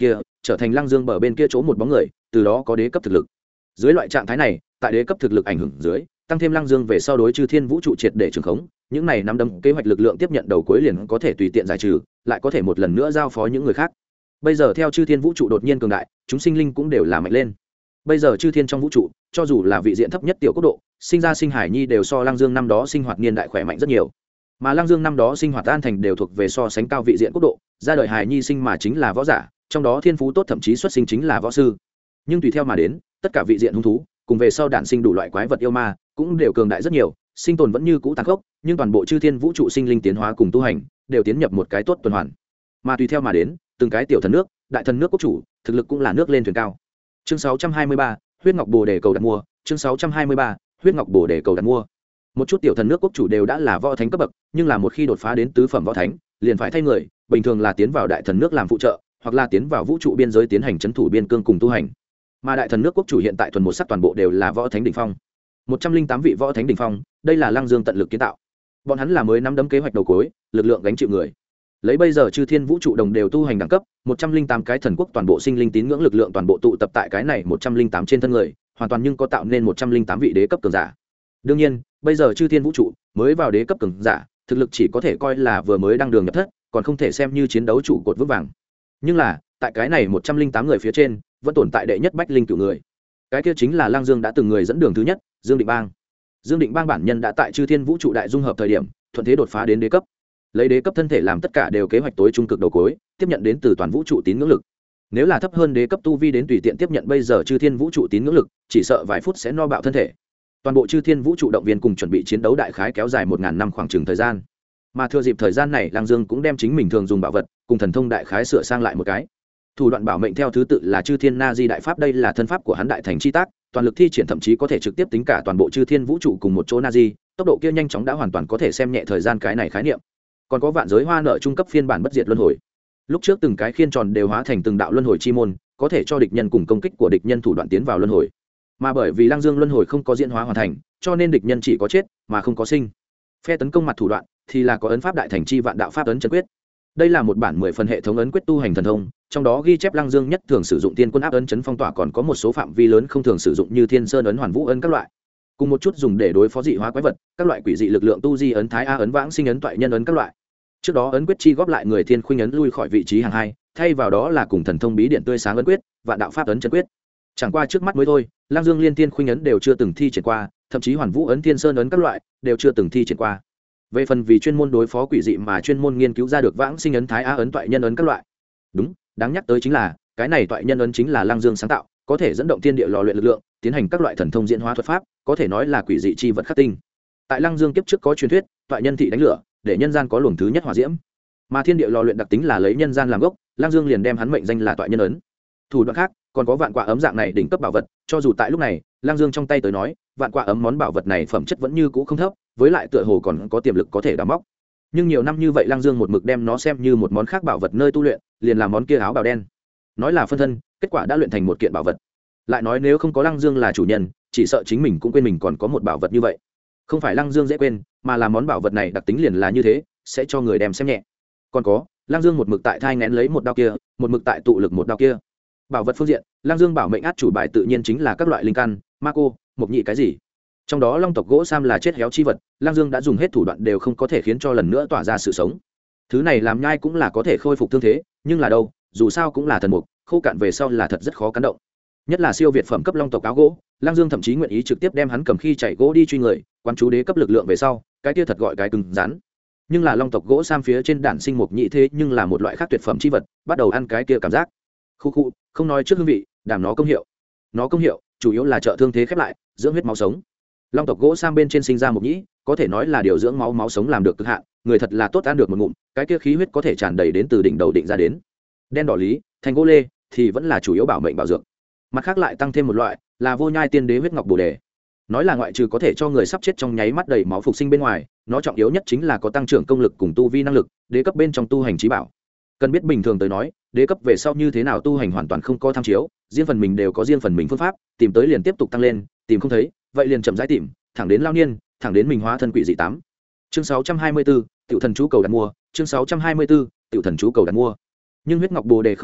trở thành Lăng Dương bờ bên kia chỗ một bóng người, từ đó có đế cấp thực lực. Dưới loại trạng thái này, tại đế cấp thực lực ảnh hưởng dưới, tăng thêm Lăng Dương về sau đối Chư Thiên Vũ trụ triệt để trường khống, những này nắm đấm kế hoạch lực lượng tiếp nhận đầu cuối liền có thể tùy tiện giải trừ, lại có thể một lần nữa giao phó những người khác. Bây giờ theo Chư Thiên Vũ trụ đột nhiên cường đại, chúng sinh linh cũng đều là mạnh lên. Bây giờ Chư Thiên trong vũ trụ, cho dù là vị diện thấp nhất tiểu quốc độ, sinh ra sinh hải nhi đều so Lăng Dương năm đó sinh hoạt niên đại khỏe mạnh rất nhiều. Mà Lăng Dương năm đó sinh hoạt an thành đều thuộc về so sánh cao vị diện quốc độ, ra đời hải nhi sinh mà chính là võ giả, trong đó thiên phú tốt thậm chí xuất sinh chính là võ sư. Nhưng tùy theo mà đến, tất cả vị diện hung thú, cùng về sau đản sinh đủ loại quái vật yêu ma, cũng đều cường đại rất nhiều, sinh tồn vẫn như cũ tàn khốc, nhưng toàn bộ Chư Thiên Vũ trụ sinh linh tiến hóa cùng tu hành, đều tiến nhập một cái tốt tuần hoàn. Mà tùy theo mà đến, từng cái tiểu thần nước, đại thần nước quốc chủ, thực lực cũng là nước lên thuyền cao. Chương 623, huyết ngọc bồ đề cầu đặt mua. Chương 623, huyết ngọc bồ đề cầu đặt mua. Một chút tiểu thần nước quốc chủ đều đã là võ thánh cấp bậc, nhưng là một khi đột phá đến tứ phẩm võ thánh, liền phải thay người, bình thường là tiến vào đại thần nước làm phụ trợ, hoặc là tiến vào vũ trụ biên giới tiến hành trấn thủ biên cương cùng tu hành. Mà đại thần nước quốc chủ hiện tại thuần một sắc toàn bộ đều là võ thánh đỉnh phong. 108 vị võ thánh đỉnh phong, đây là Lăng Dương tận lực kiến tạo. Bọn hắn là mới nắm đấm kế hoạch đầu cối, lực lượng gánh chịu người. Lấy bây giờ Chư Thiên Vũ trụ đồng đều tu hành đẳng cấp, 108 cái thần quốc toàn bộ sinh linh tín ngưỡng lực lượng toàn bộ tụ tập tại cái này 108 trên thân người, hoàn toàn nhưng có tạo nên 108 vị đế cấp cường giả. Đương nhiên, bây giờ Chư Thiên Vũ trụ mới vào đế cấp cường giả, thực lực chỉ có thể coi là vừa mới đang đường nhập thất, còn không thể xem như chiến đấu trụ cột vững vàng. Nhưng là, tại cái này 108 người phía trên, vẫn tồn tại đệ nhất bách linh cửu người. Cái kia chính là Lăng Dương đã từng người dẫn đường thứ nhất, Dương Định Bang. Dương Định Bang bản nhân đã tại Chư Thiên Vũ trụ đại dung hợp thời điểm, thuận thế đột phá đến đế cấp. Lấy đế cấp thân thể làm tất cả đều kế hoạch tối trung cực đầu cuối, tiếp nhận đến từ toàn vũ trụ tín ngưỡng lực. Nếu là thấp hơn đế cấp tu vi đến tùy tiện tiếp nhận bây giờ Chư Thiên Vũ trụ tín ngưỡng lực, chỉ sợ vài phút sẽ no bạo thân thể. Toàn bộ Chư Thiên Vũ trụ động viên cùng chuẩn bị chiến đấu đại khái kéo dài 1000 năm khoảng chừng thời gian. Mà thừa dịp thời gian này, Lăng Dương cũng đem chính mình thường dùng bảo vật cùng thần thông đại khái sửa sang lại một cái. Thủ đoạn bảo mệnh theo thứ tự là Chư Thiên Na Di đại pháp, đây là thân pháp của hắn đại thành chi tác, toàn lực thi triển thậm chí có thể trực tiếp tính cả toàn bộ Chư Thiên Vũ trụ cùng một chỗ Na Di, tốc độ kia nhanh chóng đã hoàn toàn có thể xem nhẹ thời gian cái này khái niệm. Còn có vạn giới hoa nợ trung cấp phiên bản bất diệt luân hồi. Lúc trước từng cái khiên tròn đều hóa thành từng đạo luân hồi chi môn, có thể cho địch nhân cùng công kích của địch nhân thủ đoạn tiến vào luân hồi. Mà bởi vì Lăng Dương luân hồi không có diễn hóa hoàn thành, cho nên địch nhân chỉ có chết mà không có sinh. Phe tấn công mặt thủ đoạn thì là có ấn pháp đại thành chi vạn đạo pháp ấn chân quyết. Đây là một bản 10 phần hệ thống ấn quyết tu hành thần thông, trong đó ghi chép Lăng Dương nhất thường sử dụng tiên quân áp ấn chấn phong tỏa, còn có một số phạm vi lớn không thường sử dụng như Thiên Sơn ấn, Hoàn Vũ ấn các loại. Cùng một chút dùng để đối phó dị hóa quái vật, các loại quỷ dị lực lượng tu di ấn, Thái A ấn, Vãng Sinh ấn, Toại Nhân ấn các loại. Trước đó ấn quyết chi góp lại người Thiên Khuynh ấn lui khỏi vị trí hàng hai, thay vào đó là cùng thần thông bí điện tươi sáng ấn quyết, vạn đạo pháp ấn chân quyết. Chẳng qua trước mắt mới thôi, Lăng Dương liên Thiên Khuynh ấn đều chưa từng thi triển qua, thậm chí Hoàn Vũ ấn, Thiên Sơn ấn các loại đều chưa từng thi triển qua. Về phần vì chuyên môn đối phó quỷ dị mà chuyên môn nghiên cứu ra được Vãng Sinh ấn, Thái A ấn, Toại Nhân ấn các loại. Đúng, đáng nhắc tới chính là, cái này Toại Nhân ấn chính là Lăng Dương sáng tạo, có thể dẫn động thiên địa lò luyện lực lượng, tiến hành các loại thần thông diễn hóa thuật pháp, có thể nói là quỷ dị chi vật khắc tinh. Tại Lăng Dương kiếp trước có truyền thuyết, Toại Nhân thị đánh lửa, để nhân gian có luồng thứ nhất hỏa diễm. Mà thiên địa lò luyện đặc tính là lấy nhân gian làm gốc, Lăng Dương liền đem hắn mệnh danh là Toại Nhân ấn. Thủ đoạn khác, còn có vạn quạ ấm dạng này đỉnh cấp bảo vật, cho dù tại lúc này, Lăng Dương trong tay tới nói, vạn quạ ấm món bảo vật này phẩm chất vẫn như cũ không thấp, với lại tựa hồ còn có tiềm lực có thể đào móc. Nhưng nhiều năm như vậy Lăng Dương một mực đem nó xem như một món khác bảo vật nơi tu luyện, liền làm món kia áo bào đen. Nói là phân thân, kết quả đã luyện thành một kiện bảo vật. Lại nói nếu không có Lăng Dương là chủ nhân, chỉ sợ chính mình cũng quên mình còn có một bảo vật như vậy. Không phải Lăng Dương dễ quên, mà là món bảo vật này đặc tính liền là như thế, sẽ cho người đem xem nhẹ. Còn có, Lăng Dương một mực tại thai nghén lấy một đao kia, một mực tại tụ lực một đao kia. Bảo vật phương diện, Lăng Dương bảo mệnh át chủ bài tự nhiên chính là các loại linh căn, ma cô, mộc nhị cái gì. Trong đó long tộc gỗ sam là chết héo chi vật, Lăng Dương đã dùng hết thủ đoạn đều không có thể khiến cho lần nữa tỏa ra sự sống. Thứ này làm nhai cũng là có thể khôi phục thương thế, nhưng là đâu, dù sao cũng là thần mục, khô cạn về sau là thật rất khó cắn động. Nhất là siêu việt phẩm cấp long tộc áo gỗ, Lăng Dương thậm chí nguyện ý trực tiếp đem hắn cầm khi chạy gỗ đi truy người, quan chú đế cấp lực lượng về sau, cái kia thật gọi cái cứng rắn. Nhưng là long tộc gỗ sam phía trên đản sinh mục nhị thế nhưng là một loại khác tuyệt phẩm chi vật, bắt đầu ăn cái kia cảm giác. Khu khu, không nói trước hương vị, đảm nó công hiệu. Nó công hiệu chủ yếu là trợ thương thế khép lại, dưỡng huyết máu sống. Long tộc gỗ sam bên trên sinh ra mục nhĩ, có thể nói là điều dưỡng máu sống làm được cực hạn, người thật là tốt ăn được một ngụm, cái kia khí huyết có thể tràn đầy đến từ đỉnh đầu định ra đến. Đen đỏ lý, thành gỗ lê thì vẫn là chủ yếu bảo mệnh bảo dược. Mặt khác lại tăng thêm một loại, là vô nhai tiên đế huyết ngọc bồ đề. Nói là ngoại trừ có thể cho người sắp chết trong nháy mắt đầy máu phục sinh bên ngoài, nó trọng yếu nhất chính là có tăng trưởng công lực cùng tu vi năng lực, đế cấp bên trong tu hành chí bảo. Cần biết bình thường tới nói, đế cấp về sau như thế nào tu hành hoàn toàn không có tham chiếu, riêng phần mình đều có riêng phần mình phương pháp, tìm tới liền tiếp tục tăng lên, tìm không thấy, vậy liền chậm rãi tìm, thẳng đến lao niên, thẳng đến mình hóa thân quỷ dị 8. Chương 624, tiểu thần chú cầu đặt mua, chương 624, tiểu thần chú cầu đặt mua. Nhưng huyết ngọc bồ đề không đồng dạng,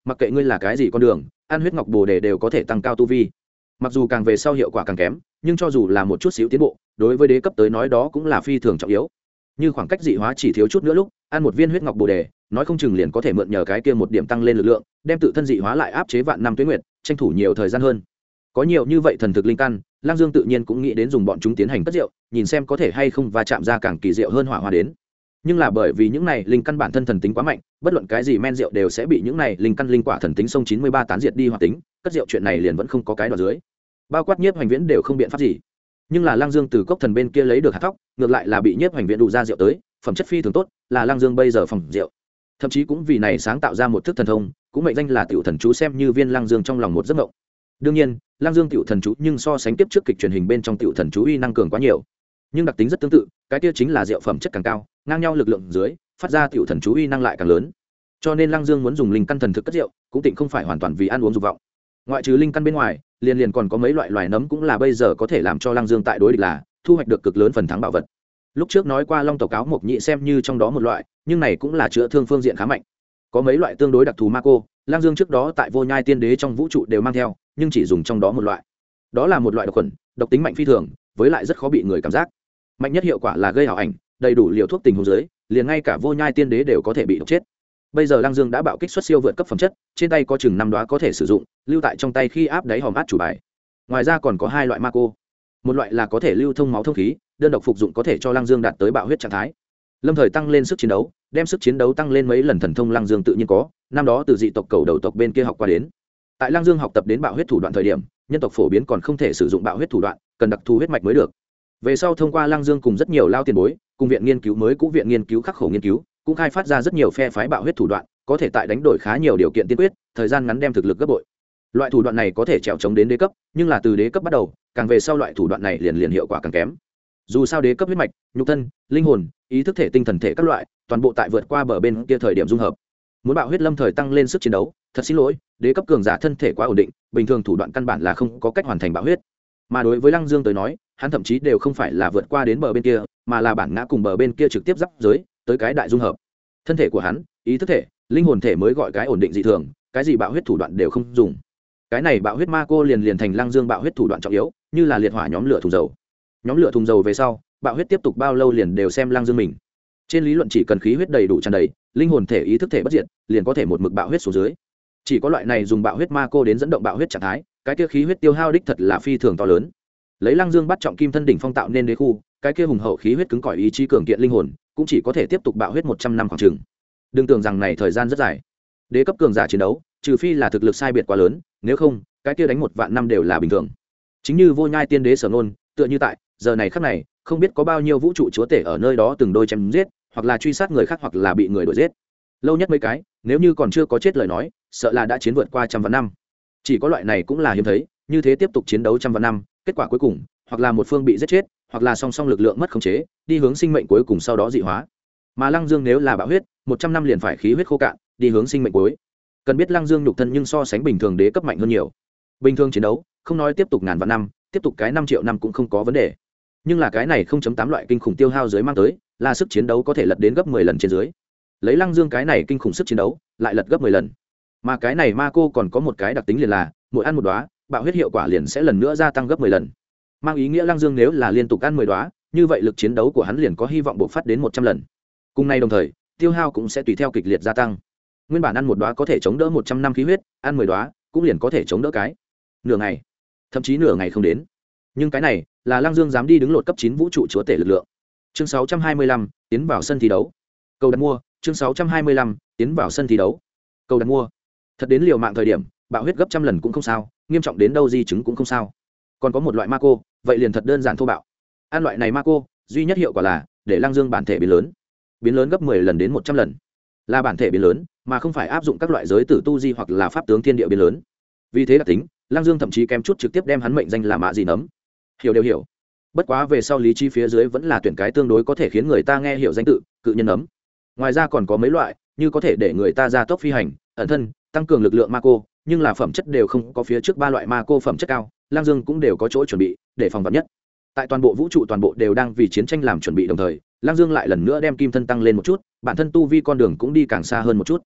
mặc kệ ngươi là cái gì con đường ăn huyết ngọc bồ đề đều có thể tăng cao tu vi. Mặc dù càng về sau hiệu quả càng kém, nhưng cho dù là một chút xíu tiến bộ đối với đế cấp tới nói đó cũng là phi thường trọng yếu. Như khoảng cách dị hóa chỉ thiếu chút nữa lúc ăn một viên huyết ngọc bồ đề nói không chừng liền có thể mượn nhờ cái kia một điểm tăng lên lực lượng đem tự thân dị hóa lại áp chế vạn năm tuế nguyệt, tranh thủ nhiều thời gian hơn. Có nhiều như vậy thần thực linh căn, Lang Dương tự nhiên cũng nghĩ đến dùng bọn chúng tiến hành cất rượu, nhìn xem có thể hay không va chạm ra càng kỳ diệu hơn hỏa hoa đến. Nhưng là bởi vì những này linh căn bản thân thần tính quá mạnh, bất luận cái gì men rượu đều sẽ bị những này linh căn linh quả thần tính sông 93 tán diệt đi hoạt tính, cất rượu chuyện này liền vẫn không có cái đoạn dưới. Bao quát Nhiếp Hoành Viễn đều không biện pháp gì. Nhưng là Lang Dương từ cốc thần bên kia lấy được hạt thóc, ngược lại là bị Nhiếp Hoành Viễn đủ ra rượu tới, phẩm chất phi thường tốt, là Lang Dương bây giờ phòng rượu. Thậm chí cũng vì này sáng tạo ra một thức thần thông, cũng mệnh danh là Tiểu Thần Chú, xem như viên Lang Dương trong lòng một giấc mộng. Đương nhiên, Lang Dương Tiểu Thần Chú nhưng so sánh tiếp trước kịch truyền hình bên trong Tiểu Thần Chú uy năng cường quá nhiều. Nhưng đặc tính rất tương tự, cái kia chính là rượu phẩm chất càng cao, ngang nhau lực lượng dưới, phát ra Tiểu Thần Chú uy năng lại càng lớn. Cho nên Lang Dương muốn dùng linh căn thần thực cất rượu, cũng tịnh không phải hoàn toàn vì ăn uống dục vọng. Ngoại trừ linh căn bên ngoài, liền còn có mấy loại loài nấm cũng là bây giờ có thể làm cho Lang Dương tại đối địch là thu hoạch được cực lớn phần thắng bảo vật. Lúc trước nói qua long tộc cáo mộc nhị xem như trong đó một loại, nhưng này cũng là chữa thương phương diện khá mạnh. Có mấy loại tương đối đặc thù ma cô, Lang Dương trước đó tại Vô Nhai Tiên Đế trong vũ trụ đều mang theo, nhưng chỉ dùng trong đó một loại. Đó là một loại độc khuẩn, độc tính mạnh phi thường, với lại rất khó bị người cảm giác. Mạnh nhất hiệu quả là gây ảo ảnh, đầy đủ liều thuốc tình huống dưới, liền ngay cả Vô Nhai Tiên Đế đều có thể bị độc chết. Bây giờ Lang Dương đã bạo kích xuất siêu vượt cấp phẩm chất, trên tay có chừng 5 đóa có thể sử dụng, lưu tại trong tay khi áp đáy hòm át chủ bài. Ngoài ra còn có 2 loại ma cô. Một loại là có thể lưu thông máu thông khí, đơn độc phục dụng có thể cho Lang Dương đạt tới bạo huyết trạng thái. Lâm thời tăng lên sức chiến đấu, đem sức chiến đấu tăng lên mấy lần thần thông Lang Dương tự nhiên có, năm đó từ dị tộc cầu đầu tộc bên kia học qua đến. Tại Lang Dương học tập đến bạo huyết thủ đoạn thời điểm, nhân tộc phổ biến còn không thể sử dụng bạo huyết thủ đoạn, cần đặc thù huyết mạch mới được. Về sau thông qua Lang Dương cùng rất nhiều lao tiền bối, cùng viện nghiên cứu mới cũ viện nghiên cứu khắc khổ nghiên cứu, cũng khai phát ra rất nhiều phe phái bạo huyết thủ đoạn, có thể tại đánh đổi khá nhiều điều kiện tiên quyết, thời gian ngắn đem thực lực gấp bội. Loại thủ đoạn này có thể trèo chống đến đế cấp, nhưng là từ đế cấp bắt đầu, càng về sau loại thủ đoạn này liền hiệu quả càng kém. Dù sao đế cấp huyết mạch, nhục thân, linh hồn, ý thức thể, tinh thần thể các loại, toàn bộ tại vượt qua bờ bên kia thời điểm dung hợp. Muốn bạo huyết lâm thời tăng lên sức chiến đấu, thật xin lỗi, đế cấp cường giả thân thể quá ổn định, bình thường thủ đoạn căn bản là không có cách hoàn thành bạo huyết. Mà đối với Lăng Dương tới nói, hắn thậm chí đều không phải là vượt qua đến bờ bên kia, mà là bản ngã cùng bờ bên kia trực tiếp giáp giới, tới cái đại dung hợp. Thân thể của hắn, ý thức thể, linh hồn thể mới gọi cái ổn định dị thường, cái gì bạo huyết thủ đoạn đều không dùng. Cái này bạo huyết ma cô liền thành Lăng Dương bạo huyết thủ đoạn trọng yếu, như là liệt hỏa nhóm lửa thùng dầu. Nhóm lửa thùng dầu về sau, bạo huyết tiếp tục bao lâu liền đều xem Lăng Dương mình. Trên lý luận chỉ cần khí huyết đầy đủ tràn đầy, linh hồn thể, ý thức thể bất diệt, liền có thể một mực bạo huyết xuống dưới. Chỉ có loại này dùng bạo huyết ma cô đến dẫn động bạo huyết trạng thái, cái kia khí huyết tiêu hao đích thật là phi thường to lớn. Lấy Lăng Dương bắt trọng kim thân đỉnh phong tạo nên đế khu, cái kia hùng hậu khí huyết cứng cỏi ý chí cường kiện linh hồn, cũng chỉ có thể tiếp tục bạo huyết 100 năm khoảng chừng. Đừng tưởng rằng này thời gian rất dài. Đế cấp cường giả chiến đấu, trừ phi là thực lực sai biệt quá lớn, nếu không, cái kia đánh 1 vạn năm đều là bình thường. Chính như Vô Nhai Tiên Đế Sở Nôn, tựa như tại giờ này khắc này, không biết có bao nhiêu vũ trụ chúa tể ở nơi đó từng đôi chém giết, hoặc là truy sát người khác hoặc là bị người đuổi giết. Lâu nhất mấy cái, nếu như còn chưa có chết lời nói, sợ là đã chiến vượt qua 100 vạn năm. Chỉ có loại này cũng là hiếm thấy, như thế tiếp tục chiến đấu 100 vạn năm, kết quả cuối cùng, hoặc là một phương bị giết chết, hoặc là song song lực lượng mất khống chế, đi hướng sinh mệnh cuối cùng sau đó dị hóa. Mà Lăng Dương nếu là bạo huyết, 100 năm liền phải khí huyết khô cạn, đi hướng sinh mệnh cuối. Cần biết Lăng Dương nhục thân nhưng so sánh bình thường đế cấp mạnh hơn nhiều. Bình thường chiến đấu, không nói tiếp tục ngàn vạn năm, tiếp tục cái 5 triệu năm cũng không có vấn đề. Nhưng là cái này 0.8 loại kinh khủng tiêu hao dưới mang tới, là sức chiến đấu có thể lật đến gấp 10 lần trên dưới. Lấy Lăng Dương cái này kinh khủng sức chiến đấu, lại lật gấp 10 lần. Mà cái này ma cô còn có một cái đặc tính liền là, mỗi ăn một đóa, bạo huyết hiệu quả liền sẽ lần nữa gia tăng gấp 10 lần. Mang ý nghĩa Lăng Dương nếu là liên tục ăn 10 đóa, như vậy lực chiến đấu của hắn liền có hy vọng bộc phát đến 100 lần. Cùng này đồng thời, tiêu hao cũng sẽ tùy theo kịch liệt gia tăng. Nguyên bản ăn một đóa có thể chống đỡ 100 năm khí huyết, ăn 10 đóa cũng liền có thể chống đỡ cái nửa ngày, thậm chí nửa ngày không đến. Nhưng cái này là Lăng Dương dám đi đứng lột cấp 9 vũ trụ chúa tể lực lượng. Chương 625, tiến vào sân thi đấu. Cầu đặt mua, chương 625, tiến vào sân thi đấu. Cầu đặt mua. Thật đến liều mạng thời điểm, bạo huyết gấp trăm lần cũng không sao, nghiêm trọng đến đâu di chứng cũng không sao. Còn có một loại ma cô, vậy liền thật đơn giản thô bạo. Ăn loại này ma cô, duy nhất hiệu quả là để Lăng Dương bản thể biến lớn gấp 10 lần đến 100 lần. Là bản thể biến lớn, mà không phải áp dụng các loại giới tử tu di hoặc là pháp tướng thiên địa biến lớn. Vì thế đặc tính, Lăng Dương thậm chí kém chút trực tiếp đem hắn mệnh danh là mạ gì nấm. Hiểu đều hiểu. Bất quá về sau lý trí phía dưới vẫn là tuyển cái tương đối có thể khiến người ta nghe hiểu danh tự, cự nhân nấm. Ngoài ra còn có mấy loại, như có thể để người ta gia tốc phi hành, ẩn thân, tăng cường lực lượng ma cô, nhưng là phẩm chất đều không có phía trước 3 loại ma cô phẩm chất cao, Lăng Dương cũng đều có chỗ chuẩn bị, để phòng vạn nhất. Tại toàn bộ vũ trụ toàn bộ đều đang vì chiến tranh làm chuẩn bị đồng thời, Lăng Dương lại lần nữa đem kim thân tăng lên một chút, bản thân tu vi con đường cũng đi càng xa hơn một chút.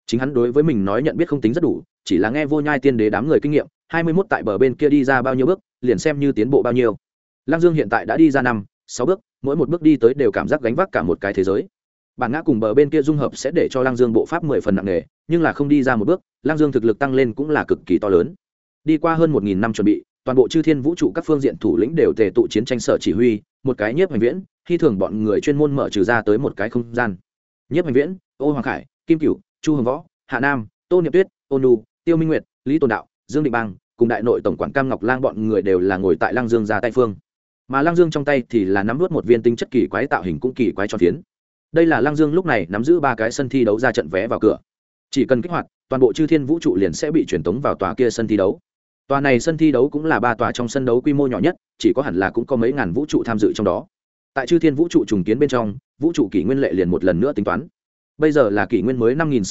chính hắn đối với mình nói nhận biết không tính rất đủ, chỉ là nghe Vô Nhai Tiên Đế đám người kinh nghiệm 21 tại bờ bên kia đi ra bao nhiêu bước liền xem như tiến bộ bao nhiêu. Lăng Dương hiện tại đã đi ra 5-6 bước, mỗi một bước đi tới đều cảm giác gánh vác cả một cái thế giới. Bản ngã cùng bờ bên kia dung hợp sẽ để cho Lăng Dương bộ pháp 10 phần nặng nề, nhưng là không đi ra một bước, Lăng Dương thực lực tăng lên cũng là cực kỳ to lớn. Đi qua hơn 1000 năm chuẩn bị, toàn bộ chư thiên vũ trụ các phương diện thủ lĩnh đều tề tụ chiến tranh sở chỉ huy, một cái Nhiếp Hoành Viễn, khi thường bọn người chuyên môn mở trừ ra tới một cái không gian. Nhiếp Hoành Viễn, Ô Hoàng Khải, Kim Cửu, Chu Hồng Võ, Hạ Nam, Tô Niệm Tuyết, Ôn Nu, Tiêu Minh Nguyệt, Lý Tồn Đạo, Dương Định Bang, cùng đại nội tổng quản Cam Ngọc Lang bọn người đều là ngồi tại Lăng Dương ra tay phương. Mà Lăng Dương trong tay thì là nắm nuốt một viên tinh chất kỳ quái tạo hình cũng kỳ quái tròn phiến. Đây là Lăng Dương lúc này nắm giữ 3 cái sân thi đấu ra trận vé vào cửa. Chỉ cần kích hoạt, toàn bộ chư thiên vũ trụ liền sẽ bị truyền tống vào tòa kia sân thi đấu. Tòa này sân thi đấu cũng là 3 tòa trong sân đấu quy mô nhỏ nhất, chỉ có hẳn là cũng có mấy ngàn vũ trụ tham dự trong đó. Tại chư thiên vũ trụ trùng kiến bên trong, vũ trụ kỷ nguyên lệ liền một lần nữa tính toán. Bây giờ là kỷ nguyên mới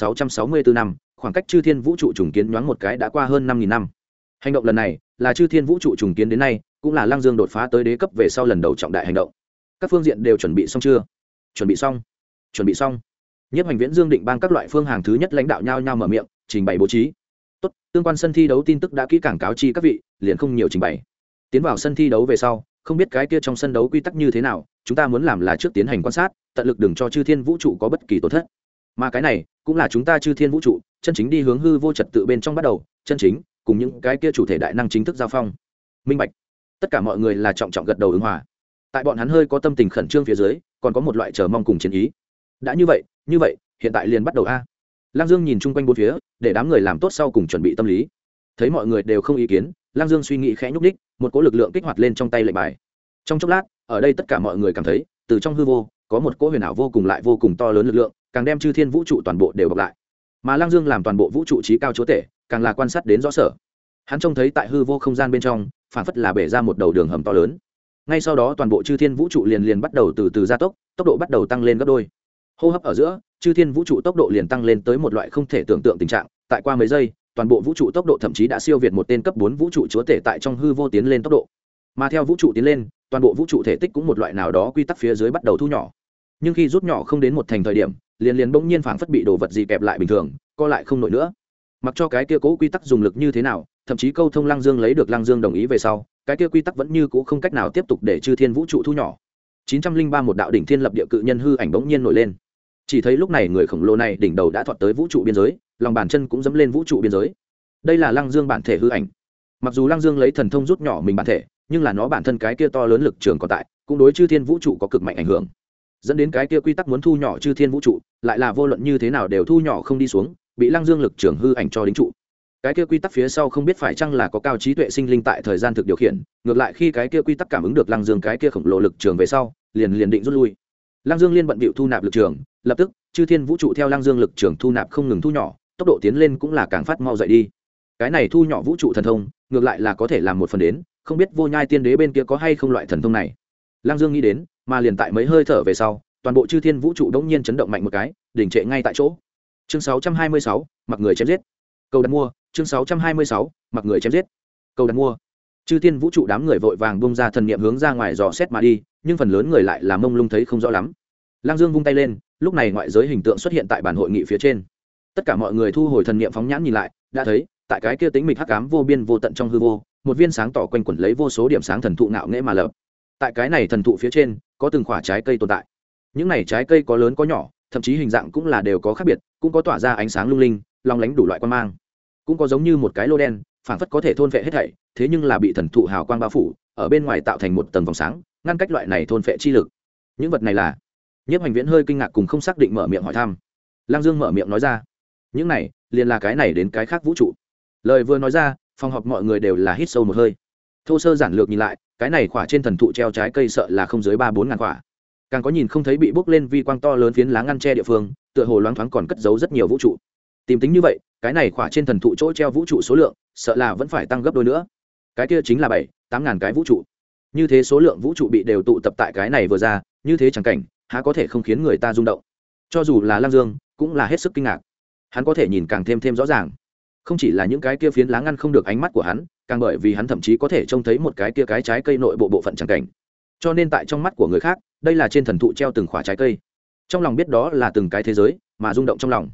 5664 năm, khoảng cách chư thiên vũ trụ trùng kiến nhoáng một cái đã qua hơn 5000 năm. Hành động lần này là chư thiên vũ trụ trùng kiến đến nay, cũng là Lăng Dương đột phá tới đế cấp về sau lần đầu trọng đại hành động. Các phương diện đều chuẩn bị xong chưa? Chuẩn bị xong. Chuẩn bị xong. Nhiếp Hoành Viễn, Dương Định Bang các loại phương hàng thứ nhất lãnh đạo nhau nhau mở miệng, trình bày bố trí. Tốt, tương quan sân thi đấu tin tức đã kỹ càng cáo chi các vị, liền không nhiều trình bày. Tiến vào sân thi đấu về sau, không biết cái kia trong sân đấu quy tắc như thế nào, chúng ta muốn làm là trước tiến hành quan sát, tận lực đừng cho chư thiên vũ trụ có bất kỳ tổn thất. Mà cái này cũng là chúng ta chư thiên vũ trụ chân chính đi hướng hư vô trật tự bên trong bắt đầu, chân chính cùng những cái kia chủ thể đại năng chính thức giao phong. Minh bạch. Tất cả mọi người là trọng trọng gật đầu ứng hòa. Tại bọn hắn hơi có tâm tình khẩn trương phía dưới, còn có một loại chờ mong cùng chiến ý. Đã như vậy, hiện tại liền bắt đầu a. Lăng Dương nhìn chung quanh bốn phía, để đám người làm tốt sau cùng chuẩn bị tâm lý. Thấy mọi người đều không ý kiến, Lăng Dương suy nghĩ khẽ nhúc nhích, một cỗ lực lượng kích hoạt lên trong tay lệnh bài. Trong chốc lát, ở đây tất cả mọi người cảm thấy, từ trong hư vô, có một cỗ huyền ảo vô cùng lại vô cùng to lớn lực lượng, càng đem chư thiên vũ trụ toàn bộ đều bọc lại. Mà Lăng Dương làm toàn bộ vũ trụ trí cao chúa tể, càng là quan sát đến rõ sở. Hắn trông thấy tại hư vô không gian bên trong, phản phất là bể ra một đầu đường hầm to lớn. Ngay sau đó toàn bộ chư thiên vũ trụ liền bắt đầu từ từ gia tốc, tốc độ bắt đầu tăng lên gấp đôi. Hô hấp ở giữa, chư thiên vũ trụ tốc độ liền tăng lên tới một loại không thể tưởng tượng tình trạng, tại qua mấy giây, toàn bộ vũ trụ tốc độ thậm chí đã siêu việt một tên cấp 4 vũ trụ chúa tể tại trong hư vô tiến lên tốc độ. Mà theo vũ trụ tiến lên, toàn bộ vũ trụ thể tích cũng một loại nào đó quy tắc phía dưới bắt đầu thu nhỏ. Nhưng khi rút nhỏ không đến một thành thời điểm, liền bỗng nhiên phảng phất bị đồ vật gì kẹp lại bình thường, co lại không nổi nữa. Mặc cho cái kia cố quy tắc dùng lực như thế nào, thậm chí câu thông Lăng Dương lấy được Lăng Dương đồng ý về sau, cái kia quy tắc vẫn như cũ không cách nào tiếp tục để chư thiên vũ trụ thu nhỏ. 903 một đạo đỉnh thiên lập địa cự nhân hư ảnh bỗng nhiên nổi lên. Chỉ thấy lúc này người khổng lồ này đỉnh đầu đã thọt tới vũ trụ biên giới, lòng bàn chân cũng dẫm lên vũ trụ biên giới. Đây là Lăng Dương bản thể hư ảnh. Mặc dù Lăng Dương lấy thần thông rút nhỏ mình bản thể, nhưng là nó bản thân cái kia to lớn lực trường còn tại, cũng đối chư thiên vũ trụ có cực mạnh ảnh hưởng. Dẫn đến cái kia quy tắc muốn thu nhỏ chư thiên vũ trụ, lại là vô luận như thế nào đều thu nhỏ không đi xuống, bị Lăng Dương lực trường hư ảnh cho đính trụ. Cái kia quy tắc phía sau không biết phải chăng là có cao trí tuệ sinh linh tại thời gian thực điều khiển, ngược lại khi cái kia quy tắc cảm ứng được Lăng Dương cái kia khổng lồ lực trường về sau, liền định rút lui. Lăng Dương liên bận bịu thu nạp lực trường, lập tức chư thiên vũ trụ theo Lăng Dương lực trường thu nạp không ngừng thu nhỏ, tốc độ tiến lên cũng là càng phát mau dậy đi. Cái này thu nhỏ vũ trụ thần thông, ngược lại là có thể làm một phần đến, không biết Vô Nhai Tiên Đế bên kia có hay không loại thần thông này. Lăng Dương nghĩ đến, mà liền tại mấy hơi thở về sau, toàn bộ chư thiên vũ trụ đống nhiên chấn động mạnh một cái, đỉnh trệ ngay tại chỗ. Chương 626, mặc người chém giết. Cầu đặt mua, chương 626, mặc người chém giết. Cầu đặt mua. Chư thiên vũ trụ đám người vội vàng bung ra thần niệm hướng ra ngoài dò xét mà đi, nhưng phần lớn người lại là mông lung thấy không rõ lắm. Lăng Dương vung tay lên, lúc này ngoại giới hình tượng xuất hiện tại bản hội nghị phía trên. Tất cả mọi người thu hồi thần niệm phóng nhãn nhìn lại, đã thấy, tại cái kia tĩnh mịch hắc ám vô biên vô tận trong hư vô, một viên sáng tỏ quanh quẩn lấy vô số điểm sáng thần thụ ngạo nghễ mà lập. Tại cái này thần thụ phía trên, có từng quả trái cây tồn tại. Những này trái cây có lớn có nhỏ, thậm chí hình dạng cũng là đều có khác biệt, cũng có tỏa ra ánh sáng lung linh, long lánh đủ loại quang mang. Cũng có giống như một cái lô đen, phảng phất có thể thôn phệ hết thảy, thế nhưng là bị thần thụ hào quang bao phủ, ở bên ngoài tạo thành một tầng vòng sáng, ngăn cách loại này thôn phệ chi lực. Những vật này là? Nhiếp Hoành Viễn hơi kinh ngạc cùng không xác định mở miệng hỏi thăm. Lăng Dương mở miệng nói ra, những này liền là cái này đến cái khác vũ trụ. Lời vừa nói ra, phòng họp mọi người đều là hít sâu một hơi. Thô sơ giản lược nhìn lại, cái này quả trên thần thụ treo trái cây sợ là không dưới 3-4 ngàn quả. Càng có nhìn không thấy bị bốc lên vi quang to lớn phiến lá ngăn che địa phương, tựa hồ loáng thoáng còn cất giấu rất nhiều vũ trụ. Tìm tính như vậy, cái này quả trên thần thụ chỗ treo vũ trụ số lượng, sợ là vẫn phải tăng gấp đôi nữa. Cái kia chính là 7-8 ngàn cái vũ trụ. Như thế số lượng vũ trụ bị đều tụ tập tại cái này vừa ra, như thế chẳng cảnh, há có thể không khiến người ta rung động. Cho dù là Lăng Dương, cũng là hết sức kinh ngạc. Hắn có thể nhìn càng thêm rõ ràng. Không chỉ là những cái kia phiến lá ngăn không được ánh mắt của hắn, càng bởi vì hắn thậm chí có thể trông thấy một cái kia cái trái cây nội bộ bộ phận chẳng cảnh. Cho nên tại trong mắt của người khác, đây là trên thần thụ treo từng quả trái cây. Trong lòng biết đó là từng cái thế giới, mà rung động trong lòng.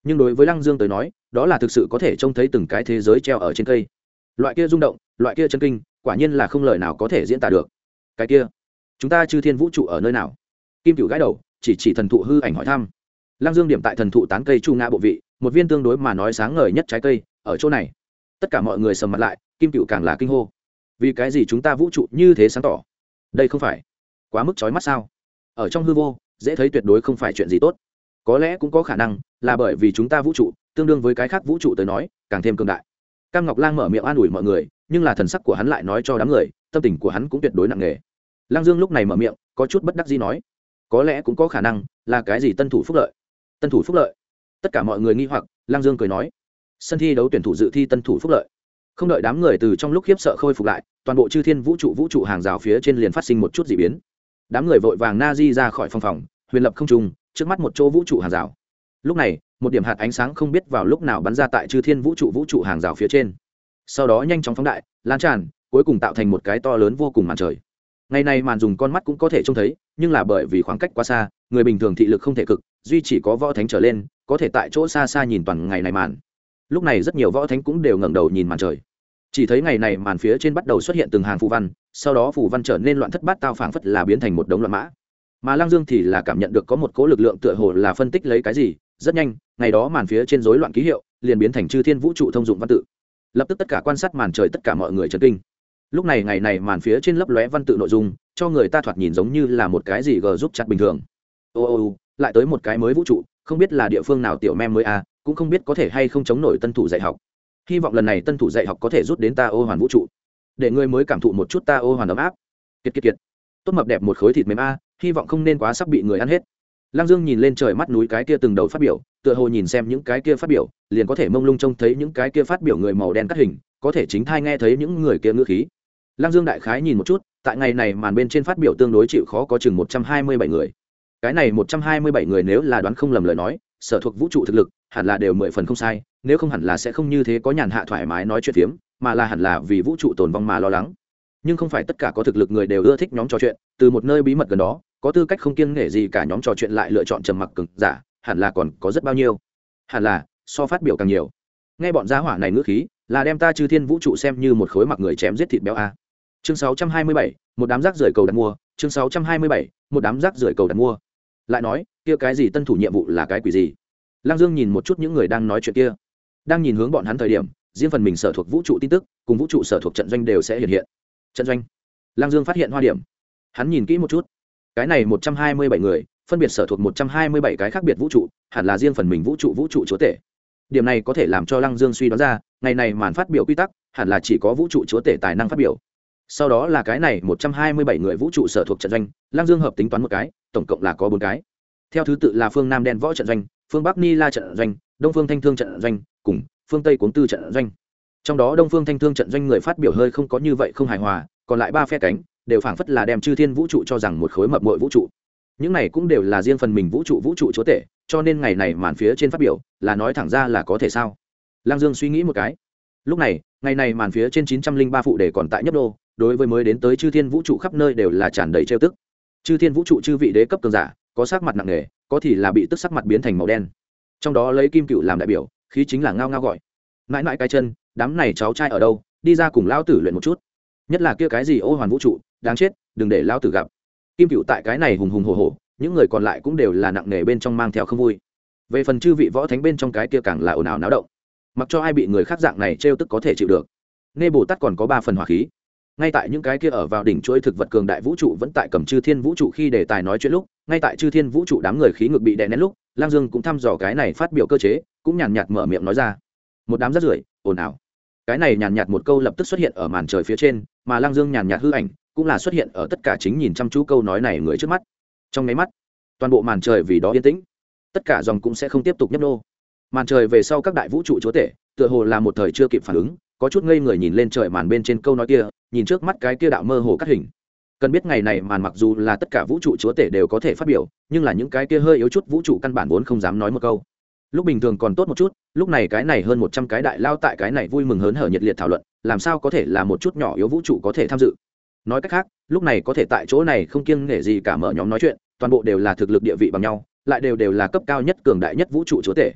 nhưng đối với Lăng Dương tới nói đó là thực sự có thể trông thấy từng cái thế giới treo ở trên cây. Loại kia rung động, loại kia chân kinh, quả nhiên là không lời nào có thể diễn tả được. Cái kia, chúng ta chư thiên vũ trụ ở nơi nào? Kim Cửu gãi đầu, chỉ thần thụ hư ảnh hỏi thăm. Lăng Dương điểm tại thần thụ tán cây chu ngã bộ vị, một viên tương đối mà nói sáng ngời nhất trái cây ở chỗ này. Tất cả mọi người sầm mặt lại, Kim Cửu càng là kinh hô. Vì cái gì chúng ta vũ trụ như thế sáng tỏ? Đây không phải quá mức chói mắt sao? Ở trong hư vô, dễ thấy tuyệt đối không phải chuyện gì tốt. Có lẽ cũng có khả năng là bởi vì chúng ta vũ trụ tương đương với cái khác vũ trụ tới nói càng thêm cường đại. Cam Ngọc Lang mở miệng an ủi mọi người, nhưng là thần sắc của hắn lại nói cho đám người, tâm tình của hắn cũng tuyệt đối nặng nề. Lăng Dương lúc này mở miệng, có chút bất đắc dĩ nói, có lẽ cũng có khả năng là cái gì tân thủ phúc lợi. Tân thủ phúc lợi? Tất cả mọi người nghi hoặc. Lăng Dương cười nói, sân thi đấu tuyển thủ dự thi tân thủ phúc lợi. Không đợi đám người từ trong lúc khiếp sợ khôi phục lại, toàn bộ chư thiên vũ trụ hàng rào phía trên liền phát sinh một chút dị biến. Đám người vội vàng na di ra khỏi phòng, huyền lập không trung, trước mắt một chỗ vũ trụ hàng rào. Lúc này, một điểm hạt ánh sáng không biết vào lúc nào bắn ra tại chư thiên vũ trụ hàng rào phía trên, sau đó nhanh chóng phóng đại, lan tràn, cuối cùng tạo thành một cái to lớn vô cùng màn trời. Ngày này màn dùng con mắt cũng có thể trông thấy, nhưng là bởi vì khoảng cách quá xa, người bình thường thị lực không thể cực, duy chỉ có võ thánh trở lên có thể tại chỗ xa xa nhìn toàn ngày này màn. Lúc này rất nhiều võ thánh cũng đều ngẩng đầu nhìn màn trời, chỉ thấy ngày này màn phía trên bắt đầu xuất hiện từng hàng phù văn, sau đó phù văn trở nên loạn thất bát tao, phảng phất là biến thành một đống loạn mã. Mà Lăng Dương thì là cảm nhận được có một cỗ lực lượng tựa hồ là phân tích lấy cái gì, rất nhanh, ngày đó màn phía trên rối loạn ký hiệu liền biến thành chư thiên vũ trụ thông dụng văn tự. Lập tức tất cả quan sát màn trời, tất cả mọi người chấn kinh. Lúc này ngày này màn phía trên lấp lóe văn tự nội dung, cho người ta thoạt nhìn giống như là một cái gì giúp chat bình thường. Ô, lại tới một cái mới vũ trụ, không biết là địa phương nào tiểu mem mới a, cũng không biết có thể hay không chống nổi tân thủ dạy học. Hy vọng lần này tân thủ dạy học có thể rút đến ta ô hoàn vũ trụ, để người mới cảm thụ một chút ta ô hoàn ấm áp. Kiệt. Tốt mập đẹp một khối thịt mềm a, hy vọng không nên quá sắp bị người ăn hết. Lăng Dương nhìn lên trời mắt núi cái kia từng đầu phát biểu, tựa hồ nhìn xem những cái kia phát biểu, liền có thể mông lung trông thấy những cái kia phát biểu người màu đen cắt hình, có thể chính thai nghe thấy những người kia ngữ khí. Lăng Dương đại khái nhìn một chút, tại ngày này màn bên trên phát biểu tương đối chịu khó có chừng 127 người. Cái này 127 người nếu là đoán không lầm lời nói, sở thuộc vũ trụ thực lực hẳn là đều 10 phần không sai, nếu không hẳn là sẽ không như thế có nhàn hạ thoải mái nói chuyện phiếm, mà là hẳn là vì vũ trụ tồn vong mà lo lắng. Nhưng không phải tất cả có thực lực người đều ưa thích nhóm trò chuyện, từ một nơi bí mật gần đó, có tư cách không kiêng nể gì cả nhóm trò chuyện lại lựa chọn trầm mặc cường giả, hẳn là còn có rất bao nhiêu. Hẳn là so phát biểu càng nhiều. Nghe bọn gia hỏa này ngữ khí, là đem ta chư thiên vũ trụ xem như một khối mặc người chém giết thịt béo a. Chương 627, một đám rác rưởi cầu đặt mua, chương 627, một đám rác rưởi cầu đặt mua. Lại nói, kia cái gì tân thủ nhiệm vụ là cái quỷ gì? Lăng Dương nhìn một chút những người đang nói chuyện kia, đang nhìn hướng bọn hắn thời điểm, riêng phần mình sở thuộc vũ trụ tin tức, cùng vũ trụ sở thuộc trận doanh đều sẽ hiện hiện. Trận doanh. Lăng Dương phát hiện hoa điểm. Hắn nhìn kỹ một chút, cái này 127 người, phân biệt sở thuộc 127 cái khác biệt vũ trụ, hẳn là riêng phần mình vũ trụ chúa tể. Điểm này có thể làm cho Lăng Dương suy đoán ra, ngày này màn phát biểu quy tắc, hẳn là chỉ có vũ trụ chúa tể tài năng phát biểu. Sau đó là cái này 127 người vũ trụ sở thuộc trận doanh, Lăng Dương hợp tính toán một cái, tổng cộng là có 4 cái. Theo thứ tự là phương Nam đen võ trận doanh, phương Bắc Ni La trận doanh, Đông phương Thanh Thương trận doanh, cùng phương Tây Cuống Tư trận doanh. Trong đó Đông phương Thanh Thương trận doanh người phát biểu hơi không có như vậy không hài hòa, còn lại 3 phe cánh đều phảng phất là đem chư thiên vũ trụ cho rằng một khối mập mội vũ trụ. Những này cũng đều là riêng phần mình vũ trụ chúa tể, cho nên ngày này màn phía trên phát biểu là nói thẳng ra là có thể sao? Lăng Dương suy nghĩ một cái. Lúc này, ngày này màn phía trên 903 phụ đề còn tại nhấp đô, đối với mới đến tới chư thiên vũ trụ khắp nơi đều là tràn đầy trêu tức. Chư thiên vũ trụ chư vị đế cấp cường giả, có sắc mặt nặng nề, có thì là bị tức sắc mặt biến thành màu đen. Trong đó lấy Kim Cựu làm đại biểu, khí chính là ngao ngao gọi. Mãi mãi cái chân, đám này cháu trai ở đâu, đi ra cùng lão tử luyện một chút. Nhất là kia cái gì ô hoàn vũ trụ, đáng chết, đừng để lão tử gặp. Kim Cựu tại cái này hùng hùng hổ hổ, những người còn lại cũng đều là nặng nề bên trong mang theo không vui. Về phần chư vị võ thánh bên trong cái kia càng là ồn ào náo động. Mặc cho ai bị người khác dạng này trêu tức có thể chịu được. Nghe Bồ Tát còn có 3 phần hỏa khí. Ngay tại những cái kia ở vào đỉnh chuỗi thực vật cường đại vũ trụ vẫn tại cầm chư thiên vũ trụ khi đề tài nói chuyện lúc, ngay tại chư thiên vũ trụ đám người khí ngực bị đè nén lúc, Lang Dương cũng thăm dò cái này phát biểu cơ chế, cũng nhàn nhạt mở miệng nói ra. Một đám rác rưởi, ồn ào. Cái này nhàn nhạt một câu lập tức xuất hiện ở màn trời phía trên, mà Lang Dương nhàn nhạt hư ảnh cũng là xuất hiện ở tất cả chính nhìn chăm chú câu nói này người trước mắt. Trong mấy mắt, toàn bộ màn trời vì đó yên tĩnh, tất cả dòng cũng sẽ không tiếp tục nhấp nô. Màn trời về sau các đại vũ trụ chúa tể, tựa hồ là một thời chưa kịp phản ứng, có chút ngây người nhìn lên trời màn bên trên câu nói kia, nhìn trước mắt cái kia đạo mơ hồ cắt hình. Cần biết ngày này màn mặc dù là tất cả vũ trụ chúa tể đều có thể phát biểu, nhưng là những cái kia hơi yếu chút vũ trụ căn bản vốn không dám nói một câu. Lúc bình thường còn tốt một chút, lúc này cái này hơn 100 cái đại lao tại cái này vui mừng hớn hở nhiệt liệt thảo luận, làm sao có thể là một chút nhỏ yếu vũ trụ có thể tham dự. Nói cách khác, lúc này có thể tại chỗ này không kiêng nể gì cả mở nhóm nói chuyện, toàn bộ đều là thực lực địa vị bằng nhau, lại đều là cấp cao nhất cường đại nhất vũ trụ chúa tể.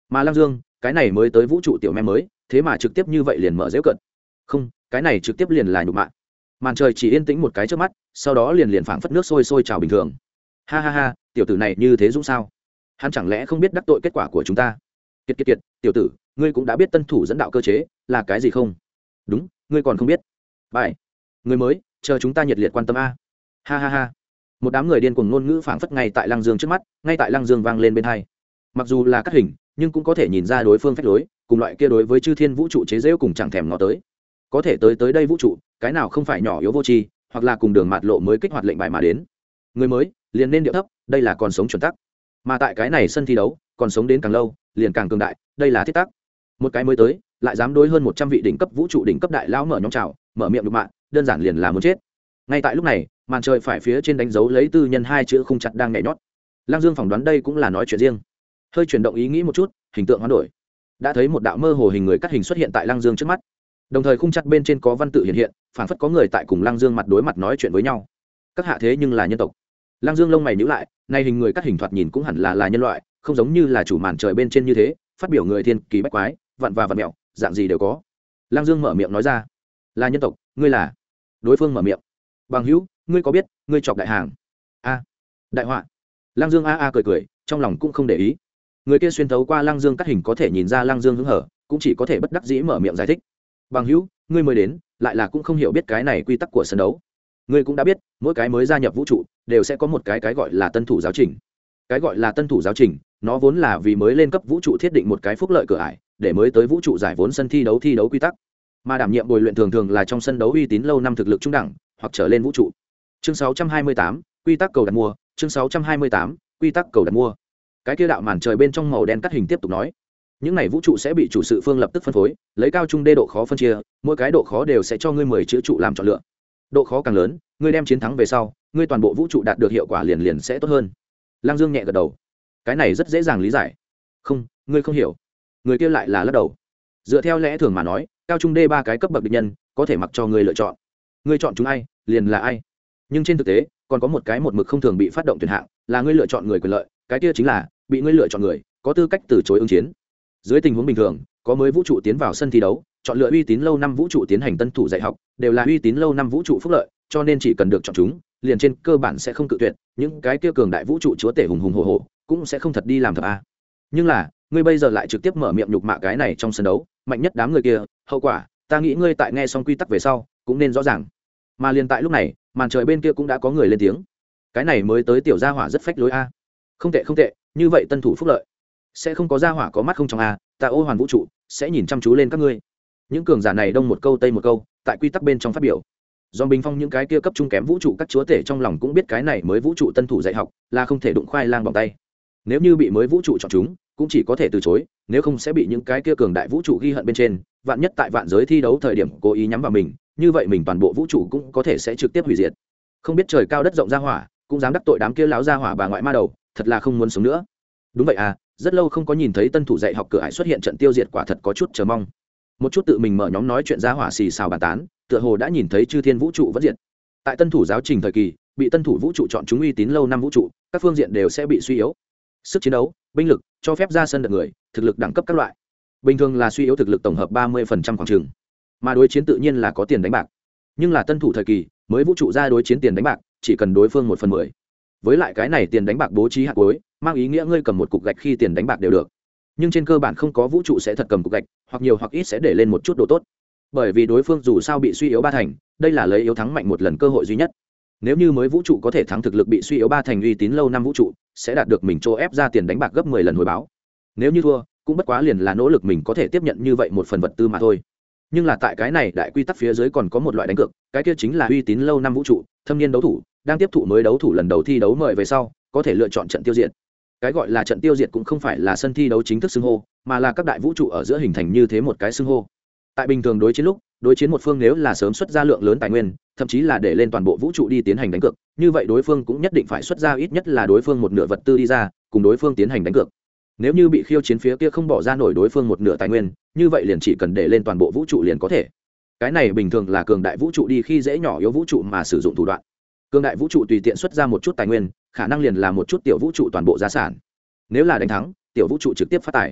mà Lăng Dương cái này mới tới vũ trụ tiểu mem mới thế mà trực tiếp như vậy liền mở dễu cận, không, cái này trực tiếp liền là nhục mạ. Màn trời chỉ yên tĩnh một cái trước mắt, sau đó liền phảng phất nước sôi sôi trào bình thường. Ha ha ha, tiểu tử này như thế dũng sao? Hắn chẳng lẽ không biết đắc tội kết quả của chúng ta? Kiệt kiệt kiệt, tiểu tử, ngươi cũng đã biết tân thủ dẫn đạo cơ chế là cái gì không? Đúng, ngươi còn không biết. Bài, người mới, chờ chúng ta nhiệt liệt quan tâm a. Ha ha ha. Một đám người điên cuồng ngôn ngữ phảng phất ngay tại Lăng Dương trước mắt, ngay tại Lăng Dương vang lên bên tai. Mặc dù là cắt hình, nhưng cũng có thể nhìn ra đối phương phách lối, cùng loại kia đối với chư thiên vũ trụ chế giễu cùng chẳng thèm ngó tới. Có thể tới đây vũ trụ, cái nào không phải nhỏ yếu vô tri, hoặc là cùng đường mạt lộ mới kích hoạt lệnh bài mà đến. Người mới liền nên điệu thấp, đây là còn sống chuẩn tắc. Mà tại cái này sân thi đấu, còn sống đến càng lâu, liền càng cường đại, đây là thiết tắc. Một cái mới tới, lại dám đối hơn 100 vị đỉnh cấp vũ trụ đỉnh cấp đại lão mở nhóm chào, mở miệng đục mạ, đơn giản liền là muốn chết. Ngay tại lúc này, màn trời phải phía trên đánh dấu lấy tư nhân hai chữ khung chặt đang nhảy nhót. Lăng Dương phỏng đoán đây cũng là nói chuyện riêng. Hơi chuyển động ý nghĩ một chút, hình tượng hoán đổi. Đã thấy một đạo mơ hồ hình người cắt hình xuất hiện tại Lăng Dương trước mắt. Đồng thời khung chặt bên trên có văn tự hiện hiện, phảng phất có người tại cùng Lăng Dương mặt đối mặt nói chuyện với nhau. Các hạ thế nhưng là nhân tộc. Lăng Dương lông mày nhíu lại, nay hình người cắt hình thoạt nhìn cũng hẳn là nhân loại, không giống như là chủ màn trời bên trên như thế, phát biểu người thiên kỳ bách quái, vặn và vặn mẹo, dạng gì đều có. Lăng Dương mở miệng nói ra, là nhân tộc, ngươi là? Đối phương mở miệng, bằng hữu, ngươi có biết, ngươi chọc đại hàng. A, đại họa. Lăng Dương a cười cười, trong lòng cũng không để ý. Người kia xuyên thấu qua Lăng Dương cắt hình có thể nhìn ra Lăng Dương hứng hở, cũng chỉ có thể bất đắc dĩ mở miệng giải thích. Bằng hữu, ngươi mới đến, lại là cũng không hiểu biết cái này quy tắc của sân đấu. Ngươi cũng đã biết, mỗi cái mới gia nhập vũ trụ đều sẽ có một cái gọi là tân thủ giáo trình. Cái gọi là tân thủ giáo trình, nó vốn là vì mới lên cấp vũ trụ thiết định một cái phúc lợi cửa ải, để mới tới vũ trụ giải vốn sân thi đấu quy tắc. Mà đảm nhiệm bồi luyện thường là trong sân đấu uy tín lâu năm thực lực trung đẳng hoặc trở lên vũ trụ. Chương 628, quy tắc cầu đặt mua, chương 628, quy tắc cầu đặt mua. Cái kia đạo màn trời bên trong màu đen cắt hình tiếp tục nói, những này vũ trụ sẽ bị chủ sự phương lập tức phân phối, lấy cao trung đê độ khó phân chia, mỗi cái độ khó đều sẽ cho ngươi 10 chữ trụ làm chọn lựa. Độ khó càng lớn, ngươi đem chiến thắng về sau, ngươi toàn bộ vũ trụ đạt được hiệu quả liền sẽ tốt hơn. Lăng Dương nhẹ gật đầu, cái này rất dễ dàng lý giải. Không, ngươi không hiểu. Người kia lại là lắc đầu. Dựa theo lẽ thường mà nói, cao trung đê 3 cái cấp bậc địch nhân có thể mặc cho ngươi lựa chọn, ngươi chọn chúng ai liền là ai. Nhưng trên thực tế còn có một cái một mực không thường bị phát động tuyển hạng, là ngươi lựa chọn người quyền lợi, cái kia chính là bị ngươi lựa chọn người có tư cách từ chối ứng chiến. Dưới tình huống bình thường, có mới vũ trụ tiến vào sân thi đấu, chọn lựa uy tín lâu năm vũ trụ tiến hành tân thủ dạy học, đều là uy tín lâu năm vũ trụ phúc lợi, cho nên chỉ cần được chọn chúng, liền trên cơ bản sẽ không cự tuyệt, những cái kia cường đại vũ trụ chúa tể hùng hùng hổ hổ, cũng sẽ không thật đi làm thật a. Nhưng là, ngươi bây giờ lại trực tiếp mở miệng nhục mạ cái này trong sân đấu, mạnh nhất đám người kia, hậu quả, ta nghĩ ngươi tại nghe xong quy tắc về sau, cũng nên rõ ràng. Mà liền tại lúc này, màn trời bên kia cũng đã có người lên tiếng. Cái này mới tới tiểu gia hỏa rất phách lối a. Không tệ, như vậy tân thủ phúc lợi sẽ không có gia hỏa có mắt không trong a, ta ô hoàn vũ trụ sẽ nhìn chăm chú lên các ngươi. Những cường giả này đông một câu tây một câu, tại quy tắc bên trong phát biểu. Do bình phong những cái kia cấp trung kém vũ trụ các chúa tể trong lòng cũng biết cái này mới vũ trụ tân thủ dạy học là không thể đụng khoai lang bằng tay. Nếu như bị mới vũ trụ chọn chúng, cũng chỉ có thể từ chối, nếu không sẽ bị những cái kia cường đại vũ trụ ghi hận bên trên, vạn nhất tại vạn giới thi đấu thời điểm cố ý nhắm vào mình, như vậy mình toàn bộ vũ trụ cũng có thể sẽ trực tiếp hủy diệt. Không biết trời cao đất rộng ra hỏa, cũng dám đắc tội đám kia láo ra hỏa bà ngoại ma đầu, thật là không muốn sống nữa. Đúng vậy à, rất lâu không có nhìn thấy tân thủ dạy học cửa ải xuất hiện trận tiêu diệt, quả thật có chút chờ mong. Một chút tự mình mở nhóm nói chuyện ra hỏa xì xào bàn tán, tựa hồ đã nhìn thấy chư thiên vũ trụ vẫn diệt. Tại tân thủ giáo trình thời kỳ, bị tân thủ vũ trụ chọn chúng uy tín lâu năm vũ trụ, các phương diện đều sẽ bị suy yếu. Sức chiến đấu, binh lực, cho phép ra sân đợt người, thực lực đẳng cấp các loại. Bình thường là suy yếu thực lực tổng hợp 30% khoảng chừng. Mà đối chiến tự nhiên là có tiền đánh bạc. Nhưng là tân thủ thời kỳ, mới vũ trụ ra đối chiến tiền đánh bạc, chỉ cần đối phương 1/10. Với lại cái này tiền đánh bạc bố trí hạt cuối, mang ý nghĩa ngươi cầm một cục gạch khi tiền đánh bạc đều được. Nhưng trên cơ bản không có vũ trụ sẽ thật cầm cục gạch, hoặc nhiều hoặc ít sẽ để lên một chút độ tốt. Bởi vì đối phương dù sao bị suy yếu 3 thành, đây là lấy yếu thắng mạnh một lần cơ hội duy nhất. Nếu như mới vũ trụ có thể thắng thực lực bị suy yếu 3 thành uy tín lâu năm vũ trụ, sẽ đạt được mình cho ép ra tiền đánh bạc gấp 10 lần hồi báo. Nếu như thua, cũng bất quá liền là nỗ lực mình có thể tiếp nhận như vậy một phần vật tư mà thôi. Nhưng là tại cái này đại quy tắc phía dưới còn có một loại đánh cược, cái kia chính là uy tín lâu năm vũ trụ, thâm niên đấu thủ, đang tiếp thụ mới đấu thủ lần đầu thi đấu mời về sau, có thể lựa chọn trận tiêu diệt. Cái gọi là trận tiêu diệt cũng không phải là sân thi đấu chính thức xưng hô, mà là các đại vũ trụ ở giữa hình thành như thế một cái xưng hô. Tại bình thường đối chiến lúc, đối chiến một phương nếu là sớm xuất ra lượng lớn tài nguyên, thậm chí là để lên toàn bộ vũ trụ đi tiến hành đánh cược, như vậy đối phương cũng nhất định phải xuất ra ít nhất là đối phương một nửa vật tư đi ra, cùng đối phương tiến hành đánh cược. Nếu như bị khiêu chiến phía kia không bỏ ra nổi đối phương một nửa tài nguyên, như vậy liền chỉ cần để lên toàn bộ vũ trụ liền có thể. Cái này bình thường là cường đại vũ trụ đi khi dễ nhỏ yếu vũ trụ mà sử dụng thủ đoạn. Cường đại vũ trụ tùy tiện xuất ra một chút tài nguyên, khả năng liền là một chút tiểu vũ trụ toàn bộ gia sản. Nếu là đánh thắng, tiểu vũ trụ trực tiếp phát tài.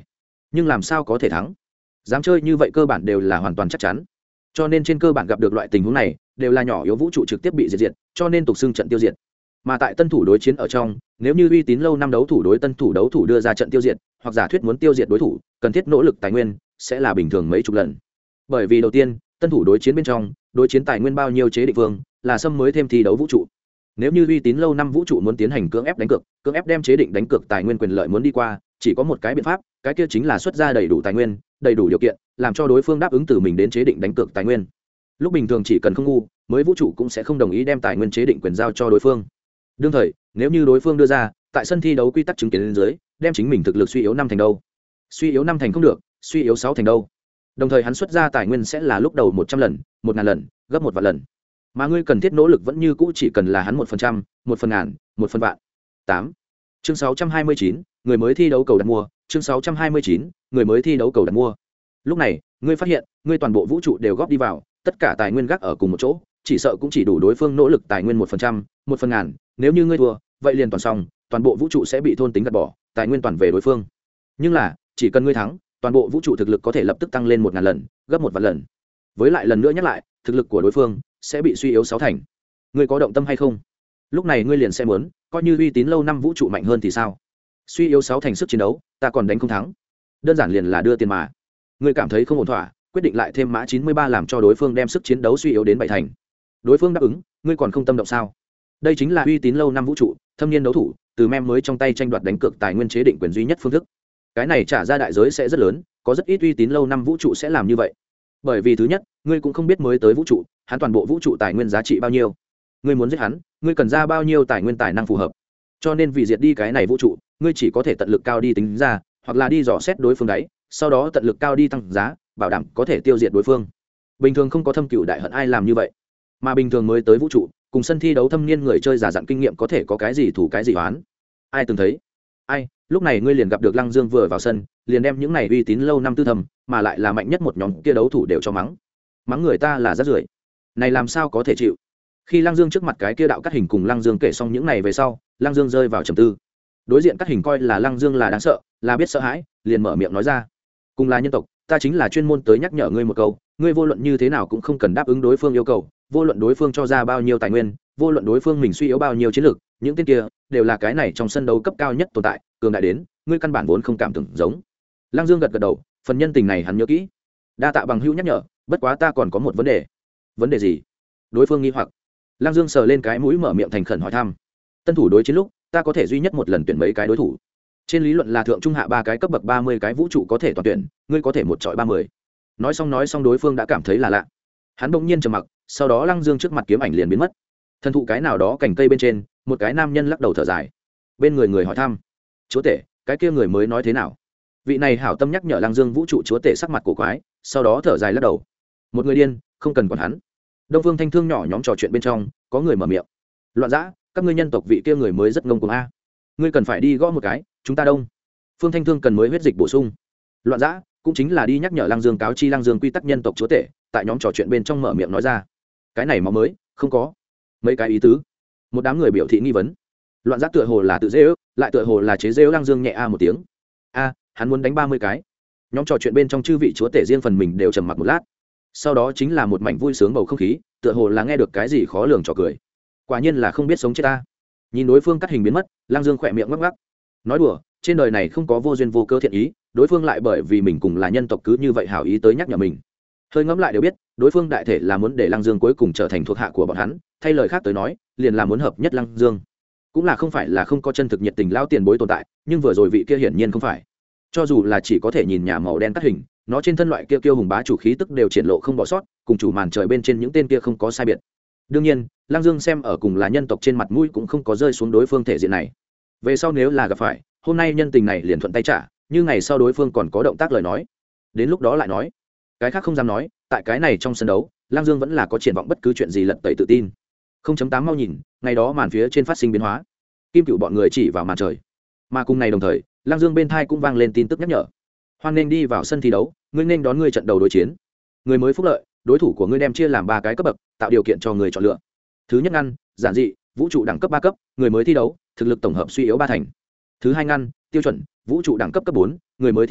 nhưng làm sao có thể thắng? Dám chơi như vậy cơ bản đều là hoàn toàn chắc chắn, cho nên trên cơ bản gặp được loại tình huống này đều là nhỏ yếu vũ trụ trực tiếp bị diệt, cho nên tục xưng trận tiêu diệt. Mà tại tân thủ đối chiến ở trong, nếu như uy tín lâu năm đấu thủ đối tân thủ đấu thủ đưa ra trận tiêu diệt, hoặc giả thuyết muốn tiêu diệt đối thủ cần thiết nỗ lực tài nguyên sẽ là bình thường mấy chục lần. Bởi vì đầu tiên, tân thủ đối chiến bên trong đối chiến tài nguyên bao nhiêu chế định vương là xâm mới thêm thi đấu vũ trụ. Nếu như uy tín lâu năm vũ trụ muốn tiến hành cưỡng ép đánh cược, cưỡng ép đem chế định đánh cược tài nguyên quyền lợi muốn đi qua, chỉ có một cái biện pháp, cái kia chính là xuất ra đầy đủ tài nguyên, đầy đủ điều kiện, làm cho đối phương đáp ứng từ mình đến chế định đánh cược tài nguyên. Lúc bình thường chỉ cần không ngu, mới vũ trụ cũng sẽ không đồng ý đem tài nguyên chế định quyền giao cho đối phương. Đương thời, nếu như đối phương đưa ra tại sân thi đấu quy tắc chứng kiến lên dưới, đem chính mình thực lực suy yếu 5 thành đâu, suy yếu 5 thành không được, suy yếu 6 thành đâu. Đồng thời hắn xuất ra tài nguyên sẽ là lúc đầu 100 lần, 1000 lần, gấp 1 vạn lần. Mà ngươi cần thiết nỗ lực vẫn như cũ chỉ cần là hắn 1%, 1/1000, 1/vạn. 8. Chương 629, người mới thi đấu cầu đặt mua, chương 629, người mới thi đấu cầu đặt mua. Lúc này, ngươi phát hiện, ngươi toàn bộ vũ trụ đều góp đi vào, tất cả tài nguyên gác ở cùng một chỗ, chỉ sợ cũng chỉ đủ đối phương nỗ lực tài nguyên 1%, 1/1000, nếu như ngươi thua, vậy liền toàn xong, toàn bộ vũ trụ sẽ bị thôn tính gạt bỏ, tài nguyên toàn về đối phương. Nhưng là, chỉ cần ngươi thắng, toàn bộ vũ trụ thực lực có thể lập tức tăng lên 1000 lần, gấp 1 vạn lần. Với lại lần nữa nhắc lại, thực lực của đối phương sẽ bị suy yếu 6 thành. Ngươi có động tâm hay không? Lúc này ngươi liền sẽ muốn, coi như uy tín lâu năm vũ trụ mạnh hơn thì sao? Suy yếu 6 thành sức chiến đấu, ta còn đánh không thắng. Đơn giản liền là đưa tiền mà. Ngươi cảm thấy không ổn thỏa, quyết định lại thêm mã 93 làm cho đối phương đem sức chiến đấu suy yếu đến 7 thành. Đối phương đáp ứng, ngươi còn không tâm động sao? Đây chính là uy tín lâu năm vũ trụ, thâm niên đấu thủ, từ mem mới trong tay tranh đoạt đánh cược tài nguyên chế định quyền duy nhất phương thức. Cái này trả ra đại giới sẽ rất lớn, có rất ít uy tín lâu năm vũ trụ sẽ làm như vậy. Bởi vì thứ nhất, ngươi cũng không biết mới tới vũ trụ, hắn toàn bộ vũ trụ tài nguyên giá trị bao nhiêu. Ngươi muốn giết hắn, ngươi cần ra bao nhiêu tài nguyên tài năng phù hợp. Cho nên vì diệt đi cái này vũ trụ, ngươi chỉ có thể tận lực cao đi tính ra, hoặc là đi dò xét đối phương đấy, sau đó tận lực cao đi tăng giá, bảo đảm có thể tiêu diệt đối phương. Bình thường không có thâm cửu đại hận ai làm như vậy, mà bình thường mới tới vũ trụ, cùng sân thi đấu thâm niên người chơi giả dặn kinh nghiệm có thể có cái gì thủ cái gì oán. Ai từng thấy? Ai, lúc này ngươi liền gặp được Lăng Dương vừa vào sân, liền đem những này uy tín lâu năm tư thầm, mà lại là mạnh nhất một nhóm kia đấu thủ đều cho mắng. Mắng người ta là rác rưởi. Này làm sao có thể chịu? Khi Lăng Dương trước mặt cái kia đạo cắt hình cùng Lăng Dương kể xong những này về sau, Lăng Dương rơi vào trầm tư. Đối diện cắt hình coi là Lăng Dương là đáng sợ, là biết sợ hãi, liền mở miệng nói ra: "Cùng là nhân tộc, ta chính là chuyên môn tới nhắc nhở ngươi một câu, ngươi vô luận như thế nào cũng không cần đáp ứng đối phương yêu cầu, vô luận đối phương cho ra bao nhiêu tài nguyên, vô luận đối phương mình suy yếu bao nhiêu chiến lược, những tên kia đều là cái này trong sân đấu cấp cao nhất tồn tại, cường đại đến ngươi căn bản vốn không cảm tưởng giống." Lăng Dương gật gật đầu, phần nhân tình này hắn nhớ kỹ. Đa tạ bằng hữu nhắc nhở, bất quá ta còn có một vấn đề. Vấn đề gì? Đối phương nghi hoặc. Lăng Dương sờ lên cái mũi mở miệng thành khẩn hỏi thăm. Tân thủ đối chiến lúc, ta có thể duy nhất một lần tuyển mấy cái đối thủ. Trên lý luận là thượng trung hạ 3 cái cấp bậc 30 cái vũ trụ có thể toàn tuyển, ngươi có thể một chọi 30. Nói xong đối phương đã cảm thấy là lạ. Hắn bỗng nhiên trầm mặc, sau đó Lăng Dương trước mặt kiếm ảnh liền biến mất. Thân thụ cái nào đó cành cây bên trên, một cái nam nhân lắc đầu thở dài. Bên người hỏi thăm: "Chúa tể, cái kia người mới nói thế nào?" Vị này hảo tâm nhắc nhở Lăng Dương vũ trụ chúa tể sắc mặt cổ quái, sau đó thở dài lắc đầu. "Một người điên, không cần quản hắn." Đông Phương Thanh Thương nhỏ nhóm trò chuyện bên trong, có người mở miệng: "Loạn dã, các ngươi nhân tộc vị kia người mới rất ngông cuồng a. Ngươi cần phải đi gõ một cái, chúng ta đông." Phương Thanh Thương cần mới huyết dịch bổ sung. Loạn dã cũng chính là đi nhắc nhở Lăng Dương cáo chi Lăng Dương quy tắc nhân tộc chúa tể, tại nhóm trò chuyện bên trong mở miệng nói ra. Cái này máu mới, không có mấy cái ý tứ. Một đám người biểu thị nghi vấn. Loạn dã tựa hồ là tự giễu, lại tựa hồ là chế giễu Lăng Dương nhẹ a một tiếng. A, hắn muốn đánh 30 cái. Nhóm trò chuyện bên trong chư vị chúa tể riêng phần mình đều trầm mặc một lát. Sau đó chính là một mảnh vui sướng bầu không khí, tựa hồ là nghe được cái gì khó lường trò cười. Quả nhiên là không biết sống chết ta. Nhìn đối phương cắt hình biến mất, Lăng Dương khỏe miệng ngắc ngắc. Nói đùa, trên đời này không có vô duyên vô cớ thiện ý, đối phương lại bởi vì mình cùng là nhân tộc cứ như vậy hảo ý tới nhắc nhở mình. Hơi ngẫm lại đều biết, đối phương đại thể là muốn để Lăng Dương cuối cùng trở thành thuộc hạ của bọn hắn, thay lời khác tới nói, liền là muốn hợp nhất Lăng Dương. Cũng là không phải là không có chân thực nhiệt tình lao tiền bối tồn tại, nhưng vừa rồi vị kia hiển nhiên không phải. Cho dù là chỉ có thể nhìn nhà màu đen cắt hình, nó trên thân loại kia kiêu hùng bá chủ khí tức đều triển lộ không bỏ sót, cùng chủ màn trời bên trên những tên kia không có sai biệt. Đương nhiên, Lăng Dương xem ở cùng là nhân tộc trên mặt mũi cũng không có rơi xuống đối phương thể diện này. Về sau nếu là gặp phải, hôm nay nhân tình này liền thuận tay trả, như ngày sau đối phương còn có động tác lời nói, đến lúc đó lại nói. Cái khác không dám nói, tại cái này trong sân đấu, Lăng Dương vẫn là có triển vọng bất cứ chuyện gì lật tẩy tự tin. 0.8 mau nhìn, ngày đó màn phía trên phát sinh biến hóa. Kim Cựu bọn người chỉ vào màn trời. Mà cùng ngày đồng thời, Lăng Dương bên thai cũng vang lên tin tức nhắc nhở. Hoan nên đi vào sân thi đấu, ngươi nên đón ngươi trận đầu đối chiến. Người mới phúc lợi, đối thủ của ngươi đem chia làm 3 cái cấp bậc, tạo điều kiện cho người chọn lựa. Thứ nhất ngăn, giản dị, vũ trụ đẳng cấp 3 cấp, người mới thi đấu, thực lực tổng hợp suy yếu 3 thành. Thứ hai ngăn, tiêu chuẩn, vũ trụ đẳng cấp cấp 4, người mới thi đấu,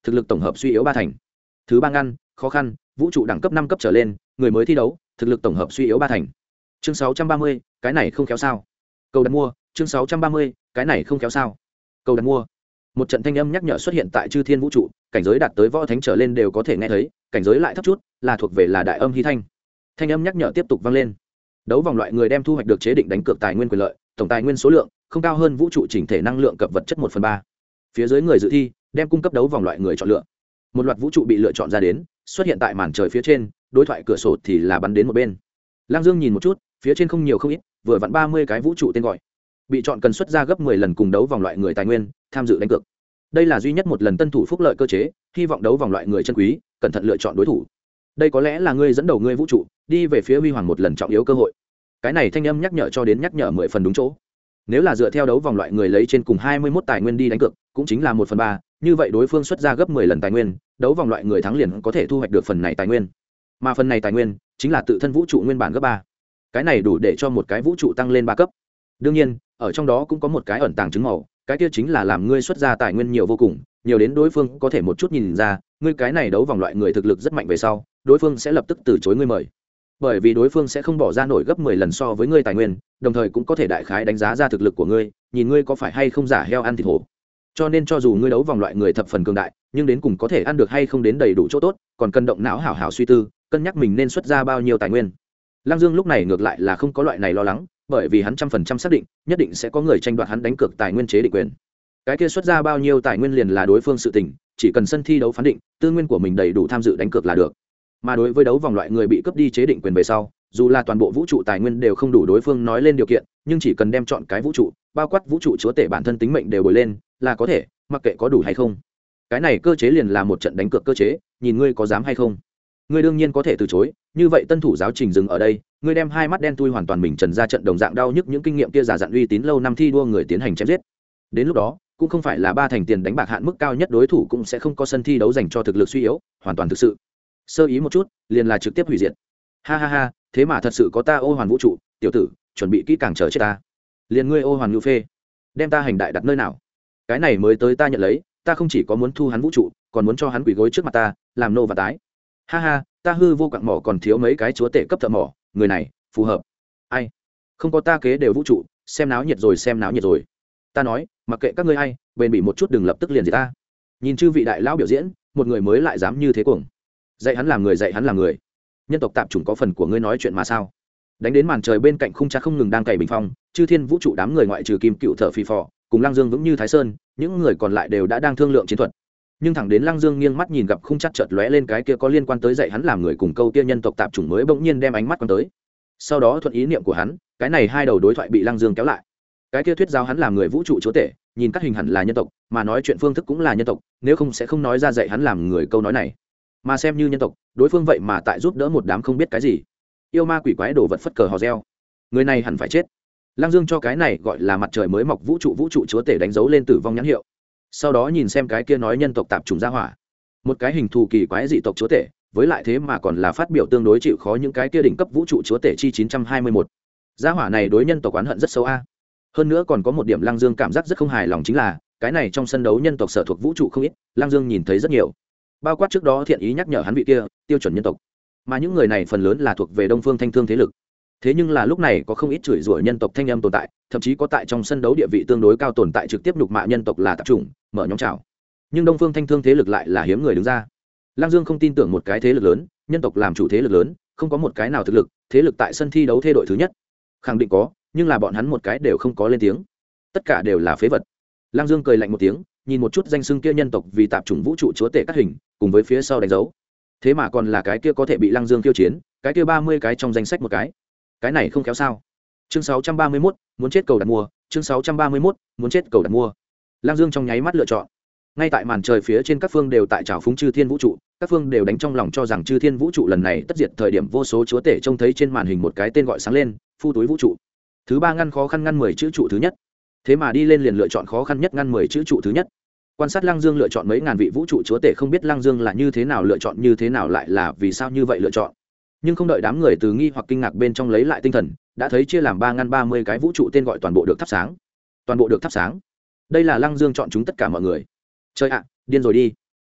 thực lực tổng hợp suy yếu 3 thành. Thứ 3 ngăn, khó khăn, vũ trụ đẳng cấp 5 cấp trở lên, người mới thi đấu, thực lực tổng hợp suy yếu 3 thành. Chương 630, cái này không khéo sao? Cầu đặt mua, chương 630, cái này không khéo sao? Cầu đặt mua. Một trận thanh âm nhắc nhở xuất hiện tại chư thiên vũ trụ, cảnh giới đạt tới võ thánh trở lên đều có thể nghe thấy, cảnh giới lại thấp chút, là thuộc về là đại âm hy thanh. Thanh âm nhắc nhở tiếp tục vang lên. Đấu vòng loại người đem thu hoạch được chế định đánh cược tài nguyên quyền lợi, tổng tài nguyên số lượng không cao hơn vũ trụ chỉnh thể năng lượng cập vật chất 1/3. Phía dưới người dự thi đem cung cấp đấu vòng loại người chọn lựa. Một loạt vũ trụ bị lựa chọn ra đến, xuất hiện tại màn trời phía trên, đối thoại cửa sổ thì là bắn đến một bên. Lang Dương nhìn một chút, phía trên không nhiều không ít, vừa vặn 30 cái vũ trụ tên gọi. Bị chọn cần xuất ra gấp 10 lần cùng đấu vòng loại người tài nguyên, tham dự đánh cược. Đây là duy nhất một lần tân thủ phúc lợi cơ chế, hy vọng đấu vòng loại người chân quý, cẩn thận lựa chọn đối thủ. Đây có lẽ là ngươi dẫn đầu ngươi vũ trụ, đi về phía huy hoàng một lần trọng yếu cơ hội. Cái này thanh âm nhắc nhở cho đến nhắc nhở 10 phần đúng chỗ. Nếu là dựa theo đấu vòng loại người lấy trên cùng 21 tài nguyên đi đánh cược, cũng chính là 1/3, như vậy đối phương xuất ra gấp 10 lần tài nguyên, đấu vòng loại người thắng liền có thể thu hoạch được phần này tài nguyên. Mà phần này tài nguyên chính là tự thân vũ trụ nguyên bản gấp 3. Cái này đủ để cho một cái vũ trụ tăng lên 3 cấp. Đương nhiên, ở trong đó cũng có một cái ẩn tàng chứng màu, cái kia chính là làm ngươi xuất ra tài nguyên nhiều vô cùng, nhiều đến đối phương có thể một chút nhìn ra, ngươi cái này đấu vòng loại người thực lực rất mạnh về sau, đối phương sẽ lập tức từ chối ngươi mời. Bởi vì đối phương sẽ không bỏ ra nổi gấp 10 lần so với ngươi tài nguyên, đồng thời cũng có thể đại khái đánh giá ra thực lực của ngươi, nhìn ngươi có phải hay không giả heo ăn thịt hổ. Cho nên cho dù ngươi đấu vòng loại người thập phần cường đại, nhưng đến cùng có thể ăn được hay không đến đầy đủ chỗ tốt, còn cần động não hảo hảo suy tư, cân nhắc mình nên xuất ra bao nhiêu tài nguyên. Lăng Dương lúc này ngược lại là không có loại này lo lắng, bởi vì hắn 100% xác định, nhất định sẽ có người tranh đoạt hắn đánh cược tài nguyên chế định quyền. Cái kia xuất ra bao nhiêu tài nguyên liền là đối phương sự tình, chỉ cần sân thi đấu phán định, tư nguyên của mình đầy đủ tham dự đánh cược là được. Mà đối với đấu vòng loại người bị cướp đi chế định quyền về sau, dù là toàn bộ vũ trụ tài nguyên đều không đủ đối phương nói lên điều kiện, nhưng chỉ cần đem chọn cái vũ trụ, bao quát vũ trụ chúa tể bản thân tính mệnh đều bồi lên, là có thể, mặc kệ có đủ hay không. Cái này cơ chế liền là một trận đánh cược cơ chế, nhìn ngươi có dám hay không. Ngươi đương nhiên có thể từ chối, như vậy tân thủ giáo trình dừng ở đây, ngươi đem hai mắt đen thui hoàn toàn mình trần ra trận đồng dạng đau nhức những kinh nghiệm kia giả dặn uy tín lâu năm thi đua người tiến hành chém giết. Đến lúc đó, cũng không phải là 3 thành tiền đánh bạc hạn mức cao nhất đối thủ cũng sẽ không có sân thi đấu dành cho thực lực suy yếu, hoàn toàn thực sự. Sơ ý một chút, liền là trực tiếp hủy diệt. Ha ha ha, thế mà thật sự có ta ô hoàn vũ trụ, tiểu tử, chuẩn bị kỹ càng chờ chết ta. Liền ngươi ô hoàn nhu phê, đem ta hành đại đặt nơi nào? Cái này mới tới ta nhận lấy, ta không chỉ có muốn thu hắn vũ trụ, còn muốn cho hắn quỳ gối trước mặt ta, làm nô và tái. Ha ha, ta hư vô quặng mỏ còn thiếu mấy cái chúa tể cấp thợ mỏ, người này phù hợp. Ai? Không có ta kế đều vũ trụ, xem náo nhiệt rồi xem náo nhiệt rồi. Ta nói, mặc kệ các ngươi hay, bền bỉ một chút đừng lập tức liền gì ta. Nhìn chư vị đại lão biểu diễn, một người mới lại dám như thế cuồng. Dạy hắn làm người, dạy hắn làm người. Nhân tộc tạp chủng có phần của ngươi nói chuyện mà sao? Đánh đến màn trời bên cạnh khung cha không ngừng đang cày bình phong, chư thiên vũ trụ đám người ngoại trừ Kim Cựu thở phì phò, cùng Lăng Dương vững như Thái Sơn, những người còn lại đều đã đang thương lượng chiến thuật. Nhưng thẳng đến Lăng Dương nghiêng mắt nhìn gặp khung chắc chợt lóe lên cái kia có liên quan tới dạy hắn làm người cùng câu kia nhân tộc tạp chủng mới bỗng nhiên đem ánh mắt quan tới. Sau đó thuận ý niệm của hắn, cái này hai đầu đối thoại bị Lăng Dương kéo lại. Cái kia thuyết giáo hắn làm người vũ trụ chúa tể, nhìn các hình hẳn là nhân tộc, mà nói chuyện phương thức cũng là nhân tộc, nếu không sẽ không nói ra dạy hắn làm người câu nói này. Mà xem như nhân tộc, đối phương vậy mà tại giúp đỡ một đám không biết cái gì yêu ma quỷ quái đồ vật phất cờ hò reo, người này hẳn phải chết. Lăng Dương cho cái này gọi là mặt trời mới mọc vũ trụ chúa tể đánh dấu lên tử vong nhãn hiệu. Sau đó nhìn xem cái kia nói nhân tộc tạp chủng gia hỏa, một cái hình thù kỳ quái dị tộc chúa tể, với lại thế mà còn là phát biểu tương đối chịu khó những cái kia đỉnh cấp vũ trụ chúa tể chi 921. Gia hỏa này đối nhân tộc oán hận rất sâu a. Hơn nữa còn có một điểm Lăng Dương cảm giác rất không hài lòng chính là, cái này trong sân đấu nhân tộc sở thuộc vũ trụ không ít, Lăng Dương nhìn thấy rất nhiều. Bao quát trước đó thiện ý nhắc nhở hắn vị kia, tiêu chuẩn nhân tộc. Mà những người này phần lớn là thuộc về Đông Phương Thanh Thương thế lực. Thế nhưng là lúc này có không ít chửi rủa nhân tộc thanh âm tồn tại, thậm chí có tại trong sân đấu địa vị tương đối cao tồn tại trực tiếp nhục mạ nhân tộc là tạp chủng, mở nhóm trào. Nhưng Đông Phương Thanh Thương thế lực lại là hiếm người đứng ra. Lăng Dương không tin tưởng một cái thế lực lớn, nhân tộc làm chủ thế lực lớn, không có một cái nào thực lực, thế lực tại sân thi đấu thế đội thứ nhất. Khẳng định có, nhưng là bọn hắn một cái đều không có lên tiếng. Tất cả đều là phế vật. Lăng Dương cười lạnh một tiếng, nhìn một chút danh xưng kia nhân tộc vì tạp chủng vũ trụ chúa tể cắt hình, cùng với phía sau đánh dấu. Thế mà còn là cái kia có thể bị Lăng Dương tiêu chiến, cái kia 30 cái trong danh sách một cái này không khéo sao? Chương 631, muốn chết cầu đặt mua, chương 631, muốn chết cầu đặt mua. Lăng Dương trong nháy mắt lựa chọn. Ngay tại màn trời phía trên các phương đều tại trào phúng chư thiên vũ trụ, các phương đều đánh trong lòng cho rằng chư thiên vũ trụ lần này tất diệt thời điểm vô số chúa tể trông thấy trên màn hình một cái tên gọi sáng lên, phu túi vũ trụ. Thứ ba ngăn khó khăn ngăn 10 chữ trụ thứ nhất. Thế mà đi lên liền lựa chọn khó khăn nhất ngăn 10 chữ trụ thứ nhất. Quan sát Lăng Dương lựa chọn mấy ngàn vị vũ trụ chúa tể không biết Lăng Dương là như thế nào lựa chọn như thế nào lại là vì sao như vậy lựa chọn. Nhưng không đợi đám người từ nghi hoặc kinh ngạc bên trong lấy lại tinh thần, đã thấy chia làm 3 ngăn 30 cái vũ trụ tên gọi toàn bộ được thắp sáng. Toàn bộ được thắp sáng. Đây là Lăng Dương chọn chúng tất cả mọi người. Trời ạ, điên rồi đi.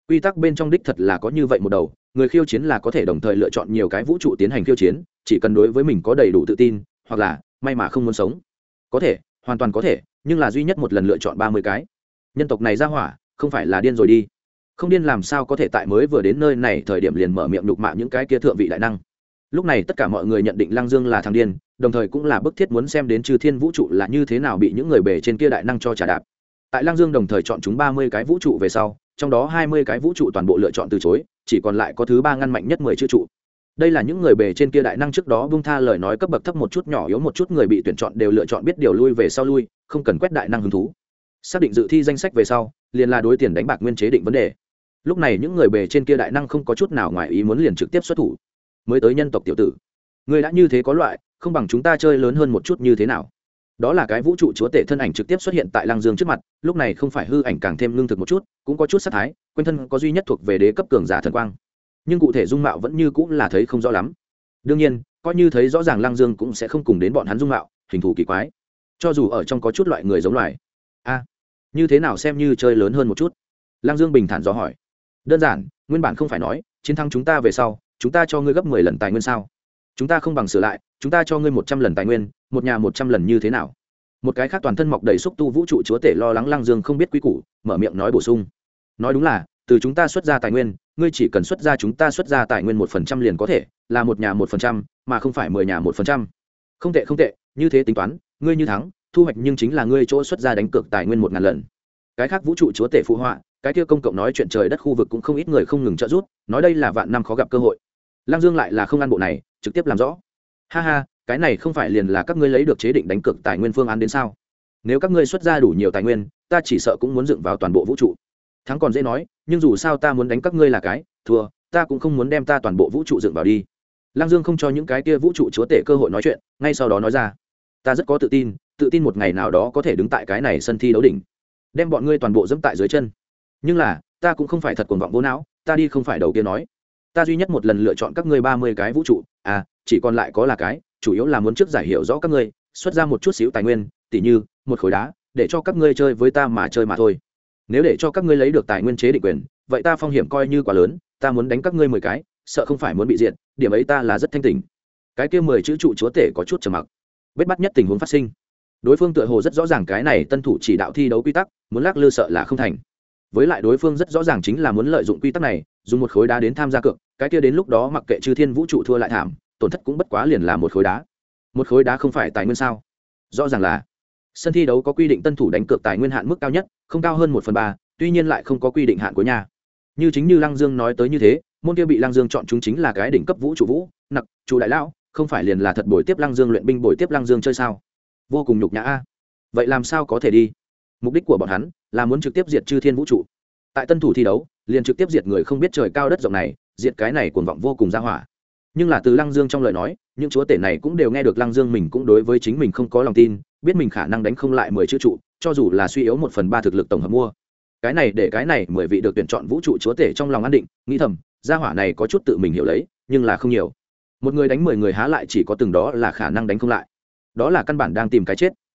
quy tắc bên trong đích thật là có như vậy một đầu, người khiêu chiến là có thể đồng thời lựa chọn nhiều cái vũ trụ tiến hành khiêu chiến, chỉ cần đối với mình có đầy đủ tự tin, hoặc là may mà không muốn sống. Có thể, hoàn toàn có thể, nhưng là duy nhất một lần lựa chọn 30 cái. Nhân tộc này ra hỏa, không phải là điên rồi đi. Không điên làm sao có thể tại mới vừa đến nơi này thời điểm liền mở miệng nhục mạ những cái kia thượng vị đại năng. Lúc này tất cả mọi người nhận định Lăng Dương là thằng điên, đồng thời cũng là bức thiết muốn xem đến Chư Thiên vũ trụ là như thế nào bị những người bề trên kia đại năng cho trả đạp. Tại Lăng Dương đồng thời chọn chúng 30 cái vũ trụ về sau, trong đó 20 cái vũ trụ toàn bộ lựa chọn từ chối, chỉ còn lại có thứ 3 ngăn mạnh nhất 10 chữ trụ. Đây là những người bề trên kia đại năng trước đó buông tha lời nói cấp bậc thấp một chút nhỏ yếu một chút người bị tuyển chọn đều lựa chọn biết điều lui về sau lui, không cần quét đại năng hứng thú. Xác định dự thi danh sách về sau, liền là đối tiền đánh bạc nguyên chế định vấn đề. Lúc này những người bề trên kia đại năng không có chút nào ngoài ý muốn liền trực tiếp xuất thủ. Mới tới nhân tộc tiểu tử, ngươi đã như thế có loại, không bằng chúng ta chơi lớn hơn một chút như thế nào? Đó là cái vũ trụ chúa tể thân ảnh trực tiếp xuất hiện tại Lăng Dương trước mặt, lúc này không phải hư ảnh càng thêm lương thực một chút, cũng có chút sát thái, quanh thân có duy nhất thuộc về đế cấp cường giả thần quang, nhưng cụ thể dung mạo vẫn như cũng là thấy không rõ lắm. Đương nhiên, coi như thấy rõ ràng Lăng Dương cũng sẽ không cùng đến bọn hắn dung mạo, hình thù kỳ quái, cho dù ở trong có chút loại người giống loài. A, như thế nào xem như chơi lớn hơn một chút? Lăng Dương bình thản dò hỏi. Đơn giản, nguyên bản không phải nói chiến thắng chúng ta về sau, chúng ta cho ngươi gấp 10 lần tài nguyên sao? Chúng ta không bằng sửa lại, chúng ta cho ngươi 100 lần tài nguyên, một nhà 100 lần như thế nào? Một cái khác toàn thân mọc đầy xúc tu vũ trụ chúa tể lo lắng Lăng Dương không biết quý củ, mở miệng nói bổ sung. Nói đúng là, từ chúng ta xuất ra tài nguyên, ngươi chỉ cần xuất ra chúng ta xuất ra tài nguyên 1% liền có thể, là một nhà 1%, mà không phải 10 nhà 1%. Không tệ không tệ, như thế tính toán, ngươi như thắng, thu hoạch nhưng chính là ngươi chỗ xuất ra đánh cược tài nguyên 1000 lần. Cái khác vũ trụ chúa tể phụ họa, cái kia công cộng nói chuyện trời đất khu vực cũng không ít người không ngừng trợ giúp, nói đây là vạn năm khó gặp cơ hội. Lăng Dương lại là không ăn bộ này, trực tiếp làm rõ. Ha ha, cái này không phải liền là các ngươi lấy được chế định đánh cược tài nguyên phương án đến sao? Nếu các ngươi xuất ra đủ nhiều tài nguyên, ta chỉ sợ cũng muốn dựng vào toàn bộ vũ trụ. Thắng còn dễ nói, nhưng dù sao ta muốn đánh các ngươi là cái, thua, ta cũng không muốn đem ta toàn bộ vũ trụ dựng vào đi. Lăng Dương không cho những cái kia vũ trụ chúa tể cơ hội nói chuyện, ngay sau đó nói ra, ta rất có tự tin một ngày nào đó có thể đứng tại cái này sân thi đấu đỉnh, đem bọn ngươi toàn bộ dẫm tại dưới chân. Nhưng là, ta cũng không phải thật cuồng vọng vô não, ta đi không phải đầu kia nói. Ta duy nhất một lần lựa chọn các ngươi 30 cái vũ trụ, chỉ còn lại có là cái, chủ yếu là muốn trước giải hiểu rõ các ngươi, xuất ra một chút xíu tài nguyên, tỉ như một khối đá, để cho các ngươi chơi với ta mà chơi mà thôi. Nếu để cho các ngươi lấy được tài nguyên chế định quyền, vậy ta phong hiểm coi như quá lớn, ta muốn đánh các ngươi 10 cái, sợ không phải muốn bị diệt, điểm ấy ta là rất thanh tỉnh. Cái kia 10 chữ trụ chúa tể có chút trầm mặc. Bết bắt nhất tình huống phát sinh. Đối phương tựa hồ rất rõ ràng cái này tân thủ chỉ đạo thi đấu quy tắc, muốn lắc lư sợ là không thành. Với lại đối phương rất rõ ràng chính là muốn lợi dụng quy tắc này, dùng một khối đá đến tham gia cược, cái kia đến lúc đó mặc kệ Chư Thiên vũ trụ thua lại thảm, tổn thất cũng bất quá liền là một khối đá. Một khối đá không phải tài nguyên sao? Rõ ràng là. Sân thi đấu có quy định tân thủ đánh cược tài nguyên hạn mức cao nhất, không cao hơn 1/3, tuy nhiên lại không có quy định hạn cuối nhà. Như chính như Lăng Dương nói tới như thế, môn kia bị Lăng Dương chọn chúng chính là cái đỉnh cấp vũ trụ vũ, nặc, chủ đại lão, không phải liền là thật bồi tiếp Lăng Dương luyện binh bồi tiếp Lăng Dương chơi sao? Vô cùng nhục nhã a. Vậy làm sao có thể đi? Mục đích của bọn hắn là muốn trực tiếp diệt Chư Thiên vũ trụ. Tại tân thủ thi đấu, liền trực tiếp diệt người không biết trời cao đất rộng này, diệt cái này cuồng vọng vô cùng ra hỏa. Nhưng là từ Lăng Dương trong lời nói, những chúa tể này cũng đều nghe được Lăng Dương mình cũng đối với chính mình không có lòng tin, biết mình khả năng đánh không lại 10 chữ trụ, cho dù là suy yếu 1/3 thực lực tổng hợp mua. Cái này để cái này 10 vị được tuyển chọn vũ trụ chúa tể trong lòng an định, nghĩ thầm, gia hỏa này có chút tự mình hiểu lấy, nhưng là không nhiều. Một người đánh 10 người há lại chỉ có từng đó là khả năng đánh không lại. Đó là căn bản đang tìm cái chết.